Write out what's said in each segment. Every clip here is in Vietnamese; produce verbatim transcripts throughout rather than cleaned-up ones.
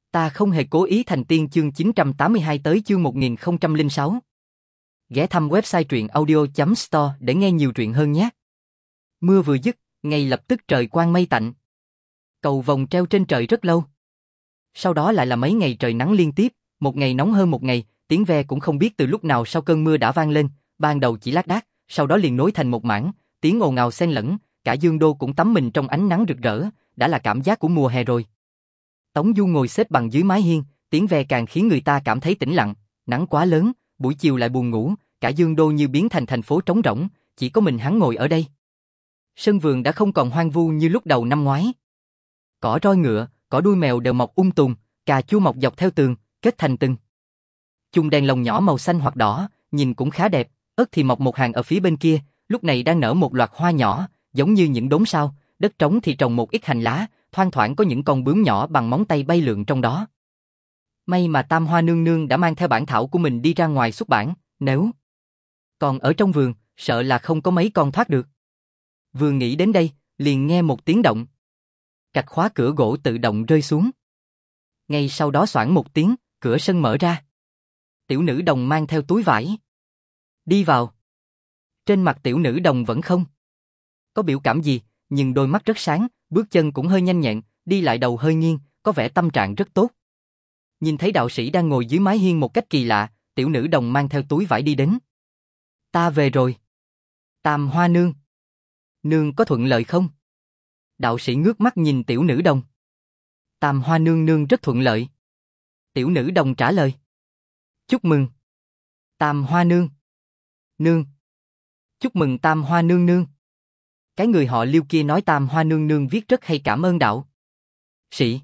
Ta không hề cố ý thành tiên chương chín trăm tám mươi hai tới chương một nghìn không trăm lẻ sáu. Ghé thăm website truyện audio chấm store để nghe nhiều truyện hơn nhé. Mưa vừa dứt, ngay lập tức trời quang mây tạnh. Cầu vồng treo trên trời rất lâu. Sau đó lại là mấy ngày trời nắng liên tiếp, một ngày nóng hơn một ngày, tiếng ve cũng không biết từ lúc nào sau cơn mưa đã vang lên, ban đầu chỉ lác đác, sau đó liền nối thành một mảng, tiếng ồn ào xen lẫn, cả Dương Đô cũng tắm mình trong ánh nắng rực rỡ, đã là cảm giác của mùa hè rồi. Tống Du ngồi xếp bằng dưới mái hiên, tiếng ve càng khiến người ta cảm thấy tĩnh lặng, nắng quá lớn, buổi chiều lại buồn ngủ, cả Dương Đô như biến thành thành phố trống rỗng, chỉ có mình hắn ngồi ở đây. Sân vườn đã không còn hoang vu như lúc đầu năm ngoái. Cỏ roi ngựa, cỏ đuôi mèo đều mọc um tùm, cà chua mọc dọc theo tường, kết thành từng chùm đèn lồng nhỏ màu xanh hoặc đỏ, nhìn cũng khá đẹp. Ớt thì mọc một hàng ở phía bên kia, lúc này đang nở một loạt hoa nhỏ, giống như những đốm sao. Đất trống thì trồng một ít hành lá, thoang thoảng có những con bướm nhỏ bằng móng tay bay lượn trong đó. May mà Tam Hoa nương nương đã mang theo bản thảo của mình đi ra ngoài xuất bản, nếu còn ở trong vườn, sợ là không có mấy con thoát được. Vừa nghĩ đến đây, liền nghe một tiếng động. Cạch khóa cửa gỗ tự động rơi xuống. Ngay sau đó xoảng một tiếng, cửa sân mở ra. Tiểu nữ đồng mang theo túi vải đi vào. Trên mặt tiểu nữ đồng vẫn không có biểu cảm gì, nhưng đôi mắt rất sáng, bước chân cũng hơi nhanh nhẹn, đi lại đầu hơi nghiêng, có vẻ tâm trạng rất tốt. Nhìn thấy đạo sĩ đang ngồi dưới mái hiên một cách kỳ lạ, tiểu nữ đồng mang theo túi vải đi đến. Ta về rồi. Tam Hoa nương. Nương có thuận lợi không? Đạo sĩ ngước mắt nhìn tiểu nữ đồng. Tam Hoa nương nương rất thuận lợi. Tiểu nữ đồng trả lời. Chúc mừng. Tam Hoa nương. Nương. Chúc mừng Tam Hoa nương nương. Cái người họ Liêu kia nói Tam Hoa nương nương viết rất hay, cảm ơn đạo sĩ.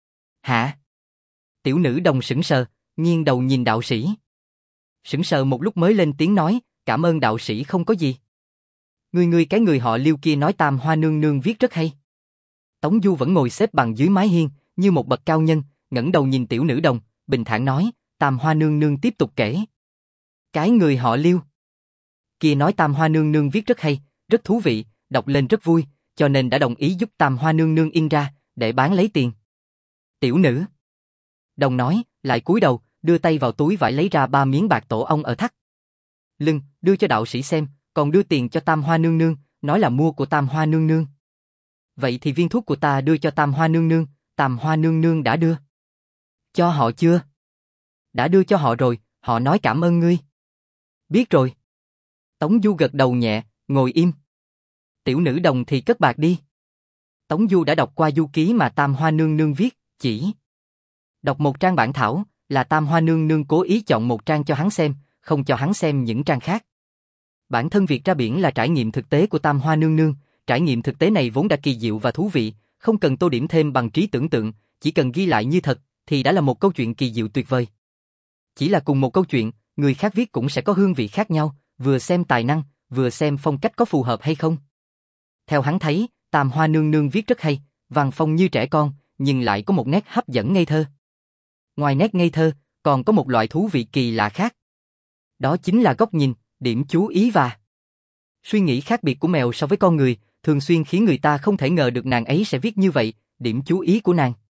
Hả? Tiểu nữ đồng sững sờ, nghiêng đầu nhìn đạo sĩ. Sững sờ một lúc mới lên tiếng nói, cảm ơn đạo sĩ không có gì. Ngươi ngươi cái người họ Liêu kia nói Tam Hoa nương nương viết rất hay. Tống Du vẫn ngồi xếp bằng dưới mái hiên, như một bậc cao nhân, ngẩng đầu nhìn tiểu nữ đồng, bình thản nói, Tam Hoa nương nương tiếp tục kể. Cái người họ Liêu kia nói Tam Hoa nương nương viết rất hay, rất thú vị, đọc lên rất vui, cho nên đã đồng ý giúp Tam Hoa nương nương in ra, để bán lấy tiền. Tiểu nữ đồng nói, lại cúi đầu, đưa tay vào túi vải lấy ra ba miếng bạc tổ ong ở thắt lưng, đưa cho đạo sĩ xem, còn đưa tiền cho Tam Hoa nương nương, nói là mua của Tam Hoa nương nương. Vậy thì viên thuốc của ta đưa cho Tam Hoa nương nương, Tam Hoa nương nương đã đưa cho họ chưa? Đã đưa cho họ rồi, họ nói cảm ơn ngươi. Biết rồi. Tống Du gật đầu nhẹ, ngồi im. Tiểu nữ đồng thì cất bạc đi. Tống Du đã đọc qua du ký mà Tam Hoa nương nương viết, chỉ đọc một trang bản thảo, là Tam Hoa nương nương cố ý chọn một trang cho hắn xem, không cho hắn xem những trang khác. Bản thân việc ra biển là trải nghiệm thực tế của Tam Hoa nương nương, trải nghiệm thực tế này vốn đã kỳ diệu và thú vị, không cần tô điểm thêm bằng trí tưởng tượng, chỉ cần ghi lại như thật, thì đã là một câu chuyện kỳ diệu tuyệt vời. Chỉ là cùng một câu chuyện, người khác viết cũng sẽ có hương vị khác nhau, vừa xem tài năng, vừa xem phong cách có phù hợp hay không. Theo hắn thấy, Tam Hoa nương nương viết rất hay, văn phong như trẻ con, nhưng lại có một nét hấp dẫn ngây thơ. Ngoài nét ngây thơ, còn có một loại thú vị kỳ lạ khác. Đó chính là góc nhìn, điểm chú ý và suy nghĩ khác biệt của mèo so với con người, thường xuyên khiến người ta không thể ngờ được nàng ấy sẽ viết như vậy, điểm chú ý của nàng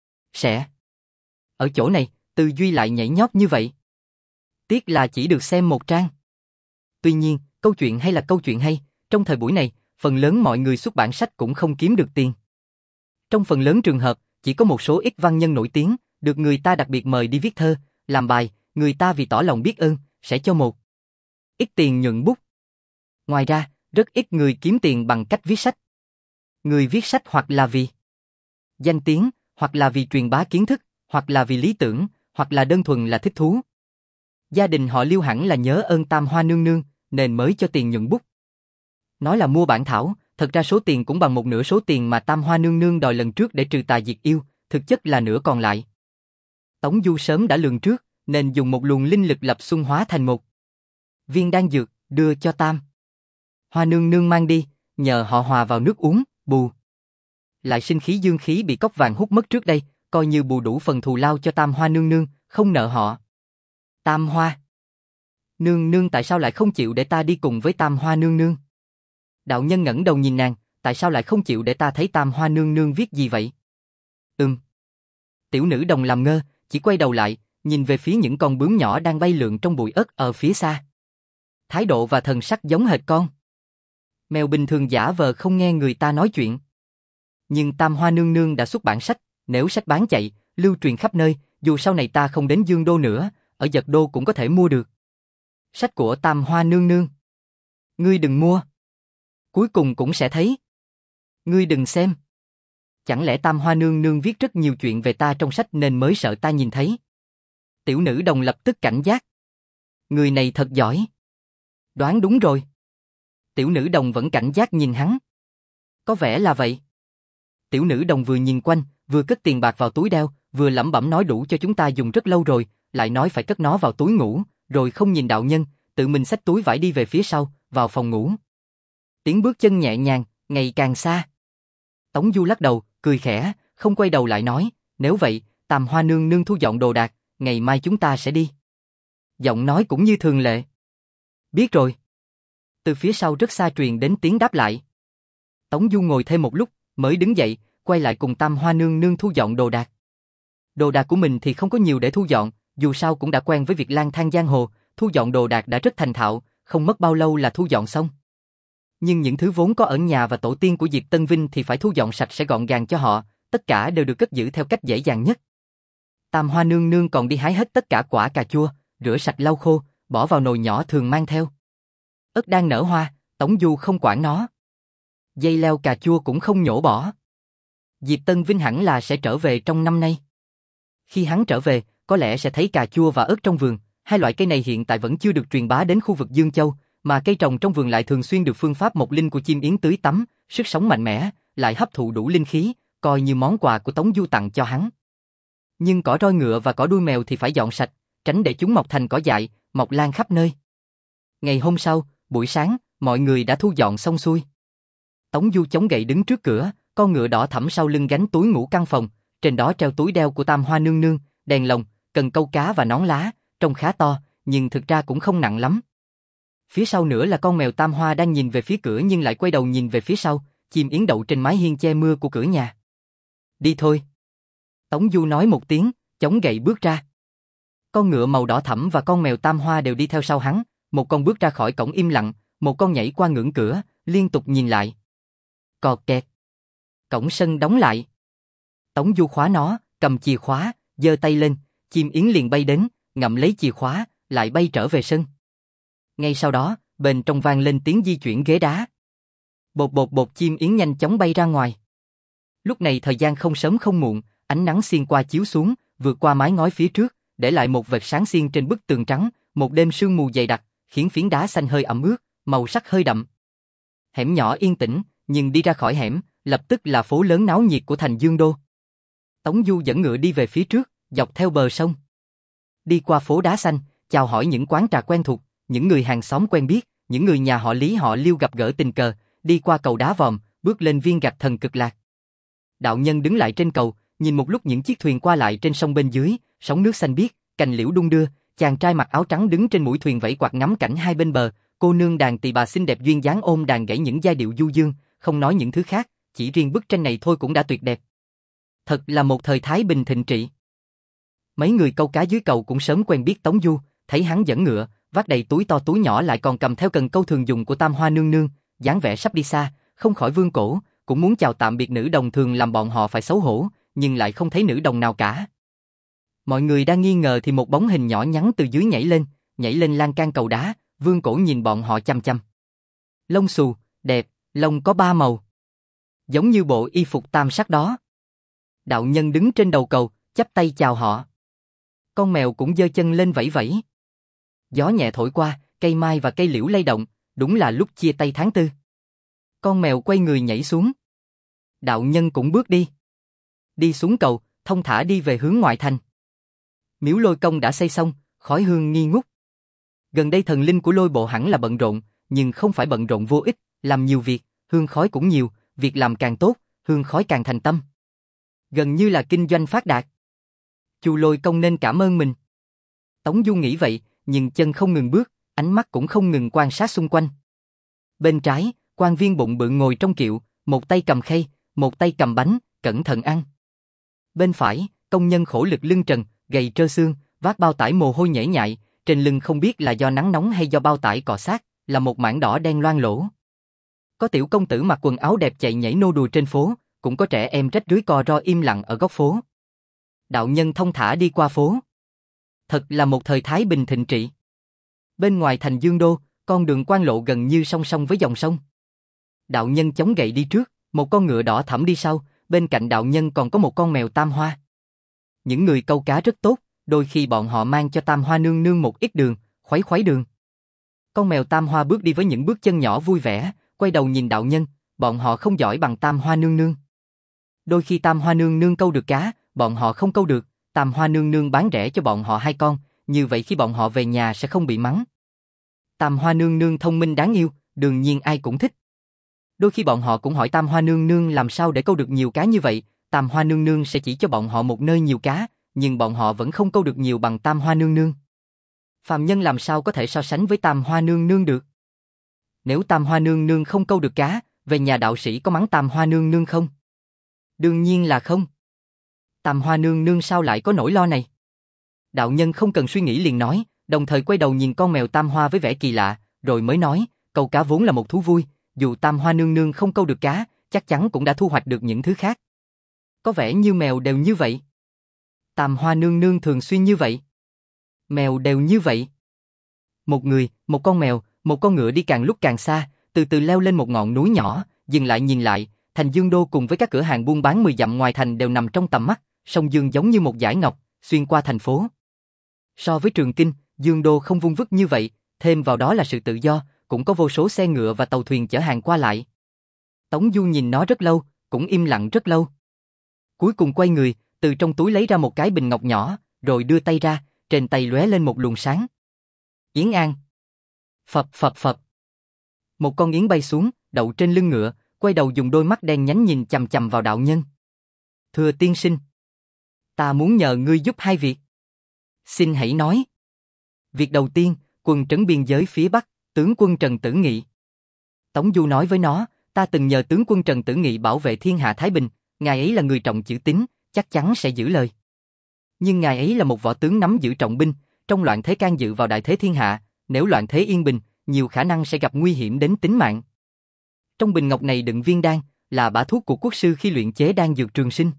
sẽ ở chỗ này, tư duy lại nhảy nhót như vậy. Tiếc là chỉ được xem một trang. Tuy nhiên, câu chuyện hay là câu chuyện hay, trong thời buổi này, phần lớn mọi người xuất bản sách cũng không kiếm được tiền. Trong phần lớn trường hợp, chỉ có một số ít văn nhân nổi tiếng, được người ta đặc biệt mời đi viết thơ, làm bài, người ta vì tỏ lòng biết ơn, sẽ cho một ít tiền nhuận bút. Ngoài ra, rất ít người kiếm tiền bằng cách viết sách. Người viết sách hoặc là vì danh tiếng, hoặc là vì truyền bá kiến thức, hoặc là vì lý tưởng, hoặc là đơn thuần là thích thú. Gia đình họ Liêu hẳn là nhớ ơn Tam Hoa nương nương, nên mới cho tiền nhuận bút. Nói là mua bản thảo, thật ra số tiền cũng bằng một nửa số tiền mà Tam Hoa nương nương đòi lần trước để trừ tà diệt yêu, thực chất là nửa còn lại. Tống Du sớm đã lường trước, nên dùng một luồng linh lực lập xuân hóa thành một viên đan dược, đưa cho Tam Hoa nương nương mang đi, nhờ họ hòa vào nước uống, bù lại sinh khí dương khí bị cốc vàng hút mất trước đây, coi như bù đủ phần thù lao cho Tam Hoa nương nương, không nợ họ. Tam Hoa nương nương tại sao lại không chịu để ta đi cùng với Tam Hoa nương nương? Đạo nhân ngẩng đầu nhìn nàng, tại sao lại không chịu để ta thấy Tam Hoa nương nương viết gì vậy? Ừm. Tiểu nữ đồng làm ngơ, chỉ quay đầu lại, nhìn về phía những con bướm nhỏ đang bay lượn trong bụi ớt ở phía xa. Thái độ và thần sắc giống hệt con mèo bình thường giả vờ không nghe người ta nói chuyện. Nhưng Tam Hoa nương nương đã xuất bản sách, nếu sách bán chạy, lưu truyền khắp nơi, dù sau này ta không đến Dương Đô nữa, ở Giật Đô cũng có thể mua được. Sách của Tam Hoa nương nương. Ngươi đừng mua. Cuối cùng cũng sẽ thấy. Ngươi đừng xem. Chẳng lẽ Tam Hoa nương nương viết rất nhiều chuyện về ta trong sách nên mới sợ ta nhìn thấy? Tiểu nữ đồng lập tức cảnh giác. Người này thật giỏi. Đoán đúng rồi. Tiểu nữ đồng vẫn cảnh giác nhìn hắn. Có vẻ là vậy. Tiểu nữ đồng vừa nhìn quanh, vừa cất tiền bạc vào túi đeo, vừa lẩm bẩm nói đủ cho chúng ta dùng rất lâu rồi, lại nói phải cất nó vào túi ngủ, rồi không nhìn đạo nhân, tự mình xách túi vải đi về phía sau, vào phòng ngủ. Tiếng bước chân nhẹ nhàng, ngày càng xa. Tống Du lắc đầu, cười khẽ, không quay đầu lại nói, nếu vậy, Tam Hoa nương nương thu dọn đồ đạc, ngày mai chúng ta sẽ đi. Giọng nói cũng như thường lệ. Biết rồi. Từ phía sau rất xa truyền đến tiếng đáp lại. Tống Du ngồi thêm một lúc, mới đứng dậy, quay lại cùng Tam Hoa nương nương thu dọn đồ đạc. Đồ đạc của mình thì không có nhiều để thu dọn, dù sao cũng đã quen với việc lang thang giang hồ, thu dọn đồ đạc đã rất thành thạo, không mất bao lâu là thu dọn xong. Nhưng những thứ vốn có ở nhà và tổ tiên của Diệp Tân Vinh thì phải thu dọn sạch sẽ gọn gàng cho họ, tất cả đều được cất giữ theo cách dễ dàng nhất. Tam Hoa nương nương còn đi hái hết tất cả quả cà chua, rửa sạch lau khô, bỏ vào nồi nhỏ thường mang theo. Ớt đang nở hoa, Tống Du không quản nó. Dây leo cà chua cũng không nhổ bỏ. Diệp Tân Vinh hẳn là sẽ trở về trong năm nay. Khi hắn trở về, có lẽ sẽ thấy cà chua và ớt trong vườn, hai loại cây này hiện tại vẫn chưa được truyền bá đến khu vực Dương Châu, mà cây trồng trong vườn lại thường xuyên được phương pháp mộc linh của chim yến tưới tắm, sức sống mạnh mẽ, lại hấp thụ đủ linh khí, coi như món quà của Tống Du tặng cho hắn. Nhưng cỏ roi ngựa và cỏ đuôi mèo thì phải dọn sạch, tránh để chúng mọc thành cỏ dại, mọc lan khắp nơi. Ngày hôm sau, buổi sáng, mọi người đã thu dọn xong xuôi. Tống Du chống gậy đứng trước cửa, con ngựa đỏ thẫm sau lưng gánh túi ngủ căn phòng, trên đó treo túi đeo của Tam Hoa nương nương, đèn lồng, cần câu cá và nón lá, trông khá to, nhưng thực ra cũng không nặng lắm. Phía sau nữa là con mèo Tam Hoa đang nhìn về phía cửa nhưng lại quay đầu nhìn về phía sau, chim yến đậu trên mái hiên che mưa của cửa nhà. Đi thôi. Tống Du nói một tiếng, chống gậy bước ra. Con ngựa màu đỏ thẫm và con mèo Tam Hoa đều đi theo sau hắn, một con bước ra khỏi cổng im lặng, một con nhảy qua ngưỡng cửa, liên tục nhìn lại. Cọt kẹt. Cổng sân đóng lại. Tống Du khóa nó, cầm chìa khóa, giơ tay lên, chim yến liền bay đến, ngậm lấy chìa khóa, lại bay trở về sân. Ngay sau đó, bên trong vang lên tiếng di chuyển ghế đá. Bột bột bột, chim yến nhanh chóng bay ra ngoài. Lúc này thời gian không sớm không muộn, ánh nắng xiên qua chiếu xuống, vượt qua mái ngói phía trước, để lại một vệt sáng xiên trên bức tường trắng, một đêm sương mù dày đặc, khiến phiến đá xanh hơi ẩm ướt, màu sắc hơi đậm. Hẻm nhỏ yên tĩnh, nhưng đi ra khỏi hẻm, lập tức là phố lớn náo nhiệt của thành Dương Đô. Tống Du dẫn ngựa đi về phía trước, dọc theo bờ sông. Đi qua phố đá xanh, chào hỏi những quán trà quen thuộc, những người hàng xóm quen biết, những người nhà họ Lý họ Liêu gặp gỡ tình cờ, đi qua cầu đá vòm, bước lên viên gạch thần cực lạc. Đạo nhân đứng lại trên cầu, nhìn một lúc những chiếc thuyền qua lại trên sông bên dưới, sóng nước xanh biếc, cành liễu đung đưa, chàng trai mặc áo trắng đứng trên mũi thuyền vẫy quạt ngắm cảnh hai bên bờ, cô nương đàn tỳ bà xinh đẹp duyên dáng ôm đàn gảy những giai điệu du dương, không nói những thứ khác, chỉ riêng bức tranh này thôi cũng đã tuyệt đẹp. Thật là một thời thái bình thịnh trị. Mấy người câu cá dưới cầu cũng sớm quen biết Tống Du, thấy hắn dẫn ngựa, vác đầy túi to túi nhỏ lại còn cầm theo cần câu thường dùng của Tam Hoa nương nương, dáng vẻ sắp đi xa, không khỏi vương cổ, cũng muốn chào tạm biệt nữ đồng thường làm bọn họ phải xấu hổ, nhưng lại không thấy nữ đồng nào cả. Mọi người đang nghi ngờ thì một bóng hình nhỏ nhắn từ dưới nhảy lên, nhảy lên lan can cầu đá, vương cổ nhìn bọn họ chăm chăm. Lông xù, đẹp, lông có ba màu. Giống như bộ y phục tam sắc đó. Đạo nhân đứng trên đầu cầu, chắp tay chào họ. Con mèo cũng giơ chân lên vẫy vẫy. Gió nhẹ thổi qua, cây mai và cây liễu lay động, đúng là lúc chia tay tháng tư. Con mèo quay người nhảy xuống. Đạo nhân cũng bước đi. Đi xuống cầu, thông thả đi về hướng ngoại thành. Miếu Lôi Công đã xây xong, khói hương nghi ngút. Gần đây thần linh của Lôi Bộ hẳn là bận rộn, nhưng không phải bận rộn vô ích, làm nhiều việc, hương khói cũng nhiều, việc làm càng tốt, hương khói càng thành tâm. Gần như là kinh doanh phát đạt. Chu Lôi Công nên cảm ơn mình. Tống Du nghĩ vậy, nhưng chân không ngừng bước, ánh mắt cũng không ngừng quan sát xung quanh. Bên trái, quan viên bụng bự ngồi trong kiệu, một tay cầm khay, một tay cầm bánh, cẩn thận ăn. Bên phải, công nhân khổ lực lưng trần, gầy trơ xương, vác bao tải mồ hôi nhễ nhại, trên lưng không biết là do nắng nóng hay do bao tải cọ sát, là một mảng đỏ đen loang lổ. Có tiểu công tử mặc quần áo đẹp chạy nhảy nô đùa trên phố, cũng có trẻ em rách rưới co ro im lặng ở góc phố. Đạo nhân thông thả đi qua phố. Thật là một thời thái bình thịnh trị. Bên ngoài thành Dương Đô, con đường quan lộ gần như song song với dòng sông. Đạo nhân chống gậy đi trước, một con ngựa đỏ thẫm đi sau, bên cạnh đạo nhân còn có một con mèo tam hoa. Những người câu cá rất tốt, đôi khi bọn họ mang cho tam hoa nương nương một ít đường, khuấy khuấy đường. Con mèo tam hoa bước đi với những bước chân nhỏ vui vẻ, quay đầu nhìn đạo nhân, bọn họ không giỏi bằng tam hoa nương nương. Đôi khi tam hoa nương nương câu được cá, bọn họ không câu được, tam hoa nương nương bán rẻ cho bọn họ hai con, như vậy khi bọn họ về nhà sẽ không bị mắng. Tam hoa nương nương thông minh đáng yêu, đương nhiên ai cũng thích. Đôi khi bọn họ cũng hỏi tam hoa nương nương làm sao để câu được nhiều cá như vậy, tam hoa nương nương sẽ chỉ cho bọn họ một nơi nhiều cá, nhưng bọn họ vẫn không câu được nhiều bằng tam hoa nương nương. Phàm nhân làm sao có thể so sánh với tam hoa nương nương được? Nếu tam hoa nương nương không câu được cá, về nhà đạo sĩ có mắng tam hoa nương nương không? Đương nhiên là không. Tam hoa nương nương sao lại có nỗi lo này? Đạo nhân không cần suy nghĩ liền nói, đồng thời quay đầu nhìn con mèo tam hoa với vẻ kỳ lạ, rồi mới nói, câu cá vốn là một thú vui, dù tam hoa nương nương không câu được cá, chắc chắn cũng đã thu hoạch được những thứ khác. Có vẻ như mèo đều như vậy. Tam hoa nương nương thường xuyên như vậy. Mèo đều như vậy. Một người, một con mèo, một con ngựa đi càng lúc càng xa, từ từ leo lên một ngọn núi nhỏ, dừng lại nhìn lại, thành Dương Đô cùng với các cửa hàng buôn bán mười dặm ngoài thành đều nằm trong tầm mắt, sông Dương giống như một dải ngọc, xuyên qua thành phố. So với Trường Kinh, Dương Đô không vung vức như vậy, thêm vào đó là sự tự do, cũng có vô số xe ngựa và tàu thuyền chở hàng qua lại. Tống Du nhìn nó rất lâu, cũng im lặng rất lâu. Cuối cùng quay người, từ trong túi lấy ra một cái bình ngọc nhỏ, rồi đưa tay ra, trên tay lóe lên một luồng sáng. Yến An. Phập phập phập. Một con yến bay xuống, đậu trên lưng ngựa, quay đầu dùng đôi mắt đen nhánh nhìn chằm chằm vào đạo nhân. Thưa tiên sinh, ta muốn nhờ ngươi giúp hai việc. Xin hãy nói. Việc đầu tiên, quân trấn biên giới phía Bắc, tướng quân Trần Tử Nghị. Tống Du nói với nó, ta từng nhờ tướng quân Trần Tử Nghị bảo vệ thiên hạ Thái Bình, ngài ấy là người trọng chữ tín, chắc chắn sẽ giữ lời. Nhưng ngài ấy là một võ tướng nắm giữ trọng binh, trong loạn thế can dự vào đại thế thiên hạ, nếu loạn thế yên bình, nhiều khả năng sẽ gặp nguy hiểm đến tính mạng. Trong bình ngọc này đựng viên đan, là bả thuốc của quốc sư khi luyện chế đan dược trường sinh.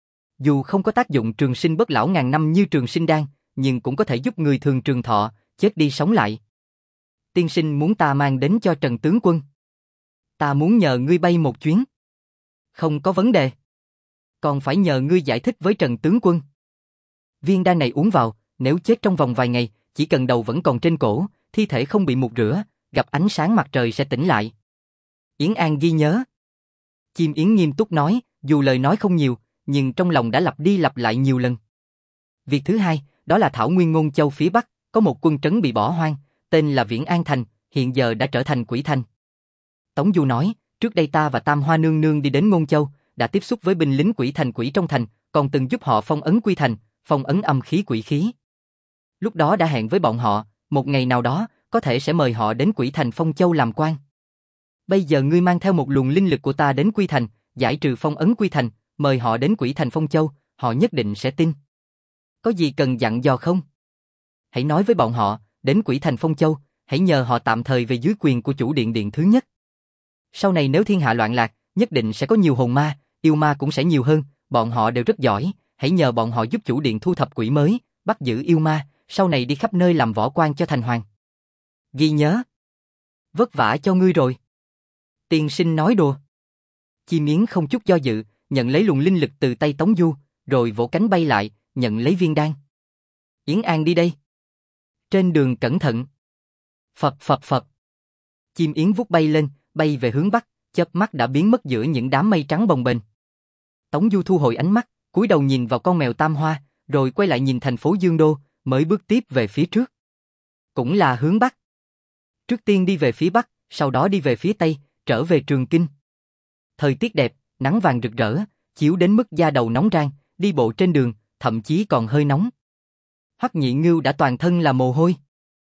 Dù không có tác dụng trường sinh bất lão ngàn năm như trường sinh đan, nhưng cũng có thể giúp người thường trường thọ, chết đi sống lại. Tiên sinh muốn ta mang đến cho Trần tướng quân. Ta muốn nhờ ngươi bay một chuyến. Không có vấn đề. Còn phải nhờ ngươi giải thích với Trần tướng quân. Viên đan này uống vào, nếu chết trong vòng vài ngày, chỉ cần đầu vẫn còn trên cổ, thi thể không bị mục rửa, gặp ánh sáng mặt trời sẽ tỉnh lại. Yến An ghi nhớ. Chim Yến nghiêm túc nói, dù lời nói không nhiều, nhưng trong lòng đã lặp đi lặp lại nhiều lần. Việc thứ hai, đó là Thảo Nguyên Ngôn Châu phía Bắc, có một quân trấn bị bỏ hoang, tên là Viễn An Thành, hiện giờ đã trở thành Quỷ Thành. Tống Du nói, trước đây ta và Tam Hoa Nương Nương đi đến Ngôn Châu, đã tiếp xúc với binh lính quỷ thành quỷ trong thành, còn từng giúp họ phong ấn quy thành, phong ấn âm khí quỷ khí. Lúc đó đã hẹn với bọn họ, một ngày nào đó, có thể sẽ mời họ đến Quỷ Thành Phong Châu làm quan. Bây giờ ngươi mang theo một luồng linh lực của ta đến Quy Thành, giải trừ phong ấn Quy Thành, mời họ đến Quỷ Thành Phong Châu, họ nhất định sẽ tin. Có gì cần dặn dò không? Hãy nói với bọn họ, đến Quỷ Thành Phong Châu, hãy nhờ họ tạm thời về dưới quyền của chủ điện điện thứ nhất. Sau này nếu thiên hạ loạn lạc, nhất định sẽ có nhiều hồn ma, yêu ma cũng sẽ nhiều hơn, bọn họ đều rất giỏi, hãy nhờ bọn họ giúp chủ điện thu thập quỷ mới, bắt giữ yêu ma, sau này đi khắp nơi làm võ quan cho thành hoàng. Ghi nhớ. Vất vả cho ngươi rồi. Tiên sinh nói đùa. Chim Yến không chút do dự, nhận lấy luồng linh lực từ tay Tống Du, rồi vỗ cánh bay lại, nhận lấy viên đan. Yến An đi đây. Trên đường cẩn thận. Phập phập phập. Chim Yến vút bay lên, bay về hướng Bắc, chớp mắt đã biến mất giữa những đám mây trắng bồng bềnh. Tống Du thu hồi ánh mắt, cúi đầu nhìn vào con mèo Tam Hoa, rồi quay lại nhìn thành phố Dương Đô, mới bước tiếp về phía trước. Cũng là hướng Bắc. Trước tiên đi về phía Bắc, sau đó đi về phía Tây, trở về Trường Kinh. Thời tiết đẹp, nắng vàng rực rỡ, chiếu đến mức da đầu nóng rang, đi bộ trên đường, thậm chí còn hơi nóng. Hoắc Nhị Ngưu đã toàn thân là mồ hôi.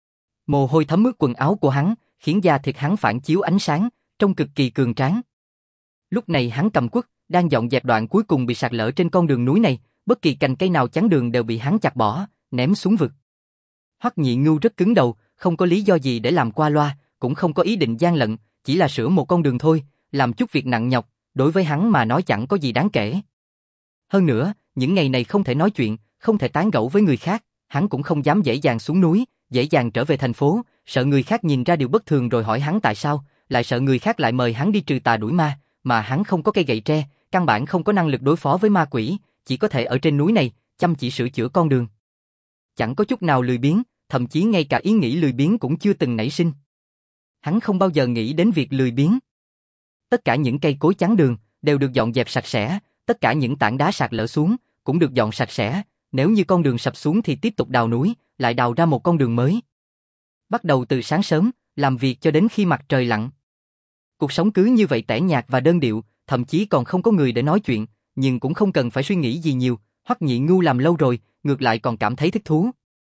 Mồ hôi thấm ướt quần áo của hắn, khiến da thịt hắn phản chiếu ánh sáng, trông cực kỳ cường tráng. Lúc này hắn cầm quất, đang dọn dẹp đoạn cuối cùng bị sạt lở trên con đường núi này, Bất kỳ cành cây nào chắn đường đều bị hắn chặt bỏ, ném xuống vực. Hoắc Nhị Ngưu rất cứng đầu, không có lý do gì để làm qua loa, cũng không có ý định gian lận, chỉ là sửa một con đường thôi, làm chút việc nặng nhọc, đối với hắn mà nói chẳng có gì đáng kể. Hơn nữa, những ngày này không thể nói chuyện, không thể tán gẫu với người khác, hắn cũng không dám dễ dàng xuống núi, dễ dàng trở về thành phố, sợ người khác nhìn ra điều bất thường rồi hỏi hắn tại sao, lại sợ người khác lại mời hắn đi trừ tà đuổi ma, mà hắn không có cây gậy tre, căn bản không có năng lực đối phó với ma quỷ, chỉ có thể ở trên núi này, chăm chỉ sửa chữa con đường. Chẳng có chút nào lười biếng, thậm chí ngay cả ý nghĩ lười biếng cũng chưa từng nảy sinh. Hắn không bao giờ nghĩ đến việc lười biếng. Tất cả những cây cối chắn đường đều được dọn dẹp sạch sẽ, tất cả những tảng đá sạt lở xuống cũng được dọn sạch sẽ, nếu như con đường sập xuống thì tiếp tục đào núi, lại đào ra một con đường mới. Bắt đầu từ sáng sớm, làm việc cho đến khi mặt trời lặn. Cuộc sống cứ như vậy tẻ nhạt và đơn điệu, thậm chí còn không có người để nói chuyện, nhưng cũng không cần phải suy nghĩ gì nhiều, Hoắc Nhị Ngưu làm lâu rồi, ngược lại còn cảm thấy thích thú.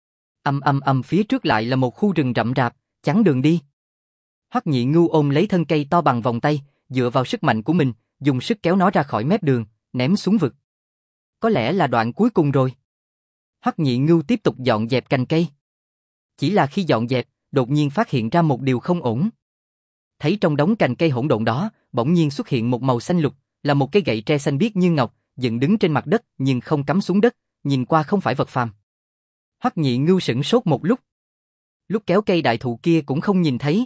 Âm âm âm phía trước lại là một khu rừng rậm rạp, chắn đường đi. Hoắc Nhị Ngưu ôm lấy thân cây to bằng vòng tay, dựa vào sức mạnh của mình, dùng sức kéo nó ra khỏi mép đường, ném xuống vực. Có lẽ là đoạn cuối cùng rồi. Hoắc Nhị Ngưu tiếp tục dọn dẹp cành cây. Chỉ là khi dọn dẹp, đột nhiên phát hiện ra một điều không ổn. Thấy trong đống cành cây hỗn độn đó, bỗng nhiên xuất hiện một màu xanh lục, là một cái gậy tre xanh biếc như ngọc, dựng đứng trên mặt đất nhưng không cắm xuống đất, nhìn qua không phải vật phàm. Hoắc Nhị Ngưu sững sốt một lúc. Lúc kéo cây đại thụ kia cũng không nhìn thấy.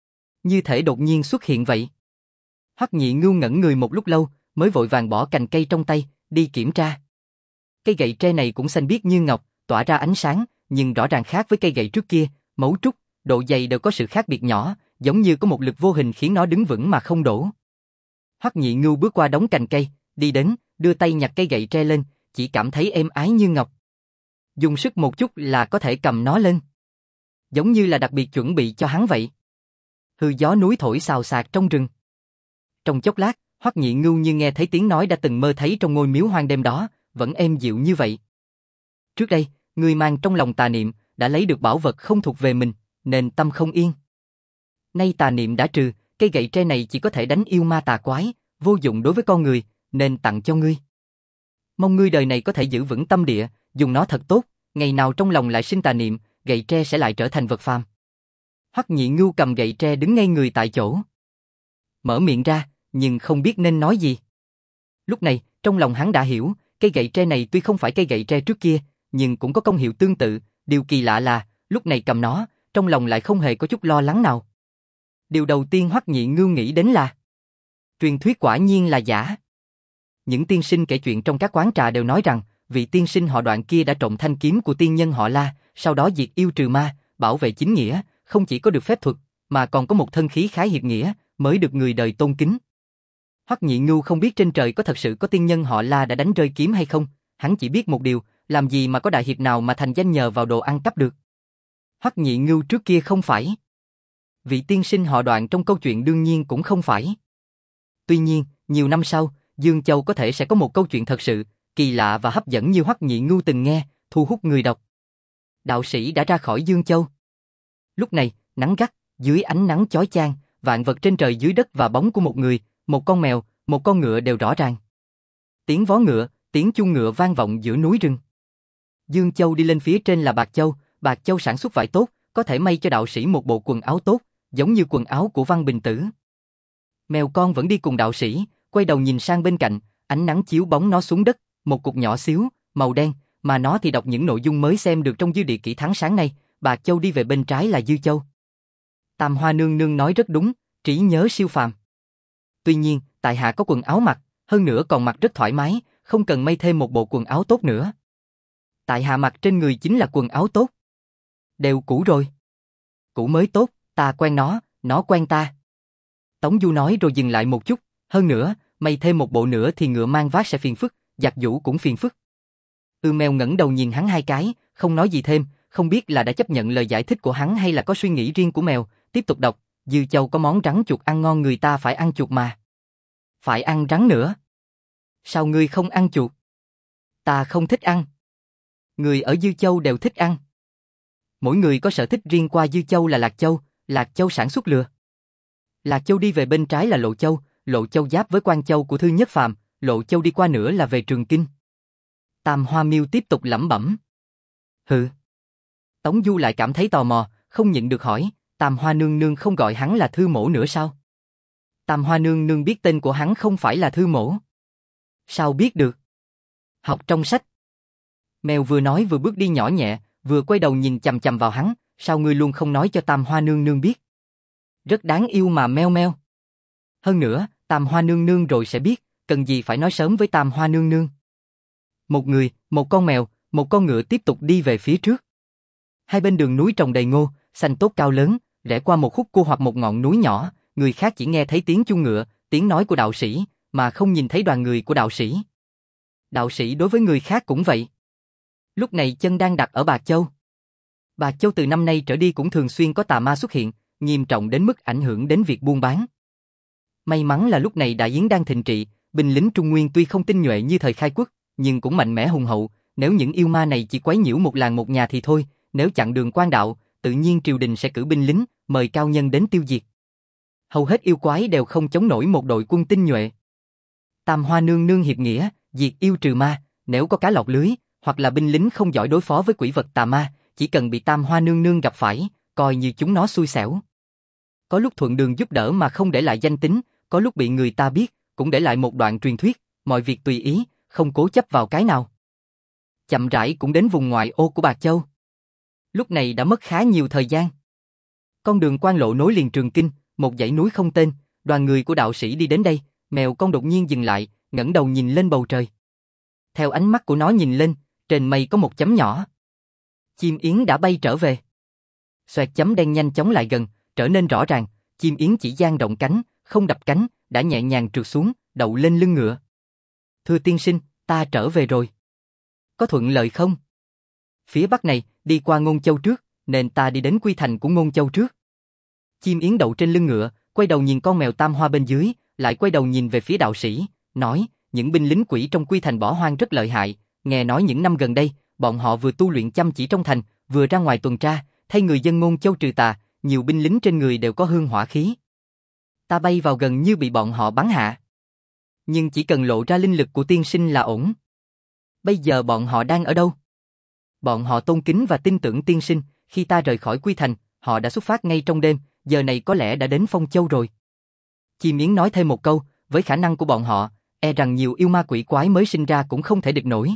Như thể đột nhiên xuất hiện vậy. Hoắc Nhị Ngưu ngẩn người một lúc lâu, mới vội vàng bỏ cành cây trong tay, đi kiểm tra. Cây gậy tre này cũng xanh biếc như ngọc, tỏa ra ánh sáng, nhưng rõ ràng khác với cây gậy trước kia, mấu trúc, độ dày đều có sự khác biệt nhỏ, giống như có một lực vô hình khiến nó đứng vững mà không đổ. Hoắc Nhị Ngưu bước qua đống cành cây, đi đến, đưa tay nhặt cây gậy tre lên, chỉ cảm thấy êm ái như ngọc. Dùng sức một chút là có thể cầm nó lên. Giống như là đặc biệt chuẩn bị cho hắn vậy. Hư gió núi thổi xào xạc trong rừng. Trong chốc lát, Hoắc Nhị Ngưu như nghe thấy tiếng nói đã từng mơ thấy trong ngôi miếu hoang đêm đó, vẫn êm dịu như vậy. Trước đây, người mang trong lòng tà niệm, đã lấy được bảo vật không thuộc về mình, nên tâm không yên. Nay tà niệm đã trừ, cây gậy tre này chỉ có thể đánh yêu ma tà quái, vô dụng đối với con người, nên tặng cho ngươi. Mong ngươi đời này có thể giữ vững tâm địa, dùng nó thật tốt, ngày nào trong lòng lại sinh tà niệm, gậy tre sẽ lại trở thành vật phàm. Hoắc Nhị Ngưu cầm gậy tre đứng ngay người tại chỗ. Mở miệng ra, nhưng không biết nên nói gì. Lúc này, trong lòng hắn đã hiểu, cây gậy tre này tuy không phải cây gậy tre trước kia, nhưng cũng có công hiệu tương tự, điều kỳ lạ là, lúc này cầm nó, trong lòng lại không hề có chút lo lắng nào. Điều đầu tiên Hoắc Nhị Ngưu nghĩ đến là truyền thuyết quả nhiên là giả. Những tiên sinh kể chuyện trong các quán trà đều nói rằng, vị tiên sinh họ Đoạn kia đã trộm thanh kiếm của tiên nhân họ La, sau đó diệt yêu trừ ma, bảo vệ chính nghĩa, không chỉ có được phép thuật, mà còn có một thân khí khái hiệp nghĩa, mới được người đời tôn kính. Hoắc Nhị Ngưu không biết trên trời có thật sự có tiên nhân họ La đã đánh rơi kiếm hay không, hắn chỉ biết một điều, làm gì mà có đại hiệp nào mà thành danh nhờ vào đồ ăn cắp được. Hoắc Nhị Ngưu trước kia không phải. Vị tiên sinh họ Đoạn trong câu chuyện đương nhiên cũng không phải. Tuy nhiên, nhiều năm sau, Dương Châu có thể sẽ có một câu chuyện thật sự, kỳ lạ và hấp dẫn như Hoắc Nhị Ngưu từng nghe, thu hút người đọc. Đạo sĩ đã ra khỏi Dương Châu. Lúc này, nắng gắt, dưới ánh nắng chói chang, vạn vật trên trời dưới đất và bóng của một người, một con mèo, một con ngựa đều rõ ràng. Tiếng vó ngựa, tiếng chuông ngựa vang vọng giữa núi rừng. Dương Châu đi lên phía trên là Bạc Châu, Bạc Châu sản xuất vải tốt, có thể may cho đạo sĩ một bộ quần áo tốt, giống như quần áo của Văn Bình Tử. Mèo con vẫn đi cùng đạo sĩ, quay đầu nhìn sang bên cạnh, ánh nắng chiếu bóng nó xuống đất, một cục nhỏ xíu, màu đen, mà nó thì đọc những nội dung mới xem được trong dư địa kỷ tháng sáng nay, Bạc Châu đi về bên trái là Dư Châu. Tam Hoa nương nương nói rất đúng, trí nhớ siêu phàm. Tuy nhiên, tại hạ có quần áo mặc, hơn nữa còn mặc rất thoải mái, không cần may thêm một bộ quần áo tốt nữa. Tại hạ mặc trên người chính là quần áo tốt. Đều cũ rồi. Cũ mới tốt, ta quen nó, nó quen ta. Tống Du nói rồi dừng lại một chút, hơn nữa, may thêm một bộ nữa thì ngựa mang vác sẽ phiền phức, giặt giũ cũng phiền phức. Ư Mèo ngẩng đầu nhìn hắn hai cái, không nói gì thêm, không biết là đã chấp nhận lời giải thích của hắn hay là có suy nghĩ riêng của mèo, tiếp tục đọc, Dư Châu có món rắn chuột ăn ngon người ta phải ăn chuột mà. Phải ăn rắn nữa. Sao ngươi không ăn chuột? Ta không thích ăn. Người ở Dư Châu đều thích ăn. Mỗi người có sở thích riêng, qua Dư Châu là Lạc Châu, Lạc Châu sản xuất lừa. Lạc Châu đi về bên trái là Lộ Châu, Lộ Châu giáp với Quan Châu của Thư Nhất Phàm, Lộ Châu đi qua nữa là về Trường Kinh. Tam Hoa Miêu tiếp tục lẩm bẩm. Hừ. Tống Du lại cảm thấy tò mò, không nhịn được hỏi, Tam Hoa nương nương không gọi hắn là Thư Mỗ nữa sao? Tam Hoa nương nương biết tên của hắn không phải là Thư Mỗ. Sao biết được? Học trong sách. Mèo vừa nói vừa bước đi nhỏ nhẹ, vừa quay đầu nhìn chằm chằm vào hắn, sao ngươi luôn không nói cho Tam Hoa nương nương biết? Rất đáng yêu mà meo meo. Hơn nữa, Tam Hoa nương nương rồi sẽ biết, cần gì phải nói sớm với Tam Hoa nương nương. Một người, một con mèo, một con ngựa tiếp tục đi về phía trước. Hai bên đường núi trồng đầy ngô, xanh tốt cao lớn, rẽ qua một khúc cua hoặc một ngọn núi nhỏ, người khác chỉ nghe thấy tiếng chuông ngựa, tiếng nói của đạo sĩ, mà không nhìn thấy đoàn người của đạo sĩ. Đạo sĩ đối với người khác cũng vậy. Lúc này chân đang đặt ở Bạc Châu. Bạc Châu từ năm nay trở đi cũng thường xuyên có tà ma xuất hiện, nghiêm trọng đến mức ảnh hưởng đến việc buôn bán. May mắn là lúc này đại yến đang thịnh trị, binh lính Trung Nguyên tuy không tinh nhuệ như thời khai quốc, nhưng cũng mạnh mẽ hùng hậu, nếu những yêu ma này chỉ quấy nhiễu một làng một nhà thì thôi, nếu chặn đường quan đạo, tự nhiên triều đình sẽ cử binh lính, mời cao nhân đến tiêu diệt. Hầu hết yêu quái đều không chống nổi một đội quân tinh nhuệ. Tam Hoa nương nương hiệp nghĩa, diệt yêu trừ ma, nếu có cá lọt lưới, hoặc là binh lính không giỏi đối phó với quỷ vật tà ma, chỉ cần bị Tam Hoa nương nương gặp phải, coi như chúng nó xui xẻo. Có lúc thuận đường giúp đỡ mà không để lại danh tính, có lúc bị người ta biết, cũng để lại một đoạn truyền thuyết, mọi việc tùy ý, không cố chấp vào cái nào. Chậm rãi cũng đến vùng ngoại ô của Bạc Châu. Lúc này đã mất khá nhiều thời gian. Con đường quan lộ nối liền Trường Kinh, một dãy núi không tên, đoàn người của đạo sĩ đi đến đây, mèo con đột nhiên dừng lại, ngẩng đầu nhìn lên bầu trời. Theo ánh mắt của nó nhìn lên, trên mây có một chấm nhỏ. Chim yến đã bay trở về. Xoẹt chấm đen nhanh chóng lại gần, trở nên rõ ràng, chim yến chỉ dang rộng cánh, không đập cánh, đã nhẹ nhàng trượt xuống, đậu lên lưng ngựa. Thưa tiên sinh, ta trở về rồi. Có thuận lợi không? Phía bắc này, đi qua Ngôn Châu trước, nên ta đi đến Quy Thành của Ngôn Châu trước. Chim yến đậu trên lưng ngựa, quay đầu nhìn con mèo Tam Hoa bên dưới, lại quay đầu nhìn về phía đạo sĩ, nói, những binh lính quỷ trong Quy Thành bỏ hoang rất lợi hại, nghe nói những năm gần đây, bọn họ vừa tu luyện chăm chỉ trong thành, vừa ra ngoài tuần tra, thay người dân Ngôn Châu trừ tà, nhiều binh lính trên người đều có hương hỏa khí. Ta bay vào gần như bị bọn họ bắn hạ. Nhưng chỉ cần lộ ra linh lực của tiên sinh là ổn. Bây giờ bọn họ đang ở đâu? Bọn họ tôn kính và tin tưởng tiên sinh, khi ta rời khỏi Quy Thành, họ đã xuất phát ngay trong đêm, giờ này có lẽ đã đến Phong Châu rồi. Chim yến nói thêm một câu, với khả năng của bọn họ, e rằng nhiều yêu ma quỷ quái mới sinh ra cũng không thể địch nổi.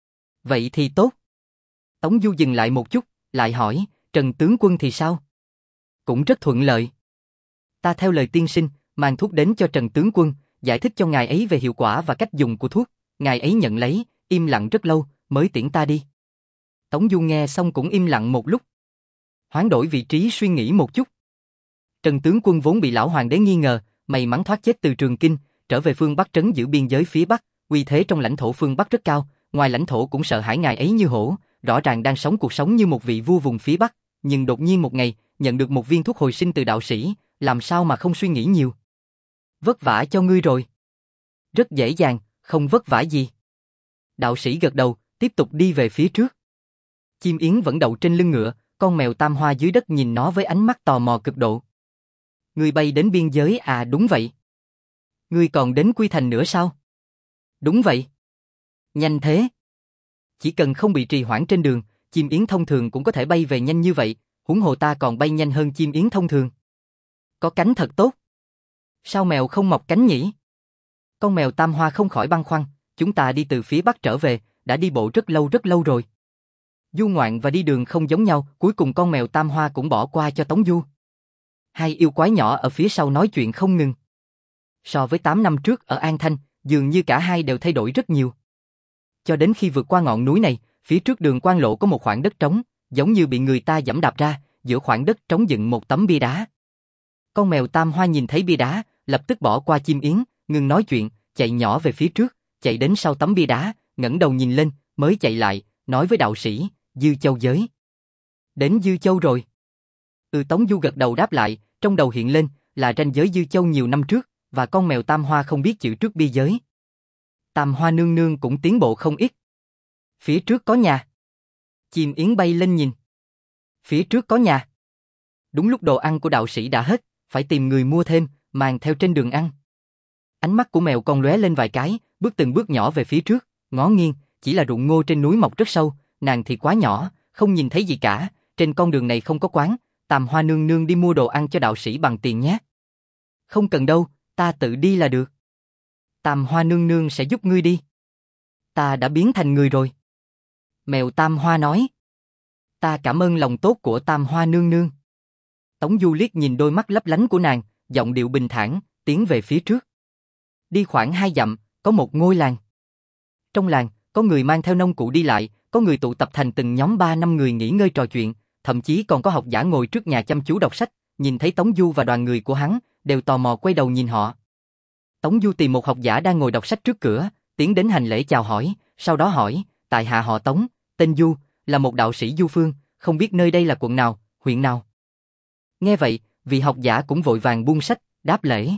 Vậy thì tốt. Tống Du dừng lại một chút, lại hỏi, Trần tướng quân thì sao? Cũng rất thuận lợi. Ta theo lời tiên sinh, mang thuốc đến cho Trần tướng quân, giải thích cho ngài ấy về hiệu quả và cách dùng của thuốc, ngài ấy nhận lấy, im lặng rất lâu, mới tiễn ta đi. Tống Du nghe xong cũng im lặng một lúc. Hoán đổi vị trí suy nghĩ một chút. Trần tướng quân vốn bị lão hoàng đế nghi ngờ, may mắn thoát chết từ Trường Kinh, trở về phương Bắc trấn giữ biên giới phía Bắc, uy thế trong lãnh thổ phương Bắc rất cao, ngoài lãnh thổ cũng sợ hãi ngài ấy như hổ, rõ ràng đang sống cuộc sống như một vị vua vùng phía Bắc, nhưng đột nhiên một ngày, nhận được một viên thuốc hồi sinh từ đạo sĩ, làm sao mà không suy nghĩ nhiều. Vất vả cho ngươi rồi. Rất dễ dàng, không vất vả gì. Đạo sĩ gật đầu, tiếp tục đi về phía trước. Chim yến vẫn đậu trên lưng ngựa, con mèo Tam Hoa dưới đất nhìn nó với ánh mắt tò mò cực độ. Ngươi bay đến biên giới à? Đúng vậy. Ngươi còn đến Quy Thành nữa sao? Đúng vậy. Nhanh thế. Chỉ cần không bị trì hoãn trên đường, chim yến thông thường cũng có thể bay về nhanh như vậy, huống hồ ta còn bay nhanh hơn chim yến thông thường. Có cánh thật tốt. Sao mèo không mọc cánh nhỉ? Con mèo Tam Hoa không khỏi băn khoăn, chúng ta đi từ phía Bắc trở về, đã đi bộ rất lâu rất lâu rồi. Du ngoạn và đi đường không giống nhau, cuối cùng con mèo Tam Hoa cũng bỏ qua cho Tống Du. Hai yêu quái nhỏ ở phía sau nói chuyện không ngừng. So với tám năm trước ở An Thanh, dường như cả hai đều thay đổi rất nhiều. Cho đến khi vượt qua ngọn núi này, phía trước đường quan lộ có một khoảng đất trống, giống như bị người ta giẫm đạp ra, giữa khoảng đất trống dựng một tấm bia đá. Con mèo Tam Hoa nhìn thấy bia đá, lập tức bỏ qua chim yến, ngừng nói chuyện, chạy nhỏ về phía trước, chạy đến sau tấm bia đá, ngẩng đầu nhìn lên, mới chạy lại, nói với đạo sĩ, Dư Châu giới. Đến Dư Châu rồi. Ừ, Tống Du gật đầu đáp lại, trong đầu hiện lên là ranh giới Dư Châu nhiều năm trước, và con mèo Tam Hoa không biết chữ trước biên giới. Tam Hoa nương nương cũng tiến bộ không ít. Phía trước có nhà. Chim yến bay lên nhìn. Phía trước có nhà. Đúng lúc đồ ăn của đạo sĩ đã hết, phải tìm người mua thêm, mang theo trên đường ăn. Ánh mắt của mèo con lóe lên vài cái, bước từng bước nhỏ về phía trước, ngó nghiêng, chỉ là ruộng ngô trên núi mọc rất sâu, nàng thì quá nhỏ, không nhìn thấy gì cả, trên con đường này không có quán, Tam Hoa nương nương đi mua đồ ăn cho đạo sĩ bằng tiền nhé. Không cần đâu, ta tự đi là được. Tam Hoa nương nương sẽ giúp ngươi đi. Ta đã biến thành người rồi. Mèo Tam Hoa nói. Ta cảm ơn lòng tốt của Tam Hoa nương nương. Tống Du liếc nhìn đôi mắt lấp lánh của nàng, giọng điệu bình thản, tiến về phía trước. Đi khoảng hai dặm, có một ngôi làng. Trong làng, có người mang theo nông cụ đi lại, có người tụ tập thành từng nhóm ba năm người nghỉ ngơi trò chuyện, thậm chí còn có học giả ngồi trước nhà chăm chú đọc sách, nhìn thấy Tống Du và đoàn người của hắn, đều tò mò quay đầu nhìn họ. Tống Du tìm một học giả đang ngồi đọc sách trước cửa, tiến đến hành lễ chào hỏi, sau đó hỏi, tại hạ họ Tống, tên Du, là một đạo sĩ du phương, không biết nơi đây là quận nào, huyện nào. Nghe vậy, vị học giả cũng vội vàng buông sách, đáp lễ.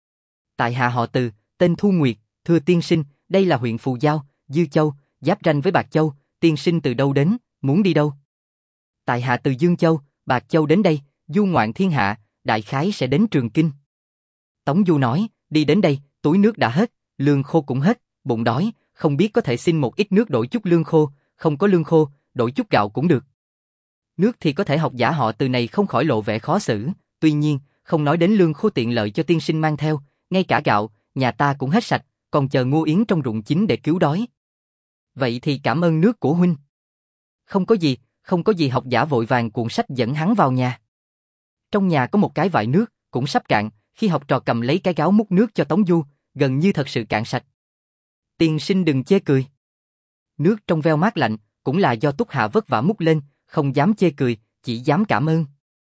Tại hạ họ Từ, tên Thu Nguyệt, thưa tiên sinh, đây là huyện Phù Giao, Dư Châu, giáp ranh với Bạc Châu, tiên sinh từ đâu đến, muốn đi đâu? Tại hạ từ Dương Châu, Bạc Châu đến đây, du ngoạn thiên hạ, đại khái sẽ đến Trường Kinh. Tống Du nói, đi đến đây, túi nước đã hết, lương khô cũng hết, bụng đói, không biết có thể xin một ít nước đổi chút lương khô, không có lương khô, đổi chút gạo cũng được. Nước thì có thể học giả họ Từ này không khỏi lộ vẻ khó xử, tuy nhiên, không nói đến lương khô tiện lợi cho tiên sinh mang theo, ngay cả gạo, nhà ta cũng hết sạch, còn chờ ngô yến trong ruộng chính để cứu đói. Vậy thì cảm ơn nước của huynh. Không có gì, không có gì, học giả vội vàng cuộn sách dẫn hắn vào nhà. Trong nhà có một cái vại nước, cũng sắp cạn, khi học trò cầm lấy cái gáo múc nước cho Tống Du, gần như thật sự cạn sạch. Tiên sinh đừng chê cười. Nước trong veo mát lạnh, cũng là do Túc Hạ vất vả múc lên, không dám chê cười, chỉ dám cảm ơn.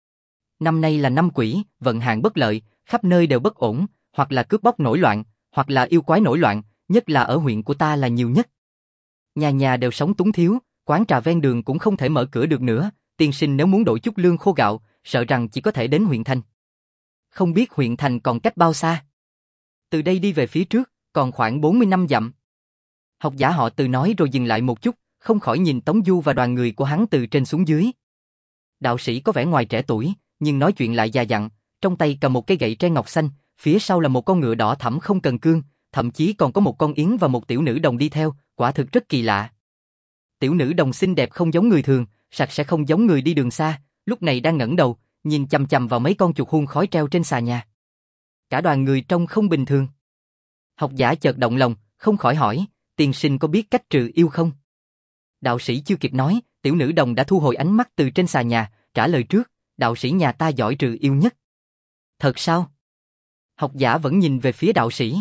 Năm nay là năm quỷ, vận hạn bất lợi, khắp nơi đều bất ổn, hoặc là cướp bóc nổi loạn, hoặc là yêu quái nổi loạn, nhất là ở huyện của ta là nhiều nhất. Nhà nhà đều sống túng thiếu, quán trà ven đường cũng không thể mở cửa được nữa, tiên sinh nếu muốn đổi chút lương khô gạo, sợ rằng chỉ có thể đến huyện thành. Không biết huyện thành còn cách bao xa? Từ đây đi về phía trước, còn khoảng bốn mươi năm dặm. Học giả họ Từ nói rồi dừng lại một chút, không khỏi nhìn Tống Du và đoàn người của hắn từ trên xuống dưới. Đạo sĩ có vẻ ngoài trẻ tuổi, nhưng nói chuyện lại già dặn, trong tay cầm một cây gậy tre ngọc xanh, phía sau là một con ngựa đỏ thẫm không cần cương, thậm chí còn có một con yến và một tiểu nữ đồng đi theo, quả thực rất kỳ lạ. Tiểu nữ đồng xinh đẹp không giống người thường, sạch sẽ không giống người đi đường xa, lúc này đang ngẩng đầu, nhìn chằm chằm vào mấy con chuột hun khói treo trên xà nhà. Cả đoàn người trông không bình thường. Học giả chợt động lòng, không khỏi hỏi, tiên sinh có biết cách trừ yêu không? Đạo sĩ chưa kịp nói, tiểu nữ đồng đã thu hồi ánh mắt từ trên xà nhà, trả lời trước, đạo sĩ nhà ta giỏi trừ yêu nhất. Thật sao? Học giả vẫn nhìn về phía đạo sĩ.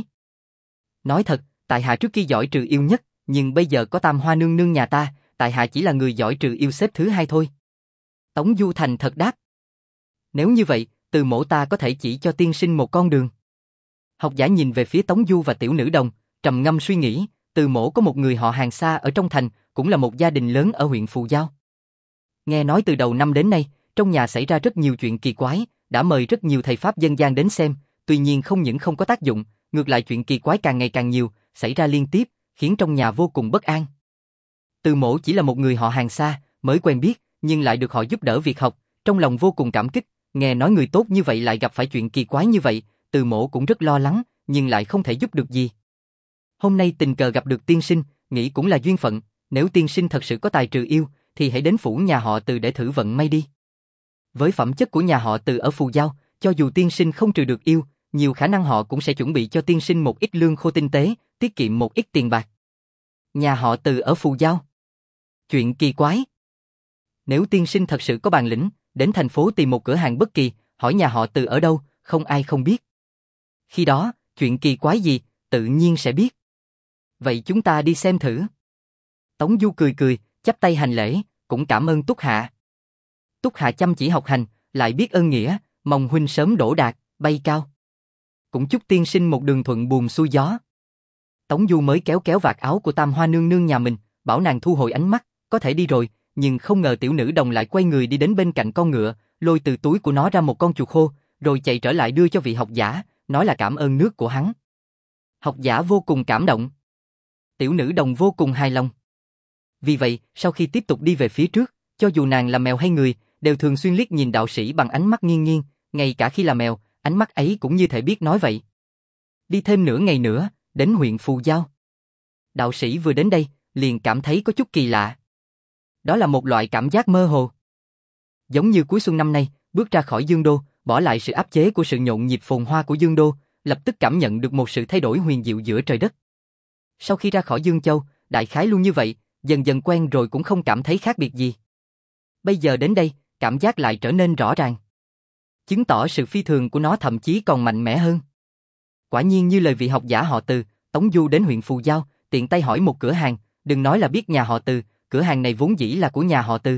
Nói thật, tại hạ trước kia giỏi trừ yêu nhất, nhưng bây giờ có Tam Hoa nương nương nhà ta, tại hạ chỉ là người giỏi trừ yêu xếp thứ hai thôi. Tống Du thành thật đáp. Nếu như vậy, Từ mỗ ta có thể chỉ cho tiên sinh một con đường. Học giả nhìn về phía Tống Du và tiểu nữ đồng, trầm ngâm suy nghĩ, Từ mỗ có một người họ hàng xa ở trong thành, cũng là một gia đình lớn ở huyện Phù Giao. Nghe nói từ đầu năm đến nay, trong nhà xảy ra rất nhiều chuyện kỳ quái, đã mời rất nhiều thầy pháp dân gian đến xem, tuy nhiên không những không có tác dụng, ngược lại chuyện kỳ quái càng ngày càng nhiều, xảy ra liên tiếp, khiến trong nhà vô cùng bất an. Từ mỗ chỉ là một người họ hàng xa, mới quen biết, nhưng lại được họ giúp đỡ việc học, trong lòng vô cùng cảm kích, nghe nói người tốt như vậy lại gặp phải chuyện kỳ quái như vậy, Từ mỗ cũng rất lo lắng, nhưng lại không thể giúp được gì. Hôm nay tình cờ gặp được tiên sinh, nghĩ cũng là duyên phận, nếu tiên sinh thật sự có tài trừ yêu, thì hãy đến phủ nhà họ Từ để thử vận may đi. Với phẩm chất của nhà họ Từ ở Phù Giao, cho dù tiên sinh không trừ được yêu, nhiều khả năng họ cũng sẽ chuẩn bị cho tiên sinh một ít lương khô tinh tế, tiết kiệm một ít tiền bạc. Nhà họ Từ ở Phù Giao. Chuyện kỳ quái. Nếu tiên sinh thật sự có bản lĩnh, đến thành phố tìm một cửa hàng bất kỳ, hỏi nhà họ Từ ở đâu, không ai không biết. Khi đó, chuyện kỳ quái gì, tự nhiên sẽ biết. Vậy chúng ta đi xem thử. Tống Du cười cười, chắp tay hành lễ, cũng cảm ơn Túc Hạ. Túc Hạ chăm chỉ học hành, lại biết ơn nghĩa, mong huynh sớm đỗ đạt, bay cao. Cũng chúc tiên sinh một đường thuận buồm xuôi gió. Tống Du mới kéo kéo vạt áo của Tam Hoa nương nương nhà mình, bảo nàng thu hồi ánh mắt, có thể đi rồi, nhưng không ngờ tiểu nữ đồng lại quay người đi đến bên cạnh con ngựa, lôi từ túi của nó ra một con chuột khô, rồi chạy trở lại đưa cho vị học giả, nói là cảm ơn nước của hắn. Học giả vô cùng cảm động. Tiểu nữ đồng vô cùng hài lòng. Vì vậy, sau khi tiếp tục đi về phía trước, cho dù nàng là mèo hay người, đều thường xuyên liếc nhìn đạo sĩ bằng ánh mắt nghiêng nghiêng, ngay cả khi là mèo, ánh mắt ấy cũng như thể biết nói vậy. Đi thêm nửa ngày nữa, đến huyện Phù Giao. Đạo sĩ vừa đến đây, liền cảm thấy có chút kỳ lạ. Đó là một loại cảm giác mơ hồ. Giống như cuối xuân năm nay, bước ra khỏi Dương Đô, bỏ lại sự áp chế của sự nhộn nhịp phồn hoa của Dương Đô, lập tức cảm nhận được một sự thay đổi huyền diệu giữa trời đất. Sau khi ra khỏi Dương Châu, đại khái luôn như vậy, dần dần quen rồi cũng không cảm thấy khác biệt gì. Bây giờ đến đây, cảm giác lại trở nên rõ ràng. Chứng tỏ sự phi thường của nó thậm chí còn mạnh mẽ hơn. Quả nhiên như lời vị học giả họ Từ, Tống Du đến huyện Phù Giao, tiện tay hỏi một cửa hàng, đừng nói là biết nhà họ Từ, cửa hàng này vốn dĩ là của nhà họ Từ.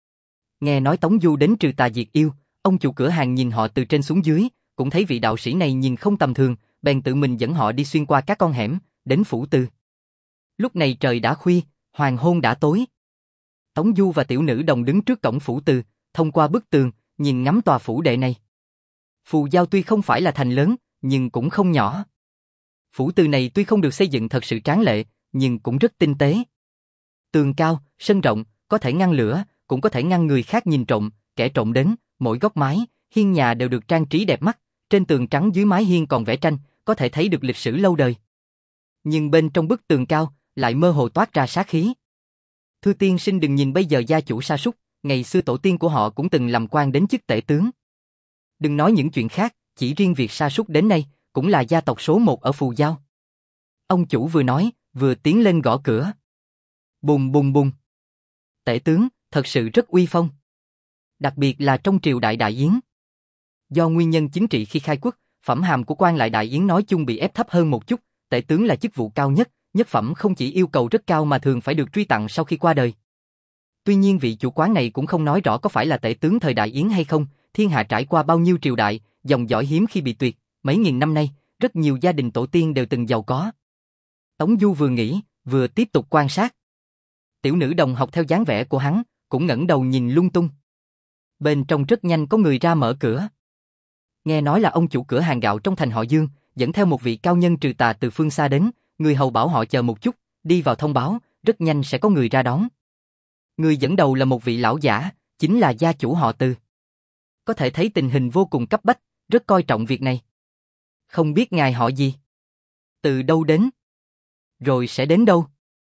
Nghe nói Tống Du đến trừ tà diệt yêu, ông chủ cửa hàng nhìn họ từ trên xuống dưới, cũng thấy vị đạo sĩ này nhìn không tầm thường, bèn tự mình dẫn họ đi xuyên qua các con hẻm, đến phủ Từ. Lúc này trời đã khuya, hoàng hôn đã tối. Tống Du và tiểu nữ đồng đứng trước cổng phủ Từ, thông qua bức tường, nhìn ngắm tòa phủ đệ này. Phù Giao tuy không phải là thành lớn, nhưng cũng không nhỏ. Phủ Từ này tuy không được xây dựng thật sự tráng lệ, nhưng cũng rất tinh tế. Tường cao, sân rộng, có thể ngăn lửa, cũng có thể ngăn người khác nhìn trộm, kẻ trộm đến, mỗi góc mái, hiên nhà đều được trang trí đẹp mắt, trên tường trắng dưới mái hiên còn vẽ tranh, có thể thấy được lịch sử lâu đời. Nhưng bên trong bức tường cao, lại mơ hồ toát ra sát khí. Thưa tiên sinh đừng nhìn bây giờ gia chủ sa sút, ngày xưa tổ tiên của họ cũng từng làm quan đến chức tể tướng. Đừng nói những chuyện khác, chỉ riêng việc sa sút đến nay, cũng là gia tộc số một ở Phù Giao. Ông chủ vừa nói, vừa tiến lên gõ cửa. Bùng bùng bùng. Tể tướng, thật sự rất uy phong. Đặc biệt là trong triều đại Đại Yến. Do nguyên nhân chính trị khi khai quốc, phẩm hàm của quan lại Đại Yến nói chung bị ép thấp hơn một chút, tể tướng là chức vụ cao nhất, nhất phẩm không chỉ yêu cầu rất cao mà thường phải được truy tặng sau khi qua đời. Tuy nhiên vị chủ quán này cũng không nói rõ có phải là tể tướng thời Đại Yến hay không, thiên hạ trải qua bao nhiêu triều đại, dòng dõi hiếm khi bị tuyệt, mấy nghìn năm nay, rất nhiều gia đình tổ tiên đều từng giàu có. Tống Du vừa nghĩ, vừa tiếp tục quan sát. Tiểu nữ đồng học theo dáng vẻ của hắn, cũng ngẩng đầu nhìn lung tung. Bên trong rất nhanh có người ra mở cửa. Nghe nói là ông chủ cửa hàng gạo trong thành họ Dương, dẫn theo một vị cao nhân trừ tà từ phương xa đến, người hầu bảo họ chờ một chút, đi vào thông báo, rất nhanh sẽ có người ra đón. Người dẫn đầu là một vị lão giả, chính là gia chủ họ Từ. Có thể thấy tình hình vô cùng cấp bách, rất coi trọng việc này. Không biết ngài họ gì? Từ đâu đến? Rồi sẽ đến đâu?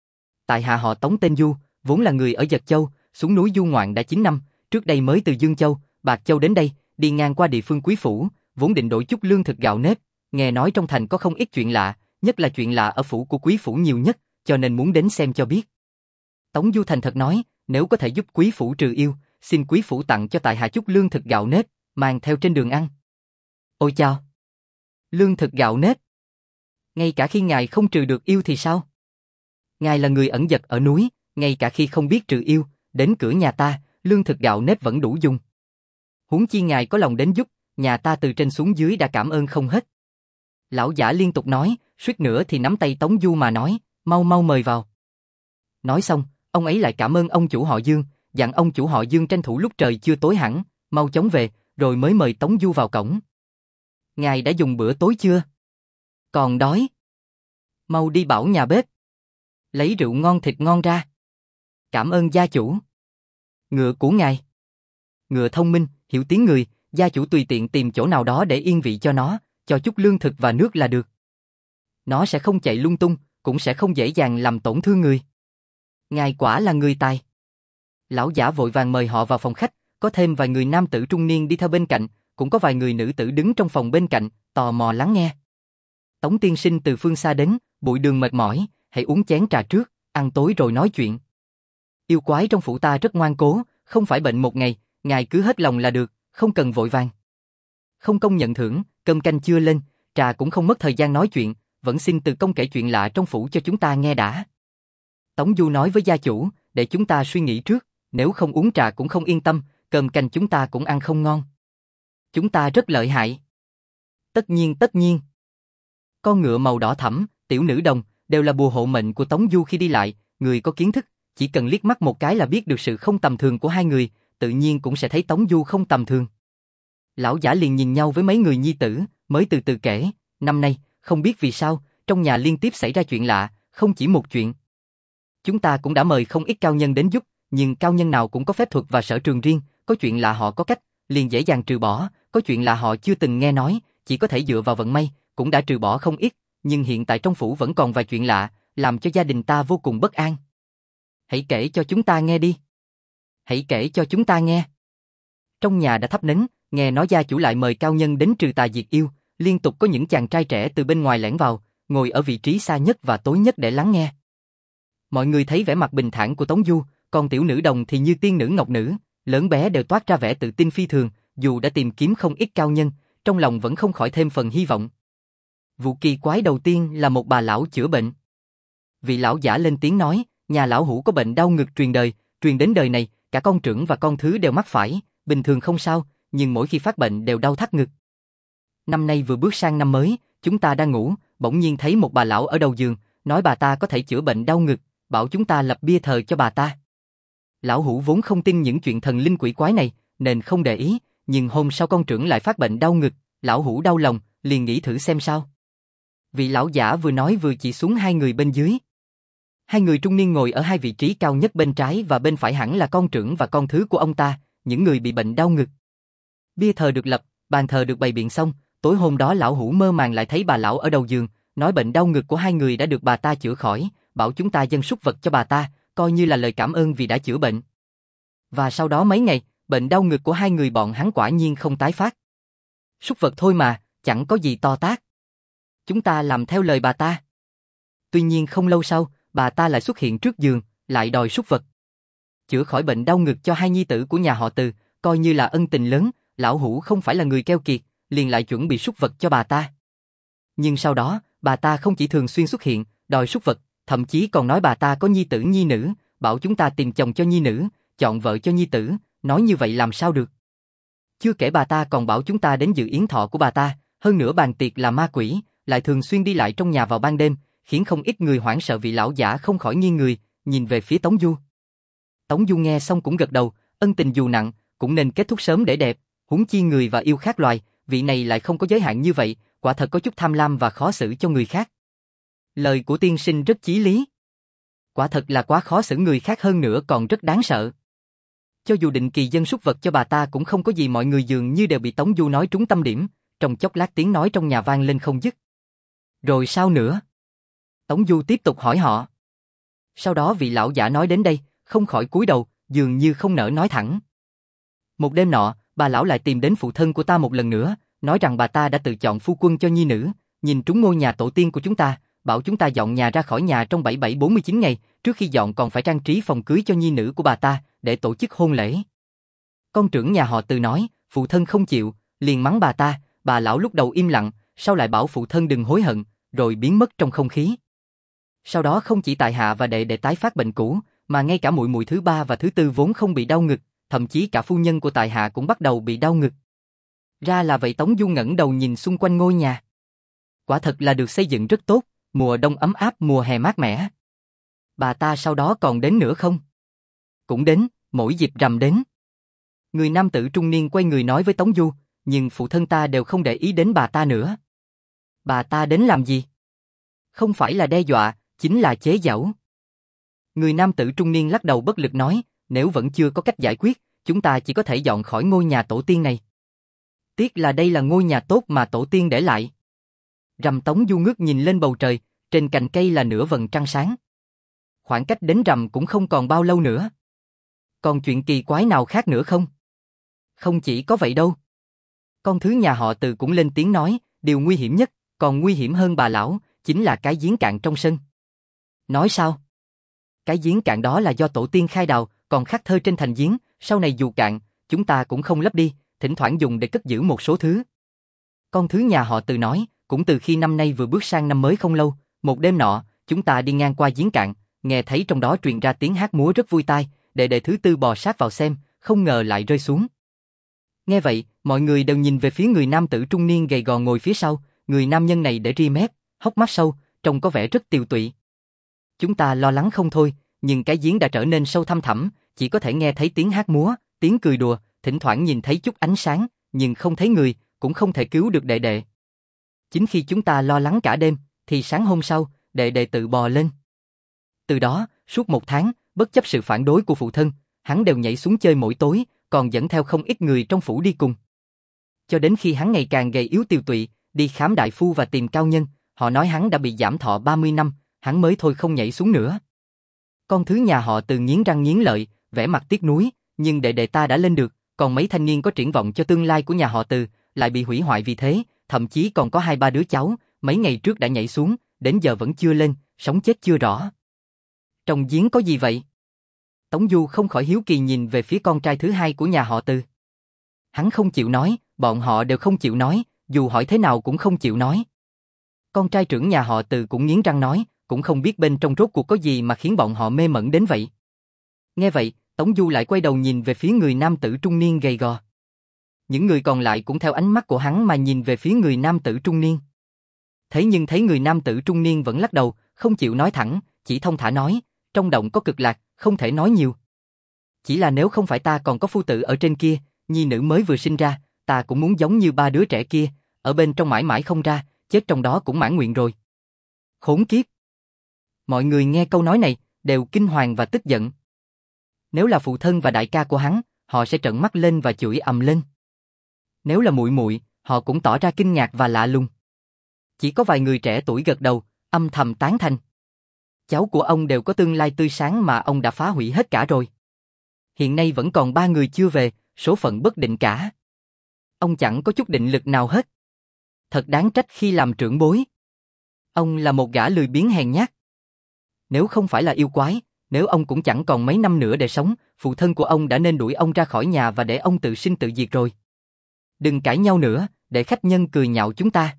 Tại hạ họ Tống tên Du, vốn là người ở Dật Châu, xuống núi du ngoạn đã chín năm, trước đây mới từ Dương Châu, Bạc Châu đến đây, đi ngang qua địa phương Quý Phủ, vốn định đổi chút lương thực gạo nếp, nghe nói trong thành có không ít chuyện lạ, nhất là chuyện lạ ở phủ của Quý Phủ nhiều nhất, cho nên muốn đến xem cho biết. Tống Du thành thật nói, nếu có thể giúp Quý Phủ trừ yêu, xin Quý Phủ tặng cho tại hạ chút lương thực gạo nếp, mang theo trên đường ăn. Ôi chao! Lương thực gạo nếp? Ngay cả khi ngài không trừ được yêu thì sao? Ngài là người ẩn dật ở núi, ngay cả khi không biết trừ yêu, đến cửa nhà ta, lương thực gạo nếp vẫn đủ dùng. Huống chi ngài có lòng đến giúp, nhà ta từ trên xuống dưới đã cảm ơn không hết. Lão giả liên tục nói, suýt nữa thì nắm tay Tống Du mà nói, mau mau mời vào. Nói xong, ông ấy lại cảm ơn ông chủ họ Dương, dặn ông chủ họ Dương tranh thủ lúc trời chưa tối hẳn, mau chóng về, rồi mới mời Tống Du vào cổng. Ngài đã dùng bữa tối chưa? Còn đói. Mau đi bảo nhà bếp. Lấy rượu ngon thịt ngon ra. Cảm ơn gia chủ. Ngựa của ngài. Ngựa thông minh, hiểu tiếng người, gia chủ tùy tiện tìm chỗ nào đó để yên vị cho nó, cho chút lương thực và nước là được. Nó sẽ không chạy lung tung, cũng sẽ không dễ dàng làm tổn thương người. Ngài quả là người tài. Lão giả vội vàng mời họ vào phòng khách, có thêm vài người nam tử trung niên đi theo bên cạnh, cũng có vài người nữ tử đứng trong phòng bên cạnh, tò mò lắng nghe. Tống tiên sinh từ phương xa đến, bụi đường mệt mỏi, hãy uống chén trà trước, ăn tối rồi nói chuyện. Yêu quái trong phủ ta rất ngoan cố, không phải bệnh một ngày, ngài cứ hết lòng là được, không cần vội vàng. Không công nhận thưởng, cơm canh chưa lên, trà cũng không mất thời gian nói chuyện, vẫn xin từ công kể chuyện lạ trong phủ cho chúng ta nghe đã. Tống Du nói với gia chủ, để chúng ta suy nghĩ trước, nếu không uống trà cũng không yên tâm, cơm canh chúng ta cũng ăn không ngon. Chúng ta rất lợi hại. Tất nhiên tất nhiên. Con ngựa màu đỏ thẫm, tiểu nữ đồng, đều là bùa hộ mệnh của Tống Du khi đi lại, người có kiến thức, chỉ cần liếc mắt một cái là biết được sự không tầm thường của hai người, tự nhiên cũng sẽ thấy Tống Du không tầm thường. Lão giả liền nhìn nhau với mấy người nhi tử, mới từ từ kể, năm nay, không biết vì sao, trong nhà liên tiếp xảy ra chuyện lạ, không chỉ một chuyện. Chúng ta cũng đã mời không ít cao nhân đến giúp, nhưng cao nhân nào cũng có phép thuật và sở trường riêng, có chuyện lạ họ có cách, liền dễ dàng trừ bỏ, có chuyện lạ họ chưa từng nghe nói, chỉ có thể dựa vào vận may, cũng đã trừ bỏ không ít, nhưng hiện tại trong phủ vẫn còn vài chuyện lạ, làm cho gia đình ta vô cùng bất an. Hãy kể cho chúng ta nghe đi. Hãy kể cho chúng ta nghe. Trong nhà đã thắp nến, nghe nói gia chủ lại mời cao nhân đến trừ tà diệt yêu, liên tục có những chàng trai trẻ từ bên ngoài lẻn vào, ngồi ở vị trí xa nhất và tối nhất để lắng nghe. Mọi người thấy vẻ mặt bình thản của Tống Du, còn tiểu nữ đồng thì như tiên nữ ngọc nữ, lớn bé đều toát ra vẻ tự tin phi thường, dù đã tìm kiếm không ít cao nhân, trong lòng vẫn không khỏi thêm phần hy vọng. Vụ kỳ quái đầu tiên là một bà lão chữa bệnh. Vị lão giả lên tiếng nói, nhà lão Hủ có bệnh đau ngực truyền đời, truyền đến đời này, cả con trưởng và con thứ đều mắc phải, bình thường không sao, nhưng mỗi khi phát bệnh đều đau thắt ngực. Năm nay vừa bước sang năm mới, chúng ta đang ngủ, bỗng nhiên thấy một bà lão ở đầu giường, nói bà ta có thể chữa bệnh đau ngực, bảo chúng ta lập bia thờ cho bà ta. Lão Hủ vốn không tin những chuyện thần linh quỷ quái này, nên không để ý, nhưng hôm sau con trưởng lại phát bệnh đau ngực, lão Hủ đau lòng, liền nghĩ thử xem sao. Vị lão giả vừa nói vừa chỉ xuống hai người bên dưới. Hai người trung niên ngồi ở hai vị trí cao nhất bên trái và bên phải hẳn là con trưởng và con thứ của ông ta, những người bị bệnh đau ngực. Bia thờ được lập, bàn thờ được bày biện xong, tối hôm đó lão Hủ mơ màng lại thấy bà lão ở đầu giường, nói bệnh đau ngực của hai người đã được bà ta chữa khỏi, bảo chúng ta dâng súc vật cho bà ta, coi như là lời cảm ơn vì đã chữa bệnh. Và sau đó mấy ngày, bệnh đau ngực của hai người bọn hắn quả nhiên không tái phát. Súc vật thôi mà, chẳng có gì to tát. Chúng ta làm theo lời bà ta. Tuy nhiên không lâu sau, bà ta lại xuất hiện trước giường, lại đòi súc vật. Chữa khỏi bệnh đau ngực cho hai nhi tử của nhà họ Từ, coi như là ân tình lớn, lão Hủ không phải là người keo kiệt, liền lại chuẩn bị súc vật cho bà ta. Nhưng sau đó, bà ta không chỉ thường xuyên xuất hiện, đòi súc vật, thậm chí còn nói bà ta có nhi tử nhi nữ, bảo chúng ta tìm chồng cho nhi nữ, chọn vợ cho nhi tử, nói như vậy làm sao được. Chưa kể bà ta còn bảo chúng ta đến dự yến thọ của bà ta, hơn nữa bàn tiệc là ma quỷ, lại thường xuyên đi lại trong nhà vào ban đêm, khiến không ít người hoảng sợ vị lão giả không khỏi nghiêng người, nhìn về phía Tống Du. Tống Du nghe xong cũng gật đầu, ân tình dù nặng, cũng nên kết thúc sớm để đẹp, huống chi người và yêu khác loài, vị này lại không có giới hạn như vậy, quả thật có chút tham lam và khó xử cho người khác. Lời của tiên sinh rất chí lý. Quả thật là quá khó xử người khác hơn nữa còn rất đáng sợ. Cho dù định kỳ dâng súc vật cho bà ta cũng không có gì, mọi người dường như đều bị Tống Du nói trúng tâm điểm, trong chốc lát tiếng nói trong nhà vang lên không dứt. Rồi sao nữa? Tống Du tiếp tục hỏi họ. Sau đó vị lão giả nói đến đây, không khỏi cúi đầu, dường như không nỡ nói thẳng. Một đêm nọ, bà lão lại tìm đến phụ thân của ta một lần nữa, nói rằng bà ta đã tự chọn phu quân cho nhi nữ, nhìn trúng ngôi nhà tổ tiên của chúng ta, bảo chúng ta dọn nhà ra khỏi nhà trong bảy bảy bốn mươi chín ngày, trước khi dọn còn phải trang trí phòng cưới cho nhi nữ của bà ta, để tổ chức hôn lễ. Con trưởng nhà họ Từ nói, phụ thân không chịu, liền mắng bà ta, bà lão lúc đầu im lặng, sau lại bảo phụ thân đừng hối hận, rồi biến mất trong không khí. Sau đó không chỉ tại hạ và đệ đệ tái phát bệnh cũ, mà ngay cả muội muội thứ ba và thứ tư vốn không bị đau ngực, thậm chí cả phu nhân của tại hạ cũng bắt đầu bị đau ngực. Ra là vậy. Tống Du ngẩng đầu nhìn xung quanh ngôi nhà. Quả thật là được xây dựng rất tốt, mùa đông ấm áp, mùa hè mát mẻ. Bà ta sau đó còn đến nữa không? Cũng đến, mỗi dịp rằm đến. Người nam tử trung niên quay người nói với Tống Du, nhưng phụ thân ta đều không để ý đến bà ta nữa. Bà ta đến làm gì? Không phải là đe dọa, chính là chế giễu. Người nam tử trung niên lắc đầu bất lực nói, nếu vẫn chưa có cách giải quyết, chúng ta chỉ có thể dọn khỏi ngôi nhà tổ tiên này. Tiếc là đây là ngôi nhà tốt mà tổ tiên để lại. Rằm. Tống Du ngước nhìn lên bầu trời, trên cành cây là nửa vầng trăng sáng. Khoảng cách đến rằm cũng không còn bao lâu nữa. Còn chuyện kỳ quái nào khác nữa không? Không chỉ có vậy đâu. Con thứ nhà họ Từ cũng lên tiếng nói, điều nguy hiểm nhất, còn nguy hiểm hơn bà lão, chính là cái giếng cạn trong sân. Nói sao? Cái giếng cạn đó là do tổ tiên khai đào, còn khắc thơ trên thành giếng, sau này dù cạn, chúng ta cũng không lấp đi, thỉnh thoảng dùng để cất giữ một số thứ. Con thứ nhà họ Từ nói, cũng từ khi năm nay vừa bước sang năm mới không lâu, một đêm nọ, chúng ta đi ngang qua giếng cạn, nghe thấy trong đó truyền ra tiếng hát múa rất vui tai, đệ đệ thứ tư bò sát vào xem, không ngờ lại rơi xuống. Nghe vậy, mọi người đều nhìn về phía người nam tử trung niên gầy gò ngồi phía sau, người nam nhân này để ri mép, hốc mắt sâu, trông có vẻ rất tiều tụy. Chúng ta lo lắng không thôi, nhưng cái giếng đã trở nên sâu thăm thẳm, chỉ có thể nghe thấy tiếng hát múa, tiếng cười đùa, thỉnh thoảng nhìn thấy chút ánh sáng, nhưng không thấy người, cũng không thể cứu được đệ đệ. Chính khi chúng ta lo lắng cả đêm, thì sáng hôm sau, đệ đệ tự bò lên. Từ đó, suốt một tháng, bất chấp sự phản đối của phụ thân, hắn đều nhảy xuống chơi mỗi tối, còn dẫn theo không ít người trong phủ đi cùng. Cho đến khi hắn ngày càng gầy yếu tiều tụy, đi khám đại phu và tìm cao nhân, họ nói hắn đã bị giảm thọ ba mươi năm, hắn mới thôi không nhảy xuống nữa. Con thứ nhà họ Từ nghiến răng nghiến lợi, vẻ mặt tiếc nuối, nhưng đệ đệ ta đã lên được, còn mấy thanh niên có triển vọng cho tương lai của nhà họ Từ, lại bị hủy hoại vì thế, thậm chí còn có hai ba đứa cháu, mấy ngày trước đã nhảy xuống, đến giờ vẫn chưa lên, sống chết chưa rõ. Trong giếng có gì vậy? Tống Du không khỏi hiếu kỳ nhìn về phía con trai thứ hai của nhà họ Từ. Hắn không chịu nói, bọn họ đều không chịu nói, dù hỏi thế nào cũng không chịu nói. Con trai trưởng nhà họ Từ cũng nghiến răng nói, cũng không biết bên trong rốt cuộc có gì mà khiến bọn họ mê mẩn đến vậy. Nghe vậy, Tống Du lại quay đầu nhìn về phía người nam tử trung niên gầy gò. Những người còn lại cũng theo ánh mắt của hắn mà nhìn về phía người nam tử trung niên. Thế nhưng thấy người nam tử trung niên vẫn lắc đầu, không chịu nói thẳng, chỉ thông thả nói, trong động có cực lạc, không thể nói nhiều. Chỉ là nếu không phải ta còn có phu tử ở trên kia, nhi nữ mới vừa sinh ra, ta cũng muốn giống như ba đứa trẻ kia, ở bên trong mãi mãi không ra, chết trong đó cũng mãn nguyện rồi. Khốn kiếp! Mọi người nghe câu nói này, đều kinh hoàng và tức giận. Nếu là phụ thân và đại ca của hắn, họ sẽ trợn mắt lên và chửi ầm lên. Nếu là muội muội, họ cũng tỏ ra kinh ngạc và lạ lùng. Chỉ có vài người trẻ tuổi gật đầu, âm thầm tán thành. Cháu của ông đều có tương lai tươi sáng mà ông đã phá hủy hết cả rồi. Hiện nay vẫn còn ba người chưa về, số phận bất định cả. Ông chẳng có chút định lực nào hết. Thật đáng trách khi làm trưởng bối. Ông là một gã lười biếng hèn nhát. Nếu không phải là yêu quái, nếu ông cũng chẳng còn mấy năm nữa để sống, phụ thân của ông đã nên đuổi ông ra khỏi nhà và để ông tự sinh tự diệt rồi. Đừng cãi nhau nữa, để khách nhân cười nhạo chúng ta.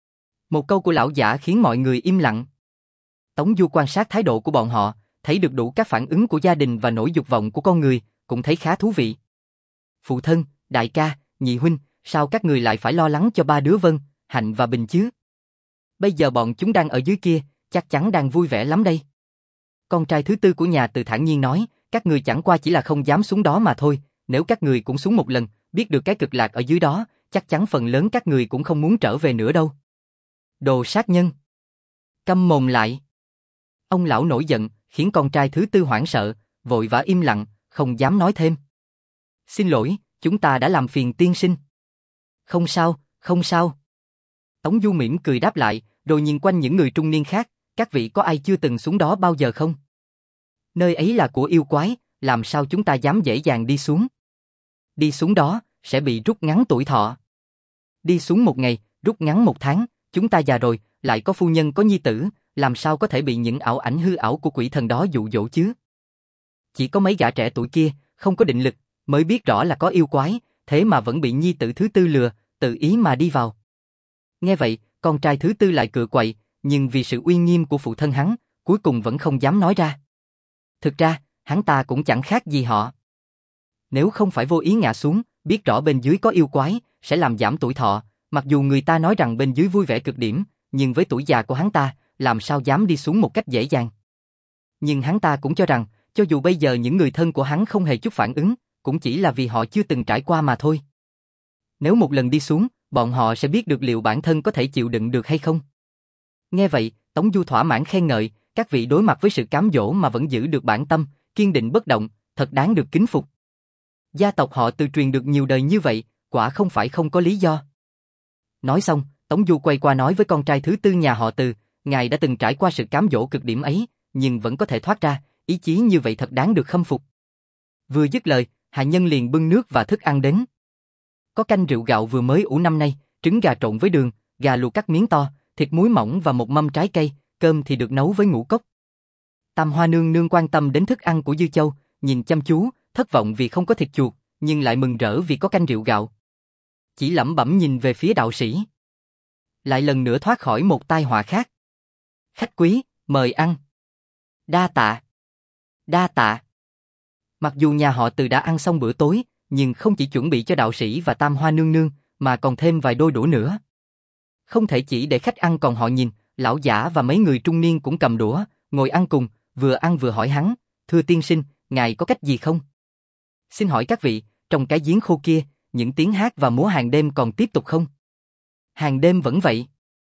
Một câu của lão giả khiến mọi người im lặng. Tống Du quan sát thái độ của bọn họ, thấy được đủ các phản ứng của gia đình và nỗi dục vọng của con người, cũng thấy khá thú vị. Phụ thân, đại ca, nhị huynh, sao các người lại phải lo lắng cho ba đứa Vân, Hạnh và Bình chứ? Bây giờ bọn chúng đang ở dưới kia, chắc chắn đang vui vẻ lắm đây. Con trai thứ tư của nhà Từ thản nhiên nói, các người chẳng qua chỉ là không dám xuống đó mà thôi, nếu các người cũng xuống một lần, biết được cái cực lạc ở dưới đó, chắc chắn phần lớn các người cũng không muốn trở về nữa đâu. Đồ sát nhân! Câm mồm lại! Ông lão nổi giận, khiến con trai thứ tư hoảng sợ, vội vã im lặng, không dám nói thêm. Xin lỗi, chúng ta đã làm phiền tiên sinh. Không sao, không sao. Tống Du mỉm cười đáp lại, rồi nhìn quanh những người trung niên khác, các vị có ai chưa từng xuống đó bao giờ không? Nơi ấy là của yêu quái, làm sao chúng ta dám dễ dàng đi xuống? Đi xuống đó, sẽ bị rút ngắn tuổi thọ. Đi xuống một ngày, rút ngắn một tháng, chúng ta già rồi, lại có phu nhân có nhi tử, làm sao có thể bị những ảo ảnh hư ảo của quỷ thần đó dụ dỗ chứ? Chỉ có mấy gã trẻ tuổi kia, không có định lực, mới biết rõ là có yêu quái, thế mà vẫn bị nhi tử thứ tư lừa, tự ý mà đi vào. Nghe vậy, con trai thứ tư lại cựa quậy, nhưng vì sự uy nghiêm của phụ thân hắn, cuối cùng vẫn không dám nói ra. Thực ra, hắn ta cũng chẳng khác gì họ. Nếu không phải vô ý ngã xuống, biết rõ bên dưới có yêu quái, sẽ làm giảm tuổi thọ, mặc dù người ta nói rằng bên dưới vui vẻ cực điểm, nhưng với tuổi già của hắn ta, làm sao dám đi xuống một cách dễ dàng. Nhưng hắn ta cũng cho rằng, cho dù bây giờ những người thân của hắn không hề chút phản ứng, cũng chỉ là vì họ chưa từng trải qua mà thôi. Nếu một lần đi xuống, bọn họ sẽ biết được liệu bản thân có thể chịu đựng được hay không. Nghe vậy, Tống Du thỏa mãn khen ngợi, các vị đối mặt với sự cám dỗ mà vẫn giữ được bản tâm, kiên định bất động, thật đáng được kính phục. Gia tộc họ Từ truyền được nhiều đời như vậy, quả không phải không có lý do. Nói xong, Tống Du quay qua nói với con trai thứ tư nhà họ Từ, ngài đã từng trải qua sự cám dỗ cực điểm ấy, nhưng vẫn có thể thoát ra, ý chí như vậy thật đáng được khâm phục. Vừa dứt lời, hạ nhân liền bưng nước và thức ăn đến. Có canh rượu gạo vừa mới ủ năm nay, trứng gà trộn với đường, gà luộc cắt miếng to, thịt muối mỏng và một mâm trái cây, cơm thì được nấu với ngũ cốc. Tam Hoa nương nương quan tâm đến thức ăn của Dư Châu, nhìn chăm chú, thất vọng vì không có thịt chuột, nhưng lại mừng rỡ vì có canh rượu gạo. Chỉ lẩm bẩm nhìn về phía đạo sĩ. Lại lần nữa thoát khỏi một tai họa khác. Khách quý, mời ăn. Đa tạ. Đa tạ. Mặc dù nhà họ Từ đã ăn xong bữa tối, nhưng không chỉ chuẩn bị cho đạo sĩ và Tam Hoa nương nương, mà còn thêm vài đôi đũa nữa. Không thể chỉ để khách ăn còn họ nhìn, lão giả và mấy người trung niên cũng cầm đũa, ngồi ăn cùng, vừa ăn vừa hỏi hắn, thưa tiên sinh, ngài có cách gì không? Xin hỏi các vị, trong cái giếng khô kia, những tiếng hát và múa hàng đêm còn tiếp tục không? Hàng đêm vẫn vậy.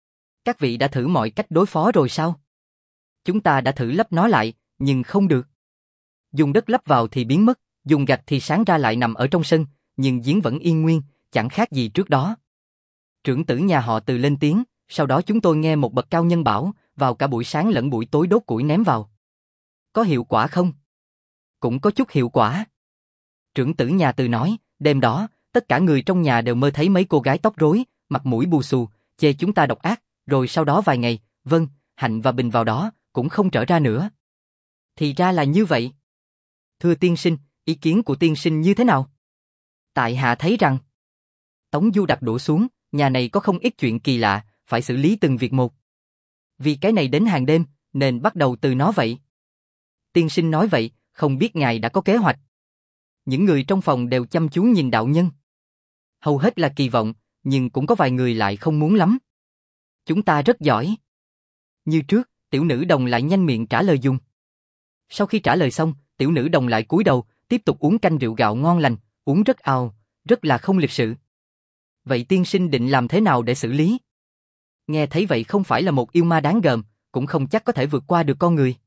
Các vị đã thử mọi cách đối phó rồi sao? Chúng ta đã thử lấp nó lại, nhưng không được. Dùng đất lấp vào thì biến mất, dùng gạch thì sáng ra lại nằm ở trong sân, nhưng giếng vẫn yên nguyên, chẳng khác gì trước đó. Trưởng tử nhà họ Từ lên tiếng, sau đó chúng tôi nghe một bậc cao nhân bảo, vào cả buổi sáng lẫn buổi tối đốt củi ném vào. Có hiệu quả không? Cũng có chút hiệu quả. Trưởng tử nhà Từ nói, đêm đó, tất cả người trong nhà đều mơ thấy mấy cô gái tóc rối, mặt mũi bù xù, chê chúng ta độc ác, rồi sau đó vài ngày, Vân, Hạnh và Bình vào đó, cũng không trở ra nữa. Thì ra là như vậy. Thưa tiên sinh, ý kiến của tiên sinh như thế nào? Tại hạ thấy rằng, Tống Du đặt đũa xuống, nhà này có không ít chuyện kỳ lạ, phải xử lý từng việc một. Vì cái này đến hàng đêm, nên bắt đầu từ nó vậy. Tiên sinh nói vậy, không biết ngài đã có kế hoạch. Những người trong phòng đều chăm chú nhìn đạo nhân. Hầu hết là kỳ vọng, nhưng cũng có vài người lại không muốn lắm. Chúng ta rất giỏi. Như trước, tiểu nữ đồng lại nhanh miệng trả lời dùng. Sau khi trả lời xong, tiểu nữ đồng lại cúi đầu, tiếp tục uống canh rượu gạo ngon lành, uống rất ao, rất là không lịch sự. Vậy tiên sinh định làm thế nào để xử lý? Nghe thấy vậy không phải là một yêu ma đáng gờm, cũng không chắc có thể vượt qua được con người.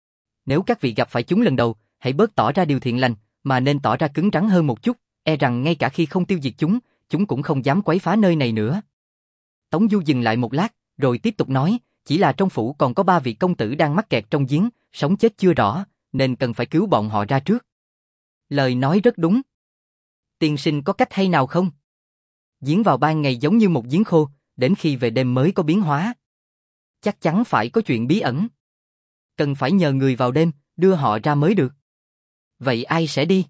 Nếu các vị gặp phải chúng lần đầu, hãy bớt tỏ ra điều thiện lành, mà nên tỏ ra cứng rắn hơn một chút, e rằng ngay cả khi không tiêu diệt chúng, chúng cũng không dám quấy phá nơi này nữa. Tống Du dừng lại một lát, rồi tiếp tục nói, chỉ là trong phủ còn có ba vị công tử đang mắc kẹt trong giếng, sống chết chưa rõ, nên cần phải cứu bọn họ ra trước. Lời nói rất đúng. Tiên sinh có cách hay nào không? Giếng vào ban ngày giống như một giếng khô, đến khi về đêm mới có biến hóa. Chắc chắn phải có chuyện bí ẩn. Cần phải nhờ người vào đêm, đưa họ ra mới được. Vậy ai sẽ đi?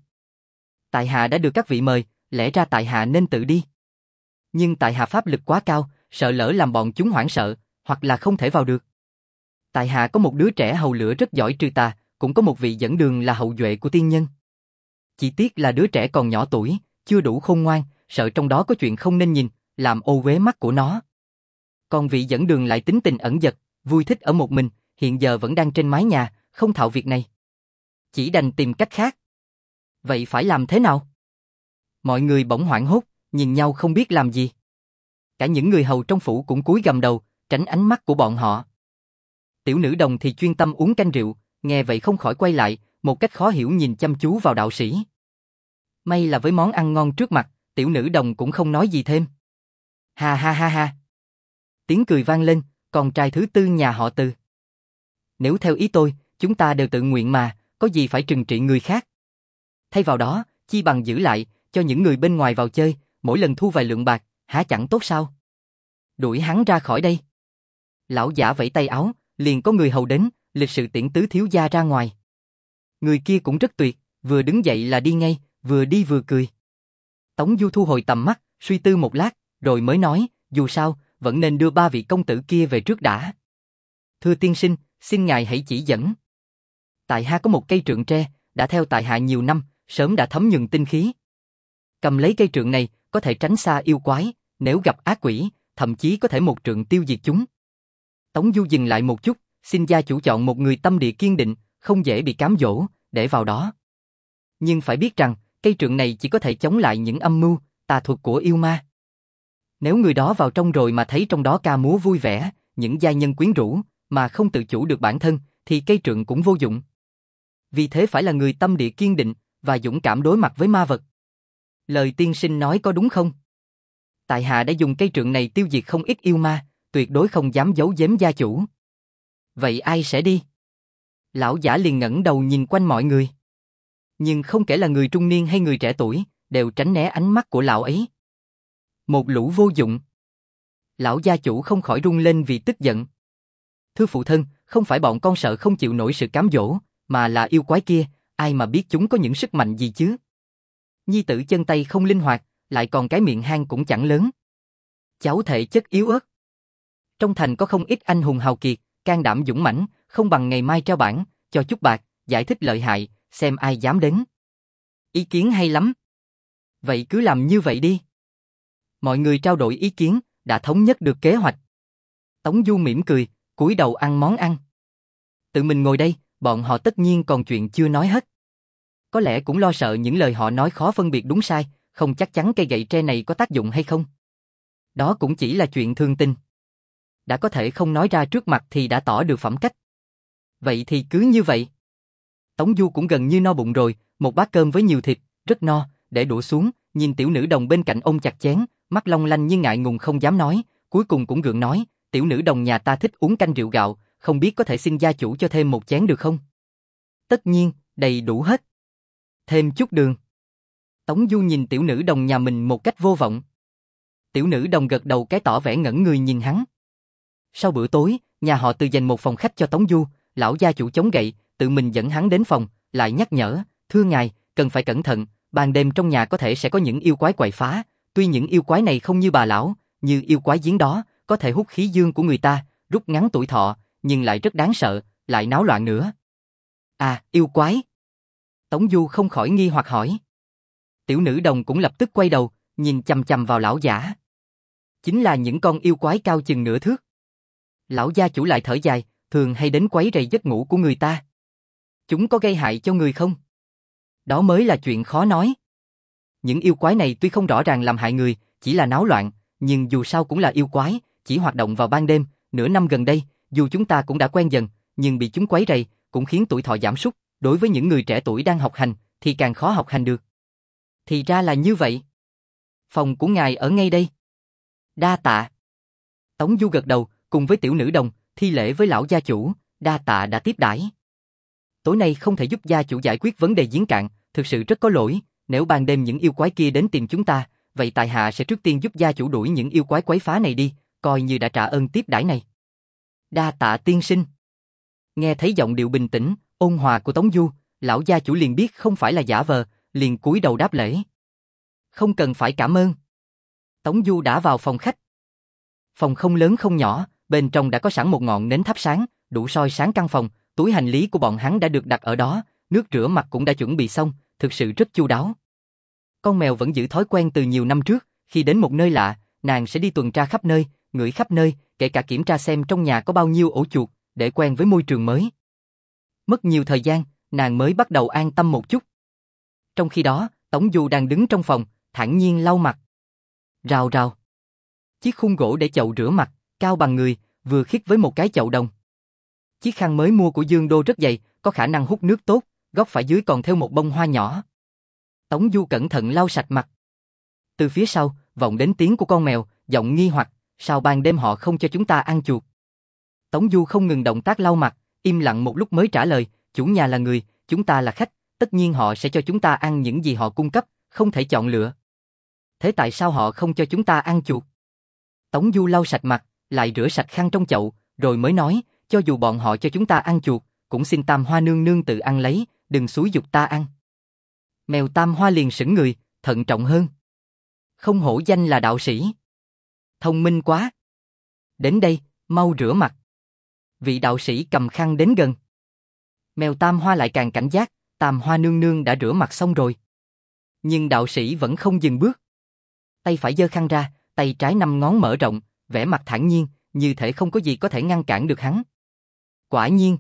Tại hạ đã được các vị mời, lẽ ra tại hạ nên tự đi. Nhưng tại hạ pháp lực quá cao, sợ lỡ làm bọn chúng hoảng sợ, hoặc là không thể vào được. Tại hạ có một đứa trẻ hầu lửa rất giỏi trừ tà, cũng có một vị dẫn đường là hậu duệ của tiên nhân. Chỉ tiếc là đứa trẻ còn nhỏ tuổi, chưa đủ khôn ngoan, sợ trong đó có chuyện không nên nhìn, làm ô uế mắt của nó. Còn vị dẫn đường lại tính tình ẩn dật, vui thích ở một mình, hiện giờ vẫn đang trên mái nhà, không thạo việc này. Chỉ đành tìm cách khác. Vậy phải làm thế nào? Mọi người bỗng hoảng hốt, nhìn nhau không biết làm gì. Cả những người hầu trong phủ cũng cúi gằm đầu, tránh ánh mắt của bọn họ. Tiểu nữ đồng thì chuyên tâm uống canh rượu, nghe vậy không khỏi quay lại, một cách khó hiểu nhìn chăm chú vào đạo sĩ. May là với món ăn ngon trước mặt, tiểu nữ đồng cũng không nói gì thêm. Ha ha ha ha. Tiếng cười vang lên, con trai thứ tư nhà họ Từ. Nếu theo ý tôi, chúng ta đều tự nguyện mà, có gì phải trừng trị người khác. Thay vào đó, chi bằng giữ lại, cho những người bên ngoài vào chơi, mỗi lần thu vài lượng bạc, há chẳng tốt sao? Đuổi hắn ra khỏi đây. Lão giả vẫy tay áo, liền có người hầu đến, lịch sự tiễn tứ thiếu gia ra ngoài. Người kia cũng rất tuyệt, vừa đứng dậy là đi ngay, vừa đi vừa cười. Tống Du thu hồi tầm mắt, suy tư một lát, rồi mới nói, dù sao, vẫn nên đưa ba vị công tử kia về trước đã. Thưa tiên sinh, xin ngài hãy chỉ dẫn. Tại hạ có một cây trượng tre, đã theo tại hạ nhiều năm, sớm đã thấm nhuần tinh khí. Cầm lấy cây trượng này, có thể tránh xa yêu quái, nếu gặp ác quỷ, thậm chí có thể một trượng tiêu diệt chúng. Tống Du dừng lại một chút, xin gia chủ chọn một người tâm địa kiên định, không dễ bị cám dỗ, để vào đó. Nhưng phải biết rằng, cây trượng này chỉ có thể chống lại những âm mưu, tà thuật của yêu ma. Nếu người đó vào trong rồi mà thấy trong đó ca múa vui vẻ, những giai nhân quyến rũ, mà không tự chủ được bản thân, thì cây trượng cũng vô dụng. Vì thế phải là người tâm địa kiên định, và dũng cảm đối mặt với ma vật. Lời tiên sinh nói có đúng không? Tại hạ đã dùng cây trượng này tiêu diệt không ít yêu ma, tuyệt đối không dám giấu giếm gia chủ. Vậy ai sẽ đi? Lão giả liền ngẩng đầu nhìn quanh mọi người. Nhưng không kể là người trung niên hay người trẻ tuổi, đều tránh né ánh mắt của lão ấy. Một lũ vô dụng. Lão gia chủ không khỏi run lên vì tức giận. Thưa phụ thân, không phải bọn con sợ không chịu nổi sự cám dỗ, mà là yêu quái kia, ai mà biết chúng có những sức mạnh gì chứ? Nhi tử chân tay không linh hoạt, lại còn cái miệng hang cũng chẳng lớn. Cháu thể chất yếu ớt. Trong thành có không ít anh hùng hào kiệt, can đảm dũng mãnh, không bằng ngày mai treo bảng, cho chút bạc, giải thích lợi hại, xem ai dám đến. Ý kiến hay lắm. Vậy cứ làm như vậy đi. Mọi người trao đổi ý kiến, đã thống nhất được kế hoạch. Tống Du mỉm cười, cúi đầu ăn món ăn. Tự mình ngồi đây, bọn họ tất nhiên còn chuyện chưa nói hết. Có lẽ cũng lo sợ những lời họ nói khó phân biệt đúng sai, không chắc chắn cây gậy tre này có tác dụng hay không. Đó cũng chỉ là chuyện thường tình. Đã có thể không nói ra trước mặt thì đã tỏ được phẩm cách. Vậy thì cứ như vậy. Tống Du cũng gần như no bụng rồi, một bát cơm với nhiều thịt, rất no, để đũa xuống, nhìn tiểu nữ đồng bên cạnh ôm chặt chén, mắt long lanh nhưng ngại ngùng không dám nói, cuối cùng cũng gượng nói, tiểu nữ đồng nhà ta thích uống canh rượu gạo, không biết có thể xin gia chủ cho thêm một chén được không? Tất nhiên, đầy đủ hết. Thêm chút đường. Tống Du nhìn tiểu nữ đồng nhà mình một cách vô vọng. Tiểu nữ đồng gật đầu cái tỏ vẻ ngẩn người nhìn hắn. Sau bữa tối, nhà họ Từ dành một phòng khách cho Tống Du, lão gia chủ chống gậy, tự mình dẫn hắn đến phòng, lại nhắc nhở, thưa ngài, cần phải cẩn thận, ban đêm trong nhà có thể sẽ có những yêu quái quậy phá, tuy những yêu quái này không như bà lão, như yêu quái giếng đó, có thể hút khí dương của người ta, rút ngắn tuổi thọ, nhưng lại rất đáng sợ, lại náo loạn nữa. À, yêu quái. Tống Du không khỏi nghi hoặc hỏi. Tiểu nữ đồng cũng lập tức quay đầu, nhìn chằm chằm vào lão giả. Chính là những con yêu quái cao chừng nửa thước. Lão gia chủ lại thở dài, thường hay đến quấy rầy giấc ngủ của người ta. Chúng có gây hại cho người không? Đó mới là chuyện khó nói. Những yêu quái này tuy không rõ ràng làm hại người, chỉ là náo loạn, nhưng dù sao cũng là yêu quái, chỉ hoạt động vào ban đêm, nửa năm gần đây, dù chúng ta cũng đã quen dần, nhưng bị chúng quấy rầy, cũng khiến tuổi thọ giảm sút, đối với những người trẻ tuổi đang học hành, thì càng khó học hành được. Thì ra là như vậy. Phòng của ngài ở ngay đây. Đa tạ. Tống Du gật đầu, cùng với tiểu nữ đồng, thi lễ với lão gia chủ, đa tạ đã tiếp đãi. Tối nay không thể giúp gia chủ giải quyết vấn đề giếng cạn, thực sự rất có lỗi, nếu ban đêm những yêu quái kia đến tìm chúng ta, vậy tại hạ sẽ trước tiên giúp gia chủ đuổi những yêu quái quấy phá này đi, coi như đã trả ơn tiếp đãi này. Đa tạ tiên sinh. Nghe thấy giọng điệu bình tĩnh, ôn hòa của Tống Du, lão gia chủ liền biết không phải là giả vờ, liền cúi đầu đáp lễ. Không cần phải cảm ơn. Tống Du đã vào phòng khách. Phòng không lớn không nhỏ, bên trong đã có sẵn một ngọn nến thắp sáng, đủ soi sáng căn phòng, túi hành lý của bọn hắn đã được đặt ở đó, nước rửa mặt cũng đã chuẩn bị xong, thực sự rất chu đáo. Con mèo vẫn giữ thói quen từ nhiều năm trước, khi đến một nơi lạ, nàng sẽ đi tuần tra khắp nơi, ngửi khắp nơi, kể cả kiểm tra xem trong nhà có bao nhiêu ổ chuột, để quen với môi trường mới. Mất nhiều thời gian, nàng mới bắt đầu an tâm một chút. Trong khi đó, Tống Du đang đứng trong phòng, thản nhiên lau mặt. Rào rào. Chiếc khung gỗ để chậu rửa mặt, cao bằng người, vừa khít với một cái chậu đồng. Chiếc khăn mới mua của Dương Đô rất dày, có khả năng hút nước tốt, góc phải dưới còn thêu một bông hoa nhỏ. Tống Du cẩn thận lau sạch mặt. Từ phía sau, vọng đến tiếng của con mèo, giọng nghi hoặc, sao ban đêm họ không cho chúng ta ăn chuột? Tống Du không ngừng động tác lau mặt, im lặng một lúc mới trả lời, chủ nhà là người, chúng ta là khách, tất nhiên họ sẽ cho chúng ta ăn những gì họ cung cấp, không thể chọn lựa. Thế tại sao họ không cho chúng ta ăn chuột? Tống Du lau sạch mặt, lại rửa sạch khăn trong chậu, rồi mới nói, cho dù bọn họ cho chúng ta ăn chuột, cũng xin Tam Hoa nương nương tự ăn lấy, đừng xúi giục ta ăn. Mèo Tam Hoa liền sững người, thận trọng hơn. Không hổ danh là đạo sĩ. Thông minh quá. Đến đây, mau rửa mặt. Vị đạo sĩ cầm khăn đến gần. Mèo Tam Hoa lại càng cảnh giác, Tam Hoa nương nương đã rửa mặt xong rồi. Nhưng đạo sĩ vẫn không dừng bước. Tay phải giơ khăn ra, tay trái năm ngón mở rộng, vẻ mặt thản nhiên, như thể không có gì có thể ngăn cản được hắn. Quả nhiên.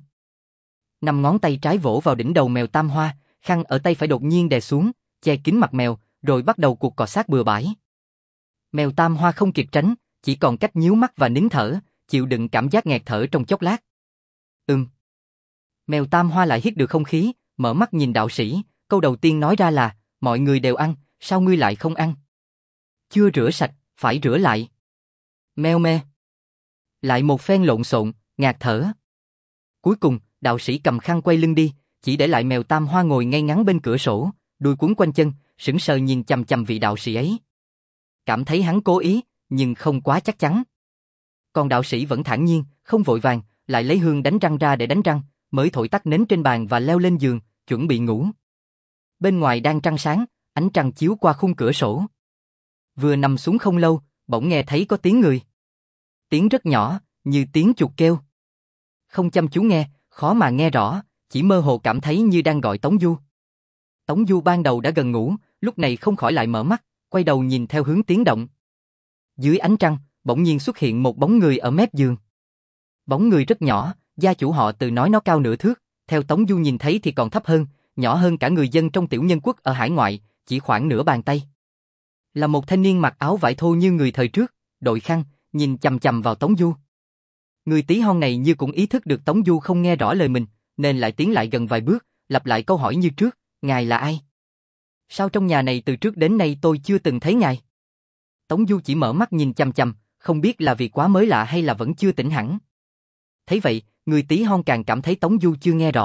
Năm ngón tay trái vỗ vào đỉnh đầu mèo Tam Hoa, khăn ở tay phải đột nhiên đè xuống, che kín mặt mèo, rồi bắt đầu cuộc cọ sát bừa bãi. Mèo Tam Hoa không kịp tránh, chỉ còn cách nhíu mắt và nín thở, chịu đựng cảm giác nghẹt thở trong chốc lát. Ừm. Mèo Tam Hoa lại hít được không khí, mở mắt nhìn đạo sĩ, câu đầu tiên nói ra là, mọi người đều ăn, sao ngươi lại không ăn? Chưa rửa sạch, phải rửa lại. Meo me. Lại một phen lộn xộn, ngạt thở. Cuối cùng, đạo sĩ cầm khăn quay lưng đi, chỉ để lại mèo Tam Hoa ngồi ngay ngắn bên cửa sổ, đuôi cuốn quanh chân, sững sờ nhìn chằm chằm vị đạo sĩ ấy. Cảm thấy hắn cố ý, nhưng không quá chắc chắn. Còn đạo sĩ vẫn thản nhiên, không vội vàng, lại lấy hương đánh răng ra để đánh răng, mới thổi tắt nến trên bàn và leo lên giường, chuẩn bị ngủ. Bên ngoài đang trăng sáng, ánh trăng chiếu qua khung cửa sổ. Vừa nằm xuống không lâu, bỗng nghe thấy có tiếng người. Tiếng rất nhỏ, như tiếng chuột kêu. Không chăm chú nghe, khó mà nghe rõ, chỉ mơ hồ cảm thấy như đang gọi Tống Du. Tống Du ban đầu đã gần ngủ, lúc này không khỏi lại mở mắt, quay đầu nhìn theo hướng tiếng động. Dưới ánh trăng, bỗng nhiên xuất hiện một bóng người ở mép giường. Bóng người rất nhỏ, gia chủ họ Từ nói nó cao nửa thước, theo Tống Du nhìn thấy thì còn thấp hơn, nhỏ hơn cả người dân trong tiểu nhân quốc ở hải ngoại, chỉ khoảng nửa bàn tay. Là một thanh niên mặc áo vải thô như người thời trước, đội khăn, nhìn chằm chằm vào Tống Du. Người tí hon này như cũng ý thức được Tống Du không nghe rõ lời mình, nên lại tiến lại gần vài bước, lặp lại câu hỏi như trước, ngài là ai? Sao trong nhà này từ trước đến nay tôi chưa từng thấy ngài? Tống Du chỉ mở mắt nhìn chằm chằm, không biết là vì quá mới lạ hay là vẫn chưa tỉnh hẳn. Thấy vậy, người tí hon càng cảm thấy Tống Du chưa nghe rõ,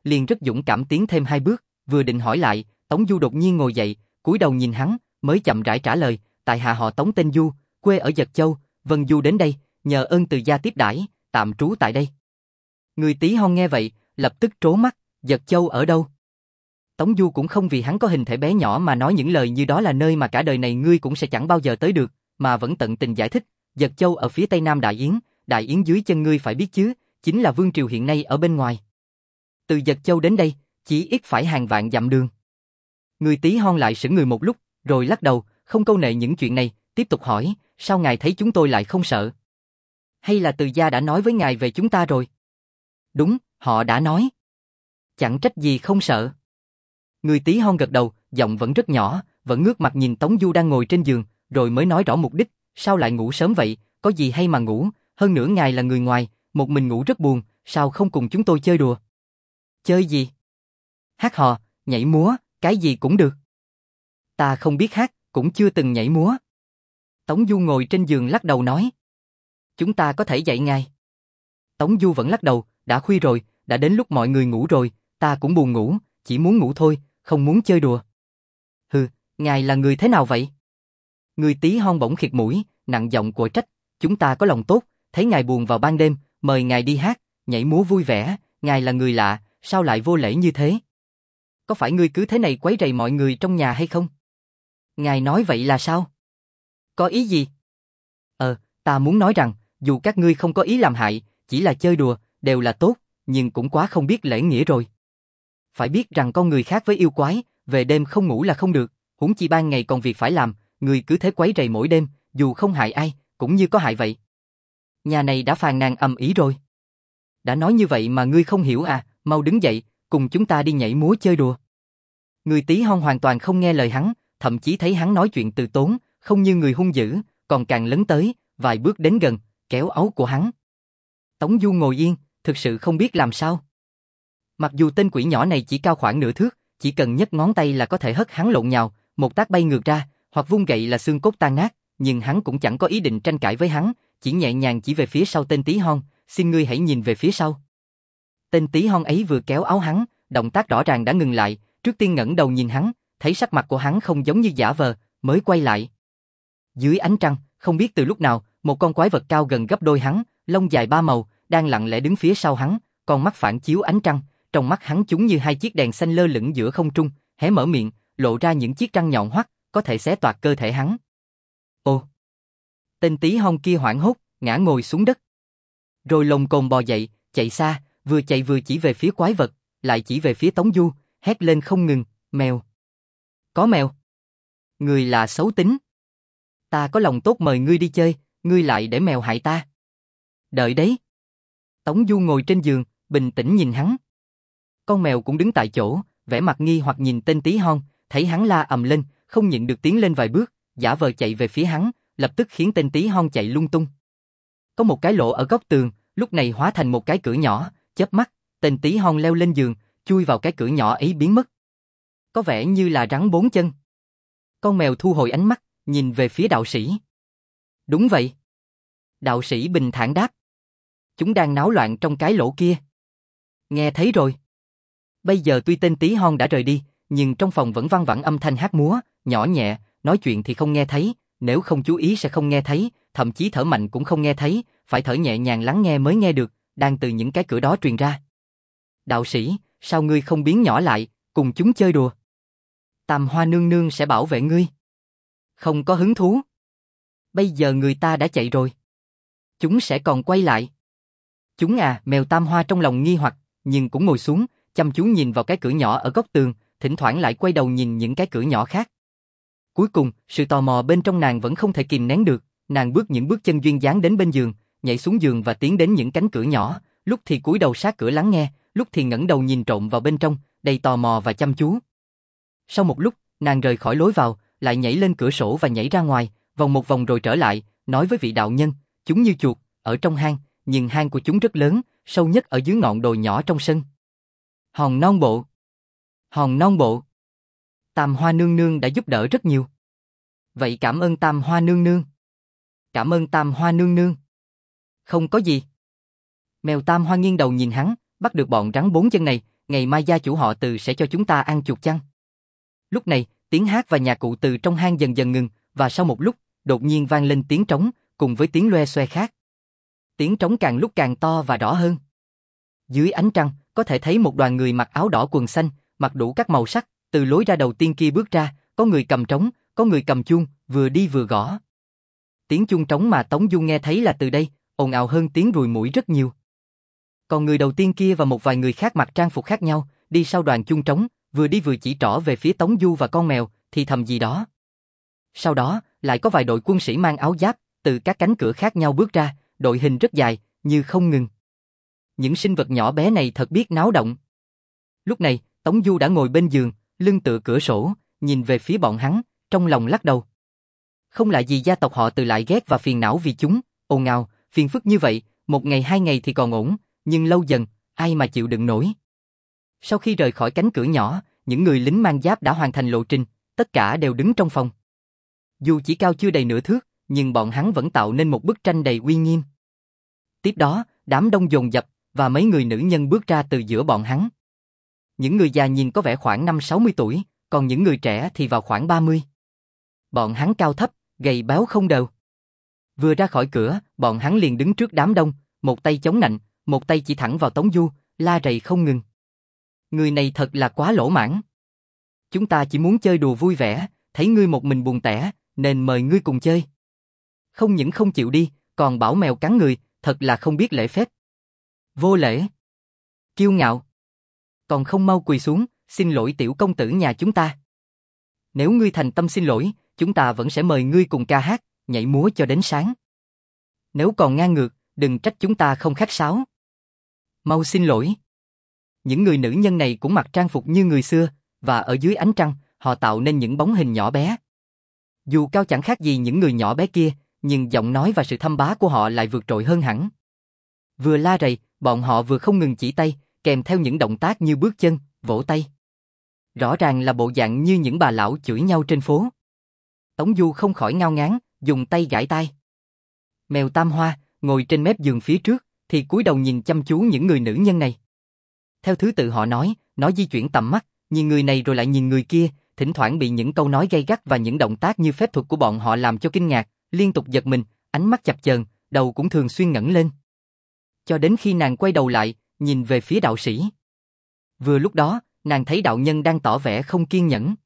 liền rất dũng cảm tiến thêm hai bước, vừa định hỏi lại, Tống Du đột nhiên ngồi dậy, cúi đầu nhìn hắn, mới chậm rãi trả lời, tại hạ họ Tống tên Du, quê ở Dật Châu, Vân Du đến đây, nhờ ơn từ gia tiếp đãi, tạm trú tại đây. Người Tí Hon nghe vậy, lập tức trố mắt, Dật Châu ở đâu? Tống Du cũng không vì hắn có hình thể bé nhỏ mà nói những lời như đó là nơi mà cả đời này ngươi cũng sẽ chẳng bao giờ tới được, mà vẫn tận tình giải thích, Dật Châu ở phía tây nam Đại Yến, Đại Yến dưới chân ngươi phải biết chứ, chính là vương triều hiện nay ở bên ngoài. Từ Dật Châu đến đây, chỉ ít phải hàng vạn dặm đường. Người Tí Hon lại sững người một lúc, rồi lắc đầu, không câu nệ những chuyện này, tiếp tục hỏi, sao ngài thấy chúng tôi lại không sợ? Hay là từ gia đã nói với ngài về chúng ta rồi? Đúng, họ đã nói. Chẳng trách gì không sợ. Người Tí Hon gật đầu, giọng vẫn rất nhỏ, vẫn ngước mặt nhìn Tống Du đang ngồi trên giường, rồi mới nói rõ mục đích, sao lại ngủ sớm vậy, có gì hay mà ngủ, hơn nữa ngài là người ngoài, một mình ngủ rất buồn, sao không cùng chúng tôi chơi đùa? Chơi gì? Hát hò, nhảy múa, cái gì cũng được. Ta không biết hát, cũng chưa từng nhảy múa. Tống Du ngồi trên giường lắc đầu nói. Chúng ta có thể dạy ngài. Tống Du vẫn lắc đầu, đã khuya rồi, đã đến lúc mọi người ngủ rồi, ta cũng buồn ngủ, chỉ muốn ngủ thôi, không muốn chơi đùa. Hừ, ngài là người thế nào vậy? Người Tí Hon bỗng khịt mũi, nặng giọng của trách, chúng ta có lòng tốt, thấy ngài buồn vào ban đêm, mời ngài đi hát, nhảy múa vui vẻ, ngài là người lạ, sao lại vô lễ như thế? Có phải ngươi cứ thế này quấy rầy mọi người trong nhà hay không? Ngài nói vậy là sao? Có ý gì? Ờ, ta muốn nói rằng, dù các ngươi không có ý làm hại, chỉ là chơi đùa, đều là tốt, nhưng cũng quá không biết lễ nghĩa rồi. Phải biết rằng con người khác với yêu quái, về đêm không ngủ là không được, huống chi ban ngày còn việc phải làm, người cứ thế quấy rầy mỗi đêm, dù không hại ai, cũng như có hại vậy. Nhà này đã phàn nàn ầm ĩ rồi. Đã nói như vậy mà ngươi không hiểu à, mau đứng dậy, cùng chúng ta đi nhảy múa chơi đùa. Người Tí Hon hoàn toàn không nghe lời hắn, thậm chí thấy hắn nói chuyện từ tốn, không như người hung dữ, còn càng lấn tới, vài bước đến gần, kéo áo của hắn. Tống Du ngồi yên, thực sự không biết làm sao. Mặc dù tên quỷ nhỏ này chỉ cao khoảng nửa thước, chỉ cần nhấc ngón tay là có thể hất hắn lộn nhào, một tát bay ngược ra, hoặc vung gậy là xương cốt tan nát, nhưng hắn cũng chẳng có ý định tranh cãi với hắn, chỉ nhẹ nhàng chỉ về phía sau tên Tí Hon, xin ngươi hãy nhìn về phía sau. Tên Tí Hon ấy vừa kéo áo hắn, động tác rõ ràng đã ngừng lại, trước tiên ngẩng đầu nhìn hắn, thấy sắc mặt của hắn không giống như giả vờ, mới quay lại. Dưới ánh trăng, không biết từ lúc nào, một con quái vật cao gần gấp đôi hắn, lông dài ba màu, đang lặng lẽ đứng phía sau hắn, con mắt phản chiếu ánh trăng, trong mắt hắn chúng như hai chiếc đèn xanh lơ lửng giữa không trung, hé mở miệng, lộ ra những chiếc răng nhọn hoắt, có thể xé toạc cơ thể hắn. Ồ! Tên Tí Hon kia hoảng hốt, ngã ngồi xuống đất. Rồi lồm cồm bò dậy, chạy xa, vừa chạy vừa chỉ về phía quái vật, lại chỉ về phía Tống Du, hét lên không ngừng, mèo. Có mèo. Người là xấu tính. Ta có lòng tốt mời ngươi đi chơi, ngươi lại để mèo hại ta. Đợi đấy. Tống Du ngồi trên giường, bình tĩnh nhìn hắn. Con mèo cũng đứng tại chỗ, vẻ mặt nghi hoặc nhìn tên Tí Hon, thấy hắn la ầm lên, không nhịn được tiến lên vài bước, giả vờ chạy về phía hắn, lập tức khiến tên Tí Hon chạy lung tung. Có một cái lỗ ở góc tường, lúc này hóa thành một cái cửa nhỏ, chớp mắt, tên Tí Hon leo lên giường, chui vào cái cửa nhỏ ấy biến mất. Có vẻ như là rắn bốn chân. Con mèo thu hồi ánh mắt, nhìn về phía đạo sĩ. Đúng vậy. Đạo sĩ bình thản đáp. Chúng đang náo loạn trong cái lỗ kia. Nghe thấy rồi. Bây giờ tuy tên Tí Hon đã rời đi, nhưng trong phòng vẫn văng vẳng âm thanh hát múa, nhỏ nhẹ, nói chuyện thì không nghe thấy, nếu không chú ý sẽ không nghe thấy, thậm chí thở mạnh cũng không nghe thấy, phải thở nhẹ nhàng lắng nghe mới nghe được, đang từ những cái cửa đó truyền ra. Đạo sĩ, sao ngươi không biến nhỏ lại, cùng chúng chơi đùa? Tam Hoa nương nương sẽ bảo vệ ngươi. Không có hứng thú. Bây giờ người ta đã chạy rồi. Chúng sẽ còn quay lại. Chúng à, mèo Tam Hoa trong lòng nghi hoặc, nhưng cũng ngồi xuống, chăm chú nhìn vào cái cửa nhỏ ở góc tường, thỉnh thoảng lại quay đầu nhìn những cái cửa nhỏ khác. Cuối cùng, sự tò mò bên trong nàng vẫn không thể kìm nén được, nàng bước những bước chân duyên dáng đến bên giường, nhảy xuống giường và tiến đến những cánh cửa nhỏ, lúc thì cúi đầu sát cửa lắng nghe, lúc thì ngẩng đầu nhìn trộm vào bên trong, đầy tò mò và chăm chú. Sau một lúc, nàng rời khỏi lối vào, lại nhảy lên cửa sổ và nhảy ra ngoài, vòng một vòng rồi trở lại, nói với vị đạo nhân, chúng như chuột, ở trong hang, nhưng hang của chúng rất lớn, sâu nhất ở dưới ngọn đồi nhỏ trong sân. Hòn non bộ. Hòn non bộ. Tam Hoa nương nương đã giúp đỡ rất nhiều. Vậy cảm ơn Tam Hoa nương nương. Cảm ơn Tam Hoa nương nương. Không có gì. Mèo Tam Hoa nghiêng đầu nhìn hắn, bắt được bọn rắn bốn chân này, ngày mai gia chủ họ Từ sẽ cho chúng ta ăn chuột chăng? Lúc này, tiếng hát và nhạc cụ từ trong hang dần dần ngừng, và sau một lúc, đột nhiên vang lên tiếng trống, cùng với tiếng loe xoe khác. Tiếng trống càng lúc càng to và rõ hơn. Dưới ánh trăng, có thể thấy một đoàn người mặc áo đỏ quần xanh, mặc đủ các màu sắc, từ lối ra đầu tiên kia bước ra, có người cầm trống, có người cầm chuông, vừa đi vừa gõ. Tiếng chuông trống mà Tống Du nghe thấy là từ đây, ồn ào hơn tiếng ruồi muỗi rất nhiều. Còn người đầu tiên kia và một vài người khác mặc trang phục khác nhau, đi sau đoàn chuông trống, vừa đi vừa chỉ trỏ về phía Tống Du và con mèo, thì thầm gì đó. Sau đó, lại có vài đội quân sĩ mang áo giáp, từ các cánh cửa khác nhau bước ra, đội hình rất dài, như không ngừng. Những sinh vật nhỏ bé này thật biết náo động. Lúc này, Tống Du đã ngồi bên giường, lưng tựa cửa sổ, nhìn về phía bọn hắn, trong lòng lắc đầu. Không lạ gì gia tộc họ Từ lại ghét và phiền não vì chúng, ồn ào, phiền phức như vậy, một ngày hai ngày thì còn ổn, nhưng lâu dần, ai mà chịu đựng nổi. Sau khi rời khỏi cánh cửa nhỏ, những người lính mang giáp đã hoàn thành lộ trình, tất cả đều đứng trong phòng. Dù chỉ cao chưa đầy nửa thước, nhưng bọn hắn vẫn tạo nên một bức tranh đầy uy nghiêm. Tiếp đó, đám đông dồn dập, và mấy người nữ nhân bước ra từ giữa bọn hắn. Những người già nhìn có vẻ khoảng năm sáu mươi tuổi, còn những người trẻ thì vào khoảng ba mươi. Bọn hắn cao thấp, gầy béo không đều. Vừa ra khỏi cửa, bọn hắn liền đứng trước đám đông, một tay chống nạnh, một tay chỉ thẳng vào Tống Du, la rầy không ngừng. Người này thật là quá lỗ mãn. Chúng ta chỉ muốn chơi đùa vui vẻ, thấy ngươi một mình buồn tẻ, nên mời ngươi cùng chơi. Không những không chịu đi, còn bảo mèo cắn người, thật là không biết lễ phép. Vô lễ. Kiêu ngạo. Còn không mau quỳ xuống, xin lỗi tiểu công tử nhà chúng ta. Nếu ngươi thành tâm xin lỗi, chúng ta vẫn sẽ mời ngươi cùng ca hát, nhảy múa cho đến sáng. Nếu còn ngang ngược, đừng trách chúng ta không khách sáo. Mau xin lỗi. Những người nữ nhân này cũng mặc trang phục như người xưa, và ở dưới ánh trăng, họ tạo nên những bóng hình nhỏ bé. Dù cao chẳng khác gì những người nhỏ bé kia, nhưng giọng nói và sự thăm bá của họ lại vượt trội hơn hẳn. Vừa la rầy, bọn họ vừa không ngừng chỉ tay, kèm theo những động tác như bước chân, vỗ tay. Rõ ràng là bộ dạng như những bà lão chửi nhau trên phố. Tống Du không khỏi ngao ngán, dùng tay gãi tai. Mèo Tam Hoa, ngồi trên mép giường phía trước, thì cúi đầu nhìn chăm chú những người nữ nhân này. Theo thứ tự họ nói, nó di chuyển tầm mắt, nhìn người này rồi lại nhìn người kia, thỉnh thoảng bị những câu nói gay gắt và những động tác như phép thuật của bọn họ làm cho kinh ngạc, liên tục giật mình, ánh mắt chập chờn, đầu cũng thường xuyên ngẩng lên. Cho đến khi nàng quay đầu lại, nhìn về phía đạo sĩ. Vừa lúc đó, nàng thấy đạo nhân đang tỏ vẻ không kiên nhẫn.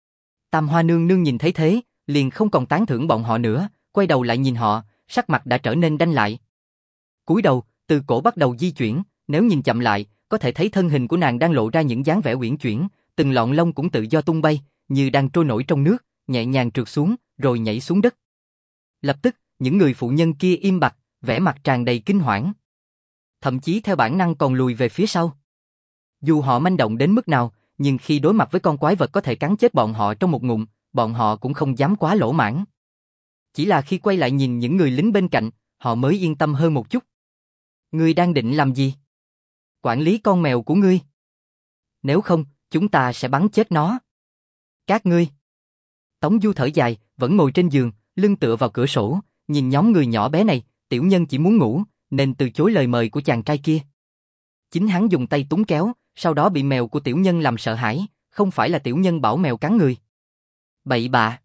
Tam Hoa nương nương nhìn thấy thế, liền không còn tán thưởng bọn họ nữa, quay đầu lại nhìn họ, sắc mặt đã trở nên đanh lại. Cúi đầu, từ cổ bắt đầu di chuyển, nếu nhìn chậm lại, có thể thấy thân hình của nàng đang lộ ra những dáng vẻ uyển chuyển, từng lọn lông cũng tự do tung bay, như đang trôi nổi trong nước, nhẹ nhàng trượt xuống, rồi nhảy xuống đất. Lập tức, những người phụ nhân kia im bặt, vẻ mặt tràn đầy kinh hoảng. Thậm chí theo bản năng còn lùi về phía sau. Dù họ manh động đến mức nào, nhưng khi đối mặt với con quái vật có thể cắn chết bọn họ trong một ngụm, bọn họ cũng không dám quá lỗ mãn. Chỉ là khi quay lại nhìn những người lính bên cạnh, họ mới yên tâm hơn một chút. Ngươi đang định làm gì? Quản lý con mèo của ngươi. Nếu không, chúng ta sẽ bắn chết nó. Các ngươi. Tống Du thở dài, vẫn ngồi trên giường, lưng tựa vào cửa sổ, nhìn nhóm người nhỏ bé này, tiểu nhân chỉ muốn ngủ, nên từ chối lời mời của chàng trai kia. Chính hắn dùng tay túng kéo, sau đó bị mèo của tiểu nhân làm sợ hãi, không phải là tiểu nhân bảo mèo cắn người. Bậy bạ.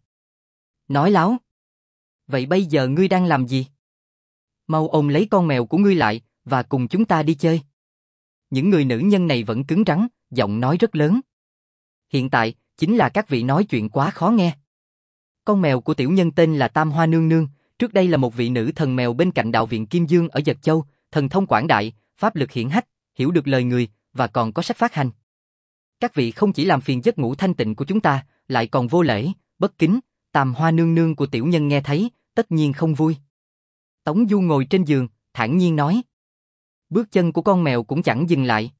Nói láo. Vậy bây giờ ngươi đang làm gì? Mau ôm lấy con mèo của ngươi lại, và cùng chúng ta đi chơi. Những người nữ nhân này vẫn cứng rắn, giọng nói rất lớn. Hiện tại, chính là các vị nói chuyện quá khó nghe. Con mèo của tiểu nhân tên là Tam Hoa nương nương, trước đây là một vị nữ thần mèo bên cạnh đạo viện Kim Dương ở Dật Châu, thần thông quảng đại, pháp lực hiển hách, hiểu được lời người, và còn có sách phát hành. Các vị không chỉ làm phiền giấc ngủ thanh tịnh của chúng ta, lại còn vô lễ, bất kính, Tam Hoa nương nương của tiểu nhân nghe thấy, tất nhiên không vui. Tống Du ngồi trên giường, thản nhiên nói. Bước chân của con mèo cũng chẳng dừng lại.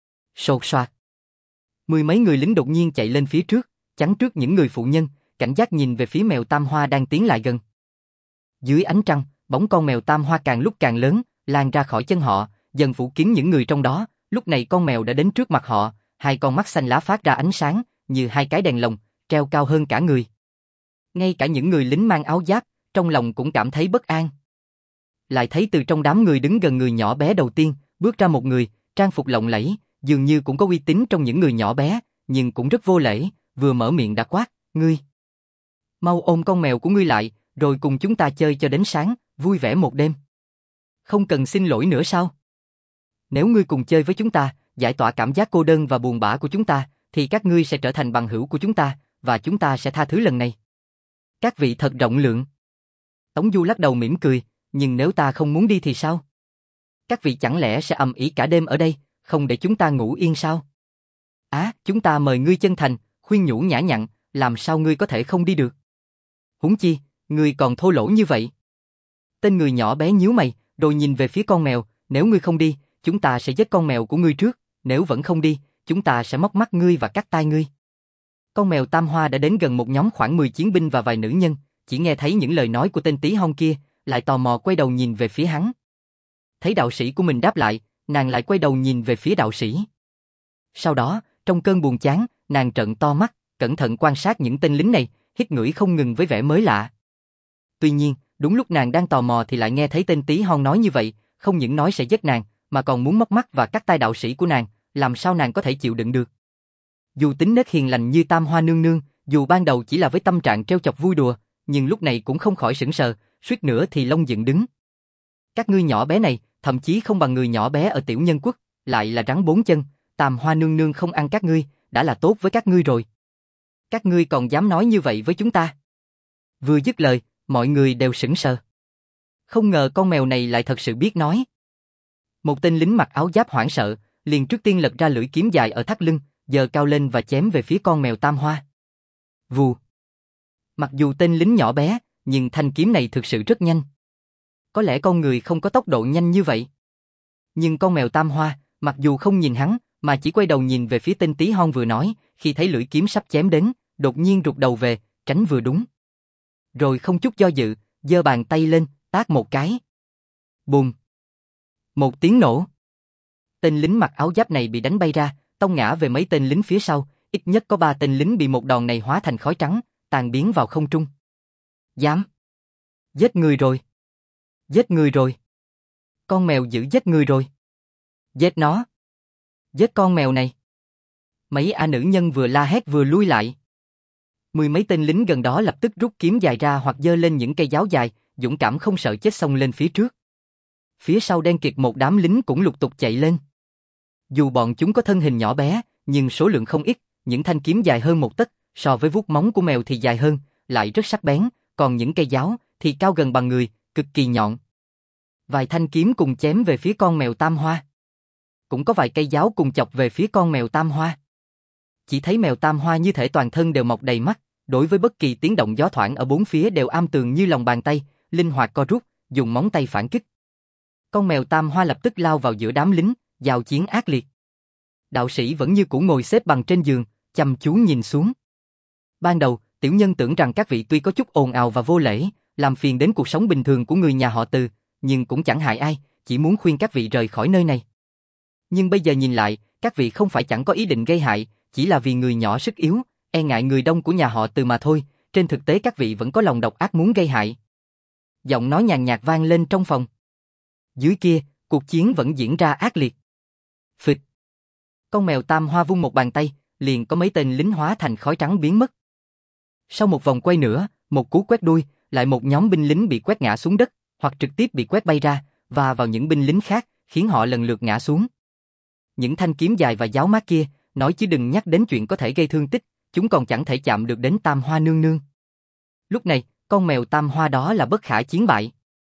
Sột soạt. Mười mấy người lính đột nhiên chạy lên phía trước, chắn trước những người phụ nhân, cảnh giác nhìn về phía mèo Tam Hoa đang tiến lại gần. Dưới ánh trăng, bóng con mèo Tam Hoa càng lúc càng lớn, lan ra khỏi chân họ, dần phủ kín những người trong đó. Lúc này con mèo đã đến trước mặt họ, hai con mắt xanh lá phát ra ánh sáng, như hai cái đèn lồng, treo cao hơn cả người. Ngay cả những người lính mang áo giáp, trong lòng cũng cảm thấy bất an. Lại thấy từ trong đám người đứng gần người nhỏ bé đầu tiên, bước ra một người, trang phục lộng lẫy, dường như cũng có uy tín trong những người nhỏ bé, nhưng cũng rất vô lễ, vừa mở miệng đã quát, ngươi. Mau ôm con mèo của ngươi lại, rồi cùng chúng ta chơi cho đến sáng, vui vẻ một đêm. Không cần xin lỗi nữa sao? Nếu ngươi cùng chơi với chúng ta, giải tỏa cảm giác cô đơn và buồn bã của chúng ta, thì các ngươi sẽ trở thành bằng hữu của chúng ta, và chúng ta sẽ tha thứ lần này. Các vị thật rộng lượng. Tống Du lắc đầu mỉm cười, nhưng nếu ta không muốn đi thì sao? Các vị chẳng lẽ sẽ ầm ĩ cả đêm ở đây, không để chúng ta ngủ yên sao? Á, à, chúng ta mời ngươi chân thành, khuyên nhủ nhã nhặn, làm sao ngươi có thể không đi được? Huống chi, ngươi còn thô lỗ như vậy. Tên người nhỏ bé nhíu mày, rồi nhìn về phía con mèo, nếu ngươi không đi, chúng ta sẽ giết con mèo của ngươi trước, nếu vẫn không đi, chúng ta sẽ móc mắt ngươi và cắt tai ngươi. Con mèo Tam Hoa đã đến gần một nhóm khoảng mười chiến binh và vài nữ nhân, chỉ nghe thấy những lời nói của tên tí hon kia, lại tò mò quay đầu nhìn về phía hắn. Thấy đạo sĩ của mình đáp lại, nàng lại quay đầu nhìn về phía đạo sĩ. Sau đó, trong cơn buồn chán, nàng trợn to mắt, cẩn thận quan sát những tên lính này, hít ngửi không ngừng với vẻ mới lạ. Tuy nhiên, đúng lúc nàng đang tò mò thì lại nghe thấy tên tí hon nói như vậy, không những nói sẽ giết nàng, mà còn muốn móc mắt và cắt tai đạo sĩ của nàng, làm sao nàng có thể chịu đựng được. Dù tính nết hiền lành như Tam Hoa nương nương, dù ban đầu chỉ là với tâm trạng trêu chọc vui đùa, nhưng lúc này cũng không khỏi sững sờ, suýt nữa thì lông dựng đứng. Các ngươi nhỏ bé này, thậm chí không bằng người nhỏ bé ở Tiểu Nhân Quốc, lại là rắn bốn chân, Tam Hoa nương nương không ăn các ngươi, đã là tốt với các ngươi rồi. Các ngươi còn dám nói như vậy với chúng ta? Vừa dứt lời, mọi người đều sững sờ. Không ngờ con mèo này lại thật sự biết nói. Một tên lính mặc áo giáp hoảng sợ, liền trước tiên lật ra lưỡi kiếm dài ở thắt lưng, giơ cao lên và chém về phía con mèo Tam Hoa. Vù. Mặc dù tên lính nhỏ bé, nhưng thanh kiếm này thực sự rất nhanh. Có lẽ con người không có tốc độ nhanh như vậy. Nhưng con mèo Tam Hoa, mặc dù không nhìn hắn, mà chỉ quay đầu nhìn về phía tên tí hon vừa nói, khi thấy lưỡi kiếm sắp chém đến, đột nhiên rụt đầu về, tránh vừa đúng. Rồi không chút do dự, giơ bàn tay lên, tát một cái. Bùm. Một tiếng nổ. Tên lính mặc áo giáp này bị đánh bay ra, tông ngã về mấy tên lính phía sau, ít nhất có ba tên lính bị một đòn này hóa thành khói trắng, tan biến vào không trung. Dám. Giết người rồi. Giết người rồi. Con mèo giữ giết người rồi. Giết nó. Giết con mèo này. Mấy a nữ nhân vừa la hét vừa lui lại. Mười mấy tên lính gần đó lập tức rút kiếm dài ra hoặc giơ lên những cây giáo dài, dũng cảm không sợ chết xông lên phía trước. Phía sau đen kịt một đám lính cũng lục tục chạy lên. Dù bọn chúng có thân hình nhỏ bé, nhưng số lượng không ít, những thanh kiếm dài hơn một tấc, so với vuốt móng của mèo thì dài hơn, lại rất sắc bén, còn những cây giáo thì cao gần bằng người, cực kỳ nhọn. Vài thanh kiếm cùng chém về phía con mèo Tam Hoa. Cũng có vài cây giáo cùng chọc về phía con mèo Tam Hoa. Chỉ thấy mèo Tam Hoa như thể toàn thân đều mọc đầy mắt, đối với bất kỳ tiếng động gió thoảng ở bốn phía đều am tường như lòng bàn tay, linh hoạt co rút, dùng móng tay phản kích. Con mèo Tam Hoa lập tức lao vào giữa đám lính, giao chiến ác liệt. Đạo sĩ vẫn như cũ ngồi xếp bằng trên giường, chăm chú nhìn xuống. Ban đầu, tiểu nhân tưởng rằng các vị tuy có chút ồn ào và vô lễ, làm phiền đến cuộc sống bình thường của người nhà họ Từ, nhưng cũng chẳng hại ai, chỉ muốn khuyên các vị rời khỏi nơi này. Nhưng bây giờ nhìn lại, các vị không phải chẳng có ý định gây hại, chỉ là vì người nhỏ sức yếu, e ngại người đông của nhà họ Từ mà thôi, trên thực tế các vị vẫn có lòng độc ác muốn gây hại. Giọng nói nhàn nhạt vang lên trong phòng. Dưới kia, cuộc chiến vẫn diễn ra ác liệt. Phịch. Con mèo Tam Hoa vung một bàn tay, liền có mấy tên lính hóa thành khói trắng biến mất. Sau một vòng quay nữa, một cú quét đuôi, lại một nhóm binh lính bị quét ngã xuống đất, hoặc trực tiếp bị quét bay ra, và vào những binh lính khác, khiến họ lần lượt ngã xuống. Những thanh kiếm dài và giáo mát kia, nói chứ đừng nhắc đến chuyện có thể gây thương tích, chúng còn chẳng thể chạm được đến Tam Hoa nương nương. Lúc này, con mèo Tam Hoa đó là bất khả chiến bại.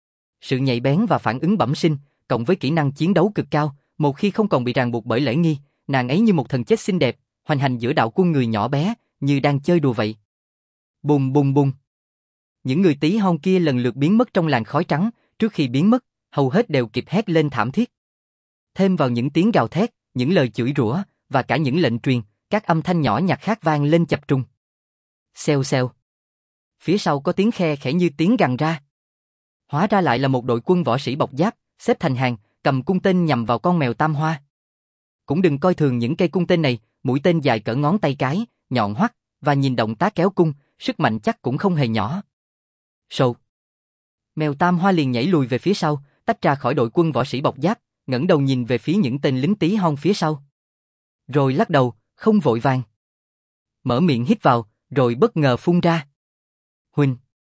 Sự nhạy bén và phản ứng bẩm sinh, cộng với kỹ năng chiến đấu cực cao, một khi không còn bị ràng buộc bởi lễ nghi, nàng ấy như một thần chết xinh đẹp, hoành hành giữa đạo quân người nhỏ bé, như đang chơi đùa vậy. Bùng bùng bùng. Những người tí hon kia lần lượt biến mất trong làn khói trắng, trước khi biến mất, hầu hết đều kịp hét lên thảm thiết. Thêm vào những tiếng gào thét, những lời chửi rủa, và cả những lệnh truyền, các âm thanh nhỏ nhặt khác vang lên chập trùng. Xèo xèo. Phía sau có tiếng khe khẽ như tiếng gằn ra. Hóa ra lại là một đội quân võ sĩ bọc giáp, xếp thành hàng, cầm cung tên nhằm vào con mèo Tam Hoa. Cũng đừng coi thường những cây cung tên này, mũi tên dài cỡ ngón tay cái, nhọn hoắt, và nhìn động tác kéo cung, sức mạnh chắc cũng không hề nhỏ. Sột. Mèo Tam Hoa liền nhảy lùi về phía sau, tách ra khỏi đội quân võ sĩ bọc giáp, ngẩng đầu nhìn về phía những tên lính tí hon phía sau. rồi lắc đầu, không vội vàng. Mở miệng hít vào, rồi bất ngờ phun ra. Huỳnh.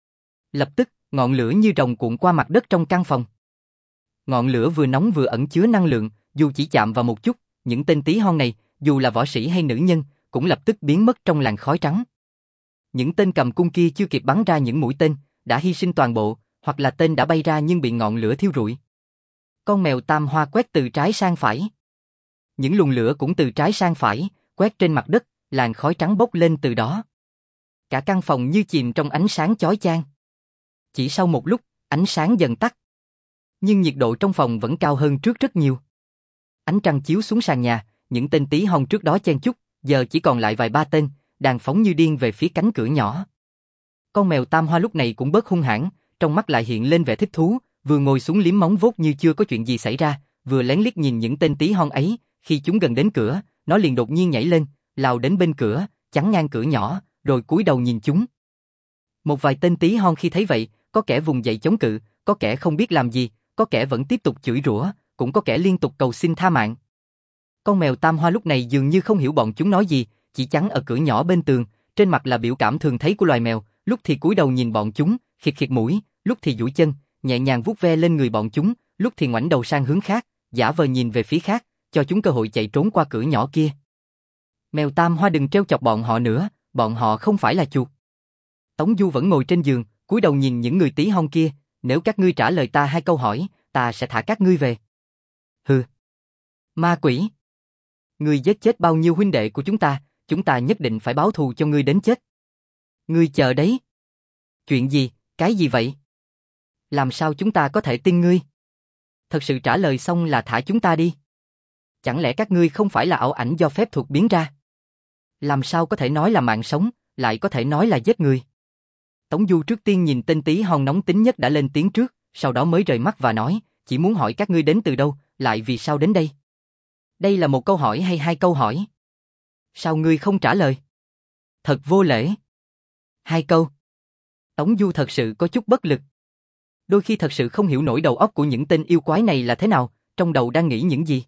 Lập tức, ngọn lửa như rồng cuộn qua mặt đất trong căn phòng. Ngọn lửa vừa nóng vừa ẩn chứa năng lượng, dù chỉ chạm vào một chút, những tên tí hon này, dù là võ sĩ hay nữ nhân, cũng lập tức biến mất trong làn khói trắng. Những tên cầm cung kia chưa kịp bắn ra những mũi tên, đã hy sinh toàn bộ, hoặc là tên đã bay ra nhưng bị ngọn lửa thiêu rụi. Con mèo tam hoa quét từ trái sang phải. Những luồng lửa cũng từ trái sang phải, quét trên mặt đất, làn khói trắng bốc lên từ đó. Cả căn phòng như chìm trong ánh sáng chói chang. Chỉ sau một lúc, ánh sáng dần tắt. Nhưng nhiệt độ trong phòng vẫn cao hơn trước rất nhiều. Ánh trăng chiếu xuống sàn nhà, những tên tí hon trước đó chen chúc, giờ chỉ còn lại vài ba tên, đang phóng như điên về phía cánh cửa nhỏ. Con mèo tam hoa lúc này cũng bớt hung hãn, trong mắt lại hiện lên vẻ thích thú, vừa ngồi xuống liếm móng vuốt như chưa có chuyện gì xảy ra, vừa lén liếc nhìn những tên tí hon ấy. Khi chúng gần đến cửa, nó liền đột nhiên nhảy lên, lao đến bên cửa, chắn ngang cửa nhỏ, rồi cúi đầu nhìn chúng. Một vài tên tí hon khi thấy vậy, có kẻ vùng dậy chống cự, có kẻ không biết làm gì, có kẻ vẫn tiếp tục chửi rủa, cũng có kẻ liên tục cầu xin tha mạng. Con mèo tam hoa lúc này dường như không hiểu bọn chúng nói gì, chỉ chắn ở cửa nhỏ bên tường, trên mặt là biểu cảm thường thấy của loài mèo, lúc thì cúi đầu nhìn bọn chúng, khịt khịt mũi, lúc thì duỗi chân, nhẹ nhàng vuốt ve lên người bọn chúng, lúc thì ngoảnh đầu sang hướng khác, giả vờ nhìn về phía khác, cho chúng cơ hội chạy trốn qua cửa nhỏ kia. Mèo tam hoa đừng trêu chọc bọn họ nữa, bọn họ không phải là chuột. Tống Du vẫn ngồi trên giường, cúi đầu nhìn những người tí hon kia, nếu các ngươi trả lời ta hai câu hỏi, ta sẽ thả các ngươi về. Hừ. Ma quỷ. Ngươi giết chết bao nhiêu huynh đệ của chúng ta, chúng ta nhất định phải báo thù cho ngươi đến chết. Ngươi chờ đấy. Chuyện gì, cái gì vậy? Làm sao chúng ta có thể tin ngươi? Thật sự trả lời xong là thả chúng ta đi. Chẳng lẽ các ngươi không phải là ảo ảnh do phép thuật biến ra? Làm sao có thể nói là mạng sống, lại có thể nói là giết người? Tống Du trước tiên nhìn tên tí hon nóng tính nhất đã lên tiếng trước, sau đó mới rời mắt và nói, chỉ muốn hỏi các ngươi đến từ đâu, lại vì sao đến đây? Đây là một câu hỏi hay hai câu hỏi? Sao ngươi không trả lời? Thật vô lễ. Hai câu. Tống Du thật sự có chút bất lực. Đôi khi thật sự không hiểu nổi đầu óc của những tên yêu quái này là thế nào, trong đầu đang nghĩ những gì.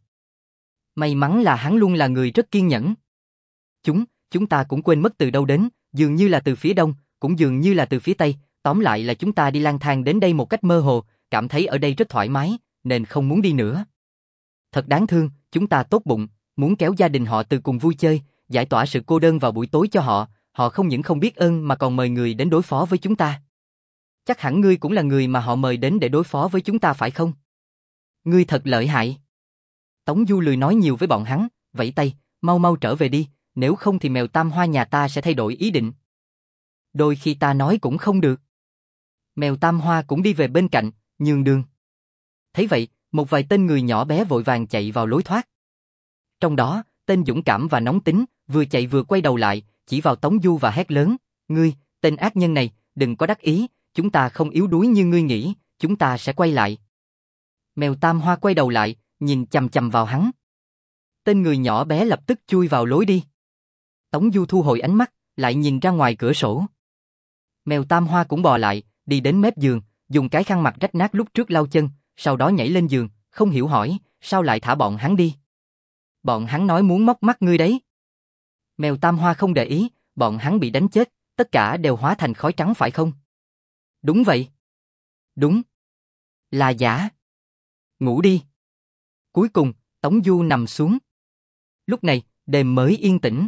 May mắn là hắn luôn là người rất kiên nhẫn. Chúng, chúng ta cũng quên mất từ đâu đến, dường như là từ phía đông, cũng dường như là từ phía tây, tóm lại là chúng ta đi lang thang đến đây một cách mơ hồ, cảm thấy ở đây rất thoải mái, nên không muốn đi nữa. Thật đáng thương, chúng ta tốt bụng, muốn kéo gia đình họ từ cùng vui chơi, giải tỏa sự cô đơn vào buổi tối cho họ, họ không những không biết ơn mà còn mời người đến đối phó với chúng ta. Chắc hẳn ngươi cũng là người mà họ mời đến để đối phó với chúng ta phải không? Ngươi thật lợi hại. Tống Du lười nói nhiều với bọn hắn, vẫy tay, mau mau trở về đi, nếu không thì mèo tam hoa nhà ta sẽ thay đổi ý định. Đôi khi ta nói cũng không được. Mèo tam hoa cũng đi về bên cạnh, nhường đường. Thấy vậy, một vài tên người nhỏ bé vội vàng chạy vào lối thoát. Trong đó, tên dũng cảm và nóng tính, vừa chạy vừa quay đầu lại, chỉ vào Tống Du và hét lớn, ngươi, tên ác nhân này, đừng có đắc ý, chúng ta không yếu đuối như ngươi nghĩ, chúng ta sẽ quay lại. Mèo tam hoa quay đầu lại, nhìn chằm chằm vào hắn. Tên người nhỏ bé lập tức chui vào lối đi. Tống Du thu hồi ánh mắt, lại nhìn ra ngoài cửa sổ. Mèo tam hoa cũng bò lại, đi đến mép giường, dùng cái khăn mặt rách nát lúc trước lau chân, sau đó nhảy lên giường, không hiểu hỏi, sao lại thả bọn hắn đi? Bọn hắn nói muốn móc mắt ngươi đấy. Mèo tam hoa không để ý, bọn hắn bị đánh chết, tất cả đều hóa thành khói trắng phải không? Đúng vậy. Đúng. Là giả. Ngủ đi. Cuối cùng, Tống Du nằm xuống. Lúc này, đêm mới yên tĩnh.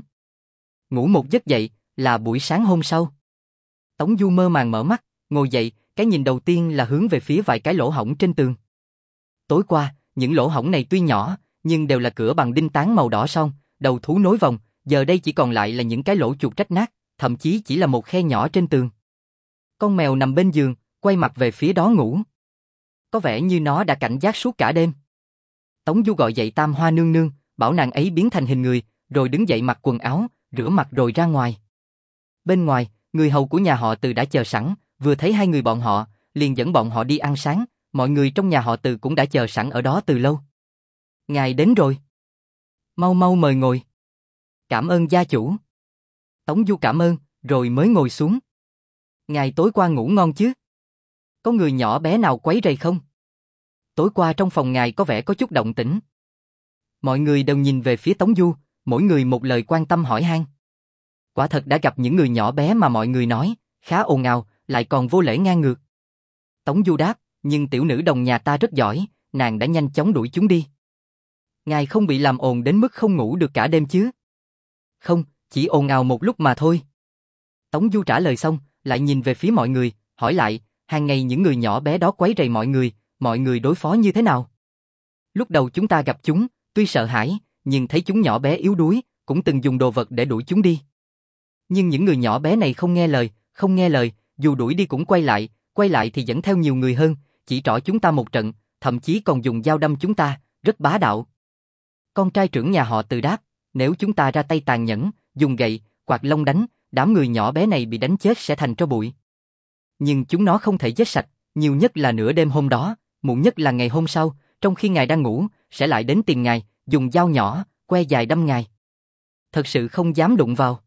Ngủ một giấc dậy, là buổi sáng hôm sau. Tống Du mơ màng mở mắt, ngồi dậy, cái nhìn đầu tiên là hướng về phía vài cái lỗ hổng trên tường. Tối qua, những lỗ hổng này tuy nhỏ, nhưng đều là cửa bằng đinh tán màu đỏ son, đầu thú nối vòng, giờ đây chỉ còn lại là những cái lỗ chuột rách nát, thậm chí chỉ là một khe nhỏ trên tường. Con mèo nằm bên giường, quay mặt về phía đó ngủ. Có vẻ như nó đã cảnh giác suốt cả đêm. Tống Du gọi dậy Tam Hoa nương nương, bảo nàng ấy biến thành hình người, rồi đứng dậy mặc quần áo, rửa mặt rồi ra ngoài. Bên ngoài, người hầu của nhà họ Từ đã chờ sẵn, vừa thấy hai người bọn họ, liền dẫn bọn họ đi ăn sáng, mọi người trong nhà họ Từ cũng đã chờ sẵn ở đó từ lâu. Ngài đến rồi. Mau mau mời ngồi. Cảm ơn gia chủ. Tống Du cảm ơn, rồi mới ngồi xuống. Ngài tối qua ngủ ngon chứ? Có người nhỏ bé nào quấy rầy không? Tối qua trong phòng ngài có vẻ có chút động tĩnh. Mọi người đều nhìn về phía Tống Du, mỗi người một lời quan tâm hỏi han. Quả thật đã gặp những người nhỏ bé mà mọi người nói, khá ồn ào, lại còn vô lễ ngang ngược. Tống Du đáp, nhưng tiểu nữ đồng nhà ta rất giỏi, nàng đã nhanh chóng đuổi chúng đi. Ngài không bị làm ồn đến mức không ngủ được cả đêm chứ? Không, chỉ ồn ào một lúc mà thôi. Tống Du trả lời xong, lại nhìn về phía mọi người, hỏi lại, hàng ngày những người nhỏ bé đó quấy rầy mọi người, mọi người đối phó như thế nào? Lúc đầu chúng ta gặp chúng, tuy sợ hãi, nhưng thấy chúng nhỏ bé yếu đuối, cũng từng dùng đồ vật để đuổi chúng đi. Nhưng những người nhỏ bé này không nghe lời, không nghe lời, dù đuổi đi cũng quay lại, quay lại thì dẫn theo nhiều người hơn, chỉ trỏ chúng ta một trận, thậm chí còn dùng dao đâm chúng ta, rất bá đạo. Con trai trưởng nhà họ Từ đáp, nếu chúng ta ra tay tàn nhẫn, dùng gậy, quạt lông đánh, đám người nhỏ bé này bị đánh chết sẽ thành tro bụi. Nhưng chúng nó không thể giết sạch, nhiều nhất là nửa đêm hôm đó, muộn nhất là ngày hôm sau, trong khi ngài đang ngủ, sẽ lại đến tìm ngài, dùng dao nhỏ, que dài đâm ngài. Thật sự không dám đụng vào.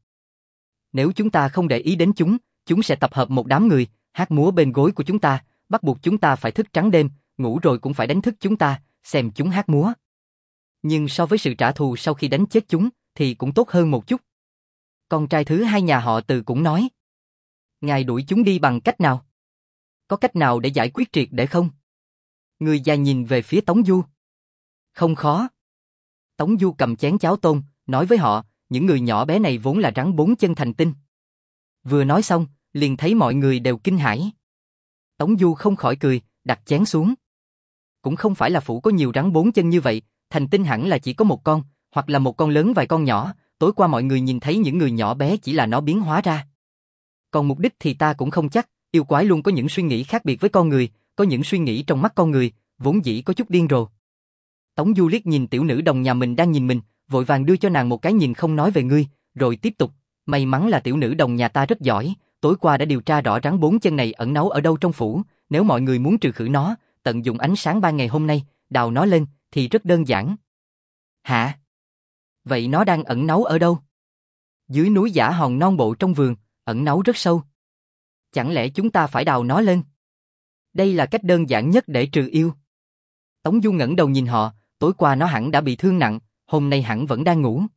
Nếu chúng ta không để ý đến chúng, chúng sẽ tập hợp một đám người, hát múa bên gối của chúng ta, bắt buộc chúng ta phải thức trắng đêm, ngủ rồi cũng phải đánh thức chúng ta, xem chúng hát múa. Nhưng so với sự trả thù sau khi đánh chết chúng, thì cũng tốt hơn một chút. Con trai thứ hai nhà họ Từ cũng nói, ngài đuổi chúng đi bằng cách nào? Có cách nào để giải quyết triệt để không? Người già nhìn về phía Tống Du. Không khó. Tống Du cầm chén cháo tôm, nói với họ, những người nhỏ bé này vốn là rắn bốn chân thành tinh. Vừa nói xong, liền thấy mọi người đều kinh hãi. Tống Du không khỏi cười, đặt chén xuống. Cũng không phải là phủ có nhiều rắn bốn chân như vậy, thành tinh hẳn là chỉ có một con, hoặc là một con lớn vài con nhỏ, tối qua mọi người nhìn thấy những người nhỏ bé chỉ là nó biến hóa ra. Còn mục đích thì ta cũng không chắc, yêu quái luôn có những suy nghĩ khác biệt với con người, có những suy nghĩ trong mắt con người, vốn dĩ có chút điên rồ. Tống Du liếc nhìn tiểu nữ đồng nhà mình đang nhìn mình, vội vàng đưa cho nàng một cái nhìn không nói về ngươi, rồi tiếp tục, may mắn là tiểu nữ đồng nhà ta rất giỏi, tối qua đã điều tra rõ rắn bốn chân này ẩn náu ở đâu trong phủ, nếu mọi người muốn trừ khử nó, tận dụng ánh sáng ban ngày hôm nay, đào nó lên, thì rất đơn giản. Hả? Vậy nó đang ẩn náu ở đâu? Dưới núi Giả Hòn non bộ trong vườn, ẩn náu rất sâu. Chẳng lẽ chúng ta phải đào nó lên? Đây là cách đơn giản nhất để trừ yêu. Tống Du ngẩng đầu nhìn họ, tối qua nó hẳn đã bị thương nặng, hôm nay hẳn vẫn đang ngủ.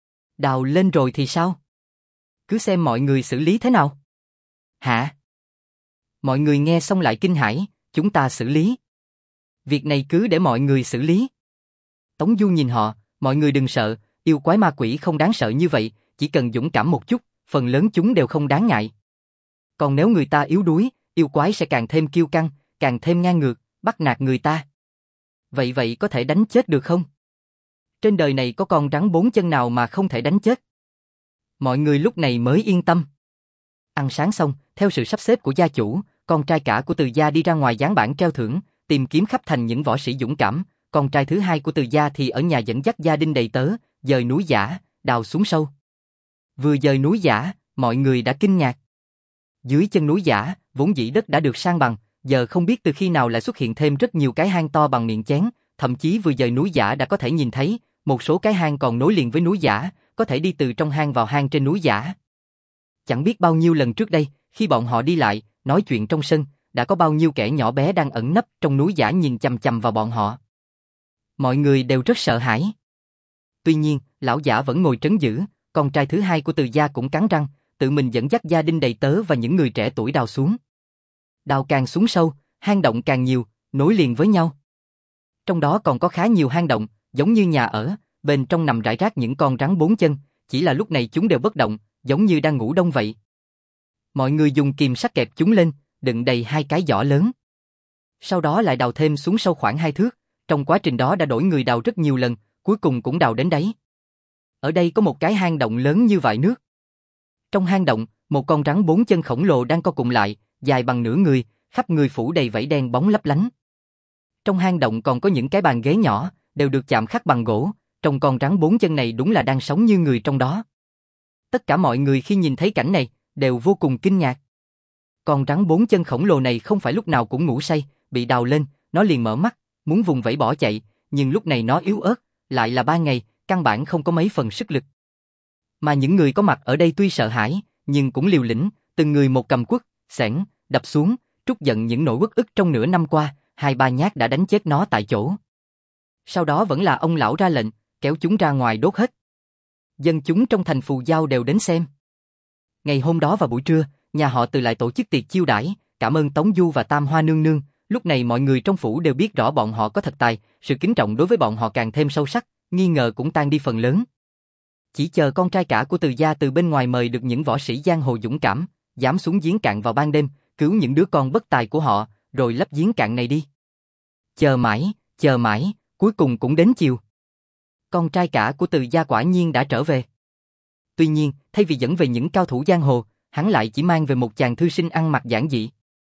Đào lên rồi thì sao? Cứ xem mọi người xử lý thế nào. Hả? Mọi người nghe xong lại kinh hãi, chúng ta xử lý. Việc này cứ để mọi người xử lý. Tống Du nhìn họ, mọi người đừng sợ, yêu quái ma quỷ không đáng sợ như vậy, chỉ cần dũng cảm một chút, phần lớn chúng đều không đáng ngại. Còn nếu người ta yếu đuối, yêu quái sẽ càng thêm kiêu căng, càng thêm ngang ngược, bắt nạt người ta. Vậy vậy có thể đánh chết được không? Trên đời này có con rắn bốn chân nào mà không thể đánh chết? Mọi người lúc này mới yên tâm. Ăn sáng xong, theo sự sắp xếp của gia chủ, con trai cả của Từ gia đi ra ngoài dán bảng treo thưởng, tìm kiếm khắp thành những võ sĩ dũng cảm, con trai thứ hai của Từ gia thì ở nhà dẫn dắt gia đình đầy tớ, dời núi Giả, đào xuống sâu. Vừa dời núi Giả, mọi người đã kinh ngạc. Dưới chân núi Giả, vốn dĩ đất đã được san bằng, giờ không biết từ khi nào lại xuất hiện thêm rất nhiều cái hang to bằng miệng chén, thậm chí vừa dời núi Giả đã có thể nhìn thấy, một số cái hang còn nối liền với núi Giả, có thể đi từ trong hang vào hang trên núi Giả. Chẳng biết bao nhiêu lần trước đây, khi bọn họ đi lại, nói chuyện trong sân, đã có bao nhiêu kẻ nhỏ bé đang ẩn nấp trong núi Giả nhìn chằm chằm vào bọn họ. Mọi người đều rất sợ hãi. Tuy nhiên, lão giả vẫn ngồi trấn giữ, con trai thứ hai của Từ gia cũng cắn răng, tự mình dẫn dắt gia đình đầy tớ và những người trẻ tuổi đào xuống. Đào càng xuống sâu, hang động càng nhiều, nối liền với nhau. Trong đó còn có khá nhiều hang động, giống như nhà ở, bên trong nằm rải rác những con rắn bốn chân, chỉ là lúc này chúng đều bất động, giống như đang ngủ đông vậy. Mọi người dùng kìm sắt kẹp chúng lên, đựng đầy hai cái giỏ lớn. Sau đó lại đào thêm xuống sâu khoảng hai thước, trong quá trình đó đã đổi người đào rất nhiều lần, cuối cùng cũng đào đến đáy. Ở đây có một cái hang động lớn như vại nước. Trong hang động, một con rắn bốn chân khổng lồ đang co cụm lại, dài bằng nửa người, khắp người phủ đầy vảy đen bóng lấp lánh. Trong hang động còn có những cái bàn ghế nhỏ, đều được chạm khắc bằng gỗ, trong con rắn bốn chân này đúng là đang sống như người trong đó. Tất cả mọi người khi nhìn thấy cảnh này, đều vô cùng kinh ngạc. Con rắn bốn chân khổng lồ này không phải lúc nào cũng ngủ say, bị đào lên, nó liền mở mắt, muốn vùng vẫy bỏ chạy, nhưng lúc này nó yếu ớt, lại là ba ngày, căn bản không có mấy phần sức lực. Mà những người có mặt ở đây tuy sợ hãi, nhưng cũng liều lĩnh, từng người một cầm quất, xẻng, đập xuống, trút giận những nỗi uất ức trong nửa năm qua, hai ba nhát đã đánh chết nó tại chỗ. Sau đó vẫn là ông lão ra lệnh, kéo chúng ra ngoài đốt hết. Dân chúng trong thành Phù Giao đều đến xem. Ngày hôm đó vào buổi trưa, nhà họ Từ lại tổ chức tiệc chiêu đãi, cảm ơn Tống Du và Tam Hoa nương nương. Lúc này mọi người trong phủ đều biết rõ bọn họ có thật tài, sự kính trọng đối với bọn họ càng thêm sâu sắc, nghi ngờ cũng tan đi phần lớn. Chỉ chờ con trai cả của Từ gia từ bên ngoài mời được những võ sĩ giang hồ dũng cảm, dám xuống giếng cạn vào ban đêm, cứu những đứa con bất tài của họ, rồi lấp giếng cạn này đi. Chờ mãi, chờ mãi, cuối cùng cũng đến chiều. Con trai cả của Từ gia quả nhiên đã trở về. Tuy nhiên, thay vì dẫn về những cao thủ giang hồ, hắn lại chỉ mang về một chàng thư sinh ăn mặc giản dị.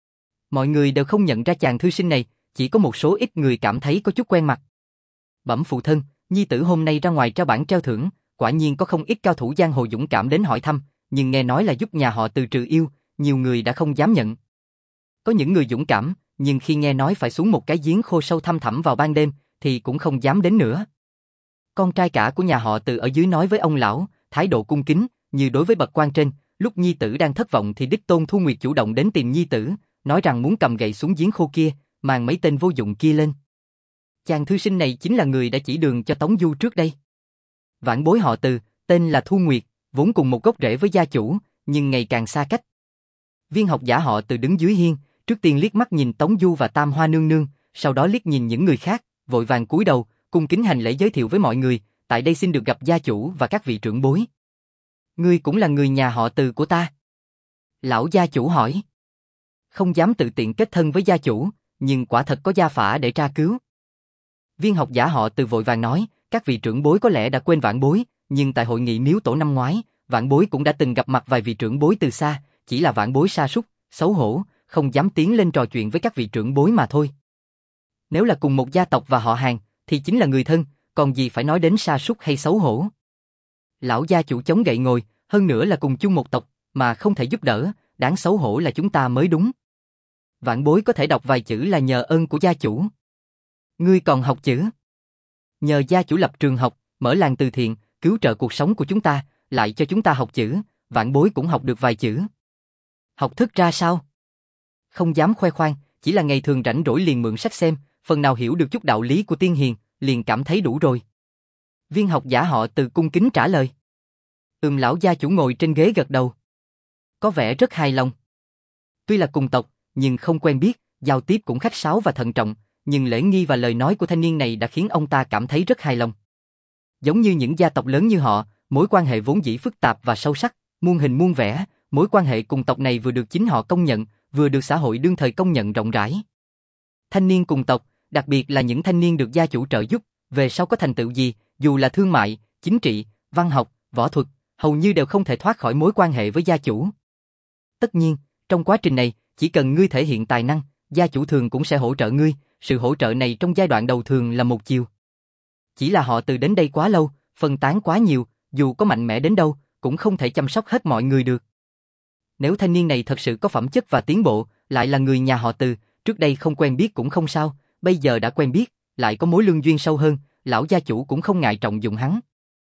Mọi người đều không nhận ra chàng thư sinh này, chỉ có một số ít người cảm thấy có chút quen mặt. Bẩm phụ thân, nhi tử hôm nay ra ngoài trao bảng treo thưởng, quả nhiên có không ít cao thủ giang hồ dũng cảm đến hỏi thăm, nhưng nghe nói là giúp nhà họ Từ trừ yêu, nhiều người đã không dám nhận. Có những người dũng cảm, nhưng khi nghe nói phải xuống một cái giếng khô sâu thăm thẳm vào ban đêm, thì cũng không dám đến nữa. Con trai cả của nhà họ Từ ở dưới nói với ông lão, thái độ cung kính, như đối với bậc quan trên. Lúc nhi tử đang thất vọng thì đích tôn Thu Nguyệt chủ động đến tìm nhi tử, nói rằng muốn cầm gậy xuống giếng khô kia, mang mấy tên vô dụng kia lên. Chàng thư sinh này chính là người đã chỉ đường cho Tống Du trước đây. Vãn bối họ Từ, tên là Thu Nguyệt, vốn cùng một gốc rễ với gia chủ, nhưng ngày càng xa cách. Viên học giả họ Từ đứng dưới hiên, trước tiên liếc mắt nhìn Tống Du và Tam Hoa nương nương, sau đó liếc nhìn những người khác, vội vàng cúi đầu, cung kính hành lễ giới thiệu với mọi người, tại đây xin được gặp gia chủ và các vị trưởng bối. Ngươi cũng là người nhà họ Từ của ta? Lão gia chủ hỏi. Không dám tự tiện kết thân với gia chủ, nhưng quả thật có gia phả để tra cứu. Viên học giả họ Từ vội vàng nói, các vị trưởng bối có lẽ đã quên vãn bối, nhưng tại hội nghị miếu tổ năm ngoái, vãn bối cũng đã từng gặp mặt vài vị trưởng bối từ xa, chỉ là vãn bối sa sút, xấu hổ, không dám tiến lên trò chuyện với các vị trưởng bối mà thôi. Nếu là cùng một gia tộc và họ hàng, thì chính là người thân, còn gì phải nói đến sa sút hay xấu hổ. Lão gia chủ chống gậy ngồi, hơn nữa là cùng chung một tộc, mà không thể giúp đỡ, đáng xấu hổ là chúng ta mới đúng. Vãn bối có thể đọc vài chữ là nhờ ơn của gia chủ. Ngươi còn học chữ? Nhờ gia chủ lập trường học, mở làng từ thiện, cứu trợ cuộc sống của chúng ta, lại cho chúng ta học chữ, vãn bối cũng học được vài chữ. Học thức ra sao? Không dám khoe khoang, chỉ là ngày thường rảnh rỗi liền mượn sách xem, phần nào hiểu được chút đạo lý của tiên hiền, liền cảm thấy đủ rồi. Viên học giả họ Từ cung kính trả lời. Ừm, lão gia chủ ngồi trên ghế gật đầu. Có vẻ rất hài lòng. Tuy là cùng tộc, nhưng không quen biết, giao tiếp cũng khách sáo và thận trọng, nhưng lễ nghi và lời nói của thanh niên này đã khiến ông ta cảm thấy rất hài lòng. Giống như những gia tộc lớn như họ, mối quan hệ vốn dĩ phức tạp và sâu sắc, muôn hình muôn vẻ, mối quan hệ cùng tộc này vừa được chính họ công nhận, vừa được xã hội đương thời công nhận rộng rãi. Thanh niên cùng tộc, đặc biệt là những thanh niên được gia chủ trợ giúp, về sau có thành tựu gì, dù là thương mại, chính trị, văn học, võ thuật, hầu như đều không thể thoát khỏi mối quan hệ với gia chủ. Tất nhiên, trong quá trình này, chỉ cần ngươi thể hiện tài năng, gia chủ thường cũng sẽ hỗ trợ ngươi, sự hỗ trợ này trong giai đoạn đầu thường là một chiều. Chỉ là họ Từ đến đây quá lâu, phân tán quá nhiều, dù có mạnh mẽ đến đâu, cũng không thể chăm sóc hết mọi người được. Nếu thanh niên này thật sự có phẩm chất và tiến bộ, lại là người nhà họ Từ, trước đây không quen biết cũng không sao, bây giờ đã quen biết, lại có mối lương duyên sâu hơn, lão gia chủ cũng không ngại trọng dụng hắn.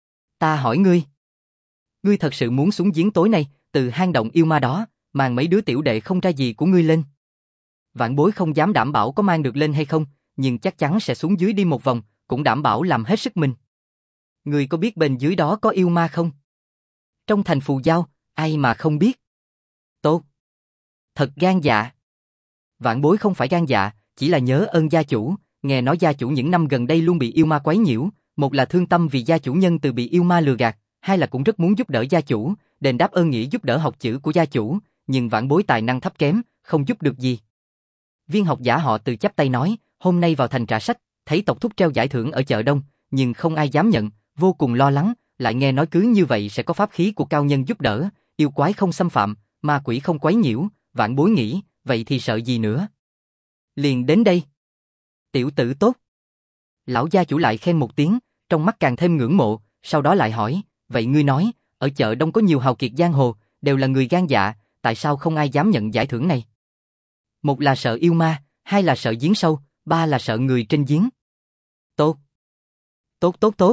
Ta hỏi ngươi, ngươi thật sự muốn xuống giếng tối nay, từ hang động yêu ma đó, mang mấy đứa tiểu đệ không ra gì của ngươi lên? Vãn bối không dám đảm bảo có mang được lên hay không, nhưng chắc chắn sẽ xuống dưới đi một vòng, cũng đảm bảo làm hết sức mình. Ngươi có biết bên dưới đó có yêu ma không? Trong thành Phù Giao, ai mà không biết? Tốt. Thật gan dạ. Vãn bối không phải gan dạ, chỉ là nhớ ơn gia chủ, nghe nói gia chủ những năm gần đây luôn bị yêu ma quấy nhiễu, một là thương tâm vì gia chủ nhân từ bị yêu ma lừa gạt, hai là cũng rất muốn giúp đỡ gia chủ, đền đáp ơn nghĩa giúp đỡ học chữ của gia chủ, nhưng vãn bối tài năng thấp kém, không giúp được gì. Viên học giả họ Từ chắp tay nói, hôm nay vào thành trả sách, thấy tộc thúc treo giải thưởng ở chợ đông, nhưng không ai dám nhận, vô cùng lo lắng, lại nghe nói cứ như vậy sẽ có pháp khí của cao nhân giúp đỡ, yêu quái không xâm phạm, ma quỷ không quấy nhiễu, vãn bối nghĩ, vậy thì sợ gì nữa. Liền đến đây. Tiểu tử tốt. Lão gia chủ lại khen một tiếng, trong mắt càng thêm ngưỡng mộ, sau đó lại hỏi, vậy ngươi nói, ở chợ đông có nhiều hào kiệt giang hồ, đều là người gan dạ, tại sao không ai dám nhận giải thưởng này? Một là sợ yêu ma, hai là sợ giếng sâu, ba là sợ người trên giếng. Tốt. Tốt tốt tốt.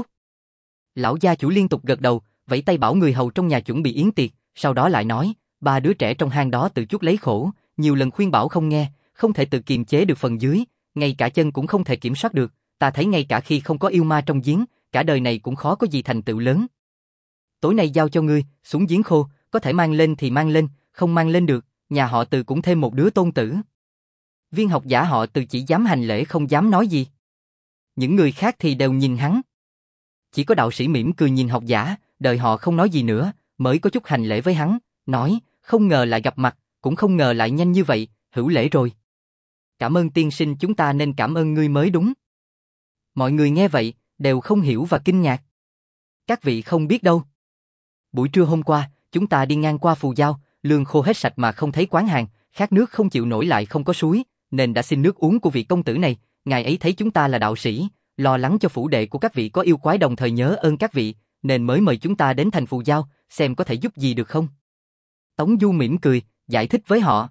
Lão gia chủ liên tục gật đầu, vẫy tay bảo người hầu trong nhà chuẩn bị yến tiệc, sau đó lại nói, ba đứa trẻ trong hang đó tự chuốc lấy khổ, nhiều lần khuyên bảo không nghe, không thể tự kiềm chế được phần dưới, ngay cả chân cũng không thể kiểm soát được, ta thấy ngay cả khi không có yêu ma trong giếng, cả đời này cũng khó có gì thành tựu lớn. tối nay giao cho ngươi, xuống giếng khô, có thể mang lên thì mang lên, không mang lên được, nhà họ Từ cũng thêm một đứa tôn tử. Viên học giả họ Từ chỉ dám hành lễ không dám nói gì. Những người khác thì đều nhìn hắn. Chỉ có đạo sĩ mỉm cười nhìn học giả, đợi họ không nói gì nữa, mới có chút hành lễ với hắn, nói, không ngờ lại gặp mặt, cũng không ngờ lại nhanh như vậy, hữu lễ rồi. Cảm ơn tiên sinh, chúng ta nên cảm ơn ngươi mới đúng. Mọi người nghe vậy, đều không hiểu và kinh ngạc. Các vị không biết đâu. Buổi trưa hôm qua, chúng ta đi ngang qua Phù Giao, lương khô hết sạch mà không thấy quán hàng, khát nước không chịu nổi lại không có suối, nên đã xin nước uống của vị công tử này, ngài ấy thấy chúng ta là đạo sĩ, lo lắng cho phủ đệ của các vị có yêu quái đồng thời nhớ ơn các vị, nên mới mời chúng ta đến thành Phù Giao, xem có thể giúp gì được không. Tống Du mỉm cười, giải thích với họ.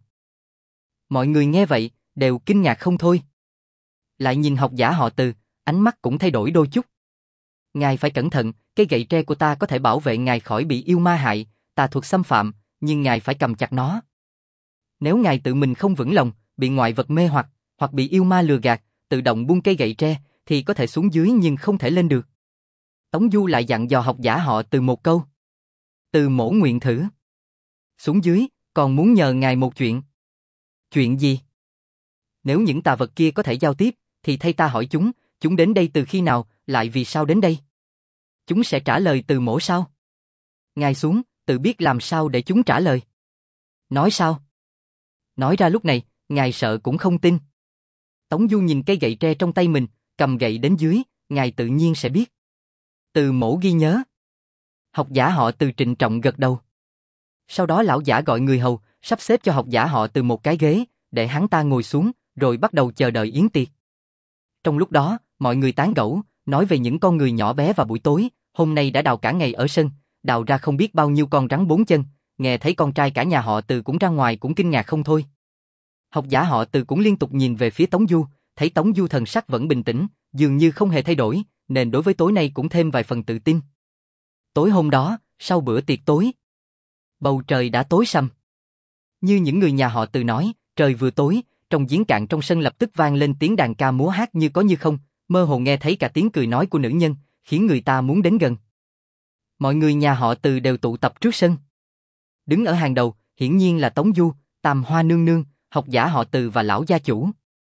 Mọi người nghe vậy, đều kinh ngạc không thôi. Lại nhìn học giả họ Từ, ánh mắt cũng thay đổi đôi chút. Ngài phải cẩn thận, cây gậy tre của ta có thể bảo vệ ngài khỏi bị yêu ma hại, tà thuật xâm phạm, nhưng ngài phải cầm chặt nó. Nếu ngài tự mình không vững lòng, bị ngoại vật mê hoặc, hoặc bị yêu ma lừa gạt, tự động buông cây gậy tre, thì có thể xuống dưới nhưng không thể lên được. Tống Du lại dặn dò học giả họ Từ một câu. Từ mổ nguyện thử. Xuống dưới, còn muốn nhờ ngài một chuyện. Chuyện gì? Nếu những tà vật kia có thể giao tiếp, thì thay ta hỏi chúng, chúng đến đây từ khi nào, lại vì sao đến đây? Chúng sẽ trả lời từ mổ sao? Ngài xuống, tự biết làm sao để chúng trả lời. Nói sao? Nói ra lúc này, ngài sợ cũng không tin. Tống Du nhìn cây gậy tre trong tay mình, cầm gậy đến dưới, ngài tự nhiên sẽ biết. Từ mổ ghi nhớ. Học giả họ Từ trịnh trọng gật đầu. Sau đó lão giả gọi người hầu, sắp xếp cho học giả họ Từ một cái ghế, để hắn ta ngồi xuống, rồi bắt đầu chờ đợi yến tiệc. Trong lúc đó, mọi người tán gẫu, nói về những con người nhỏ bé và buổi tối, hôm nay đã đào cả ngày ở sân, đào ra không biết bao nhiêu con rắn bốn chân, nghe thấy con trai cả nhà họ Từ cũng ra ngoài cũng kinh ngạc không thôi. Học giả họ Từ cũng liên tục nhìn về phía Tống Du, thấy Tống Du thần sắc vẫn bình tĩnh, dường như không hề thay đổi, nên đối với tối nay cũng thêm vài phần tự tin. Tối hôm đó, sau bữa tiệc tối, bầu trời đã tối sầm. Như những người nhà họ Từ nói, trời vừa tối, trong giếng cạn trong sân lập tức vang lên tiếng đàn ca múa hát như có như không, mơ hồ nghe thấy cả tiếng cười nói của nữ nhân, khiến người ta muốn đến gần. Mọi người nhà họ Từ đều tụ tập trước sân. Đứng ở hàng đầu, hiển nhiên là Tống Du, Tam Hoa nương nương, học giả họ Từ và lão gia chủ.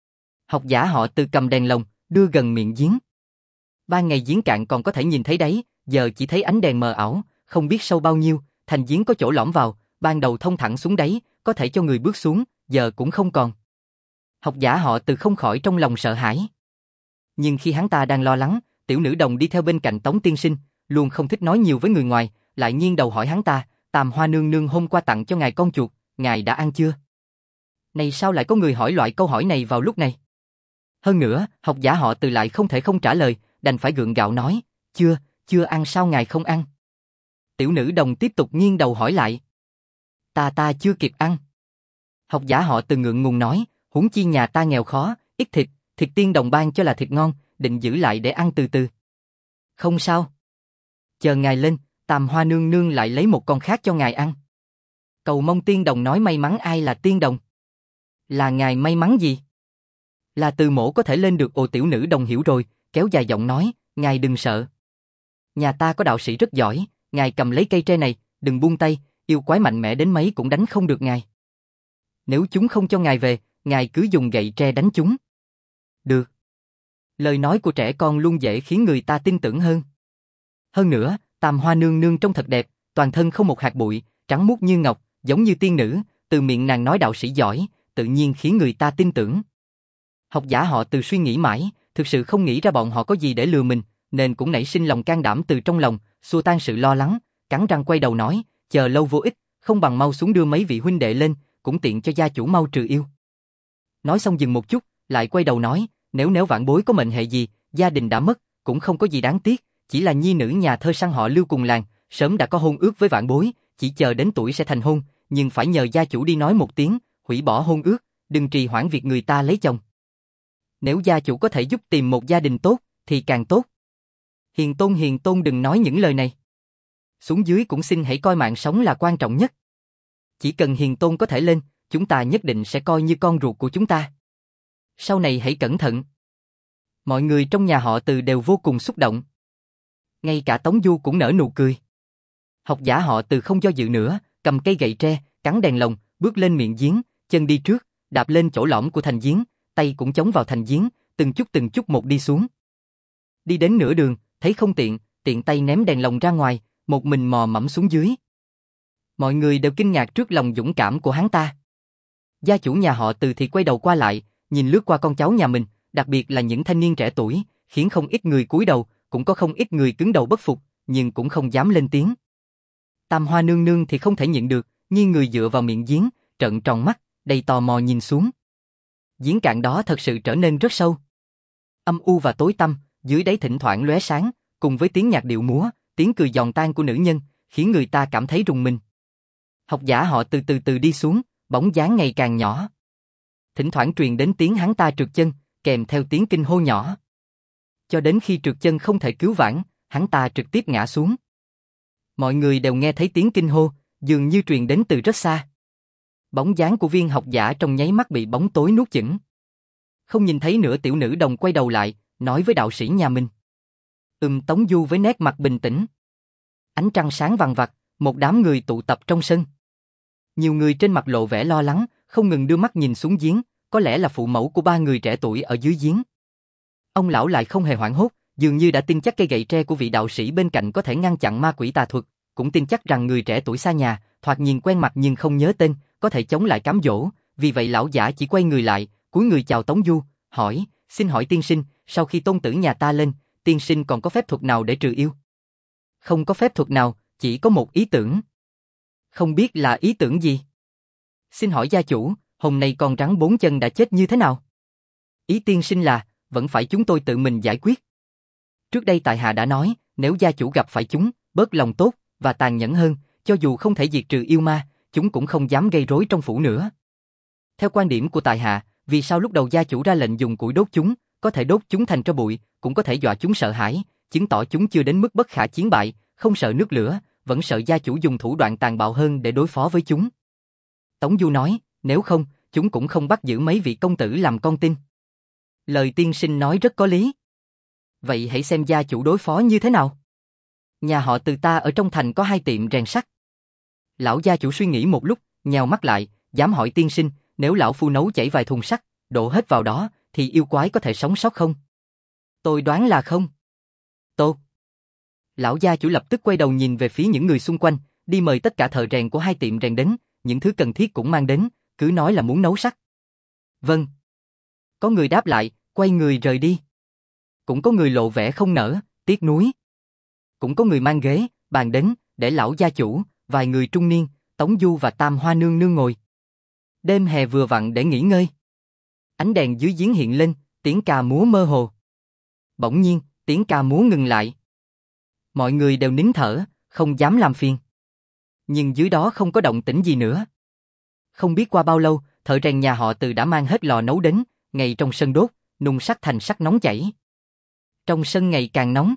Học giả họ Từ cầm đèn lồng, đưa gần miệng giếng. Ban ngày giếng cạn còn có thể nhìn thấy đáy, giờ chỉ thấy ánh đèn mờ ảo, không biết sâu bao nhiêu, thành giếng có chỗ lõm vào, ban đầu thông thẳng xuống đáy, có thể cho người bước xuống, giờ cũng không còn. Học giả họ Từ không khỏi trong lòng sợ hãi. Nhưng khi hắn ta đang lo lắng, tiểu nữ đồng đi theo bên cạnh Tống tiên sinh, luôn không thích nói nhiều với người ngoài, lại nghiêng đầu hỏi hắn ta, Tam Hoa nương nương hôm qua tặng cho ngài con chuột, ngài đã ăn chưa? Này sao lại có người hỏi loại câu hỏi này vào lúc này? Hơn nữa, học giả họ Từ lại không thể không trả lời, đành phải gượng gạo nói, chưa, chưa ăn sao ngài không ăn? Tiểu nữ đồng tiếp tục nghiêng đầu hỏi lại. Ta ta chưa kịp ăn. Học giả họ Từ ngượng ngùng nói, huống chi nhà ta nghèo khó, ít thịt, thịt tiên đồng ban cho là thịt ngon, định giữ lại để ăn từ từ. Không sao. Chờ ngài lên, Tam Hoa nương nương lại lấy một con khác cho ngài ăn. Cầu mong tiên đồng nói may mắn. Ai là tiên đồng? Là ngài may mắn gì? Là Từ mổ có thể lên được. Ồ, tiểu nữ đồng hiểu rồi, kéo dài giọng nói, ngài đừng sợ. Nhà ta có đạo sĩ rất giỏi, ngài cầm lấy cây tre này, đừng buông tay, yêu quái mạnh mẽ đến mấy cũng đánh không được ngài. Nếu chúng không cho ngài về, ngài cứ dùng gậy tre đánh chúng. Được. Lời nói của trẻ con luôn dễ khiến người ta tin tưởng hơn. Hơn nữa, Tam Hoa nương nương trông thật đẹp, toàn thân không một hạt bụi, trắng muốt như ngọc, giống như tiên nữ, từ miệng nàng nói đạo sĩ giỏi, tự nhiên khiến người ta tin tưởng. Học giả họ Từ suy nghĩ mãi, thực sự không nghĩ ra bọn họ có gì để lừa mình, nên cũng nảy sinh lòng can đảm từ trong lòng, xua tan sự lo lắng, cắn răng quay đầu nói, chờ lâu vô ích, không bằng mau xuống đưa mấy vị huynh đệ lên, cũng tiện cho gia chủ mau trừ yêu. Nói xong dừng một chút, lại quay đầu nói, nếu nếu vãn bối có mệnh hệ gì, gia đình đã mất, cũng không có gì đáng tiếc, chỉ là nhi nữ nhà thơ săn họ Lưu cùng làng, sớm đã có hôn ước với vãn bối, chỉ chờ đến tuổi sẽ thành hôn, nhưng phải nhờ gia chủ đi nói một tiếng, hủy bỏ hôn ước, đừng trì hoãn việc người ta lấy chồng. Nếu gia chủ có thể giúp tìm một gia đình tốt, thì càng tốt. Hiền tôn hiền tôn đừng nói những lời này. Xuống dưới cũng xin hãy coi mạng sống là quan trọng nhất. Chỉ cần hiền tôn có thể lên, chúng ta nhất định sẽ coi như con ruột của chúng ta. Sau này hãy cẩn thận. Mọi người trong nhà họ Từ đều vô cùng xúc động. Ngay cả Tống Du cũng nở nụ cười. Học giả họ Từ không do dự nữa, cầm cây gậy tre, cắn đèn lồng, bước lên miệng giếng, chân đi trước, đạp lên chỗ lõm của thành giếng, tay cũng chống vào thành giếng, từng chút từng chút một đi xuống. Đi đến nửa đường, thấy không tiện, tiện tay ném đèn lồng ra ngoài, một mình mò mẫm xuống dưới. Mọi người đều kinh ngạc trước lòng dũng cảm của hắn ta. Gia chủ nhà họ Từ thì quay đầu qua lại, nhìn lướt qua con cháu nhà mình, đặc biệt là những thanh niên trẻ tuổi, khiến không ít người cúi đầu, cũng có không ít người cứng đầu bất phục, nhưng cũng không dám lên tiếng. Tam Hoa nương nương thì không thể nhịn được, nghiêng người dựa vào miệng giếng, trợn tròn mắt, đầy tò mò nhìn xuống. Giếng cạn đó thật sự trở nên rất sâu. Âm u và tối tăm, dưới đáy thỉnh thoảng lóe sáng, cùng với tiếng nhạc điệu múa, tiếng cười giòn tan của nữ nhân, khiến người ta cảm thấy rùng mình. Học giả họ từ từ từ đi xuống, bóng dáng ngày càng nhỏ. Thỉnh thoảng truyền đến tiếng hắn ta trượt chân, kèm theo tiếng kinh hô nhỏ. Cho đến khi trượt chân không thể cứu vãn, hắn ta trực tiếp ngã xuống. Mọi người đều nghe thấy tiếng kinh hô, dường như truyền đến từ rất xa. Bóng dáng của viên học giả trong nháy mắt bị bóng tối nuốt chửng. Không nhìn thấy nữa, tiểu nữ đồng quay đầu lại, nói với đạo sĩ nhà mình. Ừm, Tống Du với nét mặt bình tĩnh. Ánh trăng sáng vằng vặc, một đám người tụ tập trong sân. Nhiều người trên mặt lộ vẻ lo lắng, không ngừng đưa mắt nhìn xuống giếng, có lẽ là phụ mẫu của ba người trẻ tuổi ở dưới giếng. Ông lão lại không hề hoảng hốt, dường như đã tin chắc cây gậy tre của vị đạo sĩ bên cạnh có thể ngăn chặn ma quỷ tà thuật, cũng tin chắc rằng người trẻ tuổi xa nhà, thoạt nhìn quen mặt nhưng không nhớ tên, có thể chống lại cám dỗ, vì vậy lão giả chỉ quay người lại, cúi người chào Tống Du, hỏi, xin hỏi tiên sinh, sau khi tôn tử nhà ta lên, tiên sinh còn có phép thuật nào để trừ yêu? Không có phép thuật nào, chỉ có một ý tưởng. Không biết là ý tưởng gì? Xin hỏi gia chủ, hôm nay con rắn bốn chân đã chết như thế nào? Ý tiên sinh là, vẫn phải chúng tôi tự mình giải quyết. Trước đây tại hạ đã nói, nếu gia chủ gặp phải chúng, bớt lòng tốt và tàn nhẫn hơn, cho dù không thể diệt trừ yêu ma, chúng cũng không dám gây rối trong phủ nữa. Theo quan điểm của tại hạ, vì sao lúc đầu gia chủ ra lệnh dùng củi đốt chúng, có thể đốt chúng thành tro bụi, cũng có thể dọa chúng sợ hãi, chứng tỏ chúng chưa đến mức bất khả chiến bại, không sợ nước lửa, vẫn sợ gia chủ dùng thủ đoạn tàn bạo hơn để đối phó với chúng. Tống Du nói, nếu không, chúng cũng không bắt giữ mấy vị công tử làm con tin. Lời tiên sinh nói rất có lý. Vậy hãy xem gia chủ đối phó như thế nào. Nhà họ Từ ta ở trong thành có hai tiệm rèn sắt. Lão gia chủ suy nghĩ một lúc, nheo mắt lại, dám hỏi tiên sinh, nếu lão phu nấu chảy vài thùng sắt, đổ hết vào đó, thì yêu quái có thể sống sót không? Tôi đoán là không. Tốt. Lão gia chủ lập tức quay đầu nhìn về phía những người xung quanh, đi mời tất cả thợ rèn của hai tiệm rèn đến, những thứ cần thiết cũng mang đến, cứ nói là muốn nấu sắt. Vâng. Có người đáp lại, quay người rời đi. Cũng có người lộ vẻ không nỡ, tiếc nuối. Cũng có người mang ghế, bàn đến, để lão gia chủ, vài người trung niên, Tống Du và Tam Hoa nương nương ngồi. Đêm hè vừa vặn để nghỉ ngơi. Ánh đèn dưới giếng hiện lên, tiếng ca múa mơ hồ. Bỗng nhiên, tiếng ca múa ngừng lại. Mọi người đều nín thở, không dám làm phiền. Nhưng dưới đó không có động tĩnh gì nữa. Không biết qua bao lâu, thợ rèn nhà họ Từ đã mang hết lò nấu đến, ngay trong sân đốt, nung sắt thành sắt nóng chảy. Trong sân ngày càng nóng.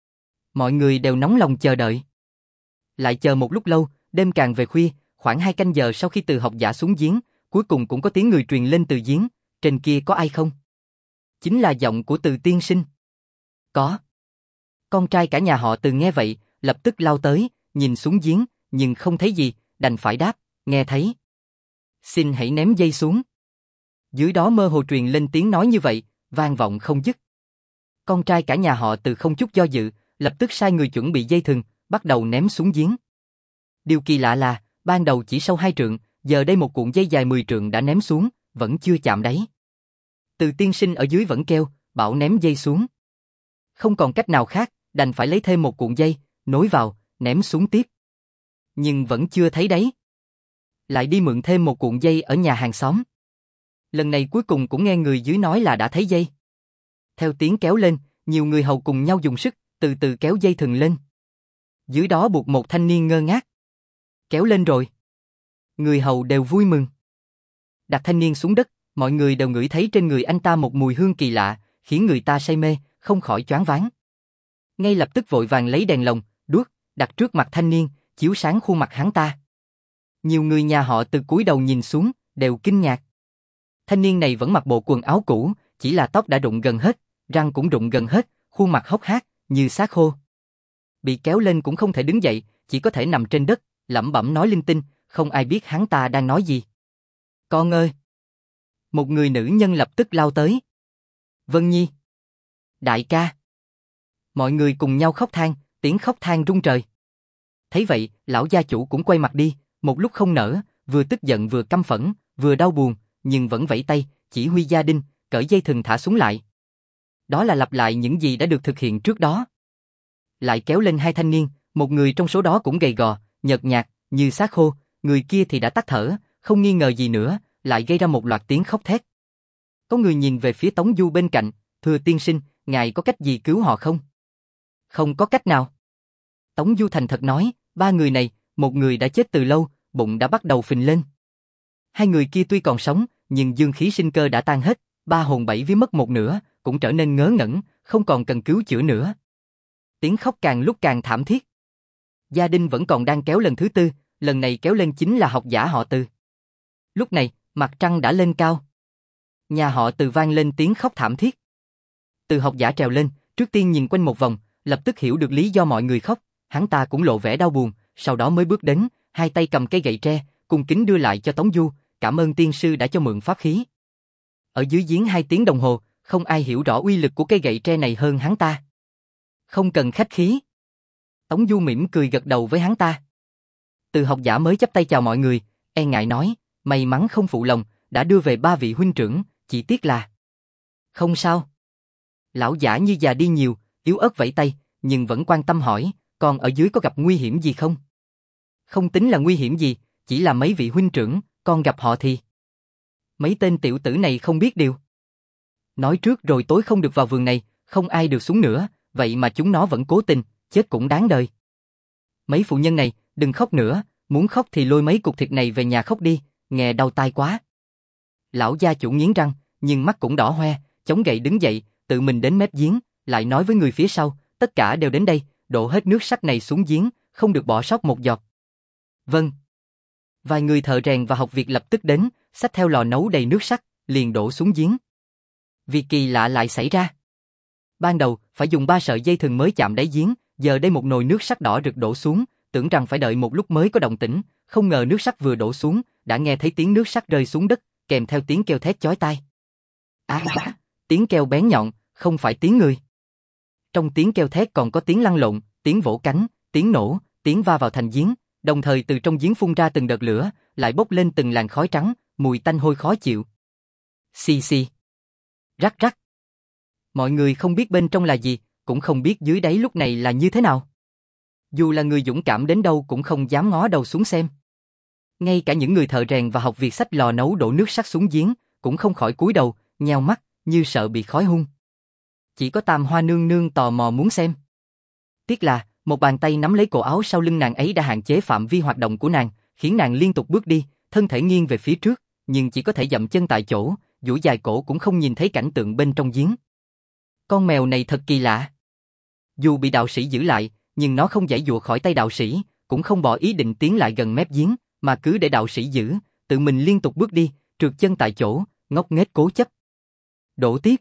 Mọi người đều nóng lòng chờ đợi. Lại chờ một lúc lâu, đêm càng về khuya, khoảng hai canh giờ sau khi Từ học giả xuống giếng, cuối cùng cũng có tiếng người truyền lên từ giếng, trên kia có ai không? Chính là giọng của Từ tiên sinh. Có. Con trai cả nhà họ Từ nghe vậy, lập tức lao tới, nhìn xuống giếng, nhưng không thấy gì, đành phải đáp, nghe thấy. Xin hãy ném dây xuống. Dưới đó mơ hồ truyền lên tiếng nói như vậy, vang vọng không dứt. Con trai cả nhà họ Từ không chút do dự, lập tức sai người chuẩn bị dây thừng, bắt đầu ném xuống giếng. Điều kỳ lạ là, ban đầu chỉ sâu hai trượng, giờ đây một cuộn dây dài mười trượng đã ném xuống, vẫn chưa chạm đáy. Từ tiên sinh ở dưới vẫn kêu, bảo ném dây xuống. Không còn cách nào khác, đành phải lấy thêm một cuộn dây, nối vào, ném xuống tiếp. Nhưng vẫn chưa thấy đáy. Lại đi mượn thêm một cuộn dây ở nhà hàng xóm. Lần này cuối cùng cũng nghe người dưới nói là đã thấy dây. Theo tiếng kéo lên, nhiều người hầu cùng nhau dùng sức, từ từ kéo dây thừng lên. Dưới đó buộc một thanh niên ngơ ngác. Kéo lên rồi. Người hầu đều vui mừng. Đặt thanh niên xuống đất, mọi người đều ngửi thấy trên người anh ta một mùi hương kỳ lạ, khiến người ta say mê, không khỏi choáng váng. Ngay lập tức vội vàng lấy đèn lồng, đuốc, đặt trước mặt thanh niên, chiếu sáng khuôn mặt hắn ta. Nhiều người nhà họ Từ cúi đầu nhìn xuống, đều kinh ngạc. Thanh niên này vẫn mặc bộ quần áo cũ, chỉ là tóc đã rụng gần hết, răng cũng rụng gần hết, khuôn mặt hốc hác, như xác khô. Bị kéo lên cũng không thể đứng dậy, chỉ có thể nằm trên đất, lẩm bẩm nói linh tinh, không ai biết hắn ta đang nói gì. Con ơi! Một người nữ nhân lập tức lao tới. Vân Nhi! Đại ca! Mọi người cùng nhau khóc than, tiếng khóc than rung trời. Thấy vậy, lão gia chủ cũng quay mặt đi, một lúc không nở, vừa tức giận vừa căm phẫn, vừa đau buồn, nhưng vẫn vẫy tay, chỉ huy gia đình, cởi dây thừng thả xuống lại. Đó là lặp lại những gì đã được thực hiện trước đó. Lại kéo lên hai thanh niên, một người trong số đó cũng gầy gò, nhợt nhạt, như xác khô, người kia thì đã tắt thở, không nghi ngờ gì nữa, lại gây ra một loạt tiếng khóc thét. Có người nhìn về phía Tống Du bên cạnh, thưa tiên sinh, ngài có cách gì cứu họ không? Không có cách nào. Tống Du thành thật nói, ba người này, một người đã chết từ lâu, bụng đã bắt đầu phình lên. Hai người kia tuy còn sống, nhưng dương khí sinh cơ đã tan hết, ba hồn bảy vía mất một nửa, cũng trở nên ngớ ngẩn, không còn cần cứu chữa nữa. Tiếng khóc càng lúc càng thảm thiết. Gia đình vẫn còn đang kéo lần thứ tư, lần này kéo lên chính là học giả họ Từ. Lúc này, mặt trăng đã lên cao. Nhà họ Từ vang lên tiếng khóc thảm thiết. Từ học giả trèo lên, trước tiên nhìn quanh một vòng, lập tức hiểu được lý do mọi người khóc, hắn ta cũng lộ vẻ đau buồn, sau đó mới bước đến, hai tay cầm cây gậy tre, cung kính đưa lại cho Tống Du, cảm ơn tiên sư đã cho mượn pháp khí. Ở dưới giếng hai tiếng đồng hồ, không ai hiểu rõ uy lực của cây gậy tre này hơn hắn ta. Không cần khách khí. Tống Du mỉm cười gật đầu với hắn ta. Từ học giả mới chắp tay chào mọi người, e ngại nói, may mắn không phụ lòng, đã đưa về ba vị huynh trưởng, chỉ tiếc là... Không sao. Lão giả như già đi nhiều, yếu ớt vẫy tay, nhưng vẫn quan tâm hỏi, còn ở dưới có gặp nguy hiểm gì không? Không tính là nguy hiểm gì, chỉ là mấy vị huynh trưởng, con gặp họ thì... Mấy tên tiểu tử này không biết điều. Nói trước rồi tối không được vào vườn này, không ai được xuống nữa, vậy mà chúng nó vẫn cố tình, chết cũng đáng đời. Mấy phụ nhân này, đừng khóc nữa, muốn khóc thì lôi mấy cục thịt này về nhà khóc đi, nghe đau tai quá. Lão gia chủ nghiến răng, nhưng mắt cũng đỏ hoe, chống gậy đứng dậy, tự mình đến mép giếng, lại nói với người phía sau, tất cả đều đến đây, đổ hết nước sắt này xuống giếng, không được bỏ sót một giọt. Vâng. Vài người thợ rèn và học việc lập tức đến, xách theo lò nấu đầy nước sắt, liền đổ xuống giếng. Việc kỳ lạ lại xảy ra. Ban đầu, phải dùng ba sợi dây thừng mới chạm đáy giếng, giờ đây một nồi nước sắt đỏ rực đổ xuống, tưởng rằng phải đợi một lúc mới có động tĩnh, không ngờ nước sắt vừa đổ xuống, đã nghe thấy tiếng nước sắt rơi xuống đất, kèm theo tiếng kêu thét chói tai. À, à, tiếng kêu bén nhọn, không phải tiếng người. Trong tiếng kêu thét còn có tiếng lăn lộn, tiếng vỗ cánh, tiếng nổ, tiếng va vào thành giếng, đồng thời từ trong giếng phun ra từng đợt lửa, lại bốc lên từng làn khói trắng, mùi tanh hôi khó chịu. Xì xì. Rắc rắc. Mọi người không biết bên trong là gì, cũng không biết dưới đáy lúc này là như thế nào. Dù là người dũng cảm đến đâu cũng không dám ngó đầu xuống xem. Ngay cả những người thợ rèn và học việc xách lò nấu đổ nước sắt xuống giếng, cũng không khỏi cúi đầu, nheo mắt, như sợ bị khói hun. Chỉ có Tam Hoa nương nương tò mò muốn xem. Tiếc là, một bàn tay nắm lấy cổ áo sau lưng nàng ấy đã hạn chế phạm vi hoạt động của nàng, khiến nàng liên tục bước đi, thân thể nghiêng về phía trước, nhưng chỉ có thể dậm chân tại chỗ, duỗi dài cổ cũng không nhìn thấy cảnh tượng bên trong giếng. Con mèo này thật kỳ lạ. Dù bị đạo sĩ giữ lại, nhưng nó không giãy giụa khỏi tay đạo sĩ, cũng không bỏ ý định tiến lại gần mép giếng, mà cứ để đạo sĩ giữ, tự mình liên tục bước đi, trượt chân tại chỗ, ngốc nghếch cố chấp. Đổ tiếp.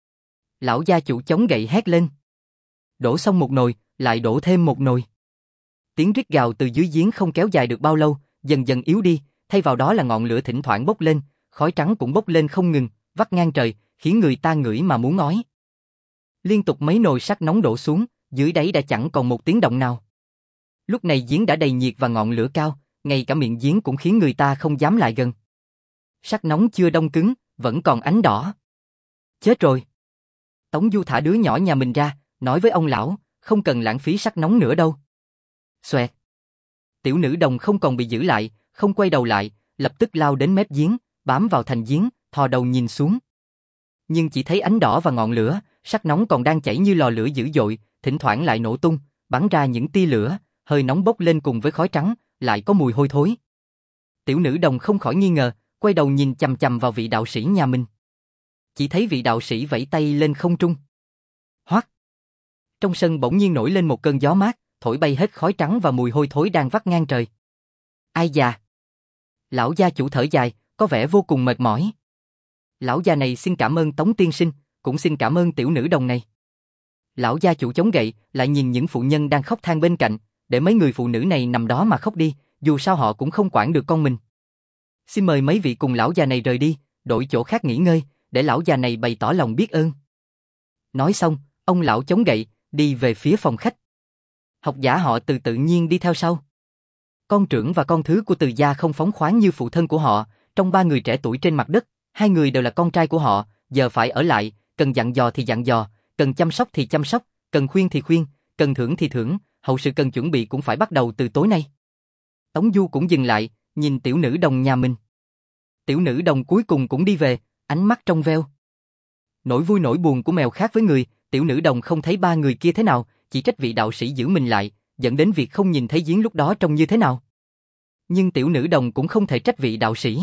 Lão gia chủ chống gậy hét lên. Đổ xong một nồi, lại đổ thêm một nồi. Tiếng rít gào từ dưới giếng không kéo dài được bao lâu, dần dần yếu đi, thay vào đó là ngọn lửa thỉnh thoảng bốc lên, khói trắng cũng bốc lên không ngừng, vắt ngang trời, khiến người ta ngửi mà muốn ói. Liên tục mấy nồi sắt nóng đổ xuống, dưới đáy đã chẳng còn một tiếng động nào. Lúc này giếng đã đầy nhiệt và ngọn lửa cao, ngay cả miệng giếng cũng khiến người ta không dám lại gần. Sắt nóng chưa đông cứng, vẫn còn ánh đỏ. Chết rồi. Tống Du thả đứa nhỏ nhà mình ra, nói với ông lão, không cần lãng phí sắt nóng nữa đâu. Xoẹt. Tiểu nữ đồng không còn bị giữ lại, không quay đầu lại, lập tức lao đến mép giếng, bám vào thành giếng, thò đầu nhìn xuống. Nhưng chỉ thấy ánh đỏ và ngọn lửa, sắt nóng còn đang chảy như lò lửa dữ dội, thỉnh thoảng lại nổ tung, bắn ra những tia lửa, hơi nóng bốc lên cùng với khói trắng, lại có mùi hôi thối. Tiểu nữ đồng không khỏi nghi ngờ, quay đầu nhìn chằm chằm vào vị đạo sĩ nhà mình. Chỉ thấy vị đạo sĩ vẫy tay lên không trung. Hoắc. Trong sân bỗng nhiên nổi lên một cơn gió mát, thổi bay hết khói trắng và mùi hôi thối đang vắt ngang trời. Ai già. Lão gia chủ thở dài, có vẻ vô cùng mệt mỏi. Lão già này xin cảm ơn Tống tiên sinh, cũng xin cảm ơn tiểu nữ đồng này. Lão gia chủ chống gậy, lại nhìn những phụ nhân đang khóc than bên cạnh, để mấy người phụ nữ này nằm đó mà khóc đi, dù sao họ cũng không quản được con mình. Xin mời mấy vị cùng lão già này rời đi, đổi chỗ khác nghỉ ngơi, để lão già này bày tỏ lòng biết ơn. Nói xong, ông lão chống gậy, đi về phía phòng khách. Học giả họ Từ tự nhiên đi theo sau. Con trưởng và con thứ của Từ gia không phóng khoáng như phụ thân của họ, trong ba người trẻ tuổi trên mặt đất, hai người đều là con trai của họ, giờ phải ở lại, cần dặn dò thì dặn dò, cần chăm sóc thì chăm sóc, cần khuyên thì khuyên, cần thưởng thì thưởng, hậu sự cần chuẩn bị cũng phải bắt đầu từ tối nay. Tống Du cũng dừng lại, nhìn tiểu nữ đồng nhà mình. Tiểu nữ đồng cuối cùng cũng đi về, ánh mắt trong veo. Nỗi vui nỗi buồn của mèo khác với người, tiểu nữ đồng không thấy ba người kia thế nào, chỉ trách vị đạo sĩ giữ mình lại, dẫn đến việc không nhìn thấy giếng lúc đó trông như thế nào. Nhưng tiểu nữ đồng cũng không thể trách vị đạo sĩ.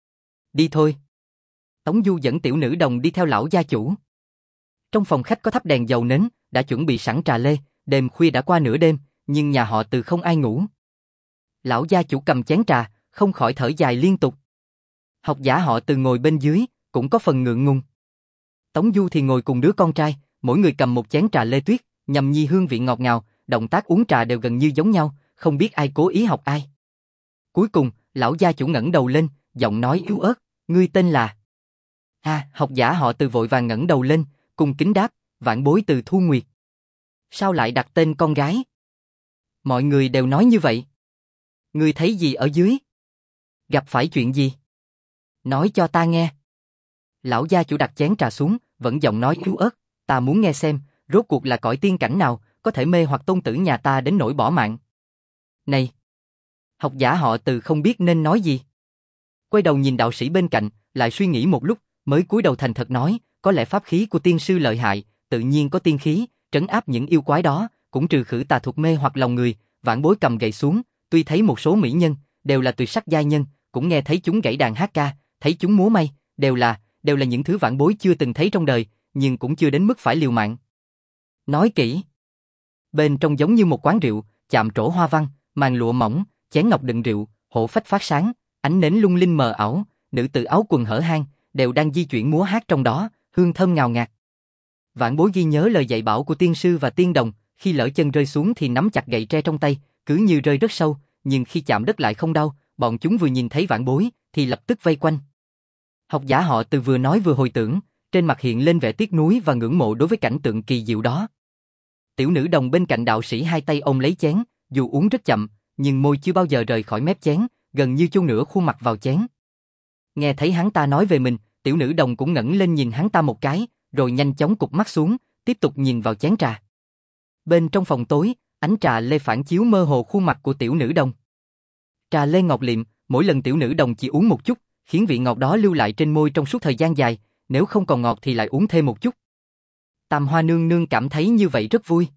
Đi thôi. Tống Du dẫn tiểu nữ đồng đi theo lão gia chủ. Trong phòng khách có thắp đèn dầu nến, đã chuẩn bị sẵn trà lê, đêm khuya đã qua nửa đêm, nhưng nhà họ Từ không ai ngủ. Lão gia chủ cầm chén trà, không khỏi thở dài liên tục. Học giả họ Từ ngồi bên dưới, cũng có phần ngượng ngùng. Tống Du thì ngồi cùng đứa con trai, mỗi người cầm một chén trà lê tuyết, nhâm nhi hương vị ngọt ngào, động tác uống trà đều gần như giống nhau, không biết ai cố ý học ai. Cuối cùng, lão gia chủ ngẩng đầu lên, giọng nói yếu ớt, ngươi tên là... À, học giả họ Từ vội vàng ngẩng đầu lên, cung kính đáp, vãn bối Từ Thu Nguyệt. Sao lại đặt tên con gái? Mọi người đều nói như vậy. Ngươi thấy gì ở dưới? Gặp phải chuyện gì? Nói cho ta nghe. Lão gia chủ đặt chén trà xuống, vẫn giọng nói yếu ớt, ta muốn nghe xem, rốt cuộc là cõi tiên cảnh nào, có thể mê hoặc tôn tử nhà ta đến nỗi bỏ mạng. Này! Học giả họ Từ không biết nên nói gì. Quay đầu nhìn đạo sĩ bên cạnh, lại suy nghĩ một lúc, mới cúi đầu thành thật nói, có lẽ pháp khí của tiên sư lợi hại, tự nhiên có tiên khí, trấn áp những yêu quái đó, cũng trừ khử tà thuật mê hoặc lòng người. Vãn bối cầm gậy xuống, tuy thấy một số mỹ nhân, đều là tuyệt sắc giai nhân, cũng nghe thấy chúng gảy đàn hát ca, thấy chúng múa may, đều là, đều là những thứ vãn bối chưa từng thấy trong đời, nhưng cũng chưa đến mức phải liều mạng. Nói kỹ. Bên trong giống như một quán rượu, chạm trổ hoa văn, màn lụa mỏng, chén ngọc đựng rượu, hộ phách phát sáng, ánh nến lung linh mờ ảo, nữ tử áo quần hở hang, đều đang di chuyển múa hát trong đó, hương thơm ngào ngạt. Vãn bối ghi nhớ lời dạy bảo của tiên sư và tiên đồng, khi lỡ chân rơi xuống thì nắm chặt gậy tre trong tay, cứ như rơi rất sâu, nhưng khi chạm đất lại không đau, bọn chúng vừa nhìn thấy vãn bối, thì lập tức vây quanh. Học giả họ Từ vừa nói vừa hồi tưởng, trên mặt hiện lên vẻ tiếc nuối và ngưỡng mộ đối với cảnh tượng kỳ diệu đó. Tiểu nữ đồng bên cạnh đạo sĩ hai tay ôm lấy chén, dù uống rất chậm, nhưng môi chưa bao giờ rời khỏi mép chén, gần như chôn nửa khuôn mặt vào chén. Nghe thấy hắn ta nói về mình, tiểu nữ đồng cũng ngẩng lên nhìn hắn ta một cái, rồi nhanh chóng cụp mắt xuống, tiếp tục nhìn vào chén trà. Bên trong phòng tối, ánh trà lê phản chiếu mơ hồ khuôn mặt của tiểu nữ đồng. Trà lê ngọt liệm, mỗi lần tiểu nữ đồng chỉ uống một chút, khiến vị ngọt đó lưu lại trên môi trong suốt thời gian dài, nếu không còn ngọt thì lại uống thêm một chút. Tam Hoa nương nương cảm thấy như vậy rất vui.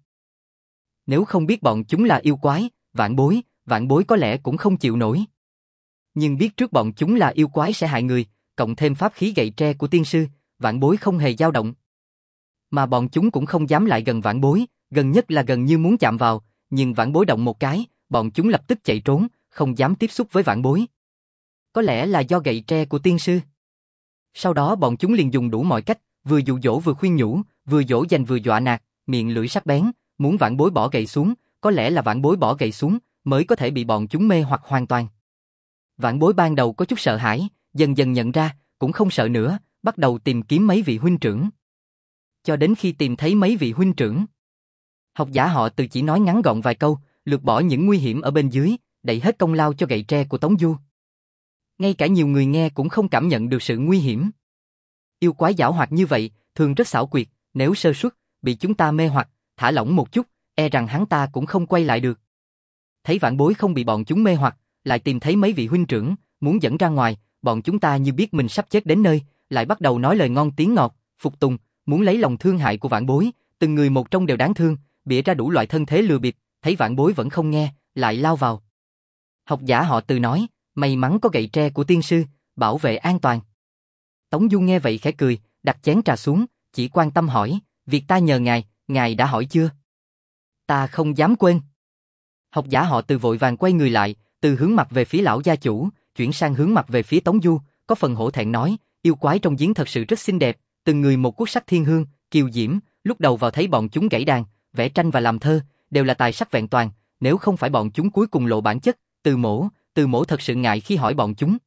Nếu không biết bọn chúng là yêu quái, vãn bối, vãn bối có lẽ cũng không chịu nổi. Nhưng biết trước bọn chúng là yêu quái sẽ hại người, cộng thêm pháp khí gậy tre của tiên sư, vãn bối không hề dao động. Mà bọn chúng cũng không dám lại gần vãn bối, gần nhất là gần như muốn chạm vào, nhưng vãn bối động một cái, bọn chúng lập tức chạy trốn, không dám tiếp xúc với vãn bối. Có lẽ là do gậy tre của tiên sư. Sau đó bọn chúng liền dùng đủ mọi cách, vừa dụ dỗ vừa khuyên nhủ, vừa dỗ dành vừa dọa nạt, miệng lưỡi sắc bén, muốn vãn bối bỏ gậy xuống, có lẽ là vãn bối bỏ gậy xuống, mới có thể bị bọn chúng mê hoặc hoàn toàn. Vãn bối ban đầu có chút sợ hãi, dần dần nhận ra, cũng không sợ nữa, bắt đầu tìm kiếm mấy vị huynh trưởng. Cho đến khi tìm thấy mấy vị huynh trưởng, học giả họ Từ chỉ nói ngắn gọn vài câu, lược bỏ những nguy hiểm ở bên dưới, đẩy hết công lao cho gậy tre của Tống Du. Ngay cả nhiều người nghe cũng không cảm nhận được sự nguy hiểm. Yêu quái giảo hoạt như vậy, thường rất xảo quyệt, nếu sơ suất, bị chúng ta mê hoặc, thả lỏng một chút, e rằng hắn ta cũng không quay lại được. Thấy vãn bối không bị bọn chúng mê hoặc, lại tìm thấy mấy vị huynh trưởng, muốn dẫn ra ngoài, bọn chúng ta như biết mình sắp chết đến nơi, lại bắt đầu nói lời ngon tiếng ngọt, phục tùng, muốn lấy lòng thương hại của vãn bối, từng người một trong đều đáng thương, bịa ra đủ loại thân thế lừa bịp, thấy vãn bối vẫn không nghe, lại lao vào. Học giả họ Từ nói, may mắn có gậy tre của tiên sư, bảo vệ an toàn. Tống Du nghe vậy khẽ cười, đặt chén trà xuống, chỉ quan tâm hỏi, việc ta nhờ ngài, ngài đã hỏi chưa? Ta không dám quên. Học giả họ Từ vội vàng quay người lại, từ hướng mặt về phía lão gia chủ, chuyển sang hướng mặt về phía Tống Du, có phần hổ thẹn nói, yêu quái trong giếng thật sự rất xinh đẹp, từng người một quốc sắc thiên hương, kiều diễm, lúc đầu vào thấy bọn chúng gảy đàn, vẽ tranh và làm thơ, đều là tài sắc vẹn toàn, nếu không phải bọn chúng cuối cùng lộ bản chất, Từ Mỗ, Từ Mỗ thật sự ngại khi hỏi bọn chúng.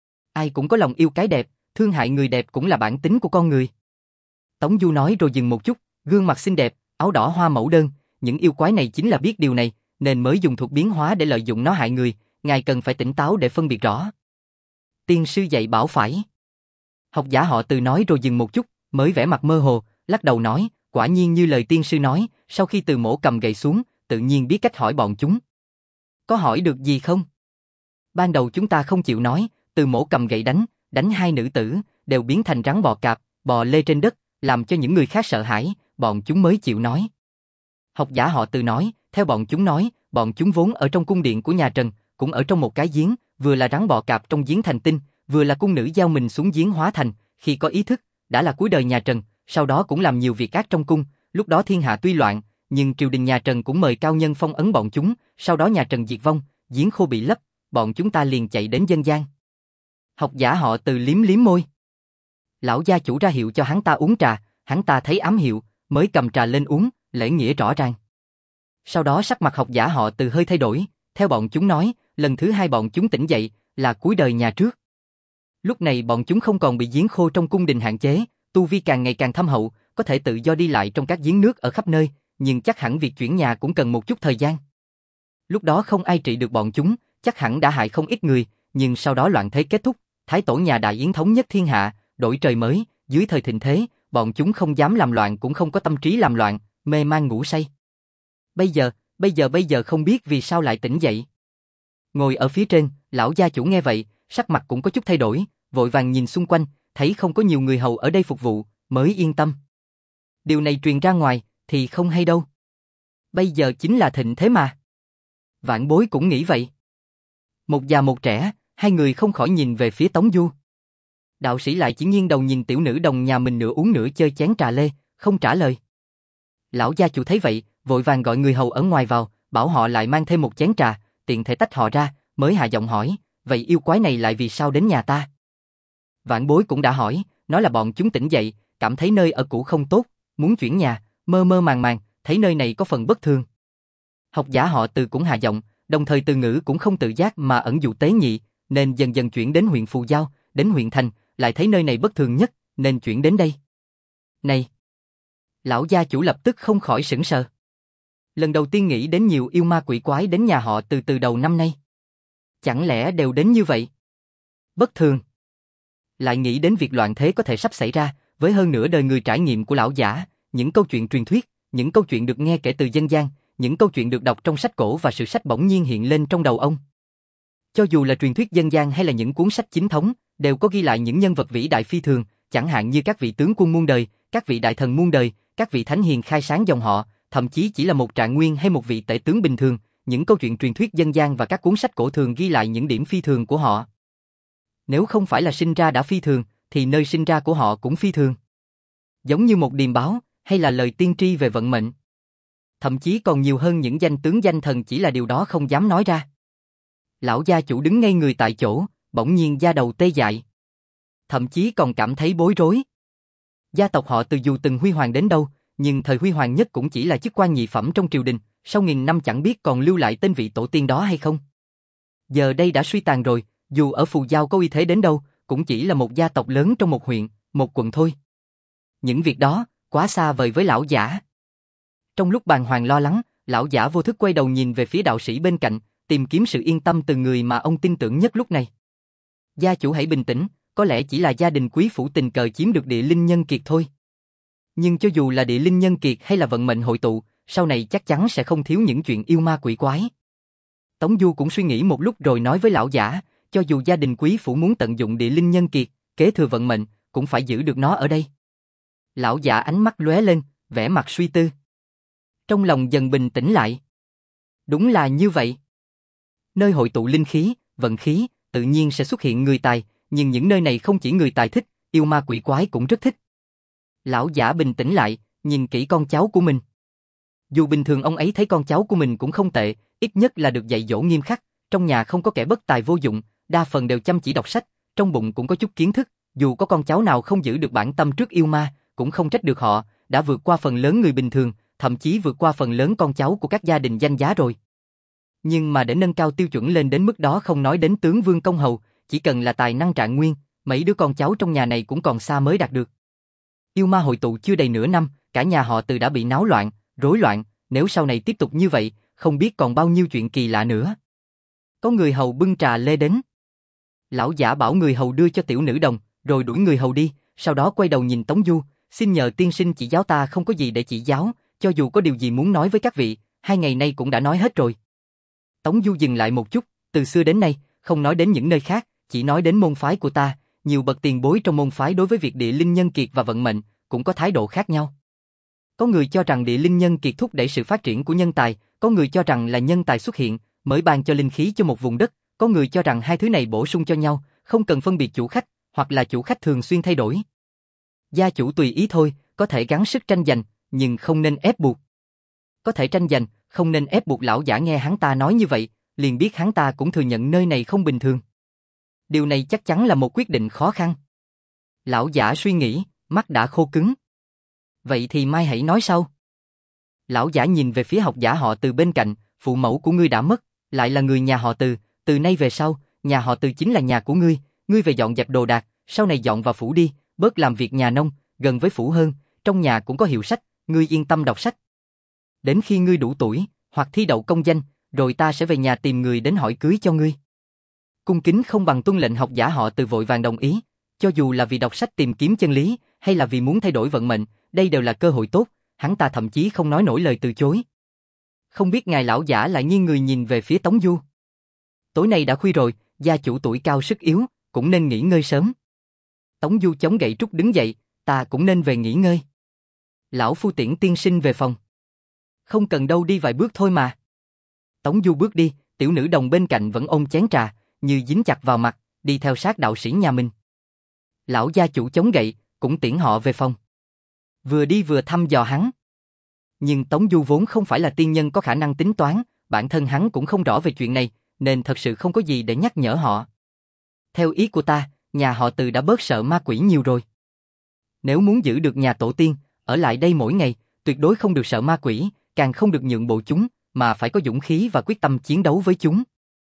Ai cũng có lòng yêu cái đẹp, thương hại người đẹp cũng là bản tính của con người. Tống Du nói rồi dừng một chút, gương mặt xinh đẹp, áo đỏ hoa mẫu đơn, những yêu quái này chính là biết điều này, nên mới dùng thuật biến hóa để lợi dụng nó hại người, ngài cần phải tỉnh táo để phân biệt rõ. Tiên sư dạy bảo phải. Học giả họ Từ nói rồi dừng một chút, mới vẻ mặt mơ hồ, lắc đầu nói, quả nhiên như lời tiên sư nói, sau khi Từ Mỗ cầm gậy xuống, tự nhiên biết cách hỏi bọn chúng. Có hỏi được gì không? Ban đầu chúng ta không chịu nói, Từ Mỗ cầm gậy đánh, đánh hai nữ tử, đều biến thành rắn bò cạp, bò lê trên đất, làm cho những người khác sợ hãi, bọn chúng mới chịu nói. Học giả họ Từ nói, theo bọn chúng nói, bọn chúng vốn ở trong cung điện của nhà Trần, cũng ở trong một cái giếng, vừa là rắn bò cạp trong giếng thành tinh, vừa là cung nữ giao mình xuống giếng hóa thành, khi có ý thức, đã là cuối đời nhà Trần, sau đó cũng làm nhiều việc ác trong cung, lúc đó thiên hạ tuy loạn, nhưng triều đình nhà Trần cũng mời cao nhân phong ấn bọn chúng, sau đó nhà Trần diệt vong, giếng khô bị lấp, bọn chúng ta liền chạy đến dân gian. Học giả họ Từ liếm liếm môi. Lão gia chủ ra hiệu cho hắn ta uống trà, hắn ta thấy ám hiệu, mới cầm trà lên uống, lễ nghĩa rõ ràng. Sau đó sắc mặt học giả họ Từ hơi thay đổi, theo bọn chúng nói, lần thứ hai bọn chúng tỉnh dậy, là cuối đời nhà trước. Lúc này bọn chúng không còn bị giếng khô trong cung đình hạn chế, tu vi càng ngày càng thâm hậu, có thể tự do đi lại trong các giếng nước ở khắp nơi, nhưng chắc hẳn việc chuyển nhà cũng cần một chút thời gian. Lúc đó không ai trị được bọn chúng, chắc hẳn đã hại không ít người, nhưng sau đó loạn thế kết thúc, thái tổ nhà Đại Yến thống nhất thiên hạ, đổi trời mới, dưới thời thịnh thế, bọn chúng không dám làm loạn cũng không có tâm trí làm loạn, mê man ngủ say. Bây giờ, bây giờ bây giờ không biết vì sao lại tỉnh dậy. Ngồi ở phía trên, lão gia chủ nghe vậy, sắc mặt cũng có chút thay đổi, vội vàng nhìn xung quanh, thấy không có nhiều người hầu ở đây phục vụ, mới yên tâm. Điều này truyền ra ngoài, thì không hay đâu. Bây giờ chính là thịnh thế mà. Vạn Bối cũng nghĩ vậy. Một già một trẻ, hai người không khỏi nhìn về phía Tống Du. Đạo sĩ lại chỉ nghiêng đầu nhìn tiểu nữ đồng nhà mình nửa uống nửa chơi chén trà lê, không trả lời. Lão gia chủ thấy vậy, vội vàng gọi người hầu ở ngoài vào, bảo họ lại mang thêm một chén trà, tiện thể tách họ ra, mới hạ giọng hỏi, vậy yêu quái này lại vì sao đến nhà ta? Vạn Bối cũng đã hỏi, nói là bọn chúng tỉnh dậy, cảm thấy nơi ở cũ không tốt, muốn chuyển nhà, mơ mơ màng màng, thấy nơi này có phần bất thường. Học giả họ Từ cũng hạ giọng, đồng thời từ ngữ cũng không tự giác mà ẩn dụ tế nhị, nên dần dần chuyển đến huyện Phù Giao, đến huyện thành, lại thấy nơi này bất thường nhất, nên chuyển đến đây. Này! Lão gia chủ lập tức không khỏi sửng sờ. Lần đầu tiên nghĩ đến nhiều yêu ma quỷ quái đến nhà họ từ từ đầu năm nay. Chẳng lẽ đều đến như vậy? Bất thường. Lại nghĩ đến việc loạn thế có thể sắp xảy ra, với hơn nửa đời người trải nghiệm của lão giả, những câu chuyện truyền thuyết, những câu chuyện được nghe kể từ dân gian, những câu chuyện được đọc trong sách cổ và sử sách bỗng nhiên hiện lên trong đầu ông. Cho dù là truyền thuyết dân gian hay là những cuốn sách chính thống, đều có ghi lại những nhân vật vĩ đại phi thường, chẳng hạn như các vị tướng quân muôn đời, các vị đại thần muôn đời, các vị thánh hiền khai sáng dòng họ, thậm chí chỉ là một trạng nguyên hay một vị tể tướng bình thường, những câu chuyện truyền thuyết dân gian và các cuốn sách cổ thường ghi lại những điểm phi thường của họ. Nếu không phải là sinh ra đã phi thường, thì nơi sinh ra của họ cũng phi thường. Giống như một điềm báo, hay là lời tiên tri về vận mệnh. Thậm chí còn nhiều hơn những danh tướng danh thần chỉ là điều đó không dám nói ra. Lão gia chủ đứng ngây người tại chỗ, bỗng nhiên da đầu tê dại. Thậm chí còn cảm thấy bối rối. Gia tộc họ từ dù từng huy hoàng đến đâu, nhưng thời huy hoàng nhất cũng chỉ là chức quan nhị phẩm trong triều đình, sau nghìn năm chẳng biết còn lưu lại tên vị tổ tiên đó hay không. Giờ đây đã suy tàn rồi, dù ở Phù Giao có uy thế đến đâu, cũng chỉ là một gia tộc lớn trong một huyện, một quận thôi. Những việc đó, quá xa vời với lão giả. Trong lúc bàng hoàng lo lắng, lão giả vô thức quay đầu nhìn về phía đạo sĩ bên cạnh, tìm kiếm sự yên tâm từ người mà ông tin tưởng nhất lúc này. Gia chủ hãy bình tĩnh, có lẽ chỉ là gia đình quý phủ tình cờ chiếm được địa linh nhân kiệt thôi. Nhưng cho dù là địa linh nhân kiệt hay là vận mệnh hội tụ, sau này chắc chắn sẽ không thiếu những chuyện yêu ma quỷ quái. Tống Du cũng suy nghĩ một lúc rồi nói với lão giả, cho dù gia đình quý phủ muốn tận dụng địa linh nhân kiệt, kế thừa vận mệnh, cũng phải giữ được nó ở đây. Lão giả ánh mắt lóe lên, vẻ mặt suy tư. Trong lòng dần bình tĩnh lại. Đúng là như vậy. Nơi hội tụ linh khí, vận khí, tự nhiên sẽ xuất hiện người tài, nhưng những nơi này không chỉ người tài thích, yêu ma quỷ quái cũng rất thích. Lão giả bình tĩnh lại, nhìn kỹ con cháu của mình. Dù bình thường ông ấy thấy con cháu của mình cũng không tệ, ít nhất là được dạy dỗ nghiêm khắc, trong nhà không có kẻ bất tài vô dụng, đa phần đều chăm chỉ đọc sách, trong bụng cũng có chút kiến thức, dù có con cháu nào không giữ được bản tâm trước yêu ma, cũng không trách được họ, đã vượt qua phần lớn người bình thường, thậm chí vượt qua phần lớn con cháu của các gia đình danh giá rồi. Nhưng mà để nâng cao tiêu chuẩn lên đến mức đó không nói đến tướng vương công hầu, chỉ cần là tài năng trạng nguyên, mấy đứa con cháu trong nhà này cũng còn xa mới đạt được. Yêu ma hội tụ chưa đầy nửa năm, cả nhà họ Từ đã bị náo loạn, rối loạn, nếu sau này tiếp tục như vậy, không biết còn bao nhiêu chuyện kỳ lạ nữa. Có người hầu bưng trà lê đến. Lão giả bảo người hầu đưa cho tiểu nữ đồng, rồi đuổi người hầu đi, sau đó quay đầu nhìn Tống Du, xin nhờ tiên sinh chỉ giáo ta, không có gì để chỉ giáo, cho dù có điều gì muốn nói với các vị, hai ngày nay cũng đã nói hết rồi. Tống Du dừng lại một chút, từ xưa đến nay, không nói đến những nơi khác, chỉ nói đến môn phái của ta, nhiều bậc tiền bối trong môn phái đối với việc địa linh nhân kiệt và vận mệnh, cũng có thái độ khác nhau. Có người cho rằng địa linh nhân kiệt thúc đẩy sự phát triển của nhân tài, có người cho rằng là nhân tài xuất hiện, mới ban cho linh khí cho một vùng đất, có người cho rằng hai thứ này bổ sung cho nhau, không cần phân biệt chủ khách, hoặc là chủ khách thường xuyên thay đổi. Gia chủ tùy ý thôi, có thể gắng sức tranh giành, nhưng không nên ép buộc. Có thể tranh giành, không nên ép buộc. Lão giả nghe hắn ta nói như vậy, liền biết hắn ta cũng thừa nhận nơi này không bình thường. Điều này chắc chắn là một quyết định khó khăn. Lão giả suy nghĩ, mắt đã khô cứng. Vậy thì mai hãy nói sau. Lão giả nhìn về phía học giả họ Từ bên cạnh, phụ mẫu của ngươi đã mất, lại là người nhà họ Từ, từ nay về sau, nhà họ Từ chính là nhà của ngươi, ngươi về dọn dẹp đồ đạc, sau này dọn vào phủ đi, bớt làm việc nhà nông, gần với phủ hơn, trong nhà cũng có hiệu sách, ngươi yên tâm đọc sách. Đến khi ngươi đủ tuổi, hoặc thi đậu công danh, rồi ta sẽ về nhà tìm người đến hỏi cưới cho ngươi. Cung kính không bằng tuân lệnh. Học giả họ Từ vội vàng đồng ý, cho dù là vì đọc sách tìm kiếm chân lý, hay là vì muốn thay đổi vận mệnh, đây đều là cơ hội tốt, hắn ta thậm chí không nói nổi lời từ chối. Không biết ngài lão giả lại nghiêng người nhìn về phía Tống Du. Tối nay đã khuya rồi, gia chủ tuổi cao sức yếu, cũng nên nghỉ ngơi sớm. Tống Du chống gậy trúc đứng dậy, ta cũng nên về nghỉ ngơi. Lão phu tiễn tiên sinh về phòng. Không cần đâu, đi vài bước thôi mà. Tống Du bước đi, tiểu nữ đồng bên cạnh vẫn ôm chén trà, như dính chặt vào mặt, đi theo sát đạo sĩ nhà mình. Lão gia chủ chống gậy, cũng tiễn họ về phòng. Vừa đi vừa thăm dò hắn. Nhưng Tống Du vốn không phải là tiên nhân có khả năng tính toán, bản thân hắn cũng không rõ về chuyện này, nên thật sự không có gì để nhắc nhở họ. Theo ý của ta, nhà họ Từ đã bớt sợ ma quỷ nhiều rồi. Nếu muốn giữ được nhà tổ tiên, ở lại đây mỗi ngày, tuyệt đối không được sợ ma quỷ, càng không được nhượng bộ chúng, mà phải có dũng khí và quyết tâm chiến đấu với chúng.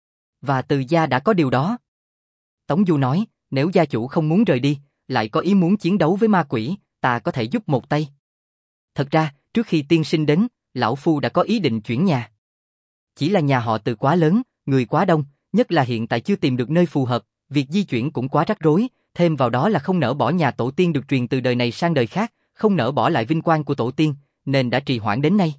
Và Từ gia đã có điều đó. Tống Du nói, nếu gia chủ không muốn rời đi, lại có ý muốn chiến đấu với ma quỷ, ta có thể giúp một tay. Thật ra, trước khi tiên sinh đến, lão phu đã có ý định chuyển nhà. Chỉ là nhà họ Từ quá lớn, người quá đông, nhất là hiện tại chưa tìm được nơi phù hợp, việc di chuyển cũng quá rắc rối, thêm vào đó là không nỡ bỏ nhà tổ tiên được truyền từ đời này sang đời khác, không nỡ bỏ lại vinh quang của tổ tiên, nên đã trì hoãn đến nay.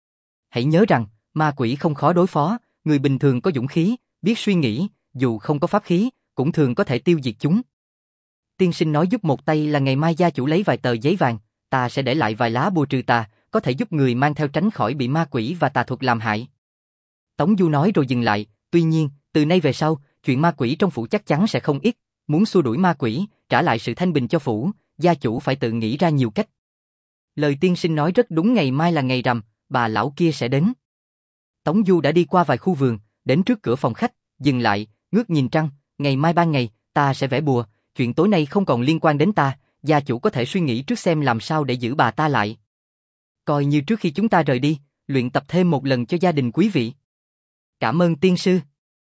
Hãy nhớ rằng, ma quỷ không khó đối phó, người bình thường có dũng khí, biết suy nghĩ, dù không có pháp khí, cũng thường có thể tiêu diệt chúng. Tiên sinh nói giúp một tay là ngày mai gia chủ lấy vài tờ giấy vàng, ta sẽ để lại vài lá bùa trừ tà, có thể giúp người mang theo tránh khỏi bị ma quỷ và tà thuật làm hại. Tống Du nói rồi dừng lại, tuy nhiên, từ nay về sau, chuyện ma quỷ trong phủ chắc chắn sẽ không ít, muốn xua đuổi ma quỷ, trả lại sự thanh bình cho phủ, gia chủ phải tự nghĩ ra nhiều cách. Lời tiên sinh nói rất đúng, ngày mai là ngày rằm, bà lão kia sẽ đến. Tống Du đã đi qua vài khu vườn, đến trước cửa phòng khách, dừng lại, ngước nhìn trăng, ngày mai ban ngày, ta sẽ vẽ bùa, chuyện tối nay không còn liên quan đến ta, gia chủ có thể suy nghĩ trước xem làm sao để giữ bà ta lại. Coi như trước khi chúng ta rời đi, luyện tập thêm một lần cho gia đình quý vị. Cảm ơn tiên sư.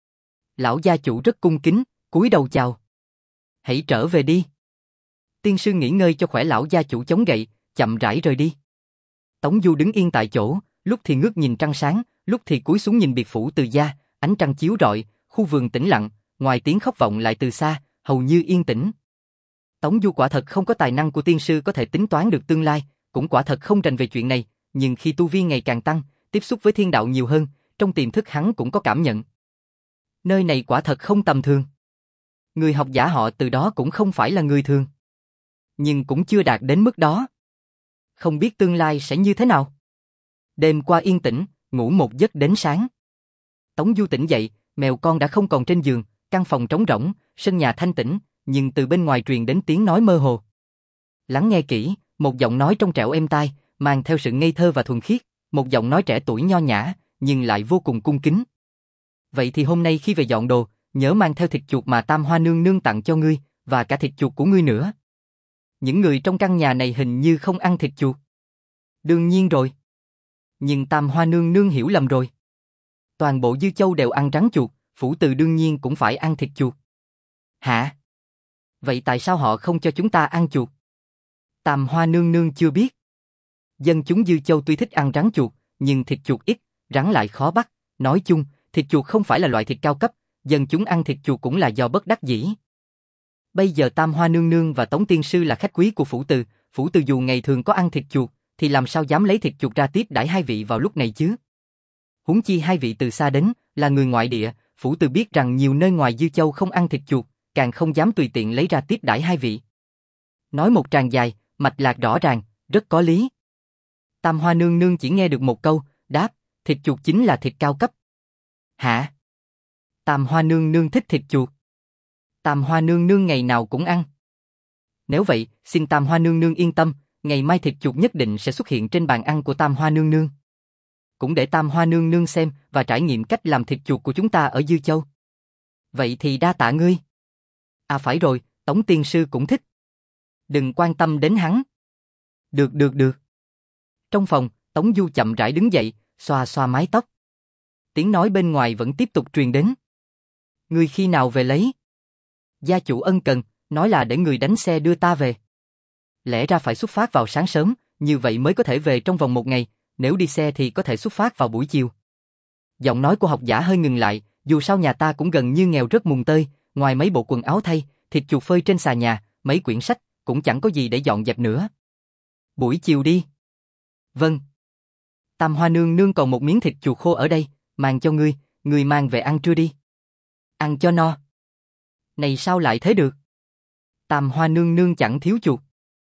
Lão gia chủ rất cung kính, cúi đầu chào. Hãy trở về đi. Tiên sư nghỉ ngơi cho khỏe. Lão gia chủ chống gậy, chậm rãi rời đi. Tống Du đứng yên tại chỗ, lúc thì ngước nhìn trăng sáng, lúc thì cúi xuống nhìn biệt phủ Từ gia, ánh trăng chiếu rọi, khu vườn tĩnh lặng, ngoài tiếng khóc vọng lại từ xa, hầu như yên tĩnh. Tống Du quả thật không có tài năng của tiên sư có thể tính toán được tương lai, cũng quả thật không rành về chuyện này, nhưng khi tu vi ngày càng tăng, tiếp xúc với thiên đạo nhiều hơn, trong tiềm thức hắn cũng có cảm nhận. Nơi này quả thật không tầm thường. Người học giả họ Từ đó cũng không phải là người thường. Nhưng cũng chưa đạt đến mức đó. Không biết tương lai sẽ như thế nào. Đêm qua yên tĩnh, ngủ một giấc đến sáng. Tống Du tỉnh dậy, mèo con đã không còn trên giường, căn phòng trống rỗng, sân nhà thanh tĩnh, nhưng từ bên ngoài truyền đến tiếng nói mơ hồ. Lắng nghe kỹ, một giọng nói trong trẻo êm tai, mang theo sự ngây thơ và thuần khiết, một giọng nói trẻ tuổi nho nhã, nhưng lại vô cùng cung kính. Vậy thì hôm nay khi về dọn đồ, nhớ mang theo thịt chuột mà Tam Hoa nương nương tặng cho ngươi, và cả thịt chuột của ngươi nữa. Những người trong căn nhà này hình như không ăn thịt chuột. Đương nhiên rồi. Nhưng Tam Hoa nương nương hiểu lầm rồi. Toàn bộ Dư Châu đều ăn rắn chuột, Phủ Từ đương nhiên cũng phải ăn thịt chuột. Hả? Vậy tại sao họ không cho chúng ta ăn chuột? Tam Hoa nương nương chưa biết. Dân chúng Dư Châu tuy thích ăn rắn chuột, nhưng thịt chuột ít, rắn lại khó bắt. Nói chung, thịt chuột không phải là loại thịt cao cấp, dân chúng ăn thịt chuột cũng là do bất đắc dĩ. Bây giờ Tam Hoa nương nương và Tống tiên sư là khách quý của Phủ Từ, Phủ Từ dù ngày thường có ăn thịt chuột, thì làm sao dám lấy thịt chuột ra tiếp đãi hai vị vào lúc này chứ? Huống chi hai vị từ xa đến, là người ngoại địa, Phủ Từ biết rằng nhiều nơi ngoài Dư Châu không ăn thịt chuột, càng không dám tùy tiện lấy ra tiếp đãi hai vị. Nói một tràng dài, mạch lạc rõ ràng, rất có lý. Tam Hoa nương nương chỉ nghe được một câu, đáp, thịt chuột chính là thịt cao cấp. Hả? Tam Hoa nương nương thích thịt chuột. Tam Hoa nương nương ngày nào cũng ăn. Nếu vậy, xin Tam Hoa nương nương yên tâm, ngày mai thịt chuột nhất định sẽ xuất hiện trên bàn ăn của Tam Hoa nương nương. Cũng để Tam Hoa nương nương xem và trải nghiệm cách làm thịt chuột của chúng ta ở Dư Châu. Vậy thì đa tạ ngươi. À phải rồi, Tống tiên sư cũng thích. Đừng quan tâm đến hắn. Được được được. Trong phòng, Tống Du chậm rãi đứng dậy, xoa xoa mái tóc. Tiếng nói bên ngoài vẫn tiếp tục truyền đến. Ngươi khi nào về lấy? Gia chủ ân cần, nói là để người đánh xe đưa ta về. Lẽ ra phải xuất phát vào sáng sớm, như vậy mới có thể về trong vòng một ngày, nếu đi xe thì có thể xuất phát vào buổi chiều. Giọng nói của học giả hơi ngừng lại, dù sao nhà ta cũng gần như nghèo rất mùng tơi, ngoài mấy bộ quần áo thay, thịt chuột phơi trên xà nhà, mấy quyển sách, cũng chẳng có gì để dọn dẹp nữa. Buổi chiều đi. Vâng. Tam Hoa nương nương còn một miếng thịt chuột khô ở đây, mang cho ngươi, ngươi mang về ăn trưa đi. Ăn cho no. Này sao lại thế được? Tam Hoa nương nương chẳng thiếu chuột.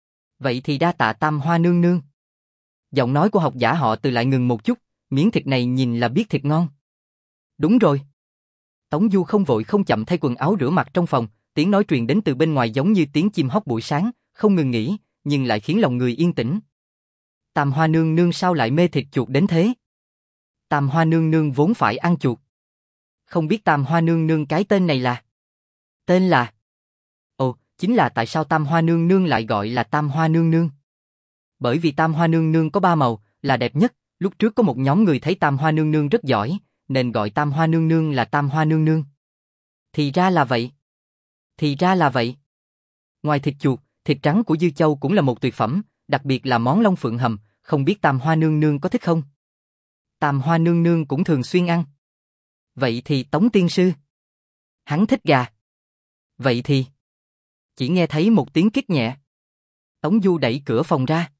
Vậy thì đa tạ Tam Hoa nương nương. Giọng nói của học giả họ Từ lại ngừng một chút, miếng thịt này nhìn là biết thịt ngon. Đúng rồi. Tống Du không vội không chậm thay quần áo rửa mặt trong phòng, tiếng nói truyền đến từ bên ngoài giống như tiếng chim hót buổi sáng, không ngừng nghỉ, nhưng lại khiến lòng người yên tĩnh. Tam Hoa nương nương sao lại mê thịt chuột đến thế? Tam Hoa nương nương vốn phải ăn chuột. Không biết Tam Hoa nương nương cái tên này là? Tên là? Ồ, chính là tại sao Tam Hoa nương nương lại gọi là Tam Hoa nương nương. Bởi vì Tam Hoa nương nương có ba màu, là đẹp nhất, lúc trước có một nhóm người thấy Tam Hoa nương nương rất giỏi, nên gọi Tam Hoa nương nương là Tam Hoa nương nương. Thì ra là vậy. Thì ra là vậy. Ngoài thịt chuột, thịt trắng của Dư Châu cũng là một tuyệt phẩm, đặc biệt là món long phượng hầm, không biết Tam Hoa nương nương có thích không? Tam Hoa nương nương cũng thường xuyên ăn. Vậy thì Tống tiên sư? Hắn thích gà. Vậy thì... Chỉ nghe thấy một tiếng kít nhẹ. Tống Du đẩy cửa phòng ra.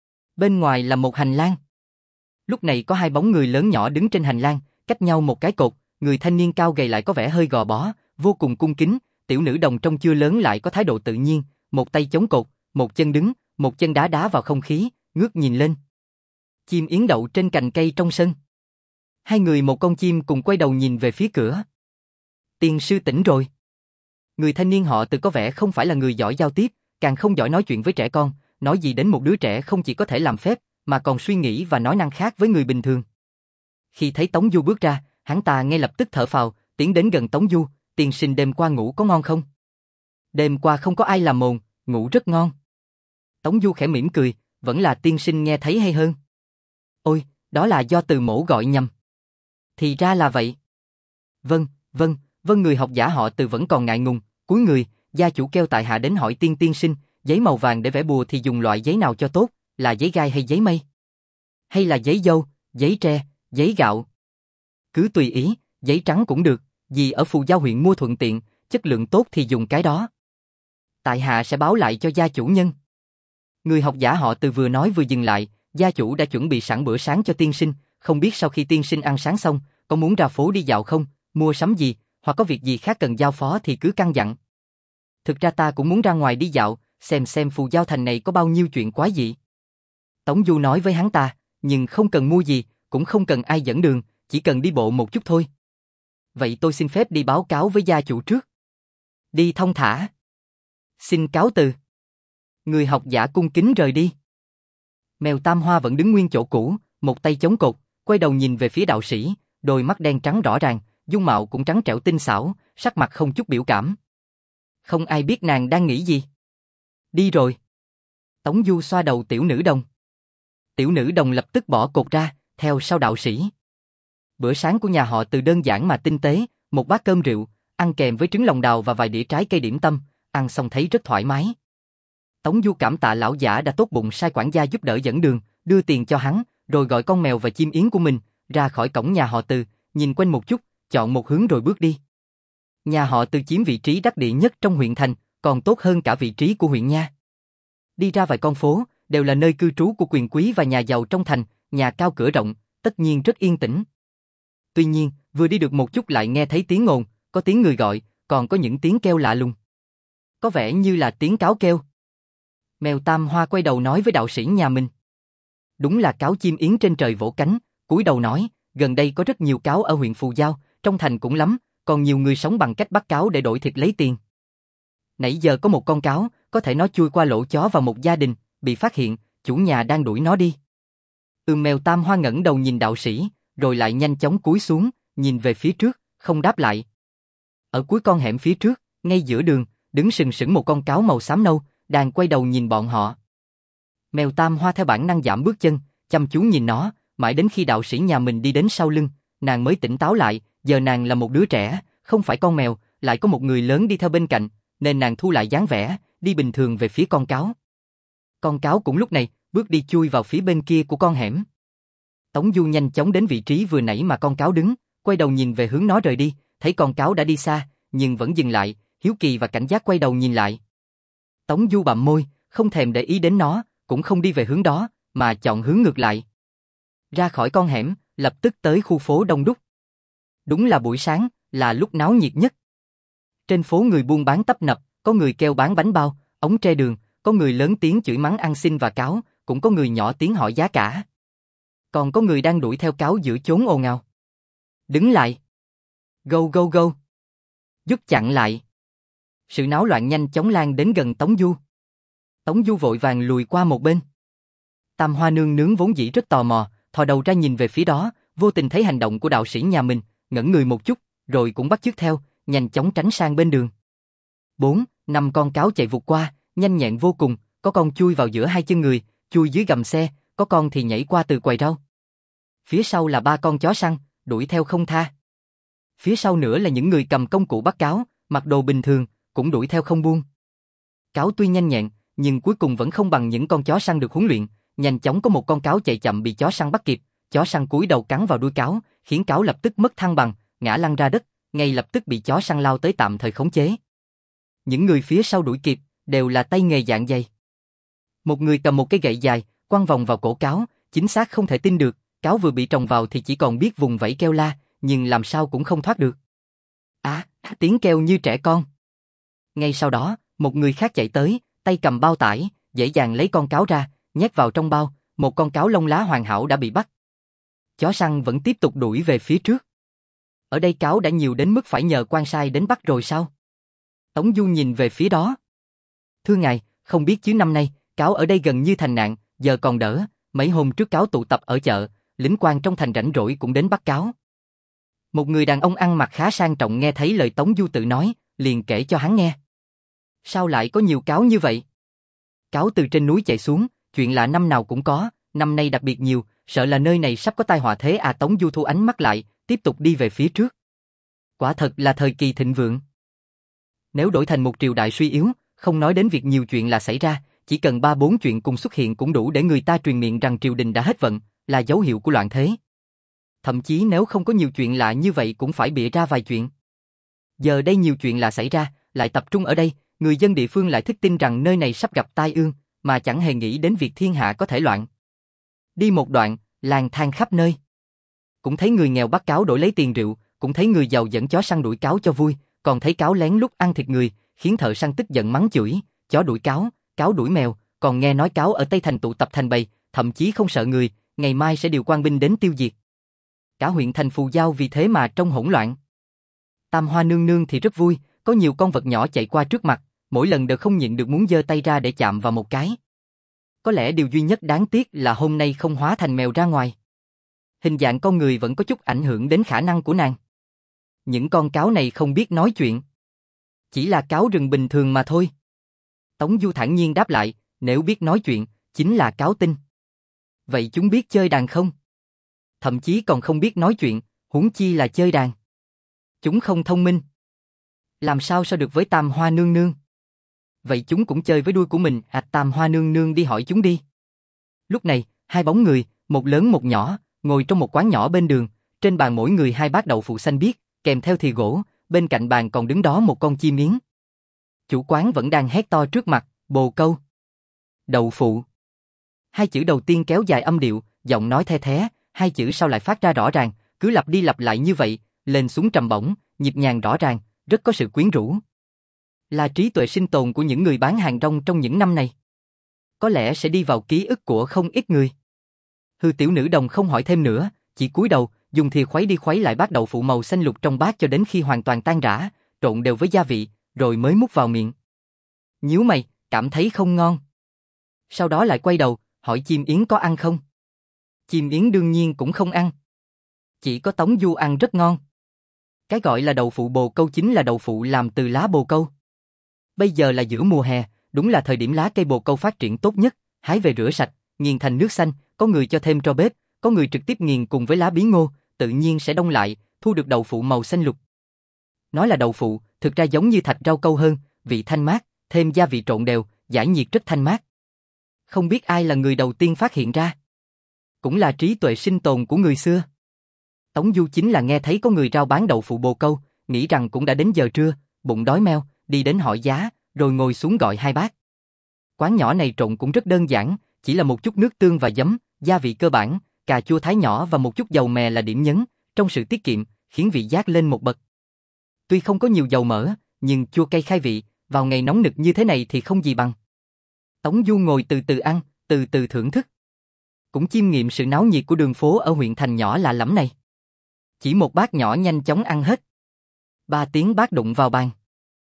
Bên ngoài là một hành lang. Lúc này có hai bóng người lớn nhỏ đứng trên hành lang, cách nhau một cái cột, người thanh niên cao gầy lại có vẻ hơi gò bó, vô cùng cung kính, tiểu nữ đồng trông chưa lớn lại có thái độ tự nhiên, một tay chống cột, một chân đứng, một chân đá đá vào không khí, ngước nhìn lên. Chim yến đậu trên cành cây trong sân. Hai người một con chim cùng quay đầu nhìn về phía cửa. Tiên sư tỉnh rồi. Người thanh niên họ Từ có vẻ không phải là người giỏi giao tiếp, càng không giỏi nói chuyện với trẻ con, nói gì đến một đứa trẻ không chỉ có thể làm phép, mà còn suy nghĩ và nói năng khác với người bình thường. Khi thấy Tống Du bước ra, hắn ta ngay lập tức thở phào, tiến đến gần Tống Du, tiên sinh đêm qua ngủ có ngon không? Đêm qua không có ai làm mồn, ngủ rất ngon. Tống Du khẽ mỉm cười, vẫn là tiên sinh nghe thấy hay hơn. Ôi, đó là do Từ mổ gọi nhầm. Thì ra là vậy. Vâng, vâng, vâng người học giả họ Từ vẫn còn ngại ngùng, cúi người, gia chủ kêu tại hạ đến hỏi tiên tiên sinh, giấy màu vàng để vẽ bùa thì dùng loại giấy nào cho tốt, là giấy gai hay giấy mây? Hay là giấy dâu, giấy tre, giấy gạo? Cứ tùy ý, giấy trắng cũng được, vì ở Phù Giao huyện mua thuận tiện, chất lượng tốt thì dùng cái đó. Tại hạ sẽ báo lại cho gia chủ nhân. Người học giả họ Từ vừa nói vừa dừng lại, gia chủ đã chuẩn bị sẵn bữa sáng cho tiên sinh, không biết sau khi tiên sinh ăn sáng xong, có muốn ra phố đi dạo không, mua sắm gì, hoặc có việc gì khác cần giao phó thì cứ căn dặn. Thực ra ta cũng muốn ra ngoài đi dạo, xem xem Phù Giao thành này có bao nhiêu chuyện quái dị. Tống Du nói với hắn ta, nhưng không cần mua gì, cũng không cần ai dẫn đường, chỉ cần đi bộ một chút thôi. Vậy tôi xin phép đi báo cáo với gia chủ trước. Đi thông thả. Xin cáo từ. Người học giả cung kính rời đi. Mèo Tam Hoa vẫn đứng nguyên chỗ cũ, một tay chống cột, quay đầu nhìn về phía đạo sĩ, đôi mắt đen trắng rõ ràng, dung mạo cũng trắng trẻo tinh xảo, sắc mặt không chút biểu cảm. Không ai biết nàng đang nghĩ gì. Đi rồi. Tống Du xoa đầu tiểu nữ đồng. Tiểu nữ đồng lập tức bỏ cột ra, theo sau đạo sĩ. Bữa sáng của nhà họ Từ đơn giản mà tinh tế, một bát cơm rượu, ăn kèm với trứng lòng đào và vài đĩa trái cây điểm tâm, ăn xong thấy rất thoải mái. Tống Du cảm tạ lão giả đã tốt bụng sai quản gia giúp đỡ dẫn đường, đưa tiền cho hắn, rồi gọi con mèo và chim yến của mình ra khỏi cổng nhà họ Từ, nhìn quanh một chút, chọn một hướng rồi bước đi. Nhà họ Từ chiếm vị trí đắc địa nhất trong huyện thành, còn tốt hơn cả vị trí của huyện nha. Đi ra vài con phố, đều là nơi cư trú của quyền quý và nhà giàu trong thành, nhà cao cửa rộng, tất nhiên rất yên tĩnh. Tuy nhiên, vừa đi được một chút lại nghe thấy tiếng ồn, có tiếng người gọi, còn có những tiếng kêu lạ lùng. Có vẻ như là tiếng cáo kêu. Mèo Tam Hoa quay đầu nói với đạo sĩ nhà mình. Đúng là cáo chim yến trên trời vỗ cánh, cúi đầu nói, gần đây có rất nhiều cáo ở huyện Phù Giao, trong thành cũng lắm, còn nhiều người sống bằng cách bắt cáo để đổi thịt lấy tiền. Nãy giờ có một con cáo, có thể nó chui qua lỗ chó vào một gia đình, bị phát hiện, chủ nhà đang đuổi nó đi. Ừm Mèo Tam Hoa ngẩng đầu nhìn đạo sĩ, rồi lại nhanh chóng cúi xuống, nhìn về phía trước, không đáp lại. Ở cuối con hẻm phía trước, ngay giữa đường, đứng sừng sững một con cáo màu xám nâu, đang quay đầu nhìn bọn họ. Mèo Tam Hoa theo bản năng giảm bước chân, chăm chú nhìn nó, mãi đến khi đạo sĩ nhà mình đi đến sau lưng, nàng mới tỉnh táo lại, giờ nàng là một đứa trẻ, không phải con mèo, lại có một người lớn đi theo bên cạnh, nên nàng thu lại dáng vẻ, đi bình thường về phía con cáo. Con cáo cũng lúc này, bước đi chui vào phía bên kia của con hẻm. Tống Du nhanh chóng đến vị trí vừa nãy mà con cáo đứng, quay đầu nhìn về hướng nó rời đi, thấy con cáo đã đi xa, nhưng vẫn dừng lại, hiếu kỳ và cảnh giác quay đầu nhìn lại. Tống Du bặm môi, không thèm để ý đến nó, cũng không đi về hướng đó, mà chọn hướng ngược lại. Ra khỏi con hẻm, lập tức tới khu phố đông đúc. Đúng là buổi sáng, là lúc náo nhiệt nhất. Trên phố người buôn bán tấp nập, có người kêu bán bánh bao, ống tre đường, có người lớn tiếng chửi mắng ăn xin và cáo, cũng có người nhỏ tiếng hỏi giá cả. Còn có người đang đuổi theo cáo giữa chốn ồn ào. Đứng lại. Go go go. Giúp chặn lại. Sự náo loạn nhanh chóng lan đến gần Tống Du. Tống Du vội vàng lùi qua một bên. Tam Hoa nương nướng vốn dĩ rất tò mò, thò đầu ra nhìn về phía đó, vô tình thấy hành động của đạo sĩ nhà mình, ngẩn người một chút, rồi cũng bắt chước theo, nhanh chóng tránh sang bên đường. Bốn, năm con cáo chạy vụt qua, nhanh nhẹn vô cùng, có con chui vào giữa hai chân người, chui dưới gầm xe, có con thì nhảy qua từ quầy rau. Phía sau là ba con chó săn, đuổi theo không tha. Phía sau nữa là những người cầm công cụ bắt cáo, mặc đồ bình thường, cũng đuổi theo không buông. Cáo tuy nhanh nhẹn, nhưng cuối cùng vẫn không bằng những con chó săn được huấn luyện, nhanh chóng có một con cáo chạy chậm bị chó săn bắt kịp, chó săn cúi đầu cắn vào đuôi cáo, khiến cáo lập tức mất thăng bằng, ngã lăn ra đất, ngay lập tức bị chó săn lao tới tạm thời khống chế. Những người phía sau đuổi kịp, đều là tay nghề dạng dày. Một người cầm một cái gậy dài, quăng vòng vào cổ cáo, chính xác không thể tin được, cáo vừa bị trồng vào thì chỉ còn biết vùng vẫy kêu la, nhưng làm sao cũng không thoát được. Á, à, tiếng kêu như trẻ con. Ngay sau đó, một người khác chạy tới, tay cầm bao tải, dễ dàng lấy con cáo ra, nhét vào trong bao, một con cáo lông lá hoàn hảo đã bị bắt. Chó săn vẫn tiếp tục đuổi về phía trước. Ở đây cáo đã nhiều đến mức phải nhờ quan sai đến bắt rồi sao? Tống Du nhìn về phía đó. Thưa ngài, không biết chứ năm nay, cáo ở đây gần như thành nạn, giờ còn đỡ, mấy hôm trước cáo tụ tập ở chợ, lính quan trong thành rảnh rỗi cũng đến bắt cáo. Một người đàn ông ăn mặc khá sang trọng nghe thấy lời Tống Du tự nói, liền kể cho hắn nghe. Sao lại có nhiều cáo như vậy? Cáo từ trên núi chạy xuống, chuyện lạ năm nào cũng có, năm nay đặc biệt nhiều, sợ là nơi này sắp có tai họa thế à. Tống Du thu ánh mắt lại, tiếp tục đi về phía trước. Quả thật là thời kỳ thịnh vượng. Nếu đổi thành một triều đại suy yếu, không nói đến việc nhiều chuyện là xảy ra, chỉ cần ba bốn chuyện cùng xuất hiện cũng đủ để người ta truyền miệng rằng triều đình đã hết vận, là dấu hiệu của loạn thế. Thậm chí nếu không có nhiều chuyện lạ như vậy cũng phải bịa ra vài chuyện. Giờ đây nhiều chuyện lạ xảy ra, lại tập trung ở đây, người dân địa phương lại thích tin rằng nơi này sắp gặp tai ương, mà chẳng hề nghĩ đến việc thiên hạ có thể loạn. Đi một đoạn, lang thang khắp nơi. Cũng thấy người nghèo bắt cáo đổi lấy tiền rượu, cũng thấy người giàu dẫn chó săn đuổi cáo cho vui, còn thấy cáo lén lút ăn thịt người, khiến thợ săn tức giận mắng chửi, chó đuổi cáo, cáo đuổi mèo, còn nghe nói cáo ở Tây Thành tụ tập thành bầy, thậm chí không sợ người, ngày mai sẽ điều quan binh đến tiêu diệt. Cả huyện thành Phù Giao vì thế mà trông hỗn loạn. Tam Hoa nương nương thì rất vui, có nhiều con vật nhỏ chạy qua trước mặt, mỗi lần đều không nhịn được muốn giơ tay ra để chạm vào một cái. Có lẽ điều duy nhất đáng tiếc là hôm nay không hóa thành mèo ra ngoài. Hình dạng con người vẫn có chút ảnh hưởng đến khả năng của nàng. Những con cáo này không biết nói chuyện. Chỉ là cáo rừng bình thường mà thôi. Tống Du thản nhiên đáp lại, nếu biết nói chuyện, chính là cáo tinh. Vậy chúng biết chơi đàn không? Thậm chí còn không biết nói chuyện, Huống chi là chơi đàn. Chúng không thông minh. Làm sao so được với Tam Hoa nương nương? Vậy chúng cũng chơi với đuôi của mình, à Tam Hoa nương nương đi hỏi chúng đi. Lúc này, hai bóng người, một lớn một nhỏ, ngồi trong một quán nhỏ bên đường, trên bàn mỗi người hai bát đậu phụ xanh biếc, kèm theo thìa gỗ, bên cạnh bàn còn đứng đó một con chim yến. Chủ quán vẫn đang hét to trước mặt, bồ câu. Đậu phụ. Hai chữ đầu tiên kéo dài âm điệu, giọng nói the thé, hai chữ sau lại phát ra rõ ràng, cứ lặp đi lặp lại như vậy, lên xuống trầm bổng, nhịp nhàng rõ ràng, rất có sự quyến rũ. Là trí tuệ sinh tồn của những người bán hàng rong trong những năm này. Có lẽ sẽ đi vào ký ức của không ít người. Hư tiểu nữ đồng không hỏi thêm nữa, chỉ cúi đầu, dùng thìa khuấy đi khuấy lại bát đậu phụ màu xanh lục trong bát cho đến khi hoàn toàn tan rã, trộn đều với gia vị, rồi mới múc vào miệng. Nhíu mày, cảm thấy không ngon. Sau đó lại quay đầu, hỏi chim yến có ăn không? Chim yến đương nhiên cũng không ăn. Chỉ có Tống Du ăn rất ngon. Cái gọi là đậu phụ bồ câu chính là đậu phụ làm từ lá bồ câu. Bây giờ là giữa mùa hè, đúng là thời điểm lá cây bồ câu phát triển tốt nhất, hái về rửa sạch, nghiền thành nước xanh, có người cho thêm tro bếp, có người trực tiếp nghiền cùng với lá bí ngô, tự nhiên sẽ đông lại, thu được đậu phụ màu xanh lục. Nói là đậu phụ, thực ra giống như thạch rau câu hơn, vị thanh mát, thêm gia vị trộn đều, giải nhiệt rất thanh mát. Không biết ai là người đầu tiên phát hiện ra. Cũng là trí tuệ sinh tồn của người xưa. Tống Du chính là nghe thấy có người rao bán đậu phụ bồ câu, nghĩ rằng cũng đã đến giờ trưa, bụng đói meo, đi đến hỏi giá, rồi ngồi xuống gọi hai bát. Quán nhỏ này trộn cũng rất đơn giản, chỉ là một chút nước tương và giấm, gia vị cơ bản, cà chua thái nhỏ và một chút dầu mè là điểm nhấn, trong sự tiết kiệm, khiến vị giác lên một bậc. Tuy không có nhiều dầu mỡ, nhưng chua cay khai vị, vào ngày nóng nực như thế này thì không gì bằng. Tống Du ngồi từ từ ăn, từ từ thưởng thức. Cũng chiêm nghiệm sự náo nhiệt của đường phố ở huyện thành nhỏ lạ lẫm này. Chỉ một bát nhỏ nhanh chóng ăn hết. Ba tiếng bát đụng vào bàn.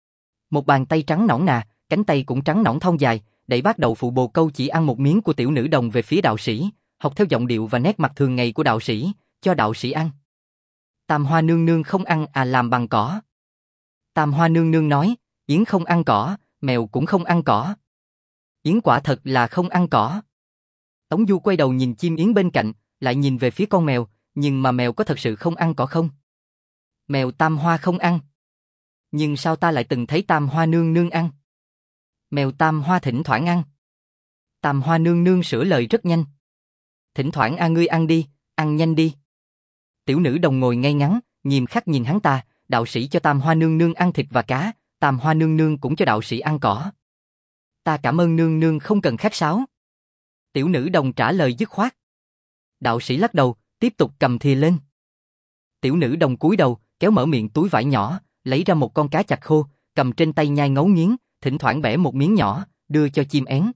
Một bàn tay trắng nõn nà, cánh tay cũng trắng nõn thon dài, đẩy bát đậu phụ bồ câu chỉ ăn một miếng của tiểu nữ đồng về phía đạo sĩ, học theo giọng điệu và nét mặt thường ngày của đạo sĩ, cho đạo sĩ ăn. Tam Hoa nương nương không ăn à làm bằng cỏ. Tam Hoa nương nương nói, Yến không ăn cỏ, mèo cũng không ăn cỏ. Yến quả thật là không ăn cỏ. Tống Du quay đầu nhìn chim yến bên cạnh, lại nhìn về phía con mèo, nhưng mà mèo có thật sự không ăn cỏ không? Mèo Tam Hoa không ăn. Nhưng sao ta lại từng thấy Tam Hoa nương nương ăn? Mèo Tam Hoa thỉnh thoảng ăn. Tam Hoa nương nương sửa lời rất nhanh. Thỉnh thoảng a ngươi ăn đi, ăn nhanh đi. Tiểu nữ đồng ngồi ngay ngắn, nghiêm khắc nhìn hắn ta, đạo sĩ cho Tam Hoa nương nương ăn thịt và cá, Tam Hoa nương nương cũng cho đạo sĩ ăn cỏ. Ta cảm ơn nương nương không cần khách sáo. Tiểu nữ đồng trả lời dứt khoát. Đạo sĩ lắc đầu, tiếp tục cầm thìa lên. Tiểu nữ đồng cúi đầu, kéo mở miệng túi vải nhỏ, lấy ra một con cá chạch khô, cầm trên tay nhai ngấu nghiến, thỉnh thoảng bẻ một miếng nhỏ, đưa cho chim én.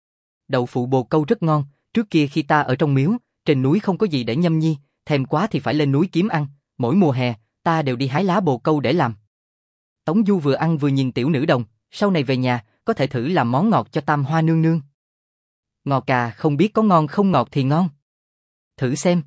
Đậu phụ bồ câu rất ngon, trước kia khi ta ở trong miếu, trên núi không có gì để nhâm nhi, thèm quá thì phải lên núi kiếm ăn, mỗi mùa hè, ta đều đi hái lá bồ câu để làm. Tống Du vừa ăn vừa nhìn tiểu nữ đồng, sau này về nhà, có thể thử làm món ngọt cho Tam Hoa nương nương. Ngọt cà không biết có ngon không ngọt thì ngon. Thử xem.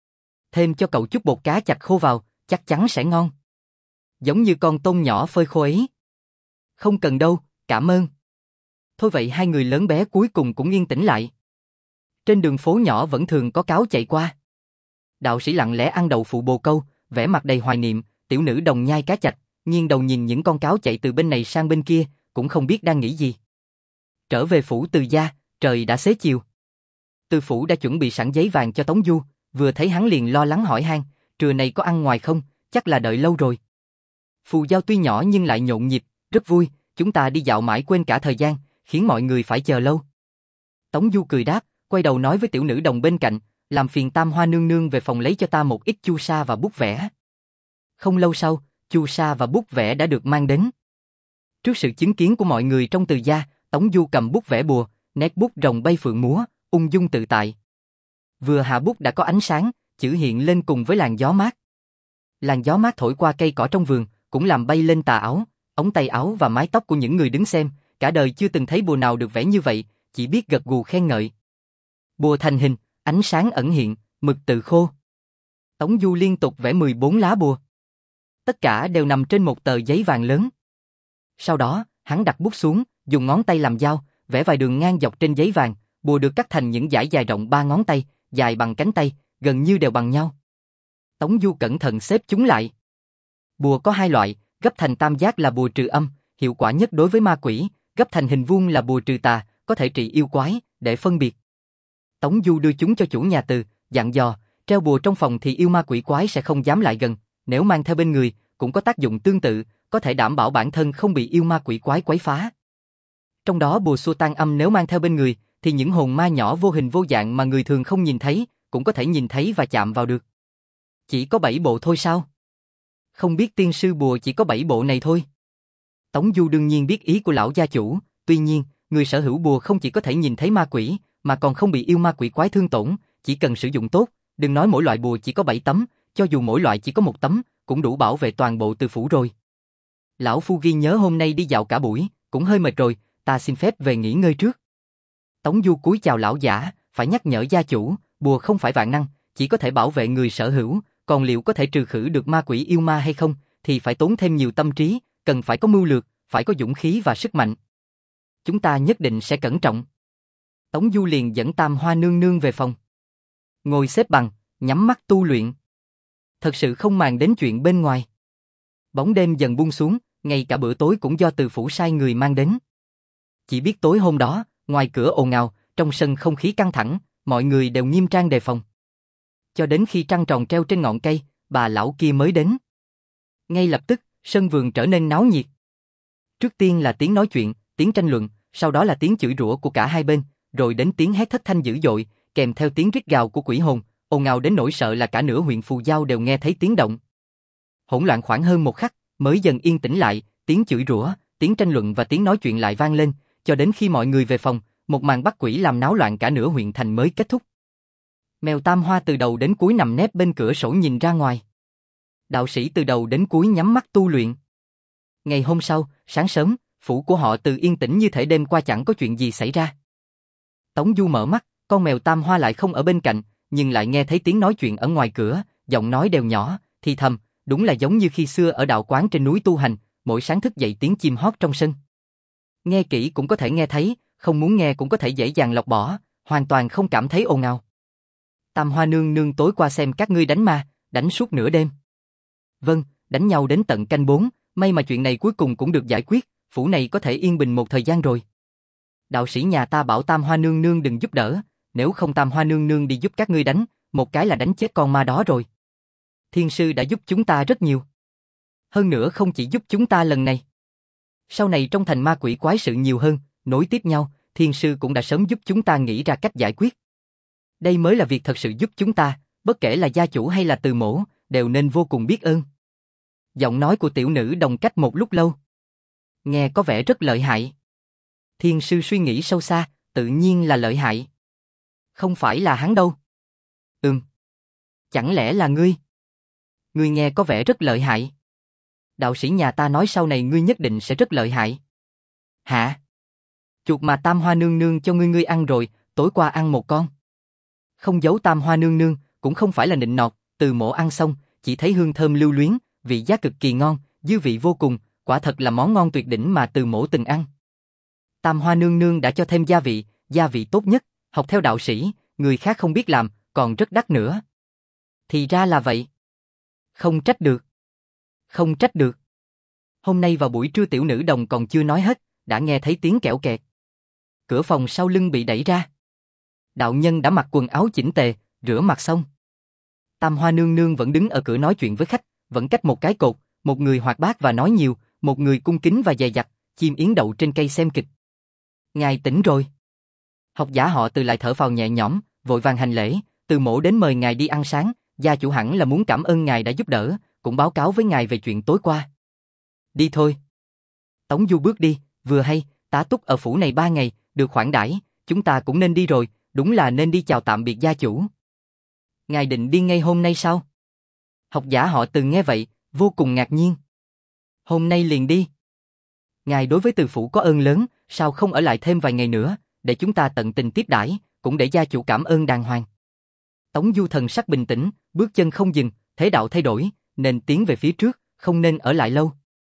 Thêm cho cậu chút bột cá chạch khô vào, chắc chắn sẽ ngon. Giống như con tôm nhỏ phơi khô ấy. Không cần đâu, cảm ơn. Thôi vậy hai người lớn bé cuối cùng cũng yên tĩnh lại. Trên đường phố nhỏ vẫn thường có cáo chạy qua. Đạo sĩ lặng lẽ ăn đậu phụ bồ câu, vẻ mặt đầy hoài niệm, tiểu nữ đồng nhai cá chạch, nghiêng đầu nhìn những con cáo chạy từ bên này sang bên kia, cũng không biết đang nghĩ gì. Trở về phủ Từ gia, trời đã xế chiều. Từ phủ đã chuẩn bị sẵn giấy vàng cho Tống Du, vừa thấy hắn liền lo lắng hỏi han, trưa này có ăn ngoài không, chắc là đợi lâu rồi. Phù giao tuy nhỏ nhưng lại nhộn nhịp, rất vui, chúng ta đi dạo mãi quên cả thời gian, khiến mọi người phải chờ lâu. Tống Du cười đáp, quay đầu nói với tiểu nữ đồng bên cạnh, làm phiền Tam Hoa nương nương về phòng lấy cho ta một ít chu sa và bút vẽ. Không lâu sau, chu sa và bút vẽ đã được mang đến. Trước sự chứng kiến của mọi người trong Từ gia, Tống Du cầm bút vẽ bùa, nét bút rồng bay phượng múa, ung dung tự tại. Vừa hạ bút đã có ánh sáng, chữ hiện lên cùng với làn gió mát. Làn gió mát thổi qua cây cỏ trong vườn, cũng làm bay lên tà áo, ống tay áo và mái tóc của những người đứng xem, cả đời chưa từng thấy bùa nào được vẽ như vậy, chỉ biết gật gù khen ngợi. Bùa thành hình, ánh sáng ẩn hiện, mực tự khô. Tống Du liên tục vẽ mười bốn lá bùa. Tất cả đều nằm trên một tờ giấy vàng lớn. Sau đó, hắn đặt bút xuống, dùng ngón tay làm dao, vẽ vài đường ngang dọc trên giấy vàng, bùa được cắt thành những dải dài rộng ba ngón tay, dài bằng cánh tay, gần như đều bằng nhau. Tống Du cẩn thận xếp chúng lại. Bùa có hai loại, gấp thành tam giác là bùa trừ âm, hiệu quả nhất đối với ma quỷ, gấp thành hình vuông là bùa trừ tà, có thể trị yêu quái, để phân biệt. Tống Du đưa chúng cho chủ nhà Từ, dặn dò, treo bùa trong phòng thì yêu ma quỷ quái sẽ không dám lại gần, nếu mang theo bên người, cũng có tác dụng tương tự, có thể đảm bảo bản thân không bị yêu ma quỷ quái quấy phá. Trong đó bùa xua tan âm nếu mang theo bên người, thì những hồn ma nhỏ vô hình vô dạng mà người thường không nhìn thấy, cũng có thể nhìn thấy và chạm vào được. Chỉ có bảy bộ thôi sao? Không biết tiên sư bùa chỉ có bảy bộ này thôi. Tống Du đương nhiên biết ý của lão gia chủ, tuy nhiên, người sở hữu bùa không chỉ có thể nhìn thấy ma quỷ, mà còn không bị yêu ma quỷ quái thương tổn, chỉ cần sử dụng tốt, đừng nói mỗi loại bùa chỉ có bảy tấm, cho dù mỗi loại chỉ có một tấm, cũng đủ bảo vệ toàn bộ Từ phủ rồi. Lão phu ghi nhớ hôm nay đi dạo cả buổi, cũng hơi mệt rồi, ta xin phép về nghỉ ngơi trước. Tống Du cúi chào lão giả, phải nhắc nhở gia chủ, bùa không phải vạn năng, chỉ có thể bảo vệ người sở hữu, còn liệu có thể trừ khử được ma quỷ yêu ma hay không, thì phải tốn thêm nhiều tâm trí, cần phải có mưu lược, phải có dũng khí và sức mạnh. Chúng ta nhất định sẽ cẩn trọng. Tống Du liền dẫn Tam Hoa nương nương về phòng. Ngồi xếp bằng, nhắm mắt tu luyện. Thật sự không màng đến chuyện bên ngoài. Bóng đêm dần buông xuống, ngay cả bữa tối cũng do Từ phủ sai người mang đến. Chỉ biết tối hôm đó, ngoài cửa ồn ào, trong sân không khí căng thẳng, mọi người đều nghiêm trang đề phòng. Cho đến khi trăng tròn treo trên ngọn cây, bà lão kia mới đến. Ngay lập tức, sân vườn trở nên náo nhiệt. Trước tiên là tiếng nói chuyện, tiếng tranh luận, sau đó là tiếng chửi rủa của cả hai bên, rồi đến tiếng hét thất thanh dữ dội, kèm theo tiếng rít gào của quỷ hồn, ồn ào đến nỗi sợ là cả nửa huyện Phù Giao đều nghe thấy tiếng động. Hỗn loạn khoảng hơn một khắc, mới dần yên tĩnh lại, tiếng chửi rủa, tiếng tranh luận và tiếng nói chuyện lại vang lên, cho đến khi mọi người về phòng, một màn bắt quỷ làm náo loạn cả nửa huyện thành mới kết thúc. Mèo Tam Hoa từ đầu đến cuối nằm nép bên cửa sổ nhìn ra ngoài. Đạo sĩ từ đầu đến cuối nhắm mắt tu luyện. Ngày hôm sau, sáng sớm, phủ của họ Từ yên tĩnh như thể đêm qua chẳng có chuyện gì xảy ra. Tống Du mở mắt, con mèo Tam Hoa lại không ở bên cạnh, nhưng lại nghe thấy tiếng nói chuyện ở ngoài cửa, giọng nói đều nhỏ, thì thầm, đúng là giống như khi xưa ở đạo quán trên núi tu hành, mỗi sáng thức dậy tiếng chim hót trong sân. Nghe kỹ cũng có thể nghe thấy, không muốn nghe cũng có thể dễ dàng lọc bỏ, hoàn toàn không cảm thấy ồn ào. Tam Hoa nương nương tối qua xem các ngươi đánh ma, đánh suốt nửa đêm. Vâng, đánh nhau đến tận canh bốn, may mà chuyện này cuối cùng cũng được giải quyết, phủ này có thể yên bình một thời gian rồi. Đạo sĩ nhà ta bảo Tam Hoa nương nương đừng giúp đỡ, nếu không Tam Hoa nương nương đi giúp các ngươi đánh, một cái là đánh chết con ma đó rồi. Thiên sư đã giúp chúng ta rất nhiều. Hơn nữa không chỉ giúp chúng ta lần này. Sau này trong thành ma quỷ quái sự nhiều hơn, nối tiếp nhau, thiên sư cũng đã sớm giúp chúng ta nghĩ ra cách giải quyết. Đây mới là việc thật sự giúp chúng ta, bất kể là gia chủ hay là Từ mỗ, đều nên vô cùng biết ơn. Giọng nói của tiểu nữ đồng cách một lúc lâu. Nghe có vẻ rất lợi hại. Thiên sư suy nghĩ sâu xa, tự nhiên là lợi hại. Không phải là hắn đâu. Ừm. Chẳng lẽ là ngươi? Ngươi nghe có vẻ rất lợi hại. Đạo sĩ nhà ta nói sau này ngươi nhất định sẽ rất lợi hại. Hả? Chuột mà Tam Hoa nương nương cho ngươi ngươi ăn rồi, tối qua ăn một con. Không giấu Tam Hoa nương nương, cũng không phải là nịnh nọt, Từ mỗ ăn xong, chỉ thấy hương thơm lưu luyến, vị giá cực kỳ ngon, dư vị vô cùng, quả thật là món ngon tuyệt đỉnh mà Từ mỗ từng ăn. Tam Hoa nương nương đã cho thêm gia vị, gia vị tốt nhất, học theo đạo sĩ, người khác không biết làm, còn rất đắt nữa. Thì ra là vậy. Không trách được. Không trách được. Hôm nay vào buổi trưa tiểu nữ đồng còn chưa nói hết, đã nghe thấy tiếng kẽo kẹt. Cửa phòng sau lưng bị đẩy ra. Đạo nhân đã mặc quần áo chỉnh tề, rửa mặt xong. Tam Hoa nương nương vẫn đứng ở cửa nói chuyện với khách, vẫn cách một cái cột, một người hoạt bát và nói nhiều, một người cung kính và dè dặt, chim yến đậu trên cây xem kịch. Ngài tỉnh rồi. Học giả họ Từ lại thở phào nhẹ nhõm, vội vàng hành lễ, Từ mỗ đến mời ngài đi ăn sáng, gia chủ hẳn là muốn cảm ơn ngài đã giúp đỡ, cũng báo cáo với ngài về chuyện tối qua. Đi thôi. Tống Du bước đi, vừa hay, tá túc ở phủ này ba ngày, được khoản đãi, chúng ta cũng nên đi rồi, đúng là nên đi chào tạm biệt gia chủ. Ngài định đi ngay hôm nay sao? Học giả họ Từ nghe vậy, vô cùng ngạc nhiên. Hôm nay liền đi. Ngài đối với Từ phủ có ơn lớn, sao không ở lại thêm vài ngày nữa, để chúng ta tận tình tiếp đãi, cũng để gia chủ cảm ơn đàng hoàng. Tống Du thần sắc bình tĩnh, bước chân không dừng, thế đạo thay đổi, nên tiến về phía trước, không nên ở lại lâu.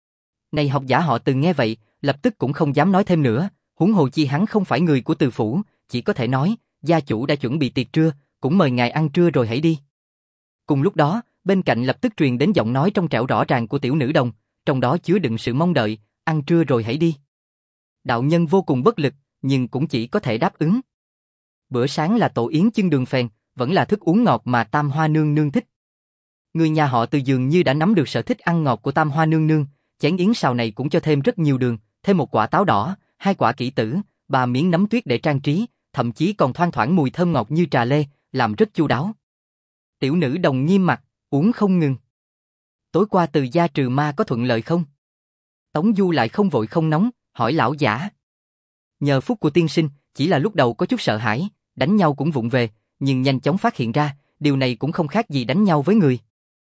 Này học giả họ Từ nghe vậy, lập tức cũng không dám nói thêm nữa, huống hồ chi hắn không phải người của Từ phủ, chỉ có thể nói, gia chủ đã chuẩn bị tiệc trưa, cũng mời ngài ăn trưa rồi hãy đi. Cùng lúc đó, bên cạnh lập tức truyền đến giọng nói trong trẻo rõ ràng của tiểu nữ đồng, trong đó chứa đựng sự mong đợi, ăn trưa rồi hãy đi. Đạo nhân vô cùng bất lực, nhưng cũng chỉ có thể đáp ứng. Bữa sáng là tổ yến chưng đường phèn, vẫn là thức uống ngọt mà Tam Hoa nương nương thích. Người nhà họ Từ dường như đã nắm được sở thích ăn ngọt của Tam Hoa nương nương, chén yến xào này cũng cho thêm rất nhiều đường, thêm một quả táo đỏ, hai quả kỷ tử, ba miếng nấm tuyết để trang trí, thậm chí còn thoang thoảng mùi thơm ngọt như trà lê, làm rất chu đáo. Tiểu nữ đồng nghiêm mặt, uống không ngừng. Tối qua Từ gia trừ ma có thuận lợi không? Tống Du lại không vội không nóng, hỏi lão giả. Nhờ phúc của tiên sinh, chỉ là lúc đầu có chút sợ hãi, đánh nhau cũng vụng về, nhưng nhanh chóng phát hiện ra, điều này cũng không khác gì đánh nhau với người.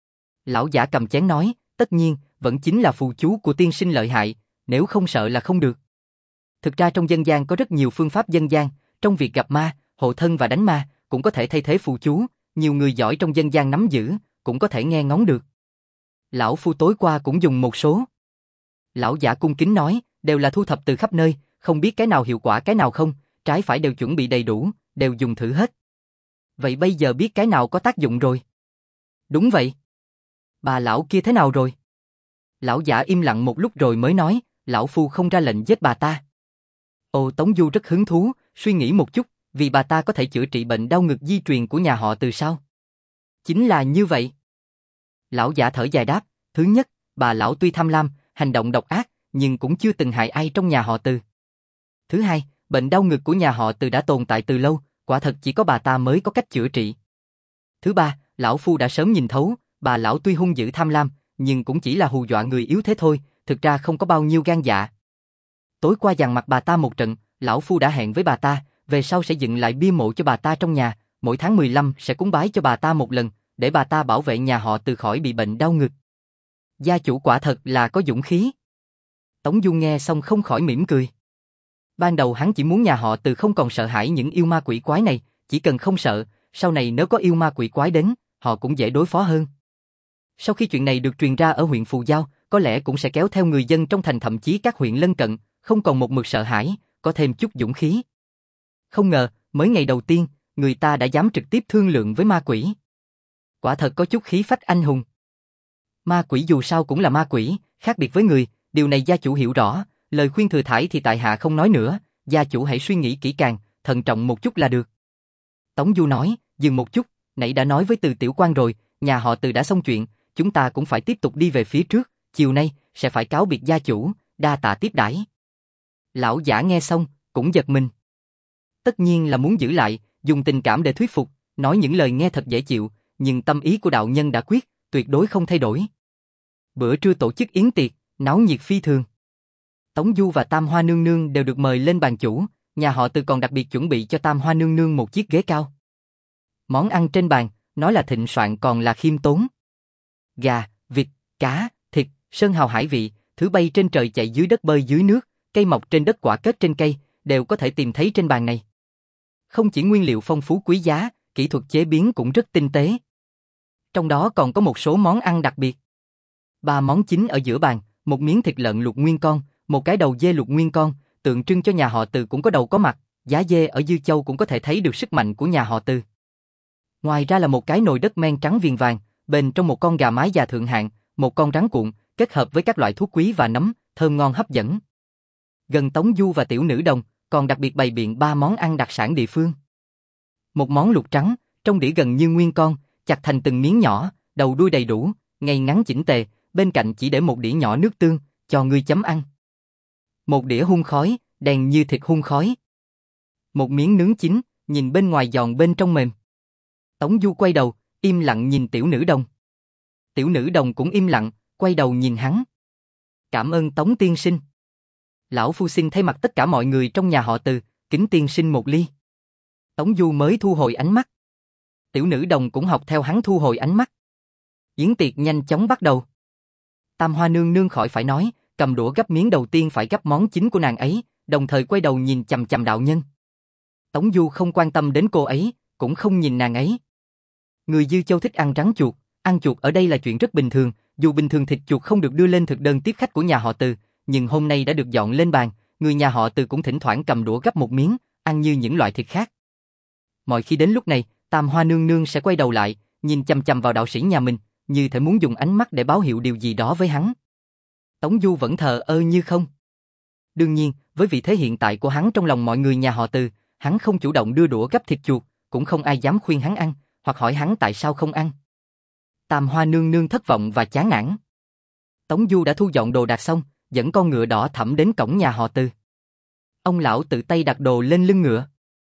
Lão giả cầm chén nói, tất nhiên, vẫn chính là phù chú của tiên sinh lợi hại, nếu không sợ là không được. Thực ra trong dân gian có rất nhiều phương pháp dân gian, trong việc gặp ma, hộ thân và đánh ma, cũng có thể thay thế phù chú, nhiều người giỏi trong dân gian nắm giữ, cũng có thể nghe ngóng được. Lão phu tối qua cũng dùng một số. Lão giả cung kính nói, đều là thu thập từ khắp nơi, không biết cái nào hiệu quả cái nào không, trái phải đều chuẩn bị đầy đủ, đều dùng thử hết. Vậy bây giờ biết cái nào có tác dụng rồi? Đúng vậy. Bà lão kia thế nào rồi? Lão giả im lặng một lúc rồi mới nói, lão phu không ra lệnh giết bà ta. Ồ, Tống Du rất hứng thú, suy nghĩ một chút, vì bà ta có thể chữa trị bệnh đau ngực di truyền của nhà họ Từ sao? Chính là như vậy. Lão giả thở dài đáp, thứ nhất, bà lão tuy tham lam, hành động độc ác, nhưng cũng chưa từng hại ai trong nhà họ Từ. Thứ hai, bệnh đau ngực của nhà họ Từ đã tồn tại từ lâu, quả thật chỉ có bà ta mới có cách chữa trị. Thứ ba, lão phu đã sớm nhìn thấu, bà lão tuy hung dữ tham lam, nhưng cũng chỉ là hù dọa người yếu thế thôi, thực ra không có bao nhiêu gan dạ. Tối qua dằn mặt bà ta một trận, lão phu đã hẹn với bà ta, về sau sẽ dựng lại bia mộ cho bà ta trong nhà, mỗi tháng mười lăm sẽ cúng bái cho bà ta một lần, để bà ta bảo vệ nhà họ Từ khỏi bị bệnh đau ngực. Gia chủ quả thật là có dũng khí. Tống Du nghe xong không khỏi mỉm cười. Ban đầu hắn chỉ muốn nhà họ Từ không còn sợ hãi những yêu ma quỷ quái này, chỉ cần không sợ, sau này nếu có yêu ma quỷ quái đến, họ cũng dễ đối phó hơn. Sau khi chuyện này được truyền ra ở huyện Phù Giao, có lẽ cũng sẽ kéo theo người dân trong thành thậm chí các huyện lân cận, không còn một mực sợ hãi, có thêm chút dũng khí. Không ngờ, mới ngày đầu tiên, người ta đã dám trực tiếp thương lượng với ma quỷ. Quả thật có chút khí phách anh hùng. Ma quỷ dù sao cũng là ma quỷ, khác biệt với người, điều này gia chủ hiểu rõ, lời khuyên thừa thãi thì tại hạ không nói nữa, gia chủ hãy suy nghĩ kỹ càng, thận trọng một chút là được. Tống Du nói, dừng một chút, nãy đã nói với Từ tiểu quan rồi, nhà họ Từ đã xong chuyện, chúng ta cũng phải tiếp tục đi về phía trước, chiều nay sẽ phải cáo biệt gia chủ, đa tạ tiếp đãi. Lão giả nghe xong, cũng giật mình. Tất nhiên là muốn giữ lại, dùng tình cảm để thuyết phục, nói những lời nghe thật dễ chịu, nhưng tâm ý của đạo nhân đã quyết, tuyệt đối không thay đổi. Bữa trưa tổ chức yến tiệc, náo nhiệt phi thường. Tống Du và Tam Hoa nương nương đều được mời lên bàn chủ, nhà họ Từ còn đặc biệt chuẩn bị cho Tam Hoa nương nương một chiếc ghế cao. Món ăn trên bàn, nói là thịnh soạn còn là khiêm tốn. Gà, vịt, cá, thịt, sơn hào hải vị, thứ bay trên trời chạy dưới đất bơi dưới nước, cây mọc trên đất quả kết trên cây, đều có thể tìm thấy trên bàn này. Không chỉ nguyên liệu phong phú quý giá, kỹ thuật chế biến cũng rất tinh tế. Trong đó còn có một số món ăn đặc biệt. Ba món chính ở giữa bàn, một miếng thịt lợn luộc nguyên con, một cái đầu dê luộc nguyên con, tượng trưng cho nhà họ Từ cũng có đầu có mặt, giá dê ở Dư Châu cũng có thể thấy được sức mạnh của nhà họ Từ. Ngoài ra là một cái nồi đất men trắng viền vàng, bên trong một con gà mái già thượng hạng, một con rắn cuộn, kết hợp với các loại thuốc quý và nấm, thơm ngon hấp dẫn. Gần Tống Du và tiểu nữ đồng, còn đặc biệt bày biện ba món ăn đặc sản địa phương. Một món luộc trắng, trong đĩa gần như nguyên con, chặt thành từng miếng nhỏ, đầu đuôi đầy đủ, ngay ngắn chỉnh tề, bên cạnh chỉ để một đĩa nhỏ nước tương, cho ngươi chấm ăn. Một đĩa hun khói, đèn như thịt hun khói. Một miếng nướng chín, nhìn bên ngoài giòn bên trong mềm. Tống Du quay đầu, im lặng nhìn tiểu nữ đồng. Tiểu nữ đồng cũng im lặng, quay đầu nhìn hắn. Cảm ơn Tống tiên sinh. Lão phu xin thay mặt tất cả mọi người trong nhà họ Từ, kính tiên sinh một ly. Tống Du mới thu hồi ánh mắt. Tiểu nữ đồng cũng học theo hắn thu hồi ánh mắt. Yến tiệc nhanh chóng bắt đầu. Tam Hoa nương nương khỏi phải nói, cầm đũa gắp miếng đầu tiên phải gắp món chính của nàng ấy, đồng thời quay đầu nhìn chằm chằm đạo nhân. Tống Du không quan tâm đến cô ấy, cũng không nhìn nàng ấy. Người Dư Châu thích ăn rắn chuột, ăn chuột ở đây là chuyện rất bình thường, dù bình thường thịt chuột không được đưa lên thực đơn tiếp khách của nhà họ Từ, nhưng hôm nay đã được dọn lên bàn, người nhà họ Từ cũng thỉnh thoảng cầm đũa gắp một miếng, ăn như những loại thịt khác. Mọi khi đến lúc này, Tam Hoa nương nương sẽ quay đầu lại, nhìn chằm chằm vào đạo sĩ nhà mình, như thể muốn dùng ánh mắt để báo hiệu điều gì đó với hắn. Tống Du vẫn thờ ơ như không. Đương nhiên, với vị thế hiện tại của hắn trong lòng mọi người nhà họ Từ, hắn không chủ động đưa đũa gắp thịt chuột, cũng không ai dám khuyên hắn ăn, hoặc hỏi hắn tại sao không ăn. Tam Hoa nương nương thất vọng và chán nản. Tống Du đã thu dọn đồ đạc xong, dẫn con ngựa đỏ thẫm đến cổng nhà họ Từ. Ông lão tự tay đặt đồ lên lưng ngựa.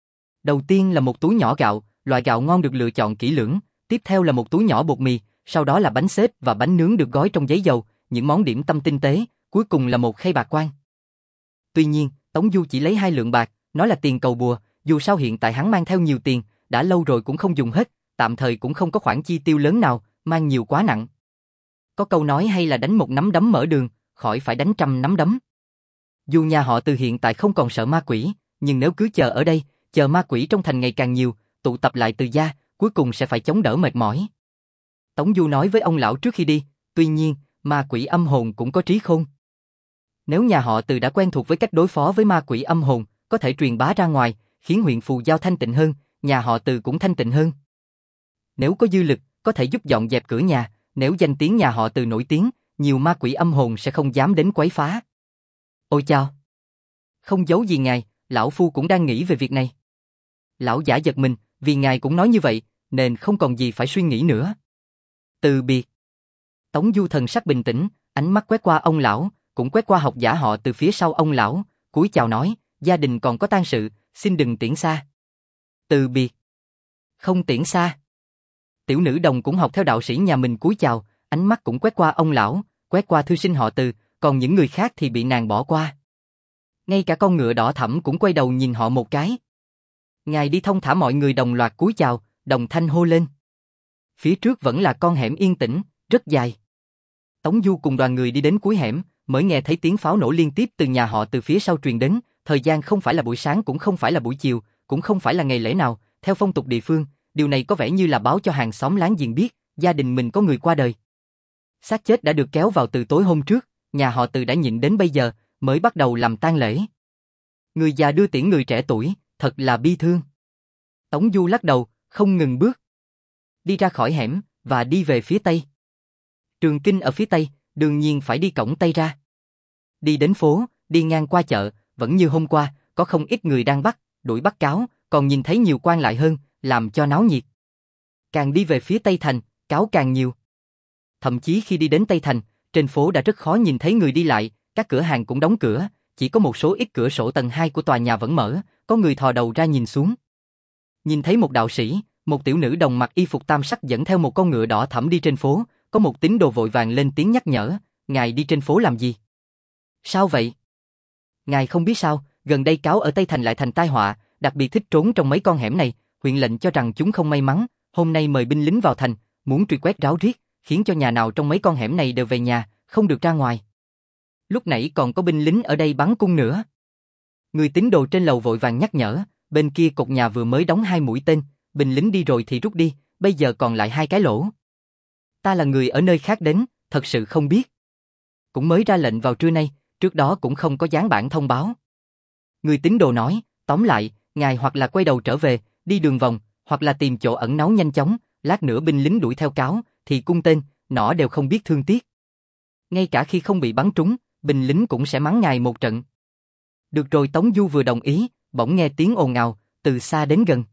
Đầu tiên là một túi nhỏ gạo, loại gạo ngon được lựa chọn kỹ lưỡng, tiếp theo là một túi nhỏ bột mì, sau đó là bánh xếp và bánh nướng được gói trong giấy dầu, những món điểm tâm tinh tế, cuối cùng là một khay bạc quan. Tuy nhiên, Tống Du chỉ lấy hai lượng bạc, nói là tiền cầu bùa, dù sao hiện tại hắn mang theo nhiều tiền, đã lâu rồi cũng không dùng hết, tạm thời cũng không có khoản chi tiêu lớn nào, mang nhiều quá nặng. Có câu nói hay là đánh một nắm đấm mở đường, khỏi phải đánh trăm nắm đấm. Dù nhà họ Từ hiện tại không còn sợ ma quỷ, nhưng nếu cứ chờ ở đây, chờ ma quỷ trong thành ngày càng nhiều, tụ tập lại Từ gia, cuối cùng sẽ phải chống đỡ mệt mỏi. Tống Du nói với ông lão trước khi đi, tuy nhiên, ma quỷ âm hồn cũng có trí khôn. Nếu nhà họ Từ đã quen thuộc với cách đối phó với ma quỷ âm hồn, có thể truyền bá ra ngoài, khiến huyện Phù Giao thanh tịnh hơn, nhà họ Từ cũng thanh tịnh hơn. Nếu có dư lực, có thể giúp dọn dẹp cửa nhà, nếu danh tiếng nhà họ Từ nổi tiếng, nhiều ma quỷ âm hồn sẽ không dám đến quấy phá. Ôi chao! Không giấu gì ngài, lão phu cũng đang nghĩ về việc này. Lão giả giật mình, vì ngài cũng nói như vậy, nên không còn gì phải suy nghĩ nữa. Từ biệt. Tống Du thần sắc bình tĩnh, ánh mắt quét qua ông lão, cũng quét qua học giả họ Từ phía sau ông lão, cúi chào nói, gia đình còn có tang sự, xin đừng tiễn xa. Từ biệt. Không tiễn xa. Tiểu nữ đồng cũng học theo đạo sĩ nhà mình cúi chào, ánh mắt cũng quét qua ông lão, quét qua thư sinh họ Từ, còn những người khác thì bị nàng bỏ qua. Ngay cả con ngựa đỏ thẫm cũng quay đầu nhìn họ một cái. Ngài đi thông thả, mọi người đồng loạt cúi chào, đồng thanh hô lên. Phía trước vẫn là con hẻm yên tĩnh, rất dài. Tống Du cùng đoàn người đi đến cuối hẻm, mới nghe thấy tiếng pháo nổ liên tiếp từ nhà họ Từ phía sau truyền đến, thời gian không phải là buổi sáng cũng không phải là buổi chiều, cũng không phải là ngày lễ nào, theo phong tục địa phương, điều này có vẻ như là báo cho hàng xóm láng giềng biết, gia đình mình có người qua đời. Xác chết đã được kéo vào từ tối hôm trước, nhà họ Từ đã nhịn đến bây giờ, mới bắt đầu làm tang lễ. Người già đưa tiễn người trẻ tuổi, thật là bi thương. Tống Du lắc đầu, không ngừng bước. Đi ra khỏi hẻm, và đi về phía tây. Trường Kinh ở phía tây, đương nhiên phải đi cổng tây ra. Đi đến phố, đi ngang qua chợ, vẫn như hôm qua, có không ít người đang bắt, đuổi bắt cáo, còn nhìn thấy nhiều quan lại hơn, làm cho náo nhiệt. Càng đi về phía tây thành, cáo càng nhiều. Thậm chí khi đi đến tây thành, trên phố đã rất khó nhìn thấy người đi lại, các cửa hàng cũng đóng cửa, chỉ có một số ít cửa sổ tầng hai của tòa nhà vẫn mở, có người thò đầu ra nhìn xuống. Nhìn thấy một đạo sĩ, một tiểu nữ đồng mặc y phục tam sắc dẫn theo một con ngựa đỏ thẫm đi trên phố, có một tín đồ vội vàng lên tiếng nhắc nhở, ngài đi trên phố làm gì? Sao vậy? Ngài không biết sao, gần đây cáo ở Tây Thành lại thành tai họa, đặc biệt thích trốn trong mấy con hẻm này, huyện lệnh cho rằng chúng không may mắn, hôm nay mời binh lính vào thành, muốn truy quét ráo riết, khiến cho nhà nào trong mấy con hẻm này đều về nhà, không được ra ngoài. Lúc nãy còn có binh lính ở đây bắn cung nữa. Người tín đồ trên lầu vội vàng nhắc nhở, bên kia cột nhà vừa mới đóng hai mũi tên, binh lính đi rồi thì rút đi, bây giờ còn lại hai cái lỗ. Ta là người ở nơi khác đến, thật sự không biết. Cũng mới ra lệnh vào trưa nay, trước đó cũng không có dán bản thông báo. Người tín đồ nói, tóm lại, ngài hoặc là quay đầu trở về, đi đường vòng, hoặc là tìm chỗ ẩn náu nhanh chóng, lát nữa binh lính đuổi theo cáo, thì cung tên, nỏ đều không biết thương tiếc. Ngay cả khi không bị bắn trúng, binh lính cũng sẽ mắng ngài một trận. Được rồi, Tống Du vừa đồng ý, bỗng nghe tiếng ồn ào, từ xa đến gần.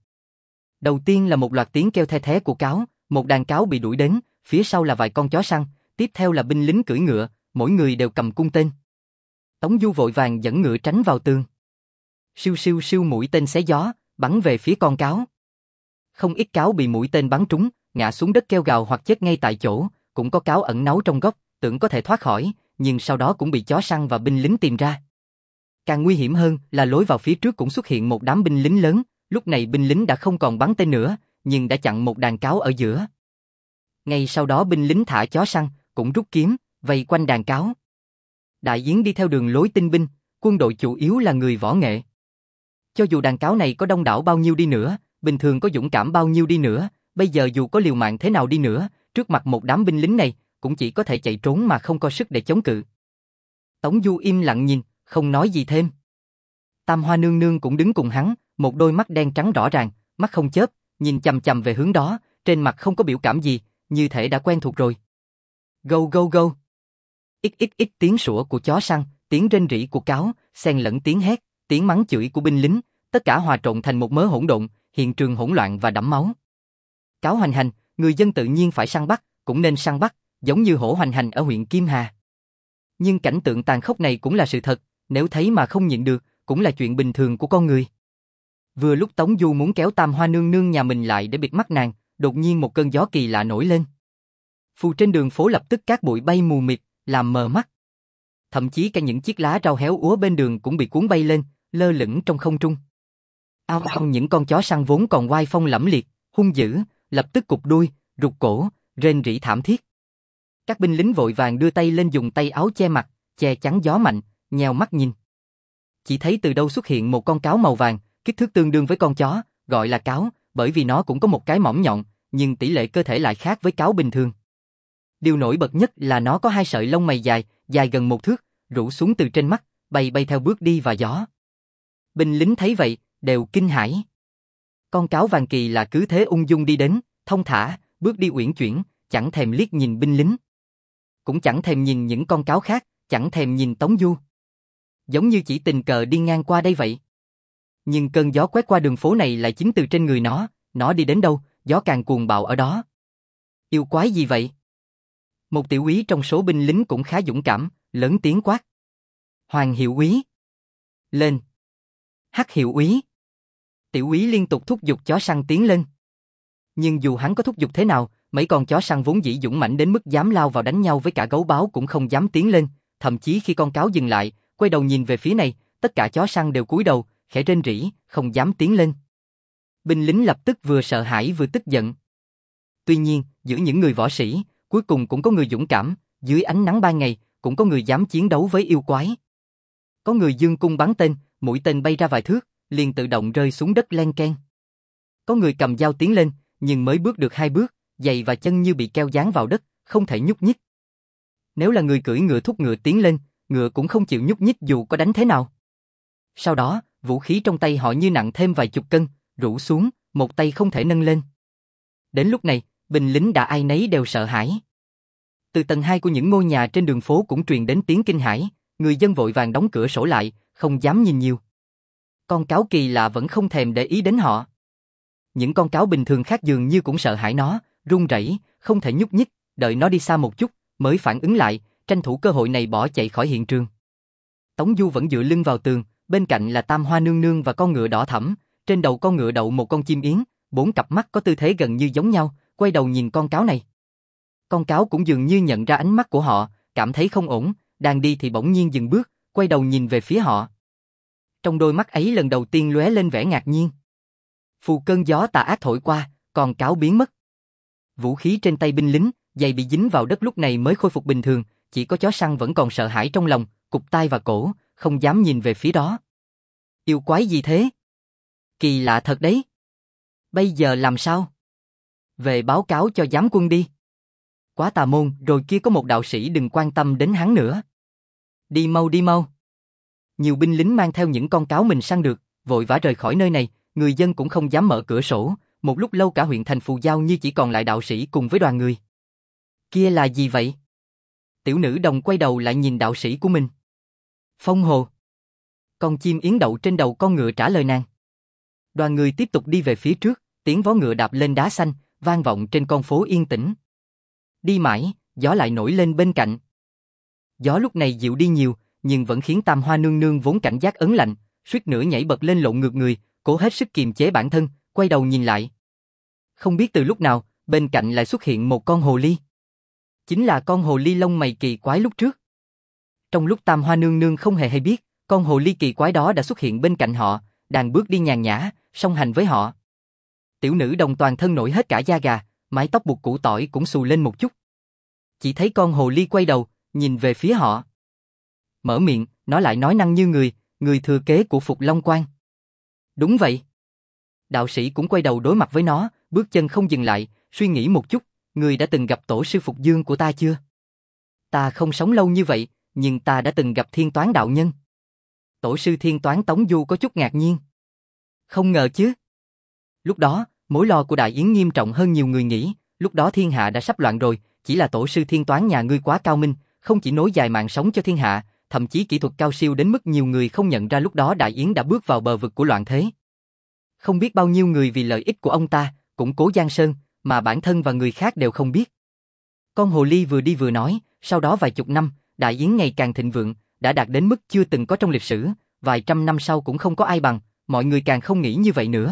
Đầu tiên là một loạt tiếng kêu the thé của cáo, một đàn cáo bị đuổi đến, phía sau là vài con chó săn, tiếp theo là binh lính cưỡi ngựa, mỗi người đều cầm cung tên. Tống Du vội vàng dẫn ngựa tránh vào tường. Siêu siêu siêu mũi tên xé gió, bắn về phía con cáo. Không ít cáo bị mũi tên bắn trúng, ngã xuống đất kêu gào hoặc chết ngay tại chỗ, cũng có cáo ẩn náu trong góc, tưởng có thể thoát khỏi, nhưng sau đó cũng bị chó săn và binh lính tìm ra. Càng nguy hiểm hơn là lối vào phía trước cũng xuất hiện một đám binh lính lớn, lúc này binh lính đã không còn bắn tên nữa, nhưng đã chặn một đàn cáo ở giữa. Ngay sau đó binh lính thả chó săn, cũng rút kiếm, vây quanh đàn cáo. Đại Yến đi theo đường lối tinh binh, quân đội chủ yếu là người võ nghệ. Cho dù đàn cáo này có đông đảo bao nhiêu đi nữa, bình thường có dũng cảm bao nhiêu đi nữa, bây giờ dù có liều mạng thế nào đi nữa, trước mặt một đám binh lính này, cũng chỉ có thể chạy trốn mà không có sức để chống cự. Tống Du im lặng nhìn, không nói gì thêm. Tam Hoa nương nương cũng đứng cùng hắn, một đôi mắt đen trắng rõ ràng, mắt không chớp, nhìn chằm chằm về hướng đó, trên mặt không có biểu cảm gì, như thể đã quen thuộc rồi. Go go go. Ít ít ít tiếng sủa của chó săn, tiếng rên rỉ của cáo, xen lẫn tiếng hét, tiếng mắng chửi của binh lính, tất cả hòa trộn thành một mớ hỗn độn, hiện trường hỗn loạn và đẫm máu. Cáo hoành hành, người dân tự nhiên phải săn bắt, cũng nên săn bắt, giống như hổ hoành hành ở huyện Kim Hà. Nhưng cảnh tượng tàn khốc này cũng là sự thật, nếu thấy mà không nhịn được, cũng là chuyện bình thường của con người. Vừa lúc Tống Du muốn kéo Tam Hoa nương nương nhà mình lại để bịt mắt nàng, đột nhiên một cơn gió kỳ lạ nổi lên. Phù trên đường phố lập tức cát bụi bay mù mịt, làm mờ mắt. Thậm chí cả những chiếc lá rau héo úa bên đường cũng bị cuốn bay lên, lơ lửng trong không trung. Ao ao những con chó săn vốn còn oai phong lẫm liệt, hung dữ, lập tức cụp đuôi, rụt cổ, rên rỉ thảm thiết. Các binh lính vội vàng đưa tay lên dùng tay áo che mặt, che chắn gió mạnh, nheo mắt nhìn. Chỉ thấy từ đâu xuất hiện một con cáo màu vàng, kích thước tương đương với con chó, gọi là cáo, bởi vì nó cũng có một cái mỏm nhọn, nhưng tỷ lệ cơ thể lại khác với cáo bình thường. Điều nổi bật nhất là nó có hai sợi lông mày dài, dài gần một thước, rủ xuống từ trên mắt, bay bay theo bước đi và gió. Binh lính thấy vậy, đều kinh hãi. Con cáo vàng kỳ là cứ thế ung dung đi đến, thông thả, bước đi uyển chuyển, chẳng thèm liếc nhìn binh lính. Cũng chẳng thèm nhìn những con cáo khác, chẳng thèm nhìn Tống Du. Giống như chỉ tình cờ đi ngang qua đây vậy. Nhưng cơn gió quét qua đường phố này lại chính từ trên người nó, nó đi đến đâu, gió càng cuồng bạo ở đó. Yêu quái gì vậy? Một tiểu úy trong số binh lính cũng khá dũng cảm, lớn tiếng quát. Hoàng hiệu úy. Lên. Hắc hiệu úy. Tiểu úy liên tục thúc giục chó săn tiến lên. Nhưng dù hắn có thúc giục thế nào, mấy con chó săn vốn dĩ dũng mãnh đến mức dám lao vào đánh nhau với cả gấu báo cũng không dám tiến lên, thậm chí khi con cáo dừng lại, quay đầu nhìn về phía này, tất cả chó săn đều cúi đầu, khẽ rên rỉ, không dám tiến lên. Binh lính lập tức vừa sợ hãi vừa tức giận. Tuy nhiên, giữa những người võ sĩ, cuối cùng cũng có người dũng cảm, dưới ánh nắng ban ngày, cũng có người dám chiến đấu với yêu quái. Có người giương cung bắn tên, mũi tên bay ra vài thước, liền tự động rơi xuống đất len keng. Có người cầm dao tiến lên, nhưng mới bước được hai bước, giày và chân như bị keo dán vào đất, không thể nhúc nhích. Nếu là người cưỡi ngựa thúc ngựa tiến lên, ngựa cũng không chịu nhúc nhích dù có đánh thế nào. Sau đó, vũ khí trong tay họ như nặng thêm vài chục cân, rũ xuống, một tay không thể nâng lên. Đến lúc này, binh lính đã ai nấy đều sợ hãi. Từ tầng hai của những ngôi nhà trên đường phố cũng truyền đến tiếng kinh hãi, người dân vội vàng đóng cửa sổ lại, không dám nhìn nhiều. Con cáo kỳ lạ vẫn không thèm để ý đến họ. Những con cáo bình thường khác dường như cũng sợ hãi nó, run rẩy, không thể nhúc nhích, đợi nó đi xa một chút, mới phản ứng lại, tranh thủ cơ hội này bỏ chạy khỏi hiện trường. Tống Du vẫn dựa lưng vào tường, bên cạnh là Tam Hoa nương nương và con ngựa đỏ thẫm, trên đầu con ngựa đậu một con chim yến, bốn cặp mắt có tư thế gần như giống nhau, quay đầu nhìn con cáo này. Con cáo cũng dường như nhận ra ánh mắt của họ, cảm thấy không ổn, đang đi thì bỗng nhiên dừng bước, quay đầu nhìn về phía họ. Trong đôi mắt ấy lần đầu tiên lóe lên vẻ ngạc nhiên. Phù cơn gió tà ác thổi qua, con cáo biến mất. Vũ khí trên tay binh lính, giày bị dính vào đất lúc này mới khôi phục bình thường, chỉ có chó săn vẫn còn sợ hãi trong lòng, cụp tai và cổ, không dám nhìn về phía đó. Yêu quái gì thế? Kỳ lạ thật đấy. Bây giờ làm sao? Về báo cáo cho giám quân đi. Quá tà môn, rồi kia có một đạo sĩ đừng quan tâm đến hắn nữa. Đi mau đi mau. Nhiều binh lính mang theo những con cáo mình săn được, vội vã rời khỏi nơi này, người dân cũng không dám mở cửa sổ, một lúc lâu cả huyện thành Phù Giao như chỉ còn lại đạo sĩ cùng với đoàn người. Kia là gì vậy? Tiểu nữ đồng quay đầu lại nhìn đạo sĩ của mình. Phong hồ. Con chim yến đậu trên đầu con ngựa trả lời nàng. Đoàn người tiếp tục đi về phía trước, tiếng vó ngựa đạp lên đá xanh, vang vọng trên con phố yên tĩnh. Đi mãi, gió lại nổi lên bên cạnh. Gió lúc này dịu đi nhiều, nhưng vẫn khiến Tam Hoa nương nương vốn cảnh giác ớn lạnh, suýt nữa nhảy bật lên lộn ngược người, cố hết sức kiềm chế bản thân, quay đầu nhìn lại. Không biết từ lúc nào, bên cạnh lại xuất hiện một con hồ ly. Chính là con hồ ly lông mày kỳ quái lúc trước. Trong lúc Tam Hoa nương nương không hề hay biết, con hồ ly kỳ quái đó đã xuất hiện bên cạnh họ, đang bước đi nhàn nhã, song hành với họ. Tiểu nữ đồng toàn thân nổi hết cả da gà, mái tóc buộc củ tỏi cũng xù lên một chút. Chỉ thấy con hồ ly quay đầu, nhìn về phía họ. Mở miệng, nó lại nói năng như người, người thừa kế của Phục Long Quan. Đúng vậy. Đạo sĩ cũng quay đầu đối mặt với nó, bước chân không dừng lại, suy nghĩ một chút, người đã từng gặp tổ sư Phục Dương của ta chưa? Ta không sống lâu như vậy, nhưng ta đã từng gặp Thiên Toán đạo nhân. Tổ sư Thiên Toán Tống Du có chút ngạc nhiên. Không ngờ chứ. Lúc đó, mối lo của Đại Yến nghiêm trọng hơn nhiều người nghĩ, lúc đó thiên hạ đã sắp loạn rồi, chỉ là tổ sư thiên toán nhà ngươi quá cao minh, không chỉ nối dài mạng sống cho thiên hạ, thậm chí kỹ thuật cao siêu đến mức nhiều người không nhận ra lúc đó Đại Yến đã bước vào bờ vực của loạn thế. Không biết bao nhiêu người vì lợi ích của ông ta, củng cố Giang Sơn, mà bản thân và người khác đều không biết. Con hồ ly vừa đi vừa nói, sau đó vài chục năm, Đại Yến ngày càng thịnh vượng, đã đạt đến mức chưa từng có trong lịch sử, vài trăm năm sau cũng không có ai bằng, mọi người càng không nghĩ như vậy nữa.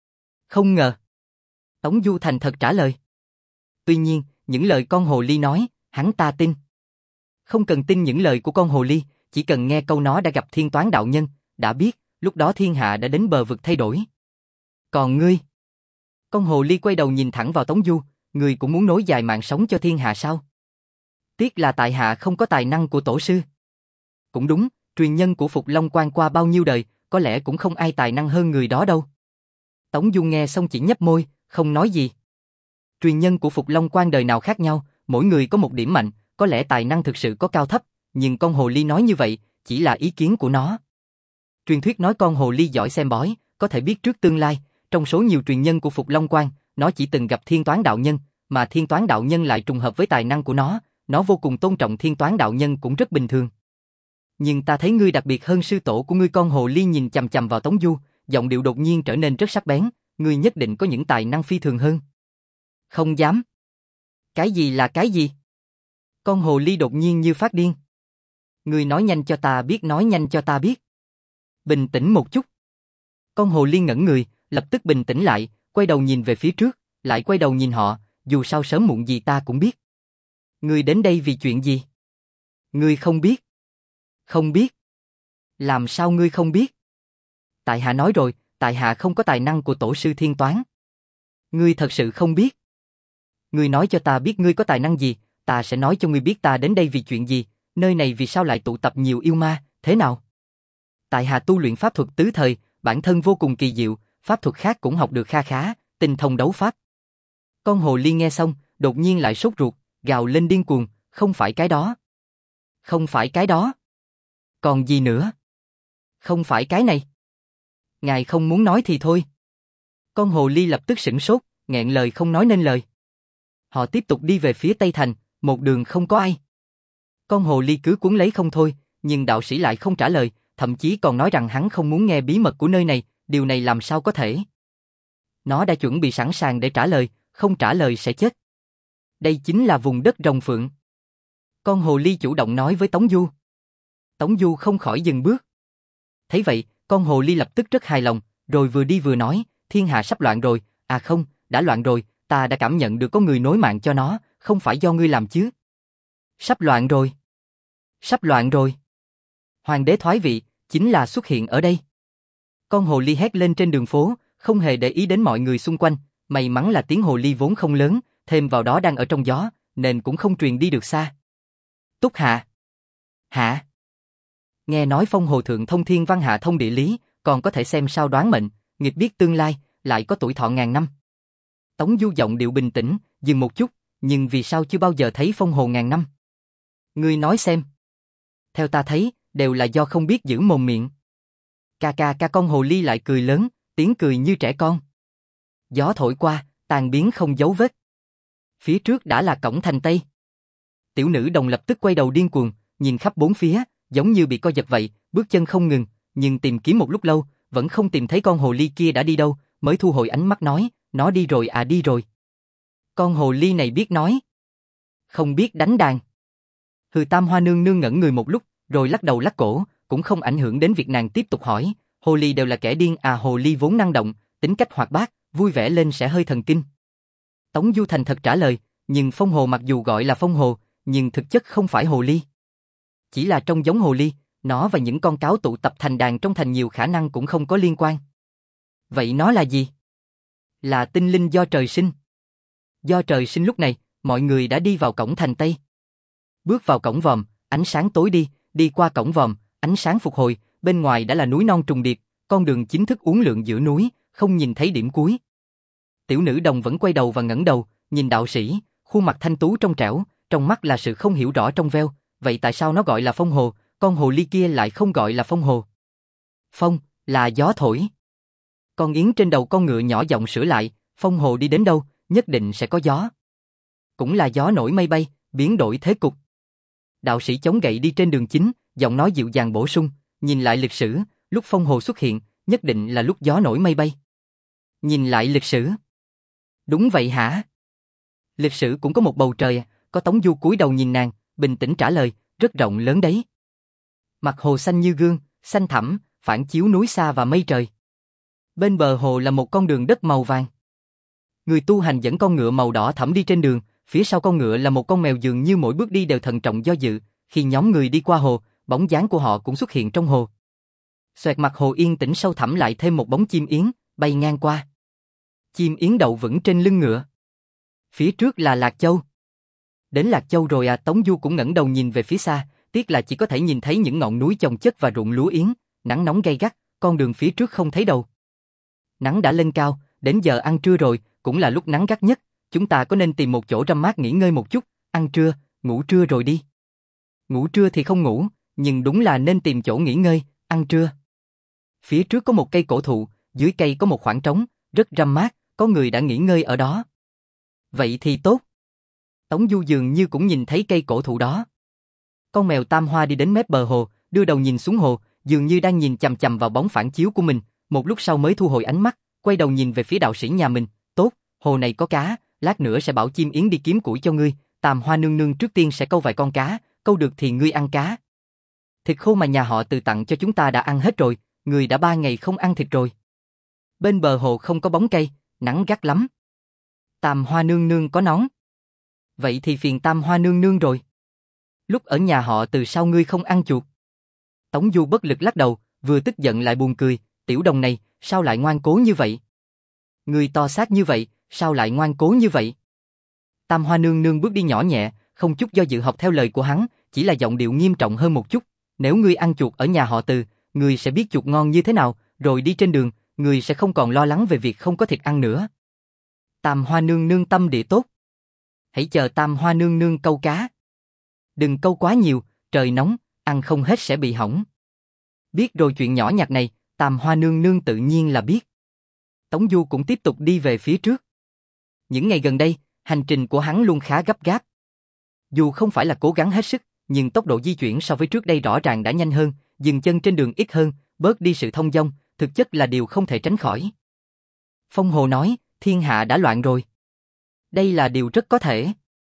Không ngờ. Tống Du thành thật trả lời. Tuy nhiên, những lời con hồ ly nói, hắn ta tin. Không cần tin những lời của con hồ ly, chỉ cần nghe câu nó đã gặp thiên toán đạo nhân, đã biết, lúc đó thiên hạ đã đến bờ vực thay đổi. Còn ngươi? Con hồ ly quay đầu nhìn thẳng vào Tống Du, ngươi cũng muốn nối dài mạng sống cho thiên hạ sao? Tiếc là tại hạ không có tài năng của tổ sư. Cũng đúng, truyền nhân của Phục Long Quan qua bao nhiêu đời, có lẽ cũng không ai tài năng hơn người đó đâu. Tống Du nghe xong chỉ nhếch môi, không nói gì. Truyền nhân của Phục Long Quan đời nào khác nhau, mỗi người có một điểm mạnh, có lẽ tài năng thực sự có cao thấp, nhưng con hồ ly nói như vậy, chỉ là ý kiến của nó. Truyền thuyết nói con hồ ly giỏi xem bói, có thể biết trước tương lai, trong số nhiều truyền nhân của Phục Long Quan, nó chỉ từng gặp thiên toán đạo nhân, mà thiên toán đạo nhân lại trùng hợp với tài năng của nó, nó vô cùng tôn trọng thiên toán đạo nhân cũng rất bình thường. Nhưng ta thấy ngươi đặc biệt hơn sư tổ của ngươi. Con hồ ly nhìn chằm chằm vào Tống Du, giọng điệu đột nhiên trở nên rất sắc bén, ngươi nhất định có những tài năng phi thường hơn. Không dám. Cái gì là cái gì? Con hồ ly đột nhiên như phát điên. Ngươi nói nhanh cho ta biết, nói nhanh cho ta biết. Bình tĩnh một chút. Con hồ ly ngẩn người, lập tức bình tĩnh lại, quay đầu nhìn về phía trước, lại quay đầu nhìn họ, dù sao sớm muộn gì ta cũng biết. Ngươi đến đây vì chuyện gì? Ngươi không biết. Không biết. Làm sao ngươi không biết? Tại hạ nói rồi, tại hạ không có tài năng của tổ sư thiên toán. Ngươi thật sự không biết. Ngươi nói cho ta biết ngươi có tài năng gì, ta sẽ nói cho ngươi biết ta đến đây vì chuyện gì, nơi này vì sao lại tụ tập nhiều yêu ma, thế nào? Tại hạ tu luyện pháp thuật tứ thời, bản thân vô cùng kỳ diệu, pháp thuật khác cũng học được kha khá, tinh thông đấu pháp. Con hồ ly nghe xong, đột nhiên lại sốt ruột, gào lên điên cuồng, không phải cái đó. Không phải cái đó. Còn gì nữa? Không phải cái này. Ngài không muốn nói thì thôi. Con hồ ly lập tức sửng sốt, nghẹn lời không nói nên lời. Họ tiếp tục đi về phía Tây Thành, một đường không có ai. Con hồ ly cứ cuốn lấy không thôi, nhưng đạo sĩ lại không trả lời, thậm chí còn nói rằng hắn không muốn nghe bí mật của nơi này, điều này làm sao có thể. Nó đã chuẩn bị sẵn sàng để trả lời, không trả lời sẽ chết. Đây chính là vùng đất rồng phượng. Con hồ ly chủ động nói với Tống Du. Tống Du không khỏi dừng bước. Thấy vậy, con hồ ly lập tức rất hài lòng, rồi vừa đi vừa nói, thiên hạ sắp loạn rồi, à không, đã loạn rồi, ta đã cảm nhận được có người nối mạng cho nó, không phải do ngươi làm chứ. Sắp loạn rồi. Sắp loạn rồi. Hoàng đế thoái vị, chính là xuất hiện ở đây. Con hồ ly hét lên trên đường phố, không hề để ý đến mọi người xung quanh, may mắn là tiếng hồ ly vốn không lớn, thêm vào đó đang ở trong gió, nên cũng không truyền đi được xa. Túc Hạ. Hạ. Nghe nói phong hồ thượng thông thiên văn hạ thông địa lý, còn có thể xem sao đoán mệnh, nghịch biết tương lai, lại có tuổi thọ ngàn năm. Tống Du giọng điệu bình tĩnh, dừng một chút, nhưng vì sao chưa bao giờ thấy phong hồ ngàn năm? Ngươi nói xem. Theo ta thấy, đều là do không biết giữ mồm miệng. Ca ca ca con hồ ly lại cười lớn, tiếng cười như trẻ con. Gió thổi qua, tan biến không dấu vết. Phía trước đã là cổng thành Tây. Tiểu nữ đồng lập tức quay đầu điên cuồng, nhìn khắp bốn phía, giống như bị co giật vậy, bước chân không ngừng, nhưng tìm kiếm một lúc lâu, vẫn không tìm thấy con hồ ly kia đã đi đâu, mới thu hồi ánh mắt nói, nó đi rồi à đi rồi. Con hồ ly này biết nói, không biết đánh đàn. Hừ, Tam Hoa nương nương ngẩn người một lúc, rồi lắc đầu lắc cổ, cũng không ảnh hưởng đến việc nàng tiếp tục hỏi, hồ ly đều là kẻ điên à? Hồ ly vốn năng động, tính cách hoạt bát, vui vẻ lên sẽ hơi thần kinh. Tống Du thành thật trả lời, nhưng phong hồ mặc dù gọi là phong hồ, nhưng thực chất không phải hồ ly. Chỉ là trong giống hồ ly, nó và những con cáo tụ tập thành đàn trong thành nhiều khả năng cũng không có liên quan. Vậy nó là gì? Là tinh linh do trời sinh. Do trời sinh. Lúc này, mọi người đã đi vào cổng thành Tây. Bước vào cổng vòm, ánh sáng tối đi, đi qua cổng vòm, ánh sáng phục hồi, bên ngoài đã là núi non trùng điệp, con đường chính thức uốn lượn giữa núi, không nhìn thấy điểm cuối. Tiểu nữ đồng vẫn quay đầu và ngẩng đầu, nhìn đạo sĩ, khuôn mặt thanh tú trong trẻo, trong mắt là sự không hiểu rõ trong veo, vậy tại sao nó gọi là phong hồ, con hồ ly kia lại không gọi là phong hồ? Phong, là gió thổi. Con yến trên đầu con ngựa nhỏ giọng sửa lại, phong hồ đi đến đâu, nhất định sẽ có gió. cũng là gió nổi mây bay, biến đổi thế cục. Đạo sĩ chống gậy đi trên đường chính, giọng nói dịu dàng bổ sung, nhìn lại lịch sử, lúc phong hồ xuất hiện, nhất định là lúc gió nổi mây bay. Nhìn lại lịch sử. Đúng vậy hả? Lịch sử cũng có một bầu trời, có Tống Du cúi đầu nhìn nàng, bình tĩnh trả lời, rất rộng lớn đấy. Mặt hồ xanh như gương, xanh thẳm, phản chiếu núi xa và mây trời. Bên bờ hồ là một con đường đất màu vàng. Người tu hành dẫn con ngựa màu đỏ thẫm đi trên đường, phía sau con ngựa là một con mèo dường như mỗi bước đi đều thận trọng do dự, khi nhóm người đi qua hồ, bóng dáng của họ cũng xuất hiện trong hồ. Xoẹt mặt hồ yên tĩnh sâu thẳm lại thêm một bóng chim yến, bay ngang qua. Chim yến đậu vững trên lưng ngựa. Phía trước là Lạc Châu. Đến Lạc Châu rồi à, Tống Du cũng ngẩng đầu nhìn về phía xa, tiếc là chỉ có thể nhìn thấy những ngọn núi chồng chất và ruộng lúa yến, nắng nóng gay gắt, con đường phía trước không thấy đâu. Nắng đã lên cao, đến giờ ăn trưa rồi, cũng là lúc nắng gắt nhất, chúng ta có nên tìm một chỗ râm mát nghỉ ngơi một chút, ăn trưa, ngủ trưa rồi đi. Ngủ trưa thì không ngủ, nhưng đúng là nên tìm chỗ nghỉ ngơi, ăn trưa. Phía trước có một cây cổ thụ, dưới cây có một khoảng trống, rất râm mát, có người đã nghỉ ngơi ở đó. Vậy thì tốt. Tống Du dường như cũng nhìn thấy cây cổ thụ đó. Con mèo Tam Hoa đi đến mép bờ hồ, đưa đầu nhìn xuống hồ, dường như đang nhìn chằm chằm vào bóng phản chiếu của mình, một lúc sau mới thu hồi ánh mắt, quay đầu nhìn về phía đạo sĩ nhà mình, tốt, hồ này có cá, lát nữa sẽ bảo chim yến đi kiếm củi cho ngươi, Tam Hoa nương nương trước tiên sẽ câu vài con cá, câu được thì ngươi ăn cá. Thịt khô mà nhà họ Từ tặng cho chúng ta đã ăn hết rồi, ngươi đã ba ngày không ăn thịt rồi. Bên bờ hồ không có bóng cây, nắng gắt lắm. Tam Hoa nương nương có nón. Vậy thì phiền Tam Hoa nương nương rồi. Lúc ở nhà họ Từ sao ngươi không ăn chuột? Tống Du bất lực lắc đầu, vừa tức giận lại buồn cười, tiểu đồng này, sao lại ngoan cố như vậy? Ngươi to xác như vậy, sao lại ngoan cố như vậy? Tam Hoa nương nương bước đi nhỏ nhẹ, không chút do dự học theo lời của hắn, chỉ là giọng điệu nghiêm trọng hơn một chút. Nếu ngươi ăn chuột ở nhà họ Từ, ngươi sẽ biết chuột ngon như thế nào, rồi đi trên đường, ngươi sẽ không còn lo lắng về việc không có thịt ăn nữa. Tam Hoa nương nương tâm địa tốt. Hãy chờ Tam Hoa nương nương câu cá. Đừng câu quá nhiều, trời nóng, ăn không hết sẽ bị hỏng. Biết rồi, chuyện nhỏ nhặt này, Tam Hoa nương nương tự nhiên là biết. Tống Du cũng tiếp tục đi về phía trước. Những ngày gần đây, hành trình của hắn luôn khá gấp gáp. Dù không phải là cố gắng hết sức, nhưng tốc độ di chuyển so với trước đây rõ ràng đã nhanh hơn, dừng chân trên đường ít hơn, bớt đi sự thông dong, thực chất là điều không thể tránh khỏi. Phong Hồ nói, thiên hạ đã loạn rồi. Đây là điều rất có thể.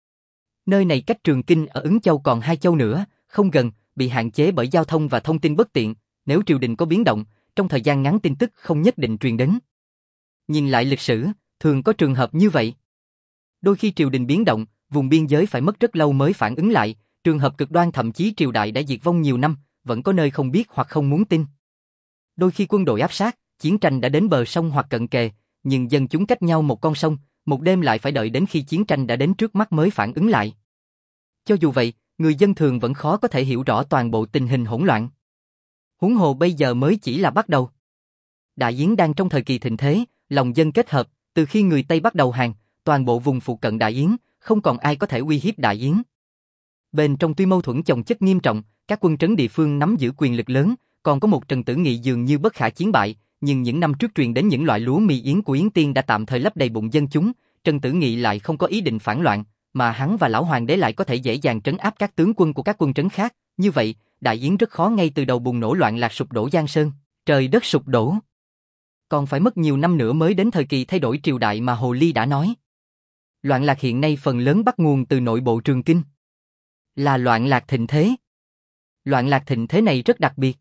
Nơi này cách Trường Kinh ở Ứng Châu còn hai châu nữa, không gần, bị hạn chế bởi giao thông và thông tin bất tiện, nếu triều đình có biến động, trong thời gian ngắn tin tức không nhất định truyền đến. Nhìn lại lịch sử, thường có trường hợp như vậy. Đôi khi triều đình biến động, vùng biên giới phải mất rất lâu mới phản ứng lại, trường hợp cực đoan thậm chí triều đại đã diệt vong nhiều năm, vẫn có nơi không biết hoặc không muốn tin. Đôi khi quân đội áp sát, chiến tranh đã đến bờ sông hoặc cận kề, nhưng dân chúng cách nhau một con sông, một đêm lại phải đợi đến khi chiến tranh đã đến trước mắt mới phản ứng lại. Cho dù vậy, người dân thường vẫn khó có thể hiểu rõ toàn bộ tình hình hỗn loạn. Huống hồ bây giờ mới chỉ là bắt đầu. Đại Yến đang trong thời kỳ thịnh thế, lòng dân kết hợp, từ khi người Tây bắt đầu hàng, toàn bộ vùng phụ cận Đại Yến, không còn ai có thể uy hiếp Đại Yến. Bên trong tuy mâu thuẫn chồng chất nghiêm trọng, các quân trấn địa phương nắm giữ quyền lực lớn, còn có một Trần Tử Nghị dường như bất khả chiến bại, nhưng những năm trước truyền đến những loại lúa mì yến của Yến Tiên đã tạm thời lấp đầy bụng dân chúng, Trần Tử Nghị lại không có ý định phản loạn, mà hắn và lão hoàng đế lại có thể dễ dàng trấn áp các tướng quân của các quân trấn khác, như vậy, Đại Yến rất khó ngay từ đầu bùng nổ loạn lạc sụp đổ giang sơn, trời đất sụp đổ. Còn phải mất nhiều năm nữa mới đến thời kỳ thay đổi triều đại mà Hồ Ly đã nói. Loạn lạc hiện nay phần lớn bắt nguồn từ nội bộ Trường Kinh. Là loạn lạc thịnh thế. Loạn lạc thịnh thế này rất đặc biệt.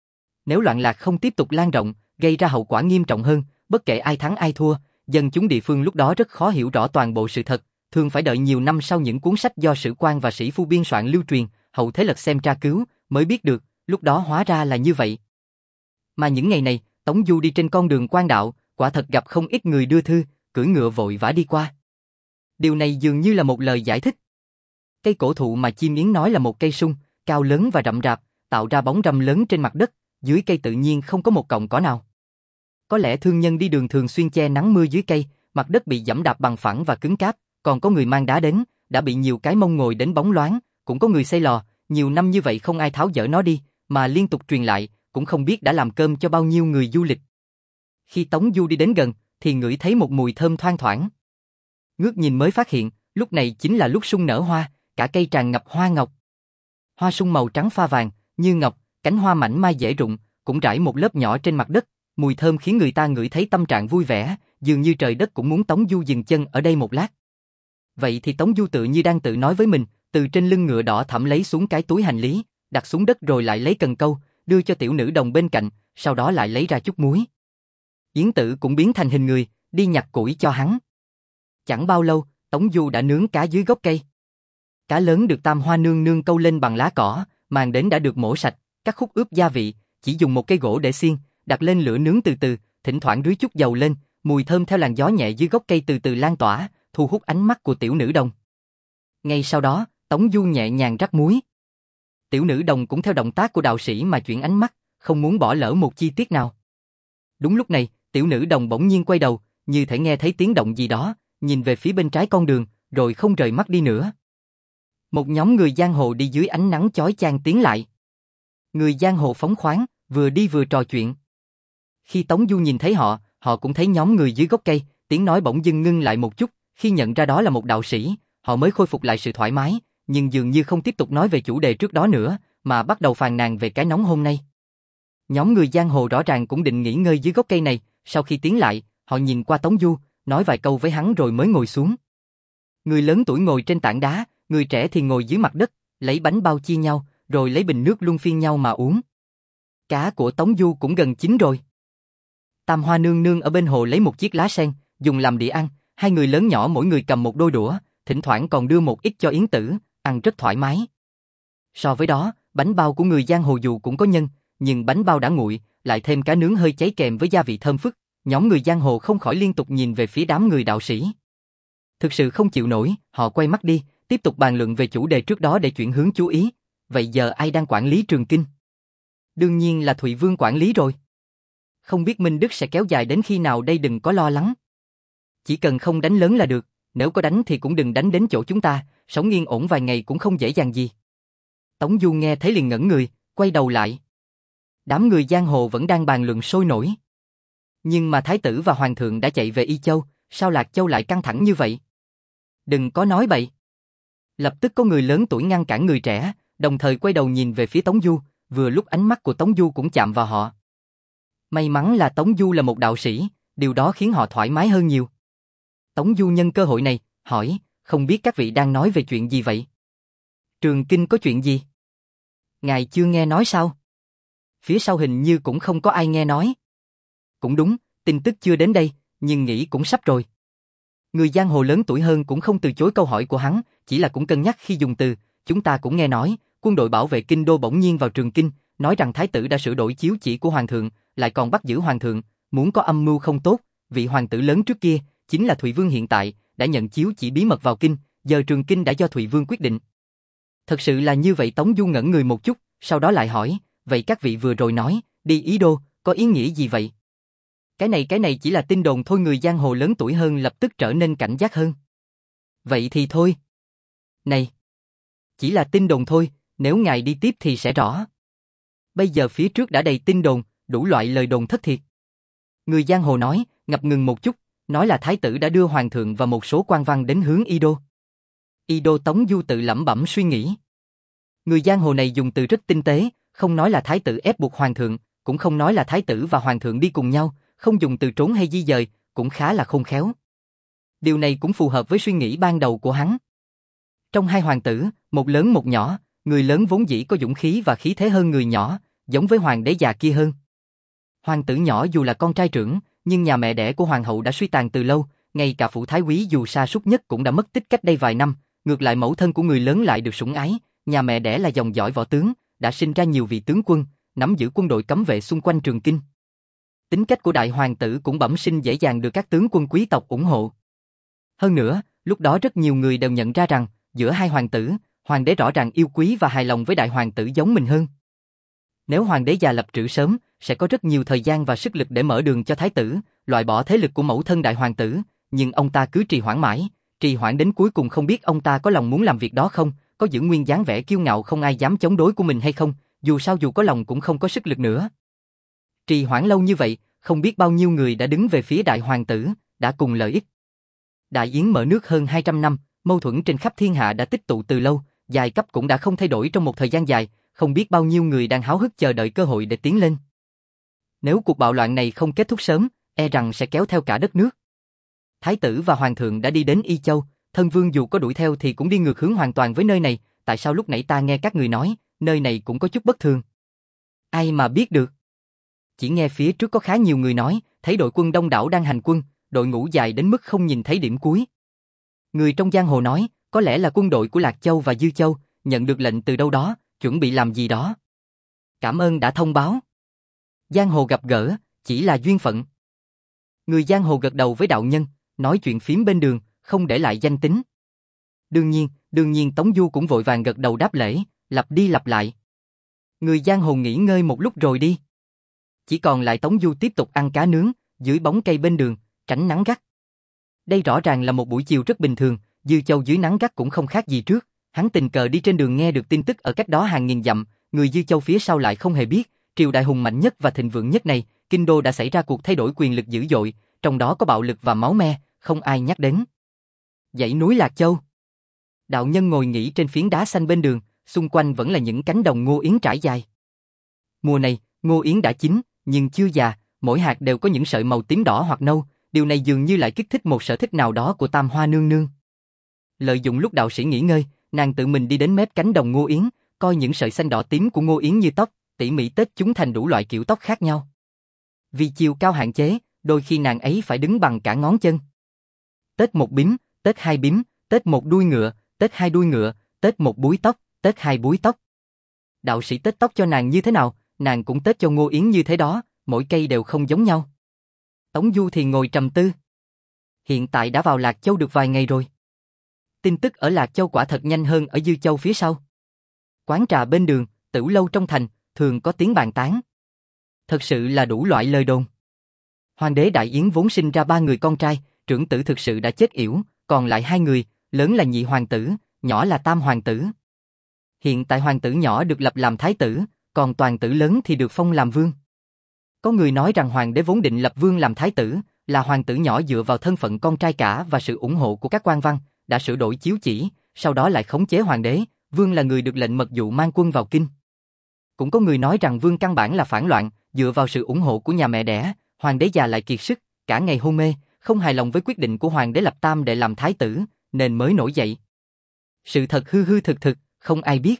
Nếu loạn lạc không tiếp tục lan rộng, gây ra hậu quả nghiêm trọng hơn, bất kể ai thắng ai thua, dân chúng địa phương lúc đó rất khó hiểu rõ toàn bộ sự thật, thường phải đợi nhiều năm sau những cuốn sách do sử quan và sĩ phu biên soạn lưu truyền, hậu thế lật xem tra cứu, mới biết được, lúc đó hóa ra là như vậy. Mà những ngày này, Tống Du đi trên con đường quan đạo, quả thật gặp không ít người đưa thư, cưỡi ngựa vội vã đi qua. Điều này dường như là một lời giải thích. Cây cổ thụ mà chim yến nói là một cây sung, cao lớn và rậm rạp, tạo ra bóng râm lớn trên mặt đất, dưới cây tự nhiên không có một cọng cỏ nào. Có lẽ thương nhân đi đường thường xuyên che nắng mưa dưới cây, mặt đất bị giẫm đạp bằng phẳng và cứng cáp, còn có người mang đá đến, đã bị nhiều cái mông ngồi đến bóng loáng, cũng có người xây lò, nhiều năm như vậy không ai tháo dỡ nó đi, mà liên tục truyền lại, cũng không biết đã làm cơm cho bao nhiêu người du lịch. Khi Tống Du đi đến gần, thì ngửi thấy một mùi thơm thoang thoảng. Ngước nhìn mới phát hiện, Lúc này chính là lúc sung nở hoa, cả cây tràn ngập hoa ngọc. Hoa sung màu trắng pha vàng, như ngọc, cánh hoa mảnh mai dễ rụng, cũng rải một lớp nhỏ trên mặt đất, mùi thơm khiến người ta ngửi thấy tâm trạng vui vẻ, dường như trời đất cũng muốn Tống Du dừng chân ở đây một lát. Vậy thì Tống Du tự như đang tự nói với mình, từ trên lưng ngựa đỏ thẫm lấy xuống cái túi hành lý, đặt xuống đất rồi lại lấy cần câu, đưa cho tiểu nữ đồng bên cạnh, sau đó lại lấy ra chút muối. Yến Tử cũng biến thành hình người, đi nhặt củi cho hắn. Chẳng bao lâu, Tống Du đã nướng cá dưới gốc cây. Cá lớn được Tam Hoa nương nương câu lên bằng lá cỏ, màng đến đã được mổ sạch, cắt khúc ướp gia vị, chỉ dùng một cây gỗ để xiên, đặt lên lửa nướng từ từ, thỉnh thoảng rưới chút dầu lên, mùi thơm theo làn gió nhẹ dưới gốc cây từ từ lan tỏa, thu hút ánh mắt của tiểu nữ đồng. Ngay sau đó, Tống Du nhẹ nhàng rắc muối. Tiểu nữ đồng cũng theo động tác của đạo sĩ mà chuyển ánh mắt, không muốn bỏ lỡ một chi tiết nào. Đúng lúc này, tiểu nữ đồng bỗng nhiên quay đầu, như thể nghe thấy tiếng động gì đó, nhìn về phía bên trái con đường, rồi không rời mắt đi nữa. Một nhóm người giang hồ đi dưới ánh nắng chói chang tiến lại. Người giang hồ phóng khoáng, vừa đi vừa trò chuyện. Khi Tống Du nhìn thấy họ, họ cũng thấy nhóm người dưới gốc cây, tiếng nói bỗng dưng ngưng lại một chút, khi nhận ra đó là một đạo sĩ, họ mới khôi phục lại sự thoải mái, nhưng dường như không tiếp tục nói về chủ đề trước đó nữa, mà bắt đầu phàn nàn về cái nóng hôm nay. Nhóm người giang hồ rõ ràng cũng định nghỉ ngơi dưới gốc cây này, sau khi tiến lại, họ nhìn qua Tống Du, nói vài câu với hắn rồi mới ngồi xuống. Người lớn tuổi ngồi trên tảng đá, người trẻ thì ngồi dưới mặt đất, lấy bánh bao chia nhau, rồi lấy bình nước luân phiên nhau mà uống. Cá của Tống Du cũng gần chín rồi. Tam Hoa nương nương ở bên hồ lấy một chiếc lá sen, dùng làm đĩa ăn, hai người lớn nhỏ mỗi người cầm một đôi đũa, thỉnh thoảng còn đưa một ít cho Yến Tử, ăn rất thoải mái. So với đó, bánh bao của người giang hồ dù cũng có nhân, nhưng bánh bao đã nguội, lại thêm cá nướng hơi cháy kèm với gia vị thơm phức, nhóm người giang hồ không khỏi liên tục nhìn về phía đám người đạo sĩ. Thực sự không chịu nổi, họ quay mắt đi, tiếp tục bàn luận về chủ đề trước đó để chuyển hướng chú ý. Vậy giờ ai đang quản lý Trường Kinh? Đương nhiên là Thụy Vương quản lý rồi. Không biết Minh Đức sẽ kéo dài đến khi nào đây, đừng có lo lắng. Chỉ cần không đánh lớn là được, nếu có đánh thì cũng đừng đánh đến chỗ chúng ta, sống yên ổn vài ngày cũng không dễ dàng gì. Tống Du nghe thấy liền ngẩn người, quay đầu lại. Đám người giang hồ vẫn đang bàn luận sôi nổi. Nhưng mà Thái tử và Hoàng thượng đã chạy về Y Châu, sao Lạc Châu lại căng thẳng như vậy? Đừng có nói bậy. Lập tức có người lớn tuổi ngăn cản người trẻ, đồng thời quay đầu nhìn về phía Tống Du, vừa lúc ánh mắt của Tống Du cũng chạm vào họ. May mắn là Tống Du là một đạo sĩ, điều đó khiến họ thoải mái hơn nhiều. Tống Du nhân cơ hội này, hỏi, không biết các vị đang nói về chuyện gì vậy? Trường Kinh có chuyện gì? Ngài chưa nghe nói sao? Phía sau hình như cũng không có ai nghe nói. Cũng đúng, tin tức chưa đến đây, nhưng nghĩ cũng sắp rồi. Người giang hồ lớn tuổi hơn cũng không từ chối câu hỏi của hắn, chỉ là cũng cân nhắc khi dùng từ, chúng ta cũng nghe nói, quân đội bảo vệ kinh đô bỗng nhiên vào Trường Kinh, nói rằng Thái tử đã sửa đổi chiếu chỉ của Hoàng thượng, lại còn bắt giữ Hoàng thượng, muốn có âm mưu không tốt, vị hoàng tử lớn trước kia, chính là Thụy Vương hiện tại, đã nhận chiếu chỉ bí mật vào kinh, giờ Trường Kinh đã do Thụy Vương quyết định. Thật sự là như vậy? Tống Du ngẩn người một chút, sau đó lại hỏi, vậy các vị vừa rồi nói, đi Ý Đô, có ý nghĩa gì vậy? Cái này cái này chỉ là tin đồn thôi. Người giang hồ lớn tuổi hơn lập tức trở nên cảnh giác hơn. Vậy thì thôi. Này, chỉ là tin đồn thôi, nếu ngài đi tiếp thì sẽ rõ. Bây giờ phía trước đã đầy tin đồn, đủ loại lời đồn thất thiệt. Người giang hồ nói, ngập ngừng một chút, nói là Thái tử đã đưa Hoàng thượng và một số quan văn đến hướng Y Đô. Y Đô? Tống Du tự lẩm bẩm suy nghĩ. Người giang hồ này dùng từ rất tinh tế, không nói là Thái tử ép buộc Hoàng thượng, cũng không nói là Thái tử và Hoàng thượng đi cùng nhau, không dùng từ trốn hay di dời, cũng khá là khôn khéo. Điều này cũng phù hợp với suy nghĩ ban đầu của hắn. Trong hai hoàng tử, một lớn một nhỏ, người lớn vốn dĩ có dũng khí và khí thế hơn người nhỏ, giống với hoàng đế già kia hơn. Hoàng tử nhỏ dù là con trai trưởng, nhưng nhà mẹ đẻ của hoàng hậu đã suy tàn từ lâu, ngay cả phủ thái úy dù sa sút nhất cũng đã mất tích cách đây vài năm, ngược lại mẫu thân của người lớn lại được sủng ái, nhà mẹ đẻ là dòng dõi võ tướng, đã sinh ra nhiều vị tướng quân, nắm giữ quân đội cấm vệ xung quanh Trường Kinh. Tính cách của đại hoàng tử cũng bẩm sinh dễ dàng được các tướng quân quý tộc ủng hộ. Hơn nữa, lúc đó rất nhiều người đều nhận ra rằng, giữa hai hoàng tử, hoàng đế rõ ràng yêu quý và hài lòng với đại hoàng tử giống mình hơn. Nếu hoàng đế già lập trữ sớm, sẽ có rất nhiều thời gian và sức lực để mở đường cho thái tử, loại bỏ thế lực của mẫu thân đại hoàng tử, nhưng ông ta cứ trì hoãn mãi, trì hoãn đến cuối cùng không biết ông ta có lòng muốn làm việc đó không, có giữ nguyên dáng vẻ kiêu ngạo không ai dám chống đối của mình hay không, dù sao dù có lòng cũng không có sức lực nữa. Trì hoãn lâu như vậy, không biết bao nhiêu người đã đứng về phía đại hoàng tử, đã cùng lợi ích. Đại Yến mở nước hơn hai trăm năm, mâu thuẫn trên khắp thiên hạ đã tích tụ từ lâu, giai cấp cũng đã không thay đổi trong một thời gian dài, không biết bao nhiêu người đang háo hức chờ đợi cơ hội để tiến lên. Nếu cuộc bạo loạn này không kết thúc sớm, e rằng sẽ kéo theo cả đất nước. Thái tử và hoàng thượng đã đi đến Y Châu, thân vương dù có đuổi theo thì cũng đi ngược hướng hoàn toàn với nơi này, tại sao lúc nãy ta nghe các người nói, nơi này cũng có chút bất thường? Ai mà biết được? Chỉ nghe phía trước có khá nhiều người nói, thấy đội quân đông đảo đang hành quân, đội ngũ dài đến mức không nhìn thấy điểm cuối. Người trong giang hồ nói, có lẽ là quân đội của Lạc Châu và Dư Châu, nhận được lệnh từ đâu đó, chuẩn bị làm gì đó. Cảm ơn đã thông báo. Giang hồ gặp gỡ, chỉ là duyên phận. Người giang hồ gật đầu với đạo nhân, nói chuyện phím bên đường, không để lại danh tính. Đương nhiên, đương nhiên Tống Du cũng vội vàng gật đầu đáp lễ, lặp đi lặp lại. Người giang hồ nghỉ ngơi một lúc rồi đi. Chỉ còn lại Tống Du tiếp tục ăn cá nướng, dưới bóng cây bên đường, tránh nắng gắt. Đây rõ ràng là một buổi chiều rất bình thường, Dư Châu dưới nắng gắt cũng không khác gì trước. Hắn tình cờ đi trên đường nghe được tin tức ở cách đó hàng nghìn dặm, người Dư Châu phía sau lại không hề biết, triều đại hùng mạnh nhất và thịnh vượng nhất này, kinh đô đã xảy ra cuộc thay đổi quyền lực dữ dội, trong đó có bạo lực và máu me, không ai nhắc đến. Dãy núi Lạc Châu. Đạo nhân ngồi nghỉ trên phiến đá xanh bên đường, xung quanh vẫn là những cánh đồng ngô yến trải dài. Mùa này, ngô yến đã chín, nhưng chưa già, mỗi hạt đều có những sợi màu tím đỏ hoặc nâu, điều này dường như lại kích thích một sở thích nào đó của Tam Hoa nương nương. Lợi dụng lúc đạo sĩ nghỉ ngơi, nàng tự mình đi đến mép cánh đồng ngô yến, coi những sợi xanh đỏ tím của ngô yến như tóc, tỉ mỉ tết chúng thành đủ loại kiểu tóc khác nhau. Vì chiều cao hạn chế, đôi khi nàng ấy phải đứng bằng cả ngón chân. Tết một bím, tết hai bím, tết một đuôi ngựa, tết hai đuôi ngựa, tết một búi tóc, tết hai búi tóc. Đạo sĩ tết tóc cho nàng như thế nào, nàng cũng tết cho ngô yến như thế đó, mỗi cây đều không giống nhau. Tống Du thì ngồi trầm tư. Hiện tại đã vào Lạc Châu được vài ngày rồi. Tin tức ở Lạc Châu quả thật nhanh hơn ở Dư Châu phía sau. Quán trà bên đường, tửu lâu trong thành, thường có tiếng bàn tán. Thật sự là đủ loại lời đồn. Hoàng đế Đại Yến vốn sinh ra ba người con trai, trưởng tử thực sự đã chết yểu, còn lại hai người, lớn là nhị hoàng tử, nhỏ là tam hoàng tử. Hiện tại hoàng tử nhỏ được lập làm thái tử, còn toàn tử lớn thì được phong làm vương. Có người nói rằng hoàng đế vốn định lập vương làm thái tử, là hoàng tử nhỏ dựa vào thân phận con trai cả và sự ủng hộ của các quan văn, đã sửa đổi chiếu chỉ, sau đó lại khống chế hoàng đế, vương là người được lệnh mật dụ mang quân vào kinh. Cũng có người nói rằng vương căn bản là phản loạn, dựa vào sự ủng hộ của nhà mẹ đẻ, hoàng đế già lại kiệt sức, cả ngày hôn mê, không hài lòng với quyết định của hoàng đế lập tam đệ làm thái tử, nên mới nổi dậy. Sự thật hư hư thực thực, không ai biết.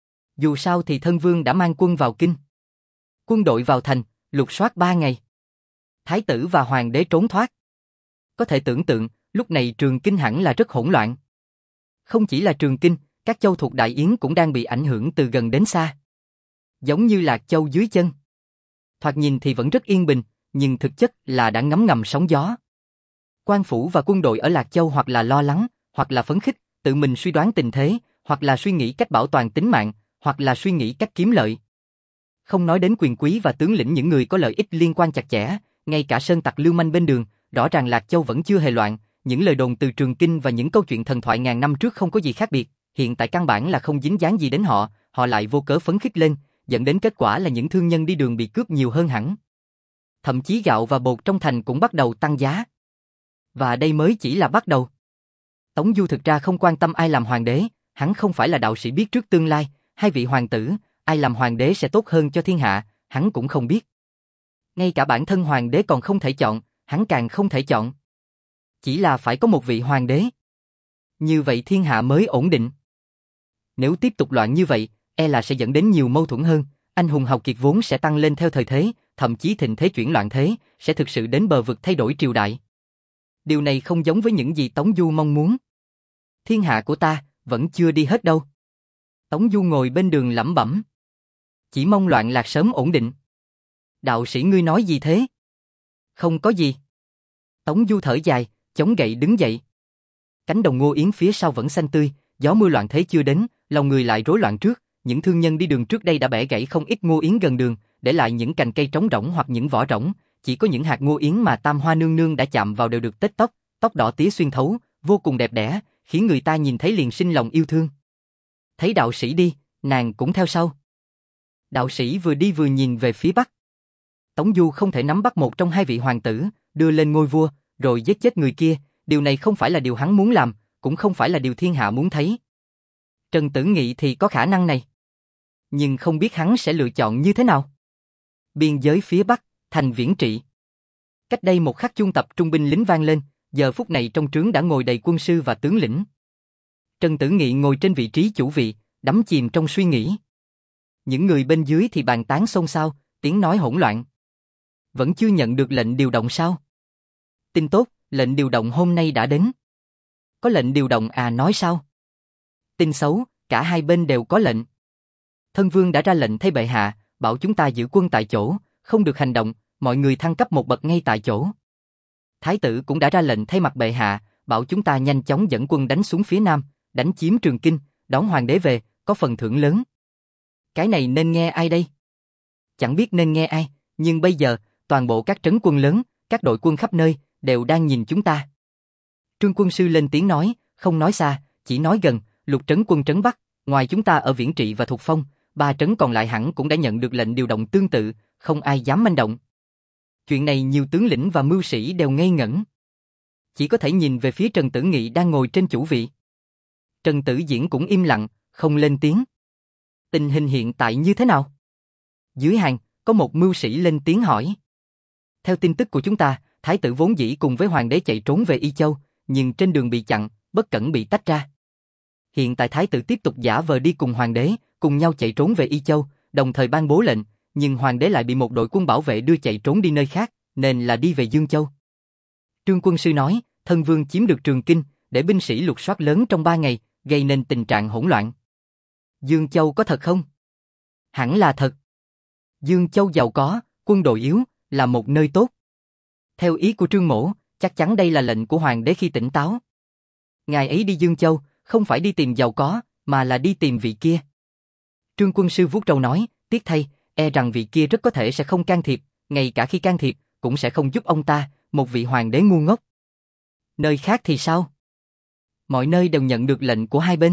Dù sao thì thân vương đã mang quân vào kinh. Quân đội vào thành, lục soát ba ngày. Thái tử và hoàng đế trốn thoát. Có thể tưởng tượng, lúc này Trường Kinh hẳn là rất hỗn loạn. Không chỉ là Trường Kinh, các châu thuộc Đại Yến cũng đang bị ảnh hưởng từ gần đến xa. Giống như Lạc Châu dưới chân. Thoạt nhìn thì vẫn rất yên bình, nhưng thực chất là đã ngấm ngầm sóng gió. Quan phủ và quân đội ở Lạc Châu hoặc là lo lắng, hoặc là phấn khích, tự mình suy đoán tình thế, hoặc là suy nghĩ cách bảo toàn tính mạng, hoặc là suy nghĩ cách kiếm lợi. Không nói đến quyền quý và tướng lĩnh những người có lợi ích liên quan chặt chẽ, ngay cả sơn tặc lưu manh bên đường, rõ ràng Lạc Châu vẫn chưa hề loạn, những lời đồn từ Trường Kinh và những câu chuyện thần thoại ngàn năm trước không có gì khác biệt, hiện tại căn bản là không dính dáng gì đến họ, họ lại vô cớ phấn khích lên, dẫn đến kết quả là những thương nhân đi đường bị cướp nhiều hơn hẳn. Thậm chí gạo và bột trong thành cũng bắt đầu tăng giá. Và đây mới chỉ là bắt đầu. Tống Du thực ra không quan tâm ai làm hoàng đế, hắn không phải là đạo sĩ biết trước tương lai, hai vị hoàng tử, ai làm hoàng đế sẽ tốt hơn cho thiên hạ, hắn cũng không biết. Ngay cả bản thân hoàng đế còn không thể chọn, hắn càng không thể chọn. Chỉ là phải có một vị hoàng đế. Như vậy thiên hạ mới ổn định. Nếu tiếp tục loạn như vậy, e là sẽ dẫn đến nhiều mâu thuẫn hơn, anh hùng hào kiệt vốn sẽ tăng lên theo thời thế, thậm chí thịnh thế chuyển loạn thế, sẽ thực sự đến bờ vực thay đổi triều đại. Điều này không giống với những gì Tống Du mong muốn. Thiên hạ của ta vẫn chưa đi hết đâu. Tống Du ngồi bên đường lẩm bẩm. Chỉ mong loạn lạc sớm ổn định. Đạo sĩ ngươi nói gì thế? Không có gì. Tống Du thở dài, chống gậy đứng dậy. Cánh đồng ngô yến phía sau vẫn xanh tươi, gió mưa loạn thế chưa đến, lòng người lại rối loạn trước. Những thương nhân đi đường trước đây đã bẻ gãy không ít ngô yến gần đường, để lại những cành cây trống rỗng hoặc những vỏ rỗng. Chỉ có những hạt ngô yến mà Tam Hoa nương nương đã chạm vào đều được tết tóc, tóc đỏ tía xuyên thấu, vô cùng đẹp đẽ, khiến người ta nhìn thấy liền sinh lòng yêu thương. Thấy đạo sĩ đi, nàng cũng theo sau. Đạo sĩ vừa đi vừa nhìn về phía bắc. Tống Du không thể nắm bắt một trong hai vị hoàng tử, đưa lên ngôi vua, rồi giết chết người kia, điều này không phải là điều hắn muốn làm, cũng không phải là điều thiên hạ muốn thấy. Trần Tử Nghị thì có khả năng này. Nhưng không biết hắn sẽ lựa chọn như thế nào. Biên giới phía Bắc, thành Viễn Trị. Cách đây một khắc chuông tập trung binh lính vang lên, giờ phút này trong trướng đã ngồi đầy quân sư và tướng lĩnh. Trần Tử Nghị ngồi trên vị trí chủ vị, đắm chìm trong suy nghĩ. Những người bên dưới thì bàn tán xôn xao, tiếng nói hỗn loạn. Vẫn chưa nhận được lệnh điều động sao? Tin tốt, lệnh điều động hôm nay đã đến. Có lệnh điều động à nói sao? Tin xấu, cả hai bên đều có lệnh. Thân vương đã ra lệnh thay bệ hạ, bảo chúng ta giữ quân tại chỗ, không được hành động, mọi người thăng cấp một bậc ngay tại chỗ. Thái tử cũng đã ra lệnh thay mặt bệ hạ, bảo chúng ta nhanh chóng dẫn quân đánh xuống phía nam, đánh chiếm Trường Kinh, đón hoàng đế về, có phần thưởng lớn. Cái này nên nghe ai đây? Chẳng biết nên nghe ai, nhưng bây giờ, toàn bộ các trấn quân lớn, các đội quân khắp nơi, đều đang nhìn chúng ta. Trương quân sư lên tiếng nói, không nói xa, chỉ nói gần, lục trấn quân trấn Bắc, ngoài chúng ta ở Viễn Trị và Thục Phong, ba trấn còn lại hẳn cũng đã nhận được lệnh điều động tương tự, không ai dám manh động. Chuyện này nhiều tướng lĩnh và mưu sĩ đều ngây ngẩn. Chỉ có thể nhìn về phía Trần Tử Nghị đang ngồi trên chủ vị. Trần Tử Diễn cũng im lặng, không lên tiếng. Tình hình hiện tại như thế nào? Dưới hàng, có một mưu sĩ lên tiếng hỏi. Theo tin tức của chúng ta, Thái tử vốn dĩ cùng với hoàng đế chạy trốn về Y Châu, nhưng trên đường bị chặn, bất cẩn bị tách ra. Hiện tại Thái tử tiếp tục giả vờ đi cùng hoàng đế, cùng nhau chạy trốn về Y Châu, đồng thời ban bố lệnh, nhưng hoàng đế lại bị một đội quân bảo vệ đưa chạy trốn đi nơi khác, nên là đi về Dương Châu. Trương quân sư nói, thân vương chiếm được Trường Kinh, để binh sĩ lục soát lớn trong ba ngày, gây nên tình trạng hỗn loạn. Dương Châu có thật không? Hẳn là thật. Dương Châu giàu có, quân đội yếu, là một nơi tốt. Theo ý của Trương Mỗ, chắc chắn đây là lệnh của hoàng đế khi tỉnh táo. Ngài ấy đi Dương Châu, không phải đi tìm giàu có, mà là đi tìm vị kia. Trương quân sư vuốt râu nói, tiếc thay, e rằng vị kia rất có thể sẽ không can thiệp, ngay cả khi can thiệp, cũng sẽ không giúp ông ta, một vị hoàng đế ngu ngốc. Nơi khác thì sao? Mọi nơi đều nhận được lệnh của hai bên.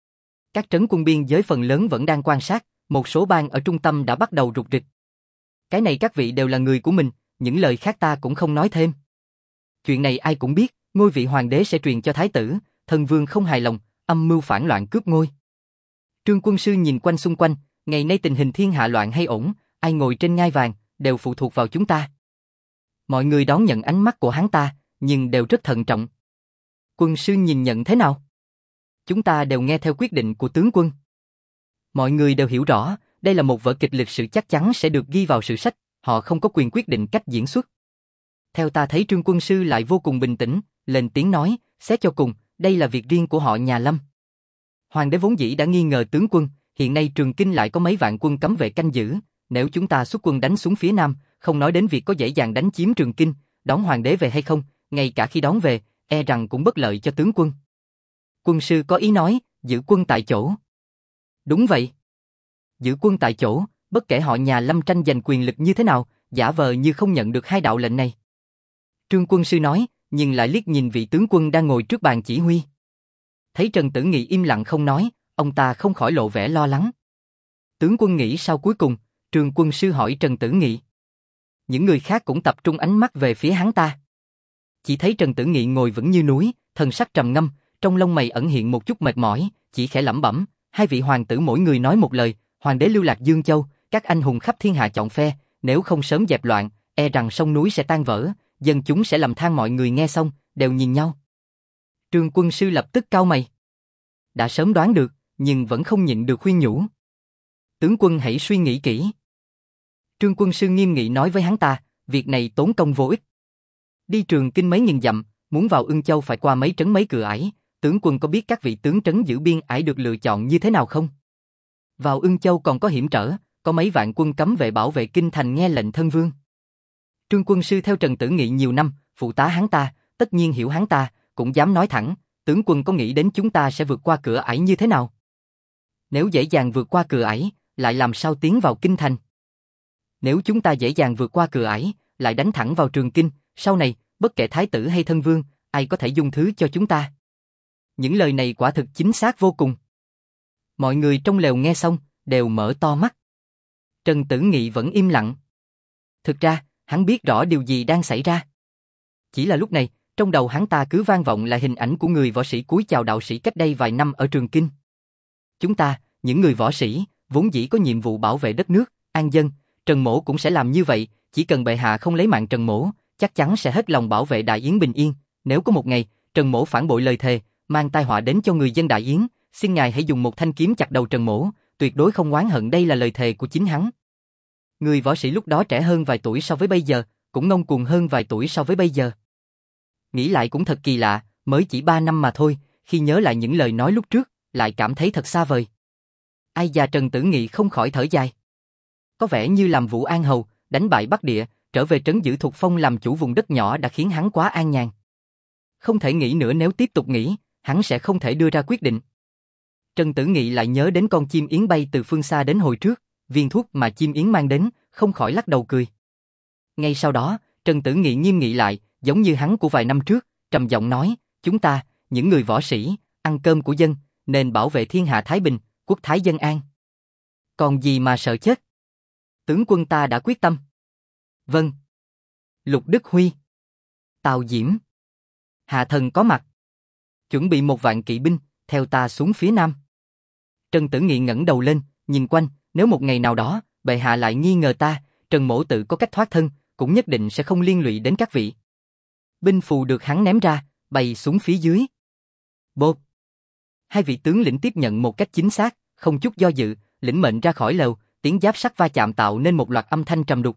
Các trấn quân biên giới phần lớn vẫn đang quan sát, một số bang ở trung tâm đã bắt đầu rục rịch. Cái này các vị đều là người của mình, những lời khác ta cũng không nói thêm. Chuyện này ai cũng biết, ngôi vị hoàng đế sẽ truyền cho thái tử, thân vương không hài lòng, âm mưu phản loạn cướp ngôi. Trương quân sư nhìn quanh xung quanh, ngày nay tình hình thiên hạ loạn hay ổn, ai ngồi trên ngai vàng, đều phụ thuộc vào chúng ta. Mọi người đón nhận ánh mắt của hắn ta, nhưng đều rất thận trọng. Quân sư nhìn nhận thế nào? Chúng ta đều nghe theo quyết định của tướng quân. Mọi người đều hiểu rõ, đây là một vở kịch lịch sử chắc chắn sẽ được ghi vào sử sách, họ không có quyền quyết định cách diễn xuất. Theo ta thấy Trương quân sư lại vô cùng bình tĩnh, lên tiếng nói, xét cho cùng, đây là việc riêng của họ nhà Lâm. Hoàng đế vốn dĩ đã nghi ngờ tướng quân, hiện nay Trường Kinh lại có mấy vạn quân cấm vệ canh giữ, nếu chúng ta xuất quân đánh xuống phía nam, không nói đến việc có dễ dàng đánh chiếm Trường Kinh, đón hoàng đế về hay không, ngay cả khi đón về, e rằng cũng bất lợi cho tướng quân. Quân sư có ý nói, giữ quân tại chỗ. Đúng vậy. Giữ quân tại chỗ, bất kể họ nhà Lâm tranh giành quyền lực như thế nào, giả vờ như không nhận được hai đạo lệnh này. Trương quân sư nói, nhưng lại liếc nhìn vị tướng quân đang ngồi trước bàn chỉ huy. Thấy Trần Tử Nghị im lặng không nói, ông ta không khỏi lộ vẻ lo lắng. Tướng quân nghĩ sao cuối cùng? Trương quân sư hỏi Trần Tử Nghị. Những người khác cũng tập trung ánh mắt về phía hắn ta. Chỉ thấy Trần Tử Nghị ngồi vững như núi, thần sắc trầm ngâm, trong lông mày ẩn hiện một chút mệt mỏi, chỉ khẽ lẩm bẩm, hai vị hoàng tử mỗi người nói một lời, hoàng đế lưu lạc Dương Châu, các anh hùng khắp thiên hạ chọn phe, nếu không sớm dẹp loạn, e rằng sông núi sẽ tan vỡ, dân chúng sẽ lầm than. Mọi người nghe xong, đều nhìn nhau. Trương quân sư lập tức cau mày. Đã sớm đoán được, nhưng vẫn không nhịn được khuyên nhủ. Tướng quân hãy suy nghĩ kỹ. Trương quân sư nghiêm nghị nói với hắn ta, việc này tốn công vô ích. Đi Trường Kinh mấy nghìn dặm, muốn vào Ưng Châu phải qua mấy trấn mấy cửa ải, tướng quân có biết các vị tướng trấn giữ biên ải được lựa chọn như thế nào không? Vào Ưng Châu còn có hiểm trở, có mấy vạn quân cấm vệ bảo vệ kinh thành nghe lệnh thân vương. Trương quân sư theo Trần Tử Nghị nhiều năm, phụ tá hắn ta, tất nhiên hiểu hắn ta, cũng dám nói thẳng, tướng quân có nghĩ đến chúng ta sẽ vượt qua cửa ải như thế nào? Nếu dễ dàng vượt qua cửa ải, lại làm sao tiến vào kinh thành? Nếu chúng ta dễ dàng vượt qua cửa ải, lại đánh thẳng vào Trường Kinh, sau này, bất kể thái tử hay thân vương, ai có thể dung thứ cho chúng ta? Những lời này quả thực chính xác vô cùng. Mọi người trong lều nghe xong, đều mở to mắt. Trần Tử Nghị vẫn im lặng. Thực ra, hắn biết rõ điều gì đang xảy ra. Chỉ là lúc này, Trong đầu hắn ta cứ vang vọng là hình ảnh của người võ sĩ cúi chào đạo sĩ cách đây vài năm ở Trường Kinh. Chúng ta, những người võ sĩ, vốn dĩ có nhiệm vụ bảo vệ đất nước, an dân, Trần Mỗ cũng sẽ làm như vậy, chỉ cần bệ hạ không lấy mạng Trần Mỗ, chắc chắn sẽ hết lòng bảo vệ Đại Yến bình yên. Nếu có một ngày, Trần Mỗ phản bội lời thề, mang tai họa đến cho người dân Đại Yến, xin ngài hãy dùng một thanh kiếm chặt đầu Trần Mỗ, tuyệt đối không oán hận, đây là lời thề của chính hắn. Người võ sĩ lúc đó trẻ hơn vài tuổi so với bây giờ, cũng ngông cuồng hơn vài tuổi so với bây giờ. Nghĩ lại cũng thật kỳ lạ, mới chỉ ba năm mà thôi, khi nhớ lại những lời nói lúc trước, lại cảm thấy thật xa vời. Ai già, Trần Tử Nghị không khỏi thở dài. Có vẻ như làm Vũ An Hầu, đánh bại Bắc Địa, trở về trấn giữ Thục Phong làm chủ vùng đất nhỏ đã khiến hắn quá an nhàn. Không thể nghĩ nữa, nếu tiếp tục nghĩ, hắn sẽ không thể đưa ra quyết định. Trần Tử Nghị lại nhớ đến con chim yến bay từ phương xa đến hồi trước, viên thuốc mà chim yến mang đến, không khỏi lắc đầu cười. Ngay sau đó, Trần Tử Nghị nghiêm nghị lại, giống như hắn của vài năm trước, trầm giọng nói, chúng ta, những người võ sĩ, ăn cơm của dân, nên bảo vệ thiên hạ thái bình, quốc thái dân an. Còn gì mà sợ chết? Tướng quân ta đã quyết tâm. Vâng. Lục Đức Huy, Tào Diễm, Hạ Thần có mặt. Chuẩn bị một vạn kỵ binh, theo ta xuống phía nam. Trần Tử Nghị ngẩng đầu lên, nhìn quanh, nếu một ngày nào đó, bệ hạ lại nghi ngờ ta, Trần Mỗ tự có cách thoát thân, cũng nhất định sẽ không liên lụy đến các vị. Binh phù được hắn ném ra, bay xuống phía dưới. Bộp. Hai vị tướng lĩnh tiếp nhận một cách chính xác, không chút do dự, lĩnh mệnh ra khỏi lều, tiếng giáp sắt va chạm tạo nên một loạt âm thanh trầm đục.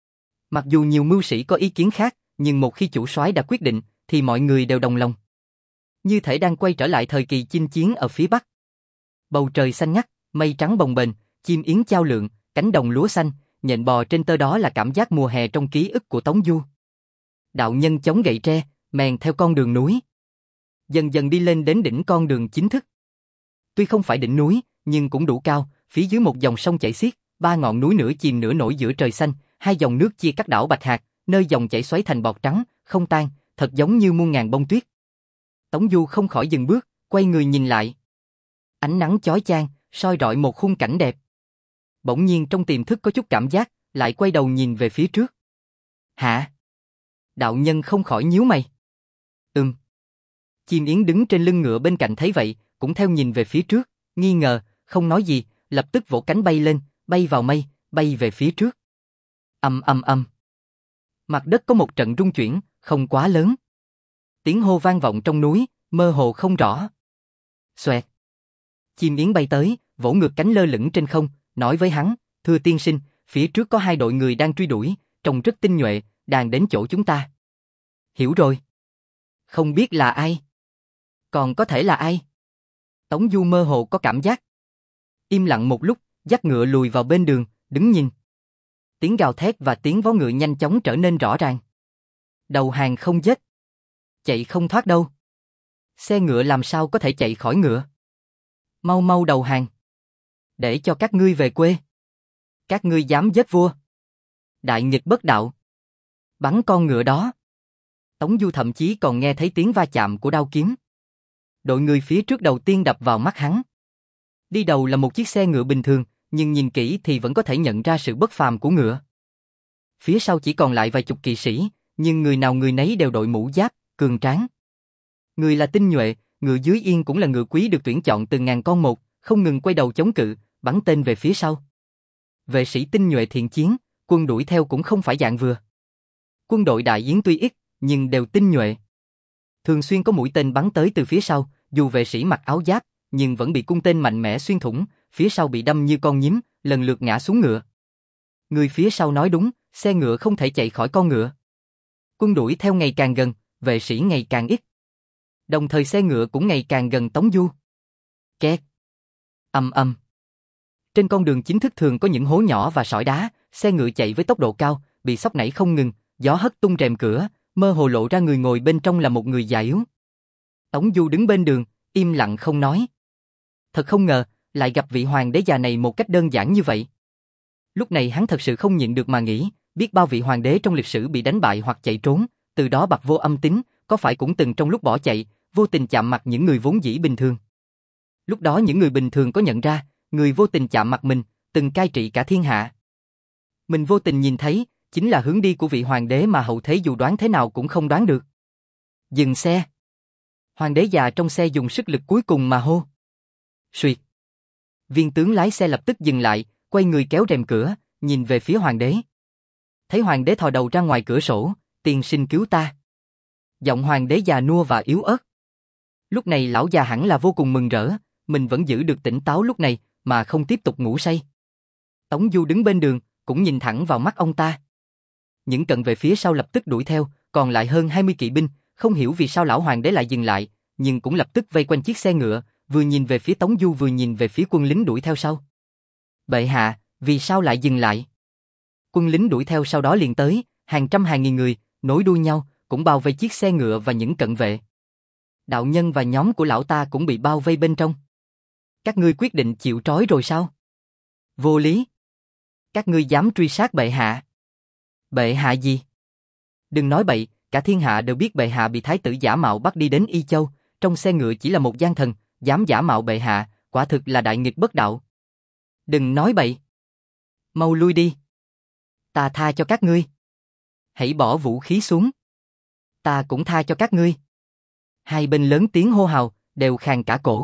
Mặc dù nhiều mưu sĩ có ý kiến khác, nhưng một khi chủ soái đã quyết định, thì mọi người đều đồng lòng. Như thể đang quay trở lại thời kỳ chinh chiến ở phía Bắc. Bầu trời xanh ngắt, mây trắng bồng bềnh, chim yến chao lượn, cánh đồng lúa xanh, nhện bò trên tơ, đó là cảm giác mùa hè trong ký ức của Tống Du. Đạo nhân chống gậy tre, mèn theo con đường núi. Dần dần đi lên đến đỉnh con đường chính thức. Tuy không phải đỉnh núi, nhưng cũng đủ cao, phía dưới một dòng sông chảy xiết, ba ngọn núi nửa chìm nửa nổi giữa trời xanh, hai dòng nước chia cắt đảo Bạch Hạc, nơi dòng chảy xoáy thành bọt trắng, không tan, thật giống như muôn ngàn bông tuyết. Tống Du không khỏi dừng bước, quay người nhìn lại. Ánh nắng chói chang, soi rọi một khung cảnh đẹp. Bỗng nhiên trong tiềm thức có chút cảm giác, lại quay đầu nhìn về phía trước. Hả? Đạo nhân không khỏi nhíu mày. Ừm. Chim yến đứng trên lưng ngựa bên cạnh thấy vậy, cũng theo nhìn về phía trước, nghi ngờ, không nói gì, lập tức vỗ cánh bay lên, bay vào mây, bay về phía trước. Ầm ầm ầm. Mặt đất có một trận rung chuyển, không quá lớn. Tiếng hô vang vọng trong núi, mơ hồ không rõ. Xoẹt. Chim yến bay tới, vỗ ngược cánh lơ lửng trên không, nói với hắn, thưa tiên sinh, phía trước có hai đội người đang truy đuổi, trông rất tinh nhuệ, đang đến chỗ chúng ta. Hiểu rồi. Không biết là ai? Còn có thể là ai? Tống Du mơ hồ có cảm giác. Im lặng một lúc, dắt ngựa lùi vào bên đường, đứng nhìn. Tiếng gào thét và tiếng vó ngựa nhanh chóng trở nên rõ ràng. Đầu hàng không giết. Chạy không thoát đâu. Xe ngựa làm sao có thể chạy khỏi ngựa? Mau mau đầu hàng. Để cho các ngươi về quê. Các ngươi dám giết vua. Đại nghịch bất đạo. Bắn con ngựa đó. Tống Du thậm chí còn nghe thấy tiếng va chạm của đao kiếm. Đội người phía trước đầu tiên đập vào mắt hắn. Đi đầu là một chiếc xe ngựa bình thường, nhưng nhìn kỹ thì vẫn có thể nhận ra sự bất phàm của ngựa. Phía sau chỉ còn lại vài chục kỵ sĩ, nhưng người nào người nấy đều đội mũ giáp, cường tráng. Người là tinh nhuệ, ngựa dưới yên cũng là ngựa quý được tuyển chọn từ ngàn con một, không ngừng quay đầu chống cự, bắn tên về phía sau. Vệ sĩ tinh nhuệ thiện chiến, quân đuổi theo cũng không phải dạng vừa. Quân đội Đại Yến tuy ít, nhưng đều tinh nhuệ. Thường xuyên có mũi tên bắn tới từ phía sau, dù vệ sĩ mặc áo giáp, nhưng vẫn bị cung tên mạnh mẽ xuyên thủng, phía sau bị đâm như con nhím, lần lượt ngã xuống ngựa. Người phía sau nói đúng, xe ngựa không thể chạy khỏi con ngựa. Quân đuổi theo ngày càng gần, vệ sĩ ngày càng ít. Đồng thời xe ngựa cũng ngày càng gần Tống Du. Két. Ầm ầm. Trên con đường chính thức thường có những hố nhỏ và sỏi đá, xe ngựa chạy với tốc độ cao, bị xóc nảy không ngừng, gió hất tung rèm cửa, mơ hồ lộ ra người ngồi bên trong là một người già yếu. Tống Du đứng bên đường, im lặng không nói. Thật không ngờ, lại gặp vị hoàng đế già này một cách đơn giản như vậy. Lúc này hắn thật sự không nhịn được mà nghĩ, biết bao vị hoàng đế trong lịch sử bị đánh bại hoặc chạy trốn, từ đó bặt vô âm tín, có phải cũng từng trong lúc bỏ chạy, vô tình chạm mặt những người vốn dĩ bình thường. Lúc đó những người bình thường có nhận ra, người vô tình chạm mặt mình, từng cai trị cả thiên hạ. Mình vô tình nhìn thấy, chính là hướng đi của vị hoàng đế mà hậu thế dù đoán thế nào cũng không đoán được. Dừng xe. Hoàng đế già trong xe dùng sức lực cuối cùng mà hô. Suyệt. Viên tướng lái xe lập tức dừng lại, quay người kéo rèm cửa, nhìn về phía hoàng đế. Thấy hoàng đế thò đầu ra ngoài cửa sổ, tiên sinh cứu ta. Giọng hoàng đế già nua và yếu ớt. Lúc này lão già hẳn là vô cùng mừng rỡ, mình vẫn giữ được tỉnh táo lúc này, mà không tiếp tục ngủ say. Tống Du đứng bên đường, cũng nhìn thẳng vào mắt ông ta. Những cận vệ phía sau lập tức đuổi theo, còn lại hơn hai mươi kỵ binh, không hiểu vì sao lão hoàng đế lại dừng lại, nhưng cũng lập tức vây quanh chiếc xe ngựa, vừa nhìn về phía Tống Du vừa nhìn về phía quân lính đuổi theo sau. Bệ hạ, vì sao lại dừng lại? Quân lính đuổi theo sau đó liền tới, hàng trăm hàng nghìn người, nối đuôi nhau, cũng bao vây chiếc xe ngựa và những cận vệ. Đạo nhân và nhóm của lão ta cũng bị bao vây bên trong. Các ngươi quyết định chịu trói rồi sao? Vô lý. Các ngươi dám truy sát bệ hạ. Bệ hạ gì? Đừng nói bậy, cả thiên hạ đều biết bệ hạ bị thái tử giả mạo bắt đi đến Y Châu, trong xe ngựa chỉ là một gian thần, dám giả mạo bệ hạ, quả thực là đại nghịch bất đạo. Đừng nói bậy. Mau lui đi. Ta tha cho các ngươi. Hãy bỏ vũ khí xuống. Ta cũng tha cho các ngươi. Hai bên lớn tiếng hô hào, đều khàn cả cổ.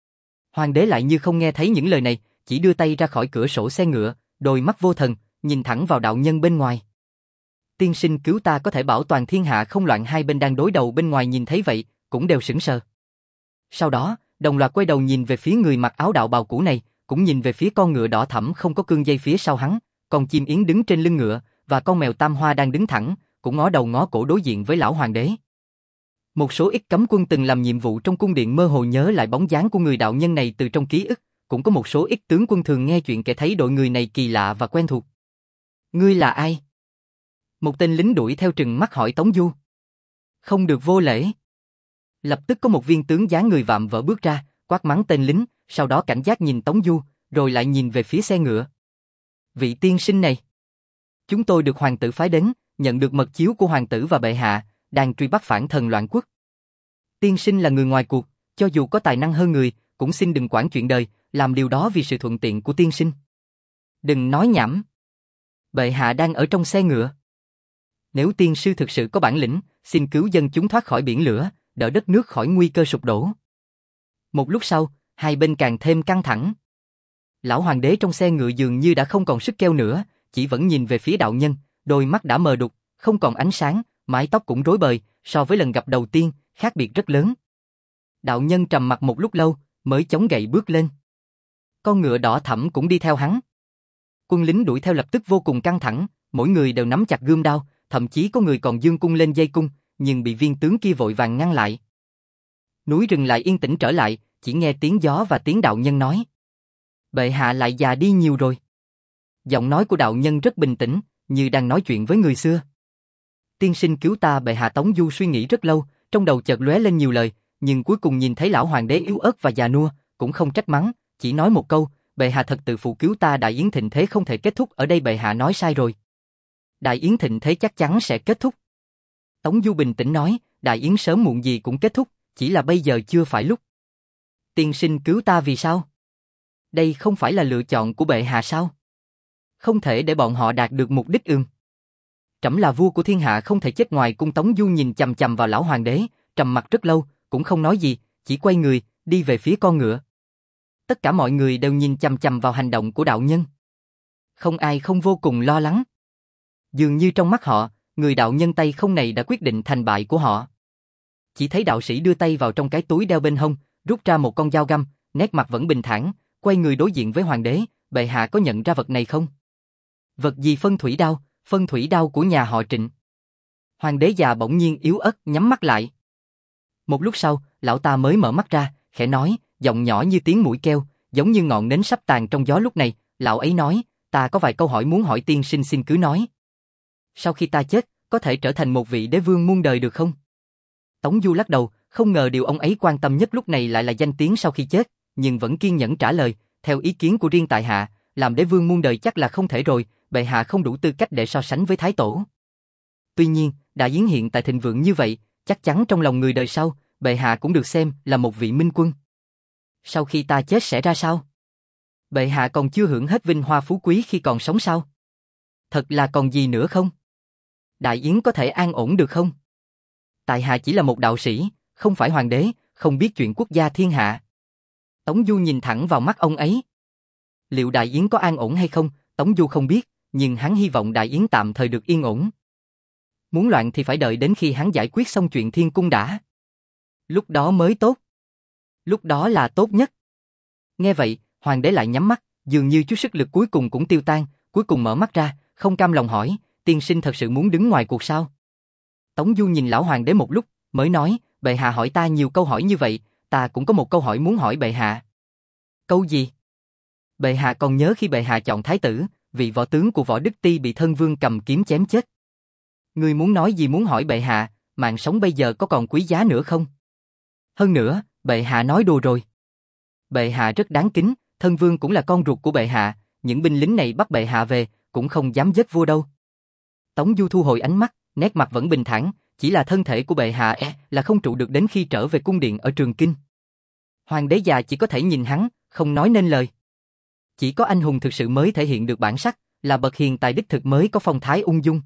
Hoàng đế lại như không nghe thấy những lời này, chỉ đưa tay ra khỏi cửa sổ xe ngựa, đôi mắt vô thần, nhìn thẳng vào đạo nhân bên ngoài. Tiên sinh cứu ta có thể bảo toàn thiên hạ không loạn. Hai bên đang đối đầu bên ngoài nhìn thấy vậy, cũng đều sững sờ. Sau đó, đồng loạt quay đầu nhìn về phía người mặc áo đạo bào cũ này, cũng nhìn về phía con ngựa đỏ thẫm không có cương dây phía sau hắn, con chim yến đứng trên lưng ngựa, và con mèo tam hoa đang đứng thẳng, cũng ngó đầu ngó cổ đối diện với lão hoàng đế. Một số ít cấm quân từng làm nhiệm vụ trong cung điện mơ hồ nhớ lại bóng dáng của người đạo nhân này từ trong ký ức, cũng có một số ít tướng quân thường nghe chuyện kể thấy đội người này kỳ lạ và quen thuộc. Ngươi là ai? Một tên lính đuổi theo trừng mắt hỏi Tống Du. Không được vô lễ. Lập tức có một viên tướng dáng người vạm vỡ bước ra, quát mắng tên lính, sau đó cảnh giác nhìn Tống Du, rồi lại nhìn về phía xe ngựa. Vị tiên sinh này, chúng tôi được hoàng tử phái đến, nhận được mật chiếu của hoàng tử và bệ hạ, đang truy bắt phản thần loạn quốc. Tiên sinh là người ngoài cuộc, cho dù có tài năng hơn người, cũng xin đừng quản chuyện đời, làm điều đó vì sự thuận tiện của tiên sinh. Đừng nói nhảm. Bệ hạ đang ở trong xe ngựa. Nếu tiên sư thực sự có bản lĩnh, xin cứu dân chúng thoát khỏi biển lửa, đỡ đất nước khỏi nguy cơ sụp đổ. Một lúc sau, hai bên càng thêm căng thẳng. Lão hoàng đế trong xe ngựa dường như đã không còn sức kêu nữa, chỉ vẫn nhìn về phía đạo nhân, đôi mắt đã mờ đục, không còn ánh sáng, mái tóc cũng rối bời, so với lần gặp đầu tiên, khác biệt rất lớn. Đạo nhân trầm mặc một lúc lâu, mới chống gậy bước lên. Con ngựa đỏ thẫm cũng đi theo hắn. Quân lính đuổi theo lập tức vô cùng căng thẳng, mỗi người đều nắm chặt gươm đao, thậm chí có người còn giương cung lên dây cung, nhưng bị viên tướng kia vội vàng ngăn lại. Núi rừng lại yên tĩnh trở lại, chỉ nghe tiếng gió và tiếng đạo nhân nói. Bệ hạ lại già đi nhiều rồi. Giọng nói của đạo nhân rất bình tĩnh, như đang nói chuyện với người xưa. Tiên sinh cứu ta. Bệ hạ. Tống Du suy nghĩ rất lâu, trong đầu chợt lóe lên nhiều lời, nhưng cuối cùng nhìn thấy lão hoàng đế yếu ớt và già nua, cũng không trách mắng, chỉ nói một câu, bệ hạ thật tự phụ cứu ta. Đại yến thịnh thế không thể kết thúc ở đây. Bệ hạ nói sai rồi. Đại yến thịnh thế chắc chắn sẽ kết thúc. Tống Du bình tĩnh nói, đại yến sớm muộn gì cũng kết thúc, chỉ là bây giờ chưa phải lúc. Tiên sinh cứu ta vì sao? Đây không phải là lựa chọn của bệ hạ sao? Không thể để bọn họ đạt được mục đích ư? Trẫm là vua của thiên hạ, không thể chết ngoài cung. Tống Du nhìn chằm chằm vào lão hoàng đế, trầm mặc rất lâu, cũng không nói gì, chỉ quay người, đi về phía con ngựa. Tất cả mọi người đều nhìn chằm chằm vào hành động của đạo nhân. Không ai không vô cùng lo lắng. Dường như trong mắt họ, người đạo nhân tay không này đã quyết định thành bại của họ. Chỉ thấy đạo sĩ đưa tay vào trong cái túi đeo bên hông, rút ra một con dao găm, nét mặt vẫn bình thản, quay người đối diện với hoàng đế. Bệ hạ có nhận ra vật này không? Vật gì? Phân thủy đao. Phân thủy đao của nhà họ Trịnh. Hoàng đế già bỗng nhiên yếu ớt nhắm mắt lại. Một lúc sau, lão ta mới mở mắt ra, khẽ nói, giọng nhỏ như tiếng mũi keo, giống như ngọn nến sắp tàn trong gió. Lúc này, lão ấy nói, ta có vài câu hỏi muốn hỏi tiên sinh, xin cứ nói. Sau khi ta chết, có thể trở thành một vị đế vương muôn đời được không? Tống Du lắc đầu, không ngờ điều ông ấy quan tâm nhất lúc này lại là danh tiếng sau khi chết, nhưng vẫn kiên nhẫn trả lời, theo ý kiến của riêng tại hạ, làm đế vương muôn đời chắc là không thể rồi, bệ hạ không đủ tư cách để so sánh với thái tổ. Tuy nhiên, Đại Yến hiện tại thịnh vượng như vậy, chắc chắn trong lòng người đời sau, bệ hạ cũng được xem là một vị minh quân. Sau khi ta chết sẽ ra sao? Bệ hạ còn chưa hưởng hết vinh hoa phú quý khi còn sống sao? Thật là còn gì nữa không? Đại Yến có thể an ổn được không? Tại hạ chỉ là một đạo sĩ, không phải hoàng đế, không biết chuyện quốc gia thiên hạ. Tống Du nhìn thẳng vào mắt ông ấy. Liệu Đại Yến có an ổn hay không, Tống Du không biết, nhưng hắn hy vọng Đại Yến tạm thời được yên ổn. Muốn loạn thì phải đợi đến khi hắn giải quyết xong chuyện thiên cung đã. Lúc đó mới tốt. Lúc đó là tốt nhất. Nghe vậy, hoàng đế lại nhắm mắt, dường như chút sức lực cuối cùng cũng tiêu tan, cuối cùng mở mắt ra, không cam lòng hỏi, tiên sinh thật sự muốn đứng ngoài cuộc sao? Tống Du nhìn lão hoàng đế một lúc, mới nói, bệ hạ hỏi ta nhiều câu hỏi như vậy, ta cũng có một câu hỏi muốn hỏi bệ hạ. Câu gì? Bệ hạ còn nhớ khi bệ hạ chọn thái tử, vị võ tướng của Võ Đức Ti bị thân vương cầm kiếm chém chết. Ngươi muốn nói gì muốn hỏi bệ hạ, mạng sống bây giờ có còn quý giá nữa không? Hơn nữa, bệ hạ nói đùa rồi. Bệ hạ rất đáng kính, thân vương cũng là con ruột của bệ hạ, những binh lính này bắt bệ hạ về, cũng không dám giết vua đâu. Tống Du thu hồi ánh mắt, nét mặt vẫn bình thản, chỉ là thân thể của bệ hạ e là không trụ được đến khi trở về cung điện ở Trường Kinh. Hoàng đế già chỉ có thể nhìn hắn, không nói nên lời. Chỉ có anh hùng thực sự mới thể hiện được bản sắc, là bậc hiền tài đích thực mới có phong thái ung dung.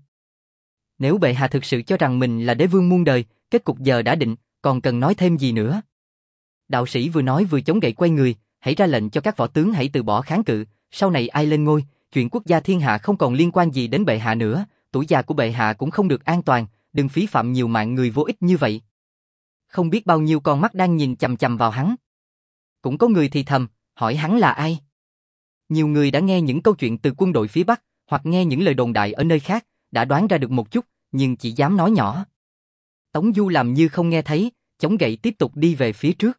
Nếu bệ hạ thực sự cho rằng mình là đế vương muôn đời, kết cục giờ đã định, còn cần nói thêm gì nữa? Đạo sĩ vừa nói vừa chống gậy quay người, hãy ra lệnh cho các võ tướng hãy từ bỏ kháng cự, sau này ai lên ngôi, chuyện quốc gia thiên hạ không còn liên quan gì đến bệ hạ nữa, tuổi già của bệ hạ cũng không được an toàn, đừng phí phạm nhiều mạng người vô ích như vậy. Không biết bao nhiêu con mắt đang nhìn chằm chằm vào hắn. Cũng có người thì thầm, hỏi hắn là ai? Nhiều người đã nghe những câu chuyện từ quân đội phía Bắc, hoặc nghe những lời đồn đại ở nơi khác, đã đoán ra được một chút, nhưng chỉ dám nói nhỏ. Tống Du làm như không nghe thấy, chống gậy tiếp tục đi về phía trước.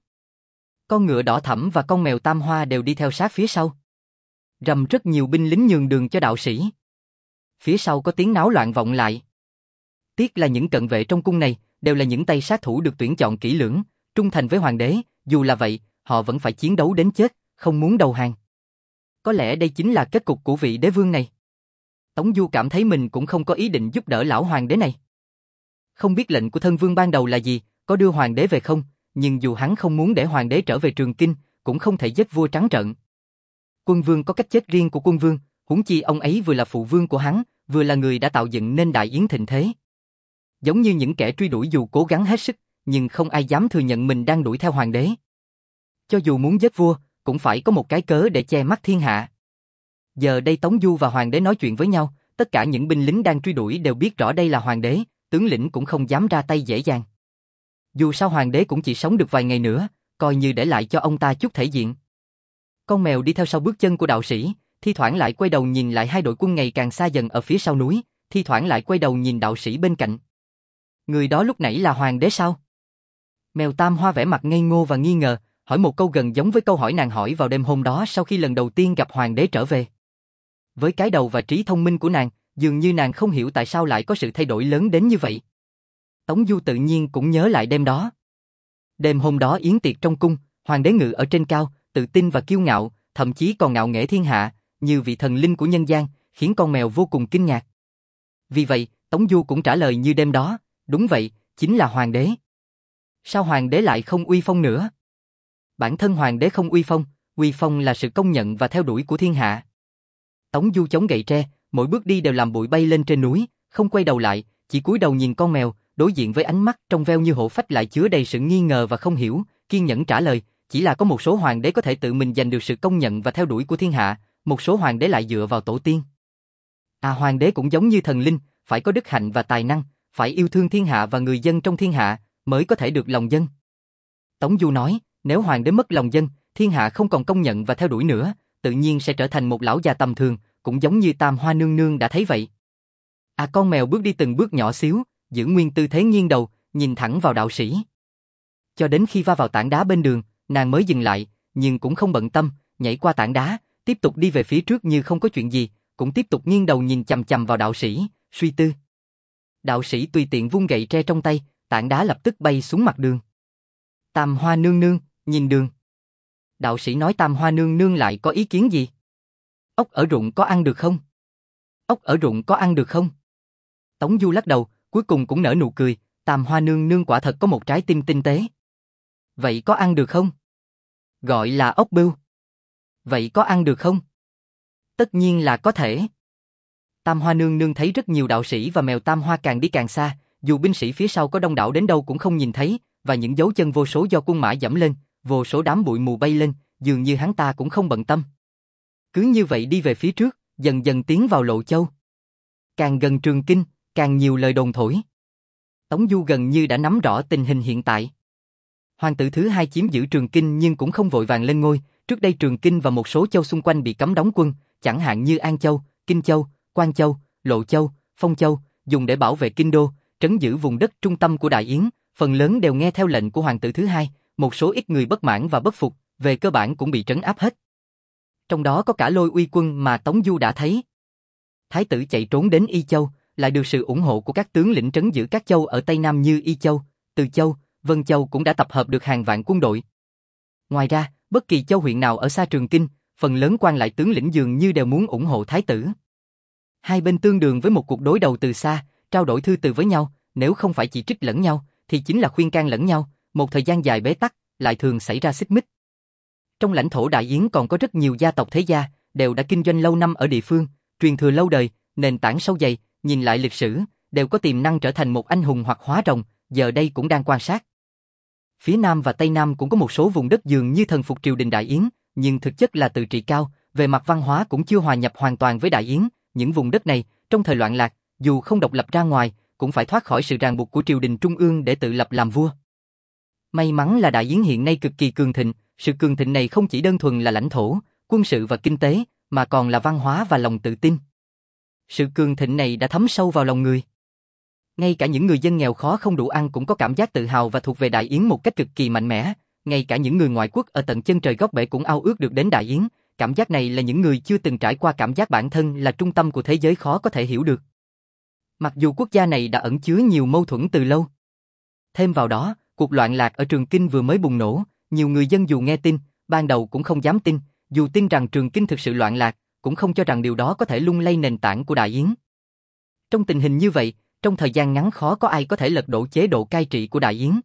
Con ngựa đỏ thẫm và con mèo tam hoa đều đi theo sát phía sau. Rầm rất nhiều binh lính nhường đường cho đạo sĩ. Phía sau có tiếng náo loạn vọng lại. Tiếc là những cận vệ trong cung này đều là những tay sát thủ được tuyển chọn kỹ lưỡng, trung thành với hoàng đế, dù là vậy, họ vẫn phải chiến đấu đến chết, không muốn đầu hàng. Có lẽ đây chính là kết cục của vị đế vương này. Tống Du cảm thấy mình cũng không có ý định giúp đỡ lão hoàng đế này. Không biết lệnh của thân vương ban đầu là gì, có đưa hoàng đế về không, nhưng dù hắn không muốn để hoàng đế trở về Trường Kinh, cũng không thể giết vua trắng trợn. Quân vương có cách chết riêng của quân vương, huống chi ông ấy vừa là phụ vương của hắn, vừa là người đã tạo dựng nên Đại Yến thịnh thế. Giống như những kẻ truy đuổi dù cố gắng hết sức, nhưng không ai dám thừa nhận mình đang đuổi theo hoàng đế. Cho dù muốn giết vua, cũng phải có một cái cớ để che mắt thiên hạ. Giờ đây Tống Du và hoàng đế nói chuyện với nhau, tất cả những binh lính đang truy đuổi đều biết rõ đây là hoàng đế, tướng lĩnh cũng không dám ra tay dễ dàng. Dù sao hoàng đế cũng chỉ sống được vài ngày nữa, coi như để lại cho ông ta chút thể diện. Con mèo đi theo sau bước chân của đạo sĩ, thi thoảng lại quay đầu nhìn lại hai đội quân ngày càng xa dần ở phía sau núi, thi thoảng lại quay đầu nhìn đạo sĩ bên cạnh. Người đó lúc nãy là hoàng đế sao? Mèo tam hoa vẻ mặt ngây ngô và nghi ngờ, hỏi một câu gần giống với câu hỏi nàng hỏi vào đêm hôm đó sau khi lần đầu tiên gặp hoàng đế trở về. Với cái đầu và trí thông minh của nàng, dường như nàng không hiểu tại sao lại có sự thay đổi lớn đến như vậy. Tống Du tự nhiên cũng nhớ lại đêm đó. Đêm hôm đó yến tiệc trong cung, hoàng đế ngự ở trên cao, tự tin và kiêu ngạo, thậm chí còn ngạo nghễ thiên hạ, như vị thần linh của nhân gian, khiến con mèo vô cùng kinh ngạc. Vì vậy, Tống Du cũng trả lời như đêm đó, đúng vậy, chính là hoàng đế. Sao hoàng đế lại không uy phong nữa? Bản thân hoàng đế không uy phong, uy phong là sự công nhận và theo đuổi của thiên hạ. Tống Du chống gậy tre, mỗi bước đi đều làm bụi bay lên trên núi, không quay đầu lại, chỉ cúi đầu nhìn con mèo, đối diện với ánh mắt trong veo như hổ phách lại chứa đầy sự nghi ngờ và không hiểu, kiên nhẫn trả lời, chỉ là có một số hoàng đế có thể tự mình giành được sự công nhận và theo đuổi của thiên hạ, một số hoàng đế lại dựa vào tổ tiên. À, hoàng đế cũng giống như thần linh, phải có đức hạnh và tài năng, phải yêu thương thiên hạ và người dân trong thiên hạ, mới có thể được lòng dân. Tống Du nói, nếu hoàng đế mất lòng dân, thiên hạ không còn công nhận và theo đuổi nữa, tự nhiên sẽ trở thành một lão già tầm thường, cũng giống như Tam Hoa nương nương đã thấy vậy. À, con mèo bước đi từng bước nhỏ xíu, giữ nguyên tư thế nghiêng đầu, nhìn thẳng vào đạo sĩ. Cho đến khi va vào tảng đá bên đường, nàng mới dừng lại, nhưng cũng không bận tâm, nhảy qua tảng đá, tiếp tục đi về phía trước như không có chuyện gì, cũng tiếp tục nghiêng đầu nhìn chằm chằm vào đạo sĩ, suy tư. Đạo sĩ tùy tiện vung gậy tre trong tay, tảng đá lập tức bay xuống mặt đường. Tam Hoa nương nương, nhìn đường. Đạo sĩ nói Tam Hoa nương nương lại có ý kiến gì? Ốc ở ruộng có ăn được không? Ốc ở ruộng có ăn được không? Tống Du lắc đầu, cuối cùng cũng nở nụ cười, Tam Hoa nương nương quả thật có một trái tim tinh tế. Vậy có ăn được không? Gọi là ốc bươu. Vậy có ăn được không? Tất nhiên là có thể. Tam Hoa nương nương thấy rất nhiều đạo sĩ và mèo tam hoa càng đi càng xa, dù binh sĩ phía sau có đông đảo đến đâu cũng không nhìn thấy, và những dấu chân vô số do quân mã dẫm lên, vô số đám bụi mù bay lên, dường như hắn ta cũng không bận tâm. Cứ như vậy đi về phía trước, dần dần tiến vào Lộ Châu. Càng gần Trường Kinh, càng nhiều lời đồn thổi. Tống Du gần như đã nắm rõ tình hình hiện tại. Hoàng tử thứ hai chiếm giữ Trường Kinh nhưng cũng không vội vàng lên ngôi, trước đây Trường Kinh và một số châu xung quanh bị cấm đóng quân, chẳng hạn như An Châu, Kinh Châu, Quan Châu, Lộ Châu, Phong Châu, dùng để bảo vệ kinh đô, trấn giữ vùng đất trung tâm của Đại Yến, phần lớn đều nghe theo lệnh của hoàng tử thứ hai, một số ít người bất mãn và bất phục, về cơ bản cũng bị trấn áp hết. Trong đó có cả Lôi Uy quân mà Tống Du đã thấy. Thái tử chạy trốn đến Y Châu, lại được sự ủng hộ của các tướng lĩnh trấn giữ các châu ở Tây Nam như Y Châu, Từ Châu, Vân Châu cũng đã tập hợp được hàng vạn quân đội. Ngoài ra, bất kỳ châu huyện nào ở xa Trường Kinh, phần lớn quan lại tướng lĩnh dường như đều muốn ủng hộ thái tử. Hai bên tương đương với một cuộc đối đầu từ xa, trao đổi thư từ với nhau, nếu không phải chỉ trích lẫn nhau, thì chính là khuyên can lẫn nhau, một thời gian dài bế tắc, lại thường xảy ra xích mích. Trong lãnh thổ Đại Yến còn có rất nhiều gia tộc thế gia, đều đã kinh doanh lâu năm ở địa phương, truyền thừa lâu đời, nền tảng sâu dày, nhìn lại lịch sử, đều có tiềm năng trở thành một anh hùng hoặc hóa rồng, giờ đây cũng đang quan sát. Phía Nam và Tây Nam cũng có một số vùng đất dường như thần phục triều đình Đại Yến, nhưng thực chất là tự trị cao, về mặt văn hóa cũng chưa hòa nhập hoàn toàn với Đại Yến. Những vùng đất này, trong thời loạn lạc, dù không độc lập ra ngoài, cũng phải thoát khỏi sự ràng buộc của triều đình trung ương để tự lập làm vua. May mắn là Đại Yến hiện nay cực kỳ cường thịnh, sự cường thịnh này không chỉ đơn thuần là lãnh thổ, quân sự và kinh tế, mà còn là văn hóa và lòng tự tin. Sự cường thịnh này đã thấm sâu vào lòng người. Ngay cả những người dân nghèo khó không đủ ăn cũng có cảm giác tự hào và thuộc về Đại Yến một cách cực kỳ mạnh mẽ, ngay cả những người ngoại quốc ở tận chân trời góc bể cũng ao ước được đến Đại Yến. Cảm giác này là những người chưa từng trải qua cảm giác bản thân là trung tâm của thế giới khó có thể hiểu được. Mặc dù quốc gia này đã ẩn chứa nhiều mâu thuẫn từ lâu. Thêm vào đó, cuộc loạn lạc ở Trường Kinh vừa mới bùng nổ, nhiều người dân dù nghe tin, ban đầu cũng không dám tin, dù tin rằng Trường Kinh thực sự loạn lạc, cũng không cho rằng điều đó có thể lung lay nền tảng của Đại Yến. Trong tình hình như vậy, trong thời gian ngắn khó có ai có thể lật đổ chế độ cai trị của Đại Yến.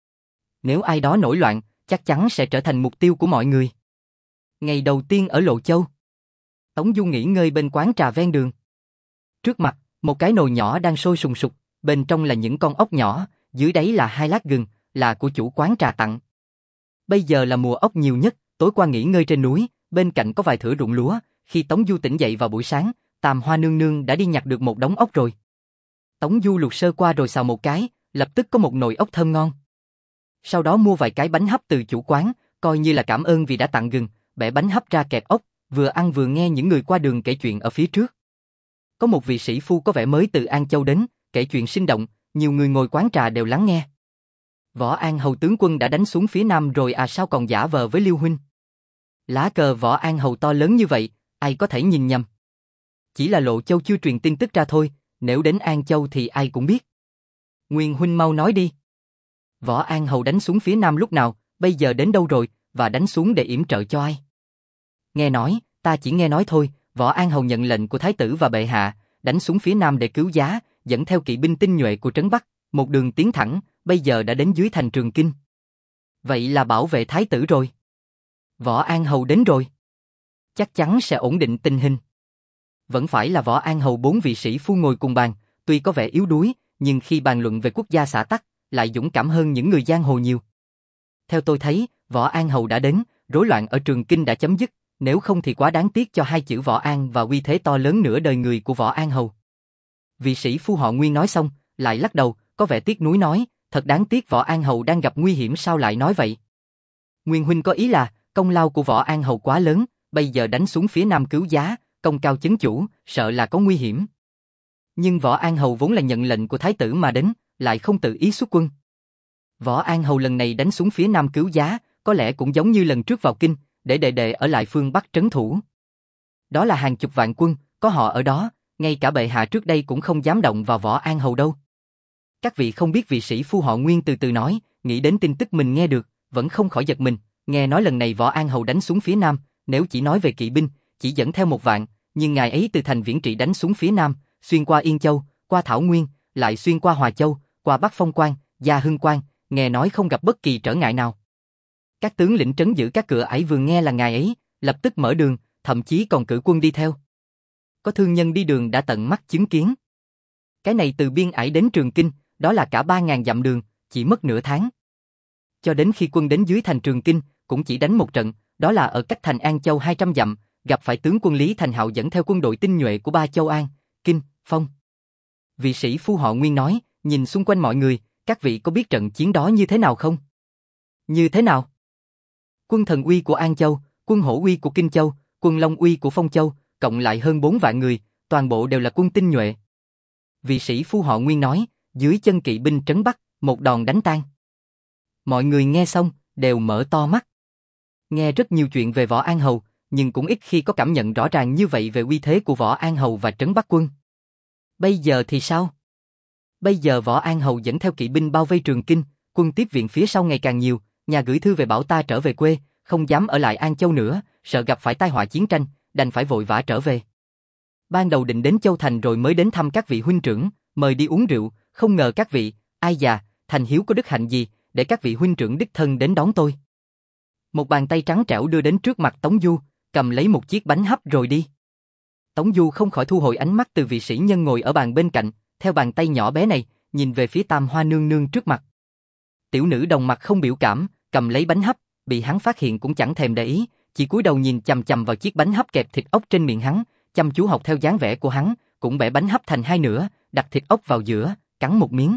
Nếu ai đó nổi loạn, chắc chắn sẽ trở thành mục tiêu của mọi người. Ngày đầu tiên ở Lộ Châu, Tống Du nghỉ ngơi bên quán trà ven đường. Trước mặt, một cái nồi nhỏ đang sôi sùng sục, bên trong là những con ốc nhỏ, dưới đáy là hai lát gừng, là của chủ quán trà tặng. Bây giờ là mùa ốc nhiều nhất, tối qua nghỉ ngơi trên núi, bên cạnh có vài thửa ruộng lúa, khi Tống Du tỉnh dậy vào buổi sáng, Tam Hoa nương nương đã đi nhặt được một đống ốc rồi. Tống Du luộc sơ qua rồi xào một cái, lập tức có một nồi ốc thơm ngon. Sau đó mua vài cái bánh hấp từ chủ quán, coi như là cảm ơn vì đã tặng gừng, bẻ bánh hấp ra kẹp ốc, vừa ăn vừa nghe những người qua đường kể chuyện ở phía trước. Có một vị sĩ phu có vẻ mới từ An Châu đến, kể chuyện sinh động, nhiều người ngồi quán trà đều lắng nghe. Võ An Hầu tướng quân đã đánh xuống phía Nam rồi à, sao còn giả vờ với Liêu huynh? Lá cờ Võ An Hầu to lớn như vậy, ai có thể nhìn nhầm? Chỉ là Lộ Châu chưa truyền tin tức ra thôi, nếu đến An Châu thì ai cũng biết. Nguyên huynh mau nói đi. Võ An Hầu đánh xuống phía Nam lúc nào, bây giờ đến đâu rồi, và đánh xuống để yểm trợ cho ai? Nghe nói, ta chỉ nghe nói thôi, Võ An Hầu nhận lệnh của Thái tử và bệ hạ, đánh xuống phía Nam để cứu giá, dẫn theo kỵ binh tinh nhuệ của Trấn Bắc, một đường tiến thẳng, bây giờ đã đến dưới thành Trường Kinh. Vậy là bảo vệ Thái tử rồi. Võ An Hầu đến rồi. Chắc chắn sẽ ổn định tình hình. Vẫn phải là Võ An Hầu bốn vị sĩ phu ngồi cùng bàn, tuy có vẻ yếu đuối, nhưng khi bàn luận về quốc gia xã tắc, lại dũng cảm hơn những người giang hồ nhiều. Theo tôi thấy, Võ An Hầu đã đến, rối loạn ở Trường Kinh đã chấm dứt, nếu không thì quá đáng tiếc cho hai chữ Võ An và uy thế to lớn nửa đời người của Võ An Hầu. Vị sĩ phu họ Nguyên nói xong, lại lắc đầu, có vẻ tiếc nuối nói, thật đáng tiếc Võ An Hầu đang gặp nguy hiểm, sao lại nói vậy? Nguyên huynh có ý là, công lao của Võ An Hầu quá lớn, bây giờ đánh xuống phía Nam cứu giá, công cao chấn chủ, sợ là có nguy hiểm. Nhưng Võ An Hầu vốn là nhận lệnh của Thái tử mà đến, lại không tự ý xuất quân. Võ An Hầu lần này đánh xuống phía Nam cứu giá, có lẽ cũng giống như lần trước vào Kinh, để đệ đệ ở lại phương Bắc trấn thủ. Đó là hàng chục vạn quân, có họ ở đó, ngay cả bệ hạ trước đây cũng không dám động vào Võ An Hầu đâu. Các vị không biết vị sĩ phu họ Nguyên từ từ nói, nghĩ đến tin tức mình nghe được, vẫn không khỏi giật mình, nghe nói lần này Võ An Hầu đánh xuống phía Nam, nếu chỉ nói về kỵ binh, chỉ dẫn theo một vạn, nhưng ngài ấy từ thành Viễn Trị đánh xuống phía Nam, xuyên qua Yên Châu, qua Thảo Nguyên, lại xuyên qua Hòa Châu, qua Bắc Phong Quan, Gia Hưng Quan, nghe nói không gặp bất kỳ trở ngại nào. Các tướng lĩnh trấn giữ các cửa ải vừa nghe là ngài ấy, lập tức mở đường, thậm chí còn cử quân đi theo. Có thương nhân đi đường đã tận mắt chứng kiến. Cái này từ biên ải đến Trường Kinh, đó là cả ba ngàn dặm đường, chỉ mất nửa tháng. Cho đến khi quân đến dưới thành Trường Kinh, cũng chỉ đánh một trận, đó là ở cách thành An Châu hai trăm dặm, gặp phải tướng quân Lý Thành Hạo dẫn theo quân đội tinh nhuệ của ba châu An, Kinh, Phong. Vị sĩ phu họ Nguyên nói, nhìn xung quanh mọi người, các vị có biết trận chiến đó như thế nào không? Như thế nào? Quân Thần Uy của An Châu, quân Hổ Uy của Kinh Châu, quân Long Uy của Phong Châu, cộng lại hơn bốn vạn người, toàn bộ đều là quân tinh nhuệ. Vị sĩ phu họ Nguyên nói, dưới chân kỵ binh trấn Bắc, một đòn đánh tan. Mọi người nghe xong, đều mở to mắt. Nghe rất nhiều chuyện về Võ An Hầu, nhưng cũng ít khi có cảm nhận rõ ràng như vậy về uy thế của Võ An Hầu và trấn Bắc quân. Bây giờ thì sao? Bây giờ Võ An Hầu dẫn theo kỵ binh bao vây Trường Kinh, quân tiếp viện phía sau ngày càng nhiều, nhà gửi thư về bảo ta trở về quê, không dám ở lại An Châu nữa, sợ gặp phải tai họa chiến tranh, đành phải vội vã trở về. Ban đầu định đến Châu Thành rồi mới đến thăm các vị huynh trưởng, mời đi uống rượu, không ngờ các vị, ai già, Thành Hiếu có đức hạnh gì, để các vị huynh trưởng đích thân đến đón tôi. Một bàn tay trắng trẻo đưa đến trước mặt Tống Du, cầm lấy một chiếc bánh hấp rồi đi. Tống Du không khỏi thu hồi ánh mắt từ vị sĩ nhân ngồi ở bàn bên cạnh, theo bàn tay nhỏ bé này, nhìn về phía Tam Hoa nương nương trước mặt. Tiểu nữ đồng mặt không biểu cảm, cầm lấy bánh hấp, bị hắn phát hiện cũng chẳng thèm để ý, chỉ cúi đầu nhìn chằm chằm vào chiếc bánh hấp kẹp thịt ốc trên miệng hắn, chăm chú học theo dáng vẻ của hắn, cũng bẻ bánh hấp thành hai nửa, đặt thịt ốc vào giữa, cắn một miếng.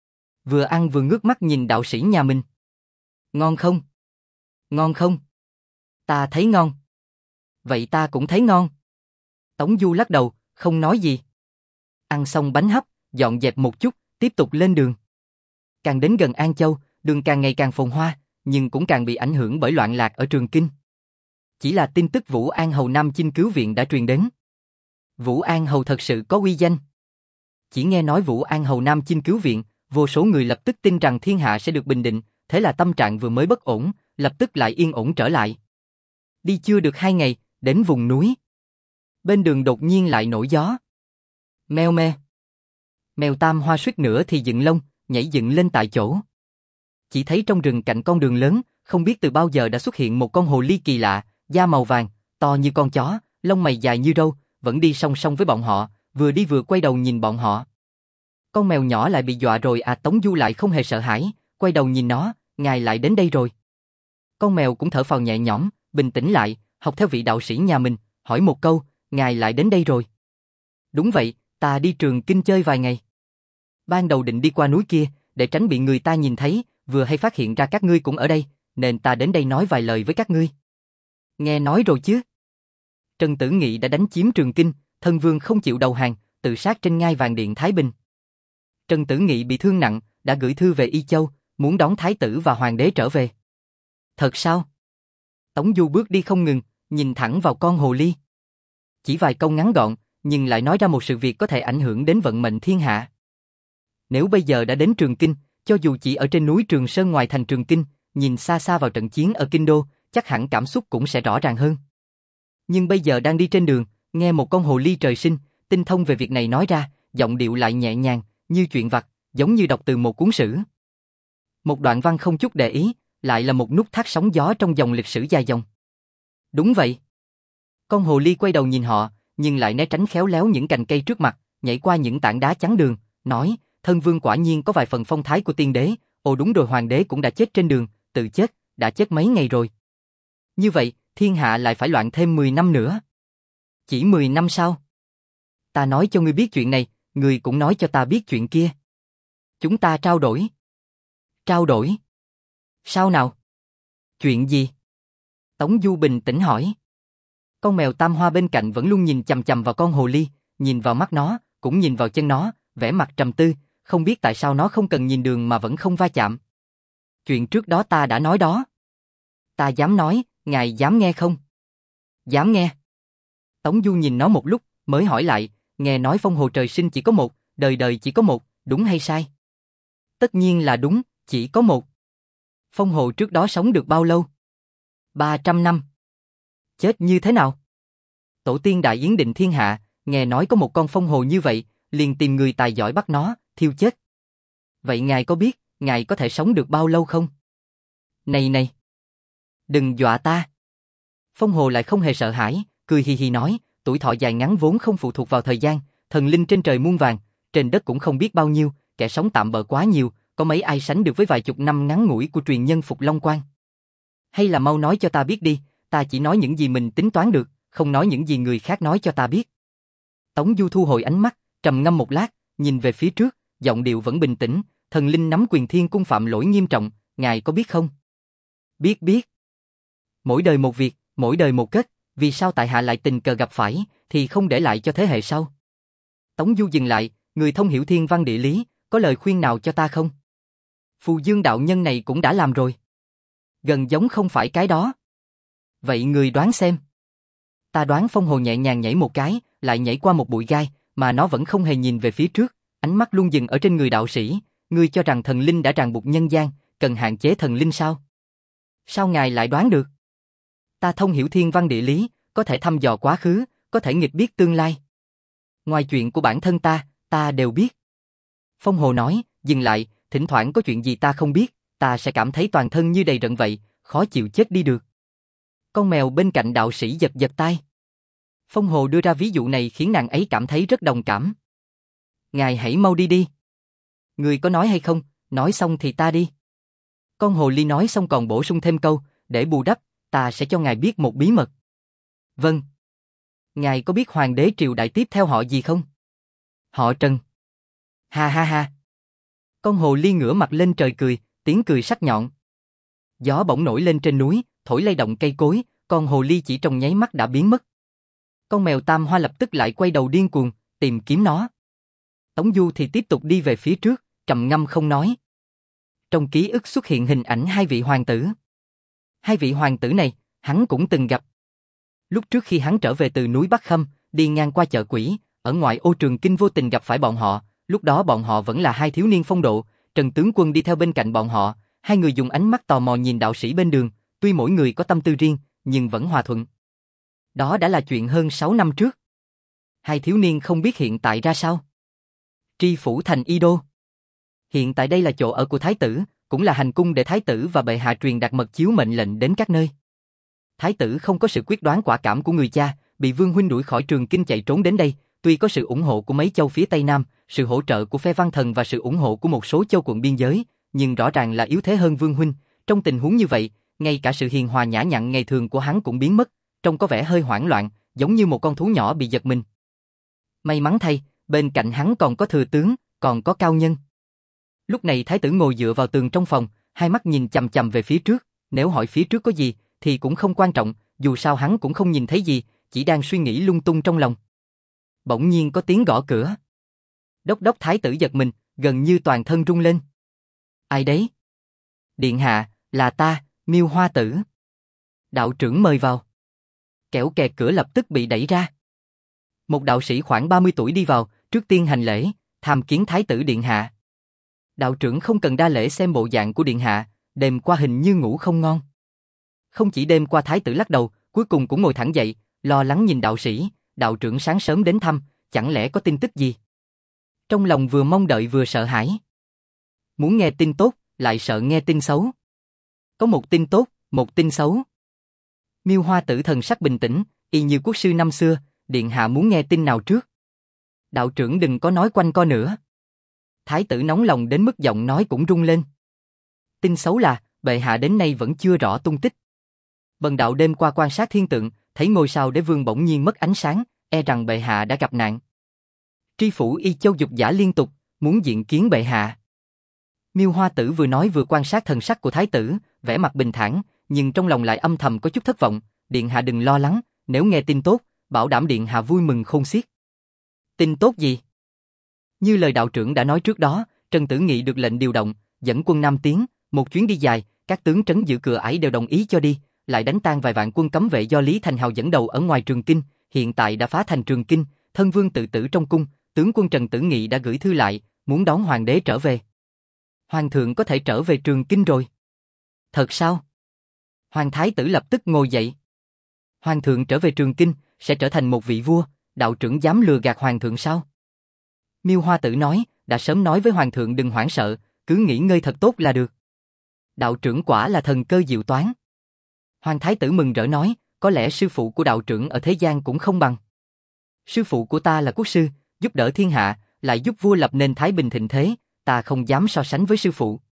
Vừa ăn vừa ngước mắt nhìn đạo sĩ nhà mình. Ngon không? Ngon không? Ta thấy ngon. Vậy ta cũng thấy ngon. Tống Du lắc đầu, không nói gì. Ăn xong bánh hấp, dọn dẹp một chút, tiếp tục lên đường. Càng đến gần An Châu, đường càng ngày càng phồn hoa, nhưng cũng càng bị ảnh hưởng bởi loạn lạc ở Trường Kinh. Chỉ là tin tức Vũ An Hầu Nam Chinh cứu viện đã truyền đến. Vũ An Hầu thật sự có uy danh. Chỉ nghe nói Vũ An Hầu Nam Chinh cứu viện, vô số người lập tức tin rằng thiên hạ sẽ được bình định, thế là tâm trạng vừa mới bất ổn, lập tức lại yên ổn trở lại. Đi chưa được hai ngày, đến vùng núi. Bên đường đột nhiên lại nổi gió. Meo me. Mèo Tam Hoa suýt nữa thì dựng lông, nhảy dựng lên tại chỗ. Chỉ thấy trong rừng cạnh con đường lớn, không biết từ bao giờ đã xuất hiện một con hồ ly kỳ lạ, da màu vàng, to như con chó, lông mày dài như râu, vẫn đi song song với bọn họ, vừa đi vừa quay đầu nhìn bọn họ. Con mèo nhỏ lại bị dọa rồi à? Tống Du lại không hề sợ hãi, quay đầu nhìn nó, ngài lại đến đây rồi. Con mèo cũng thở phào nhẹ nhõm, bình tĩnh lại, học theo vị đạo sĩ nhà mình, hỏi một câu, ngài lại đến đây rồi. Đúng vậy, ta đi Trường Kinh chơi vài ngày. Ban đầu định đi qua núi kia, để tránh bị người ta nhìn thấy, vừa hay phát hiện ra các ngươi cũng ở đây, nên ta đến đây nói vài lời với các ngươi. Nghe nói rồi chứ? Trần Tử Nghị đã đánh chiếm Trường Kinh, thân vương không chịu đầu hàng, tự sát trên ngai vàng điện Thái Bình. Trần Tử Nghị bị thương nặng, đã gửi thư về Y Châu, muốn đón thái tử và hoàng đế trở về. Thật sao? Tống Du bước đi không ngừng, nhìn thẳng vào con hồ ly. Chỉ vài câu ngắn gọn, nhưng lại nói ra một sự việc có thể ảnh hưởng đến vận mệnh thiên hạ. Nếu bây giờ đã đến Trường Kinh, cho dù chỉ ở trên núi Trường Sơn ngoài thành Trường Kinh, nhìn xa xa vào trận chiến ở Kinh Đô, chắc hẳn cảm xúc cũng sẽ rõ ràng hơn. Nhưng bây giờ đang đi trên đường, nghe một con hồ ly trời sinh, tinh thông về việc này nói ra, giọng điệu lại nhẹ nhàng, như chuyện vặt, giống như đọc từ một cuốn sử. Một đoạn văn không chút để ý, lại là một nút thắt sóng gió trong dòng lịch sử dài dòng. Đúng vậy. Con hồ ly quay đầu nhìn họ, nhưng lại né tránh khéo léo những cành cây trước mặt, nhảy qua những tảng đá chắn đường, nói, thân vương quả nhiên có vài phần phong thái của tiên đế, ồ đúng rồi, hoàng đế cũng đã chết trên đường, tự chết, đã chết mấy ngày rồi. Như vậy, thiên hạ lại phải loạn thêm mười năm nữa. Chỉ mười năm sao? Ta nói cho ngươi biết chuyện này, ngươi cũng nói cho ta biết chuyện kia. Chúng ta trao đổi. Trao đổi? Sao nào? Chuyện gì? Tống Du bình tĩnh hỏi. Con mèo Tam Hoa bên cạnh vẫn luôn nhìn chằm chằm vào con hồ ly, nhìn vào mắt nó, cũng nhìn vào chân nó, vẻ mặt trầm tư, không biết tại sao nó không cần nhìn đường mà vẫn không va chạm. Chuyện trước đó ta đã nói đó. Ta dám nói, ngài dám nghe không? Dám nghe. Tống Du nhìn nó một lúc, mới hỏi lại, nghe nói phong hồ trời sinh chỉ có một, đời đời chỉ có một, đúng hay sai? Tất nhiên là đúng, chỉ có một. Phong hồ trước đó sống được bao lâu? ba trăm năm. Chết như thế nào? Tổ tiên Đại Yến định thiên hạ, nghe nói có một con phong hồ như vậy, liền tìm người tài giỏi bắt nó, thiêu chết. Vậy ngài có biết, ngài có thể sống được bao lâu không? Này này! Đừng dọa ta! Phong hồ lại không hề sợ hãi, cười hì hì nói, tuổi thọ dài ngắn vốn không phụ thuộc vào thời gian, thần linh trên trời muôn vàng, trên đất cũng không biết bao nhiêu, kẻ sống tạm bợ quá nhiều, có mấy ai sánh được với vài chục năm ngắn ngủi của truyền nhân Phục Long Quan. Hay là mau nói cho ta biết đi, ta chỉ nói những gì mình tính toán được, không nói những gì người khác nói cho ta biết. Tống Du thu hồi ánh mắt, trầm ngâm một lát, nhìn về phía trước, giọng điệu vẫn bình tĩnh, thần linh nắm quyền thiên cung phạm lỗi nghiêm trọng, ngài có biết không? Biết biết. Mỗi đời một việc, mỗi đời một kết, vì sao tại hạ lại tình cờ gặp phải, thì không để lại cho thế hệ sau. Tống Du dừng lại, người thông hiểu thiên văn địa lý, có lời khuyên nào cho ta không? Phù Dương đạo nhân này cũng đã làm rồi. Gần giống không phải cái đó. Vậy người đoán xem. Ta đoán Phong Hồ nhẹ nhàng nhảy một cái, lại nhảy qua một bụi gai, mà nó vẫn không hề nhìn về phía trước, ánh mắt luôn dừng ở trên người đạo sĩ. Ngươi cho rằng thần linh đã ràng buộc nhân gian, cần hạn chế thần linh sao? Sao ngài lại đoán được? Ta thông hiểu thiên văn địa lý, có thể thăm dò quá khứ, có thể nghịch biết tương lai. Ngoài chuyện của bản thân ta, ta đều biết. Phong Hồ nói, dừng lại, thỉnh thoảng có chuyện gì ta không biết, ta sẽ cảm thấy toàn thân như đầy rận vậy, khó chịu chết đi được. Con mèo bên cạnh đạo sĩ giật giật tai. Phong Hồ đưa ra ví dụ này khiến nàng ấy cảm thấy rất đồng cảm. Ngài hãy mau đi đi. Người có nói hay không, nói xong thì ta đi. Con hồ ly nói xong còn bổ sung thêm câu, để bù đắp, ta sẽ cho ngài biết một bí mật. Vâng. Ngài có biết hoàng đế triều đại tiếp theo họ gì không? Họ Trần. Ha ha ha. Con hồ ly ngửa mặt lên trời cười, tiếng cười sắc nhọn. Gió bỗng nổi lên trên núi, thổi lay động cây cối, con hồ ly chỉ trong nháy mắt đã biến mất. Con mèo Tam Hoa lập tức lại quay đầu điên cuồng, tìm kiếm nó. Tống Du thì tiếp tục đi về phía trước, trầm ngâm không nói. Trong ký ức xuất hiện hình ảnh hai vị hoàng tử. Hai vị hoàng tử này, hắn cũng từng gặp. Lúc trước khi hắn trở về từ núi Bắc Khâm, đi ngang qua chợ quỷ, ở ngoài ô Trường Kinh vô tình gặp phải bọn họ, lúc đó bọn họ vẫn là hai thiếu niên phong độ, Trần tướng quân đi theo bên cạnh bọn họ, hai người dùng ánh mắt tò mò nhìn đạo sĩ bên đường, tuy mỗi người có tâm tư riêng, nhưng vẫn hòa thuận. Đó đã là chuyện hơn sáu năm trước. Hai thiếu niên không biết hiện tại ra sao. Tri phủ thành Y Đô. Hiện tại đây là chỗ ở của thái tử, cũng là hành cung để thái tử và bệ hạ truyền đạt mật chiếu mệnh lệnh đến các nơi. Thái tử không có sự quyết đoán quả cảm của người cha, bị Vương huynh đuổi khỏi Trường Kinh chạy trốn đến đây, tuy có sự ủng hộ của mấy châu phía Tây Nam, sự hỗ trợ của phe Văn Thần và sự ủng hộ của một số châu quận biên giới, nhưng rõ ràng là yếu thế hơn Vương huynh. Trong tình huống như vậy, ngay cả sự hiền hòa nhã nhặn ngày thường của hắn cũng biến mất, trông có vẻ hơi hoảng loạn, giống như một con thú nhỏ bị giật mình. May mắn thay, bên cạnh hắn còn có thừa tướng, còn có cao nhân. Lúc này thái tử ngồi dựa vào tường trong phòng, hai mắt nhìn chằm chằm về phía trước, nếu hỏi phía trước có gì, thì cũng không quan trọng, dù sao hắn cũng không nhìn thấy gì, chỉ đang suy nghĩ lung tung trong lòng. Bỗng nhiên có tiếng gõ cửa. Đốc đốc thái tử giật mình, gần như toàn thân rung lên. Ai đấy? Điện hạ, là ta, Miêu Hoa Tử. Đạo trưởng mời vào. Kẻo kẹt cửa lập tức bị đẩy ra. Một đạo sĩ khoảng ba mươi tuổi đi vào, trước tiên hành lễ, tham kiến thái tử điện hạ. Đạo trưởng không cần đa lễ, xem bộ dạng của điện hạ, đêm qua hình như ngủ không ngon. Không chỉ đêm qua thái tử lắc đầu, cuối cùng cũng ngồi thẳng dậy, lo lắng nhìn đạo sĩ, đạo trưởng sáng sớm đến thăm, chẳng lẽ có tin tức gì? Trong lòng vừa mong đợi vừa sợ hãi. Muốn nghe tin tốt, lại sợ nghe tin xấu. Có một tin tốt, một tin xấu. Miêu Hoa Tử thần sắc bình tĩnh, y như quốc sư năm xưa, điện hạ muốn nghe tin nào trước? Đạo trưởng đừng có nói quanh co nữa. Thái tử nóng lòng đến mức giọng nói cũng rung lên. Tin xấu là, bệ hạ đến nay vẫn chưa rõ tung tích. Bần đạo đêm qua quan sát thiên tượng, thấy ngôi sao đế vương bỗng nhiên mất ánh sáng, e rằng bệ hạ đã gặp nạn. Tri phủ Y Châu dục giả liên tục, muốn diện kiến bệ hạ. Miêu Hoa Tử vừa nói vừa quan sát thần sắc của thái tử, vẻ mặt bình thản, nhưng trong lòng lại âm thầm có chút thất vọng. Điện hạ đừng lo lắng, nếu nghe tin tốt, bảo đảm điện hạ vui mừng khôn xiết. Tin tốt gì? Như lời đạo trưởng đã nói trước đó, Trần Tử Nghị được lệnh điều động, dẫn quân Nam tiến, một chuyến đi dài, các tướng trấn giữ cửa ải đều đồng ý cho đi, lại đánh tan vài vạn quân cấm vệ do Lý Thành Hào dẫn đầu ở ngoài Trường Kinh, hiện tại đã phá thành Trường Kinh, thân vương tự tử trong cung, tướng quân Trần Tử Nghị đã gửi thư lại, muốn đón hoàng đế trở về. Hoàng thượng có thể trở về Trường Kinh rồi. Thật sao? Hoàng thái tử lập tức ngồi dậy. Hoàng thượng trở về Trường Kinh, sẽ trở thành một vị vua, đạo trưởng dám lừa gạt hoàng thượng sao? Miêu Hoa Tử nói, đã sớm nói với hoàng thượng đừng hoảng sợ, cứ nghỉ ngơi thật tốt là được. Đạo trưởng quả là thần cơ diệu toán. Hoàng thái tử mừng rỡ nói, có lẽ sư phụ của đạo trưởng ở thế gian cũng không bằng. Sư phụ của ta là quốc sư, giúp đỡ thiên hạ, lại giúp vua lập nên thái bình thịnh thế, ta không dám so sánh với sư phụ.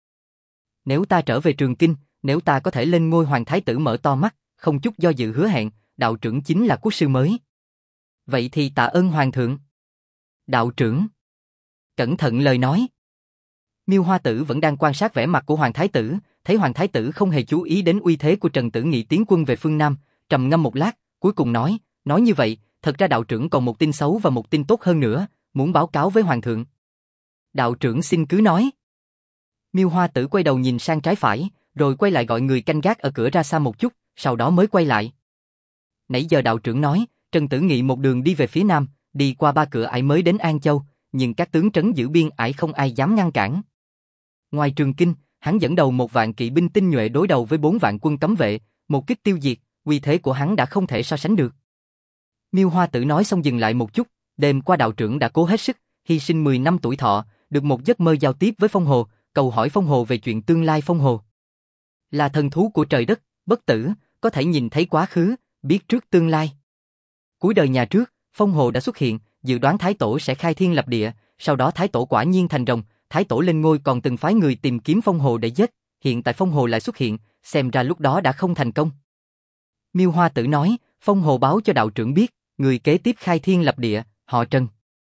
Nếu ta trở về Trường Kinh, nếu ta có thể lên ngôi hoàng thái tử mở to mắt, không chút do dự hứa hẹn, đạo trưởng chính là quốc sư mới. Vậy thì tạ ơn hoàng thượng. Đạo trưởng. Cẩn thận lời nói. Miêu Hoa Tử vẫn đang quan sát vẻ mặt của hoàng thái tử, thấy hoàng thái tử không hề chú ý đến uy thế của Trần Tử Nghị tiến quân về phương Nam, trầm ngâm một lát, cuối cùng nói, nói như vậy, thật ra đạo trưởng còn một tin xấu và một tin tốt hơn nữa, muốn báo cáo với hoàng thượng. Đạo trưởng xin cứ nói. Miêu Hoa Tử quay đầu nhìn sang trái phải, rồi quay lại gọi người canh gác ở cửa ra xa một chút, sau đó mới quay lại. Nãy giờ đạo trưởng nói, Trần Tử Nghị một đường đi về phía Nam, đi qua ba cửa ải mới đến An Châu, nhưng các tướng trấn giữ biên ải không ai dám ngăn cản. Ngoài Trường Kinh, hắn dẫn đầu một vạn kỵ binh tinh nhuệ đối đầu với bốn vạn quân cấm vệ, một kích tiêu diệt, uy thế của hắn đã không thể so sánh được. Miêu Hoa Tử nói xong dừng lại một chút, đêm qua đạo trưởng đã cố hết sức, hy sinh mười năm tuổi thọ, được một giấc mơ giao tiếp với Phong Hồ, cầu hỏi Phong Hồ về chuyện tương lai Phong Hồ. Là thần thú của trời đất, bất tử, có thể nhìn thấy quá khứ, biết trước tương lai. Cuối đời nhà trước, Phong Hồ đã xuất hiện, dự đoán Thái Tổ sẽ khai thiên lập địa, sau đó Thái Tổ quả nhiên thành rồng, Thái Tổ lên ngôi còn từng phái người tìm kiếm Phong Hồ để giết, hiện tại Phong Hồ lại xuất hiện, xem ra lúc đó đã không thành công. Miêu Hoa Tử nói, Phong Hồ báo cho đạo trưởng biết, người kế tiếp khai thiên lập địa, họ Trần.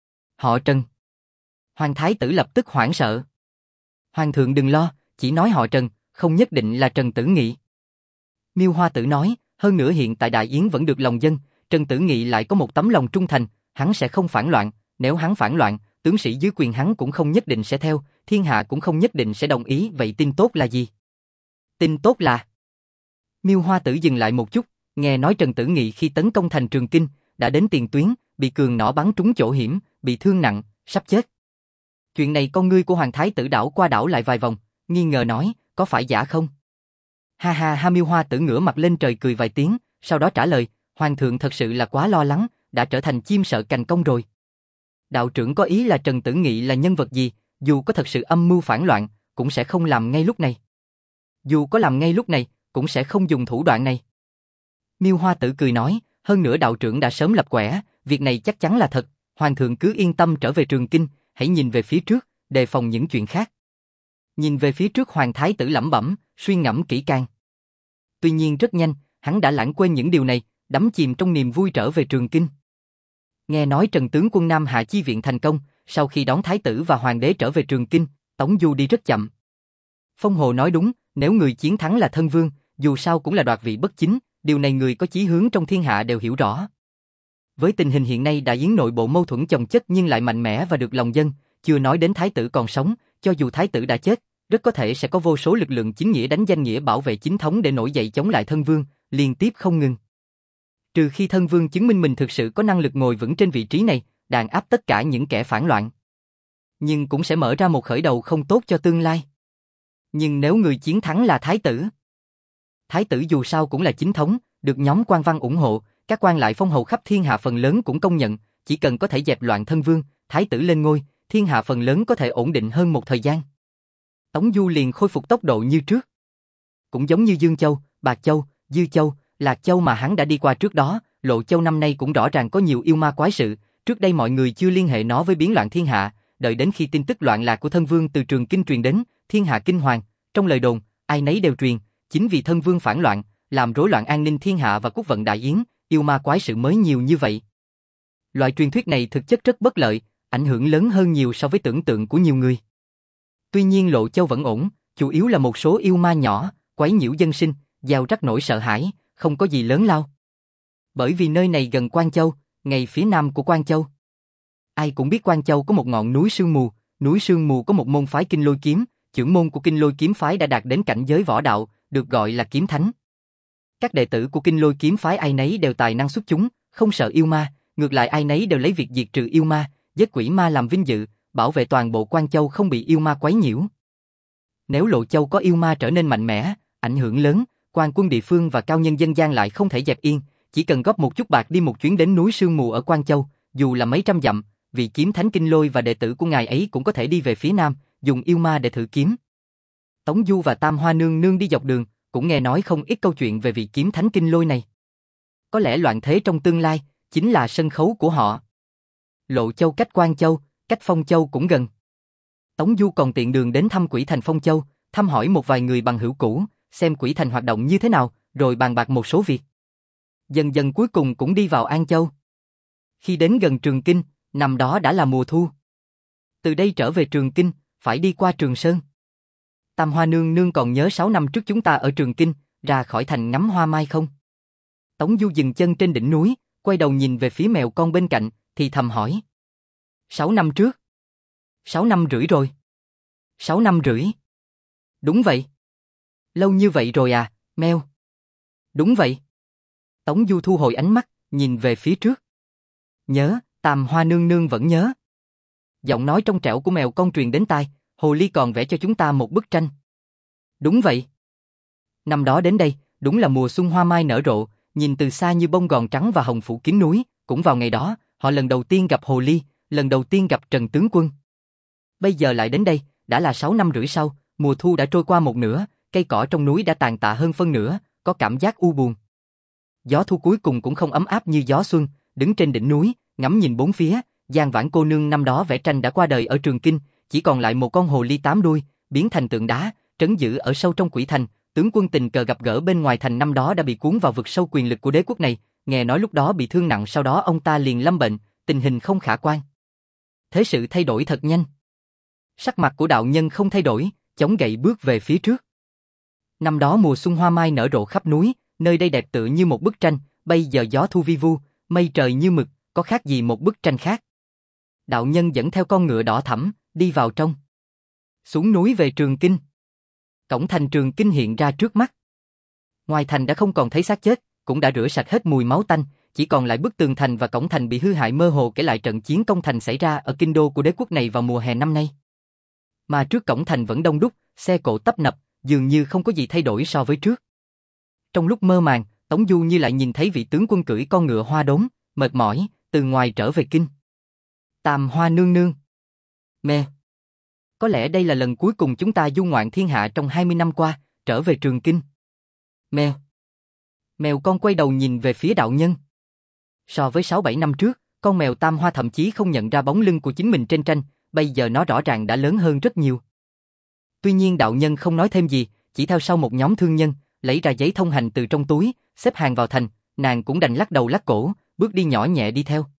Họ Trần. Hoàng Thái Tử lập tức hoảng sợ. Hoàng thượng đừng lo, chỉ nói họ Trần, không nhất định là Trần Tử Nghị. Miêu Hoa Tử nói, hơn nữa hiện tại Đại Yến vẫn được lòng dân, Trần Tử Nghị lại có một tấm lòng trung thành, hắn sẽ không phản loạn, nếu hắn phản loạn, tướng sĩ dưới quyền hắn cũng không nhất định sẽ theo, thiên hạ cũng không nhất định sẽ đồng ý, vậy tin tốt là gì? Tin tốt là... Miêu Hoa Tử dừng lại một chút, nghe nói Trần Tử Nghị khi tấn công thành Trường Kinh, đã đến tiền tuyến, bị cường nỏ bắn trúng chỗ hiểm, bị thương nặng, sắp chết. Chuyện này con ngươi của Hoàng Thái Tử đảo qua đảo lại vài vòng, nghi ngờ nói, có phải giả không? Ha ha ha. Miêu Hoa Tử ngửa mặt lên trời cười vài tiếng, sau đó trả lời, Hoàng thượng thật sự là quá lo lắng, đã trở thành chim sợ cành cong rồi. Đạo trưởng có ý là Trần Tử Nghị là nhân vật gì, dù có thật sự âm mưu phản loạn, cũng sẽ không làm ngay lúc này. Dù có làm ngay lúc này, cũng sẽ không dùng thủ đoạn này. Miêu Hoa Tử cười nói, hơn nữa đạo trưởng đã sớm lập quẻ, việc này chắc chắn là thật, Hoàng thượng cứ yên tâm trở về Trường Kinh, hãy nhìn về phía trước, đề phòng những chuyện khác. Nhìn về phía trước Hoàng Thái Tử lẩm bẩm, suy ngẫm kỹ càng. Tuy nhiên rất nhanh, hắn đã lãng quên những điều này, đắm chìm trong niềm vui trở về Trường Kinh. Nghe nói Trần tướng quân Nam Hạ chi viện thành công, sau khi đón Thái tử và Hoàng đế trở về Trường Kinh, Tống Du đi rất chậm. Phong Hồ nói đúng, nếu người chiến thắng là thân vương, dù sao cũng là đoạt vị bất chính, điều này người có chí hướng trong thiên hạ đều hiểu rõ. Với tình hình hiện nay Đại Yến nội bộ mâu thuẫn chồng chất nhưng lại mạnh mẽ và được lòng dân, chưa nói đến Thái tử còn sống, cho dù Thái tử đã chết, rất có thể sẽ có vô số lực lượng chính nghĩa đánh danh nghĩa bảo vệ chính thống để nổi dậy chống lại thân vương, liên tiếp không ngừng. Trừ khi thân vương chứng minh mình thực sự có năng lực ngồi vững trên vị trí này, đàn áp tất cả những kẻ phản loạn. Nhưng cũng sẽ mở ra một khởi đầu không tốt cho tương lai. Nhưng nếu người chiến thắng là Thái tử, Thái tử dù sao cũng là chính thống, được nhóm quan văn ủng hộ, các quan lại phong hầu khắp thiên hạ phần lớn cũng công nhận, chỉ cần có thể dẹp loạn thân vương, Thái tử lên ngôi, thiên hạ phần lớn có thể ổn định hơn một thời gian. Tống Du liền khôi phục tốc độ như trước. Cũng giống như Dương Châu, Bạc Châu, Dư Châu, Lạc Châu mà hắn đã đi qua trước đó, Lộ Châu năm nay cũng rõ ràng có nhiều yêu ma quái sự, trước đây mọi người chưa liên hệ nó với biến loạn thiên hạ, đợi đến khi tin tức loạn lạc của thân vương từ Trường Kinh truyền đến, thiên hạ kinh hoàng, trong lời đồn, ai nấy đều truyền, chính vì thân vương phản loạn, làm rối loạn an ninh thiên hạ và quốc vận Đại Yến, yêu ma quái sự mới nhiều như vậy. Loại truyền thuyết này thực chất rất bất lợi, ảnh hưởng lớn hơn nhiều so với tưởng tượng của nhiều người. Tuy nhiên Lộ Châu vẫn ổn, chủ yếu là một số yêu ma nhỏ, quấy nhiễu dân sinh, gieo rắc nỗi sợ hãi, không có gì lớn lao. Bởi vì nơi này gần Quan Châu, ngay phía nam của Quan Châu. Ai cũng biết Quan Châu có một ngọn núi sương mù, núi sương mù có một môn phái Kinh Lôi Kiếm, trưởng môn của Kinh Lôi Kiếm phái đã đạt đến cảnh giới võ đạo, được gọi là kiếm thánh. Các đệ tử của Kinh Lôi Kiếm phái ai nấy đều tài năng xuất chúng, không sợ yêu ma, ngược lại ai nấy đều lấy việc diệt trừ yêu ma, giết quỷ ma làm vinh dự, bảo vệ toàn bộ Quan Châu không bị yêu ma quấy nhiễu. Nếu Lộ Châu có yêu ma trở nên mạnh mẽ, ảnh hưởng lớn, quan quân địa phương và cao nhân dân gian lại không thể dẹp yên, chỉ cần góp một chút bạc đi một chuyến đến núi sương mù ở Quan Châu, dù là mấy trăm dặm, vị kiếm thánh Kinh Lôi và đệ tử của ngài ấy cũng có thể đi về phía nam, dùng yêu ma để thử kiếm. Tống Du và Tam Hoa Nương Nương đi dọc đường, cũng nghe nói không ít câu chuyện về vị kiếm thánh Kinh Lôi này. Có lẽ loạn thế trong tương lai chính là sân khấu của họ. Lộ Châu cách Quan Châu, cách Phong Châu cũng gần. Tống Du còn tiện đường đến thăm Quỷ Thành Phong Châu, thăm hỏi một vài người bằng hữu cũ, xem Quỷ Thành hoạt động như thế nào, rồi bàn bạc một số việc. Dần dần cuối cùng cũng đi vào An Châu. Khi đến gần Trường Kinh, năm đó đã là mùa thu. Từ đây trở về Trường Kinh, phải đi qua Trường Sơn. Tam Hoa nương nương còn nhớ sáu năm trước chúng ta ở Trường Kinh, ra khỏi thành ngắm hoa mai không? Tống Du dừng chân trên đỉnh núi, quay đầu nhìn về phía mèo con bên cạnh, thì thầm hỏi. Sáu năm trước? Sáu năm rưỡi rồi. Sáu năm rưỡi? Đúng vậy. Lâu như vậy rồi à, mèo? Đúng vậy. Tống Du thu hồi ánh mắt, nhìn về phía trước. Nhớ, Tam Hoa nương nương vẫn nhớ. Giọng nói trong trẻo của mèo con truyền đến tai, hồ ly còn vẽ cho chúng ta một bức tranh. Đúng vậy. Năm đó đến đây, đúng là mùa xuân hoa mai nở rộ, nhìn từ xa như bông gòn trắng và hồng phủ kín núi, cũng vào ngày đó, họ lần đầu tiên gặp hồ ly, lần đầu tiên gặp Trần tướng quân. Bây giờ lại đến đây, đã là sáu năm rưỡi sau, mùa thu đã trôi qua một nửa, cây cỏ trong núi đã tàn tạ hơn phân nửa, có cảm giác u buồn. Gió thu cuối cùng cũng không ấm áp như gió xuân, đứng trên đỉnh núi, ngắm nhìn bốn phía, Giang Vãn cô nương năm đó vẽ tranh đã qua đời ở Trường Kinh, chỉ còn lại một con hồ ly tám đuôi, biến thành tượng đá, trấn giữ ở sâu trong Quỷ Thành. Tướng quân tình cờ gặp gỡ bên ngoài thành năm đó đã bị cuốn vào vực sâu quyền lực của đế quốc này, nghe nói lúc đó bị thương nặng, sau đó ông ta liền lâm bệnh, tình hình không khả quan. Thế sự thay đổi thật nhanh. Sắc mặt của đạo nhân không thay đổi, chống gậy bước về phía trước. Năm đó mùa xuân hoa mai nở rộ khắp núi, nơi đây đẹp tựa như một bức tranh, bây giờ gió thu vi vu, mây trời như mực, có khác gì một bức tranh khác. Đạo nhân dẫn theo con ngựa đỏ thẫm, đi vào trong. Xuống núi về Trường Kinh. Cổng thành Trường Kinh hiện ra trước mắt. Ngoài thành đã không còn thấy xác chết, cũng đã rửa sạch hết mùi máu tanh, chỉ còn lại bức tường thành và cổng thành bị hư hại mơ hồ kể lại trận chiến công thành xảy ra ở kinh đô của đế quốc này vào mùa hè năm nay. Mà trước cổng thành vẫn đông đúc, xe cộ tấp nập, dường như không có gì thay đổi so với trước. Trong lúc mơ màng, Tống Du như lại nhìn thấy vị tướng quân cưỡi con ngựa hoa đốm, mệt mỏi, từ ngoài trở về kinh. Tam Hoa nương nương. Mẹ. Có lẽ đây là lần cuối cùng chúng ta du ngoạn thiên hạ trong hai mươi năm qua, trở về Trường Kinh. Mèo. Mèo con quay đầu nhìn về phía đạo nhân. So với sáu bảy năm trước, con mèo Tam Hoa thậm chí không nhận ra bóng lưng của chính mình trên tranh, bây giờ nó rõ ràng đã lớn hơn rất nhiều. Tuy nhiên đạo nhân không nói thêm gì, chỉ theo sau một nhóm thương nhân, lấy ra giấy thông hành từ trong túi, xếp hàng vào thành, nàng cũng đành lắc đầu lắc cổ, bước đi nhỏ nhẹ đi theo.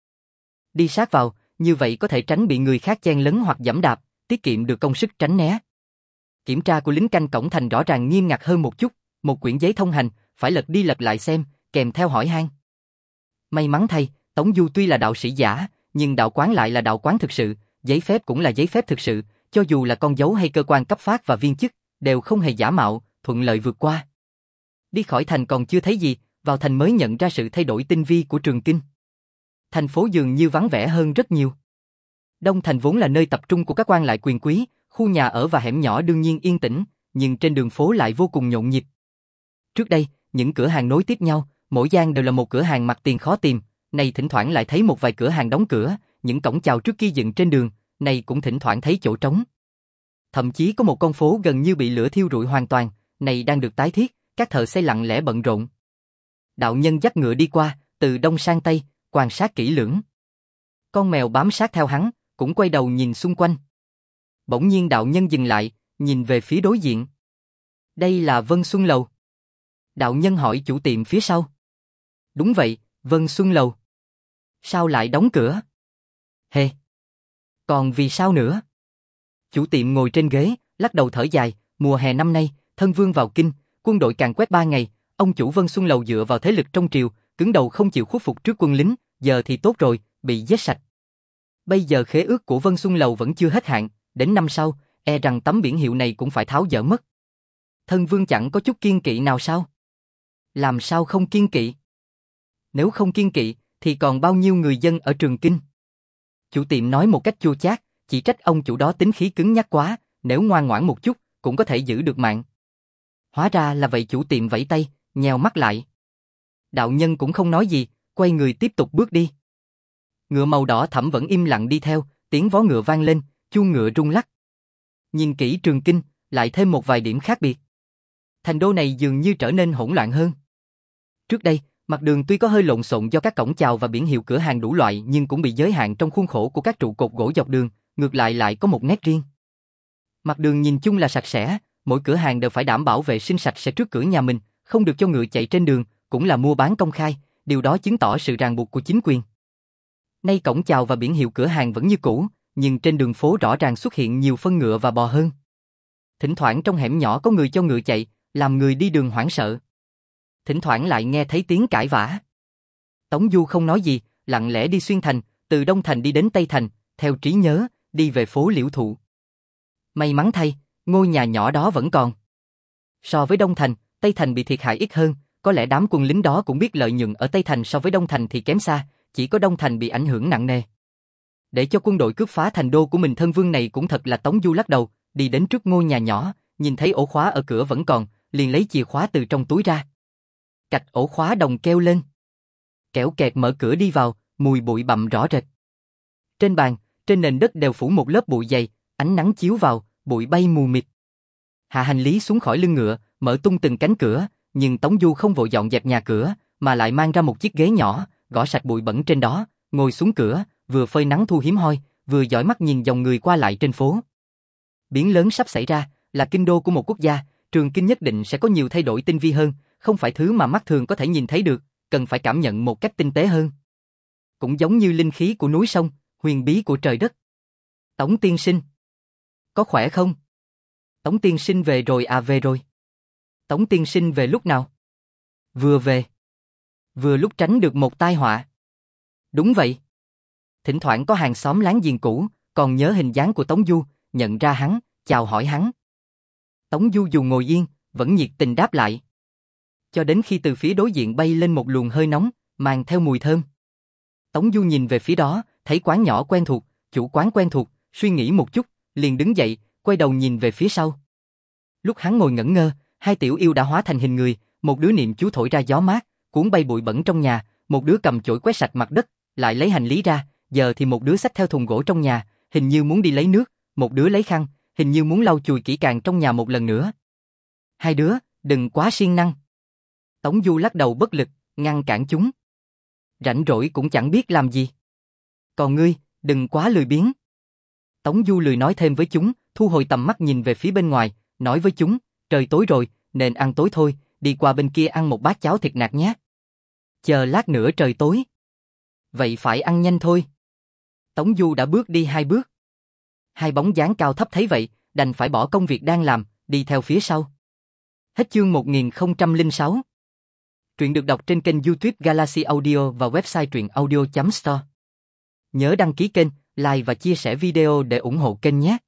Đi sát vào, như vậy có thể tránh bị người khác chen lấn hoặc giẫm đạp, tiết kiệm được công sức tránh né. Kiểm tra của lính canh cổng thành rõ ràng nghiêm ngặt hơn một chút, một quyển giấy thông hành, phải lật đi lật lại xem, kèm theo hỏi han. May mắn thay, Tống Du tuy là đạo sĩ giả, nhưng đạo quán lại là đạo quán thực sự, giấy phép cũng là giấy phép thực sự, cho dù là con dấu hay cơ quan cấp phát và viên chức, đều không hề giả mạo, thuận lợi vượt qua. Đi khỏi thành còn chưa thấy gì, vào thành mới nhận ra sự thay đổi tinh vi của Trường Kinh. Thành phố dường như vắng vẻ hơn rất nhiều. Đông thành vốn là nơi tập trung của các quan lại quyền quý, khu nhà ở và hẻm nhỏ đương nhiên yên tĩnh, nhưng trên đường phố lại vô cùng nhộn nhịp. Trước đây, những cửa hàng nối tiếp nhau, mỗi gian đều là một cửa hàng mặt tiền khó tìm, này thỉnh thoảng lại thấy một vài cửa hàng đóng cửa, những cổng chào trước kia dựng trên đường, này cũng thỉnh thoảng thấy chỗ trống. Thậm chí có một con phố gần như bị lửa thiêu rụi hoàn toàn, này đang được tái thiết, các thợ xây lặng lẽ bận rộn. Đạo nhân dắt ngựa đi qua, từ đông sang tây, quan sát kỹ lưỡng. Con mèo bám sát theo hắn, cũng quay đầu nhìn xung quanh. Bỗng nhiên đạo nhân dừng lại, nhìn về phía đối diện. Đây là Vân Xuân Lầu. Đạo nhân hỏi chủ tiệm phía sau. Đúng vậy, Vân Xuân Lầu. Sao lại đóng cửa? Hề. Còn vì sao nữa? Chủ tiệm ngồi trên ghế, lắc đầu thở dài, mùa hè năm nay, thân vương vào kinh, quân đội càn quét ba ngày, ông chủ Vân Xuân Lầu dựa vào thế lực trong triều, cứng đầu không chịu khuất phục trước quân lính, giờ thì tốt rồi, bị giết sạch. Bây giờ khế ước của Vân Xuân Lầu vẫn chưa hết hạn, đến năm sau, e rằng tấm biển hiệu này cũng phải tháo dỡ mất. Thân vương chẳng có chút kiên kỵ nào sao? Làm sao không kiên kỵ? Nếu không kiên kỵ, thì còn bao nhiêu người dân ở Trường Kinh? Chủ tiệm nói một cách chua chát, chỉ trách ông chủ đó tính khí cứng nhắc quá, nếu ngoan ngoãn một chút, cũng có thể giữ được mạng. Hóa ra là vậy. Chủ tiệm vẫy tay, nheo mắt lại. Đạo nhân cũng không nói gì, quay người tiếp tục bước đi. Ngựa màu đỏ thẫm vẫn im lặng đi theo, tiếng vó ngựa vang lên, chuông ngựa rung lắc. Nhìn kỹ Trường Kinh, lại thêm một vài điểm khác biệt. Thành đô này dường như trở nên hỗn loạn hơn. Trước đây, mặt đường tuy có hơi lộn xộn do các cổng chào và biển hiệu cửa hàng đủ loại nhưng cũng bị giới hạn trong khuôn khổ của các trụ cột gỗ dọc đường, ngược lại lại có một nét riêng. Mặt đường nhìn chung là sạch sẽ, mỗi cửa hàng đều phải đảm bảo vệ sinh sạch sẽ trước cửa nhà mình, không được cho ngựa chạy trên đường, cũng là mua bán công khai, điều đó chứng tỏ sự ràng buộc của chính quyền. Nay cổng chào và biển hiệu cửa hàng vẫn như cũ, nhưng trên đường phố rõ ràng xuất hiện nhiều phân ngựa và bò hơn. Thỉnh thoảng trong hẻm nhỏ có người cho ngựa chạy, làm người đi đường hoảng sợ. Thỉnh thoảng lại nghe thấy tiếng cãi vã. Tống Du không nói gì, lặng lẽ đi xuyên thành, từ Đông Thành đi đến Tây Thành, theo trí nhớ, đi về phố Liễu Thụ. May mắn thay, ngôi nhà nhỏ đó vẫn còn. So với Đông Thành, Tây Thành bị thiệt hại ít hơn, có lẽ đám quân lính đó cũng biết lợi nhuận ở Tây Thành so với Đông Thành thì kém xa, chỉ có Đông Thành bị ảnh hưởng nặng nề. Để cho quân đội cướp phá thành đô của mình thân vương này cũng thật là Tống Du lắc đầu, đi đến trước ngôi nhà nhỏ, nhìn thấy ổ khóa ở cửa vẫn còn, liền lấy chìa khóa từ trong túi ra. Cạch ổ khóa đồng kêu lên. Kẻo kẹt mở cửa đi vào, mùi bụi bặm rõ rệt. Trên bàn, trên nền đất đều phủ một lớp bụi dày, ánh nắng chiếu vào, bụi bay mù mịt. Hạ hành lý xuống khỏi lưng ngựa, mở tung từng cánh cửa, nhưng Tống Du không vội dọn dẹp nhà cửa, mà lại mang ra một chiếc ghế nhỏ, gõ sạch bụi bẩn trên đó, ngồi xuống cửa, vừa phơi nắng thu hiếm hoi, vừa dõi mắt nhìn dòng người qua lại trên phố. Biến lớn sắp xảy ra, là kinh đô của một quốc gia, Trường Kinh nhất định sẽ có nhiều thay đổi tinh vi hơn, không phải thứ mà mắt thường có thể nhìn thấy được, cần phải cảm nhận một cách tinh tế hơn. Cũng giống như linh khí của núi sông, huyền bí của trời đất. Tống tiên sinh, có khỏe không? Tống tiên sinh về rồi à? Về rồi. Tống tiên sinh về lúc nào? Vừa về. Vừa lúc tránh được một tai họa. Đúng vậy. Thỉnh thoảng có hàng xóm láng giềng cũ, còn nhớ hình dáng của Tống Du, nhận ra hắn, chào hỏi hắn. Tống Du dù ngồi yên, vẫn nhiệt tình đáp lại. Cho đến khi từ phía đối diện bay lên một luồng hơi nóng, mang theo mùi thơm. Tống Du nhìn về phía đó, thấy quán nhỏ quen thuộc, chủ quán quen thuộc, suy nghĩ một chút, liền đứng dậy, quay đầu nhìn về phía sau. Lúc hắn ngồi ngẩn ngơ, hai tiểu yêu đã hóa thành hình người, một đứa niệm chú thổi ra gió mát, cuốn bay bụi bẩn trong nhà, một đứa cầm chổi quét sạch mặt đất, lại lấy hành lý ra, giờ thì một đứa xách theo thùng gỗ trong nhà, hình như muốn đi lấy nước, một đứa lấy khăn, hình như muốn lau chùi kỹ càng trong nhà một lần nữa. Hai đứa, đừng quá siêng năng. Tống Du lắc đầu bất lực, ngăn cản chúng. Rảnh rỗi cũng chẳng biết làm gì. Còn ngươi, đừng quá lười biếng. Tống Du lười nói thêm với chúng, thu hồi tầm mắt nhìn về phía bên ngoài, nói với chúng, trời tối rồi, nên ăn tối thôi, đi qua bên kia ăn một bát cháo thịt nạc nhé. Chờ lát nữa trời tối. Vậy phải ăn nhanh thôi. Tống Du đã bước đi hai bước. Hai bóng dáng cao thấp thấy vậy, đành phải bỏ công việc đang làm, đi theo phía sau. Hết chương một nghìn không trăm lẻ sáu. Truyện được đọc trên kênh YouTube Galaxy Audio và website truyện audio chấm store. Nhớ đăng ký kênh, like và chia sẻ video để ủng hộ kênh nhé.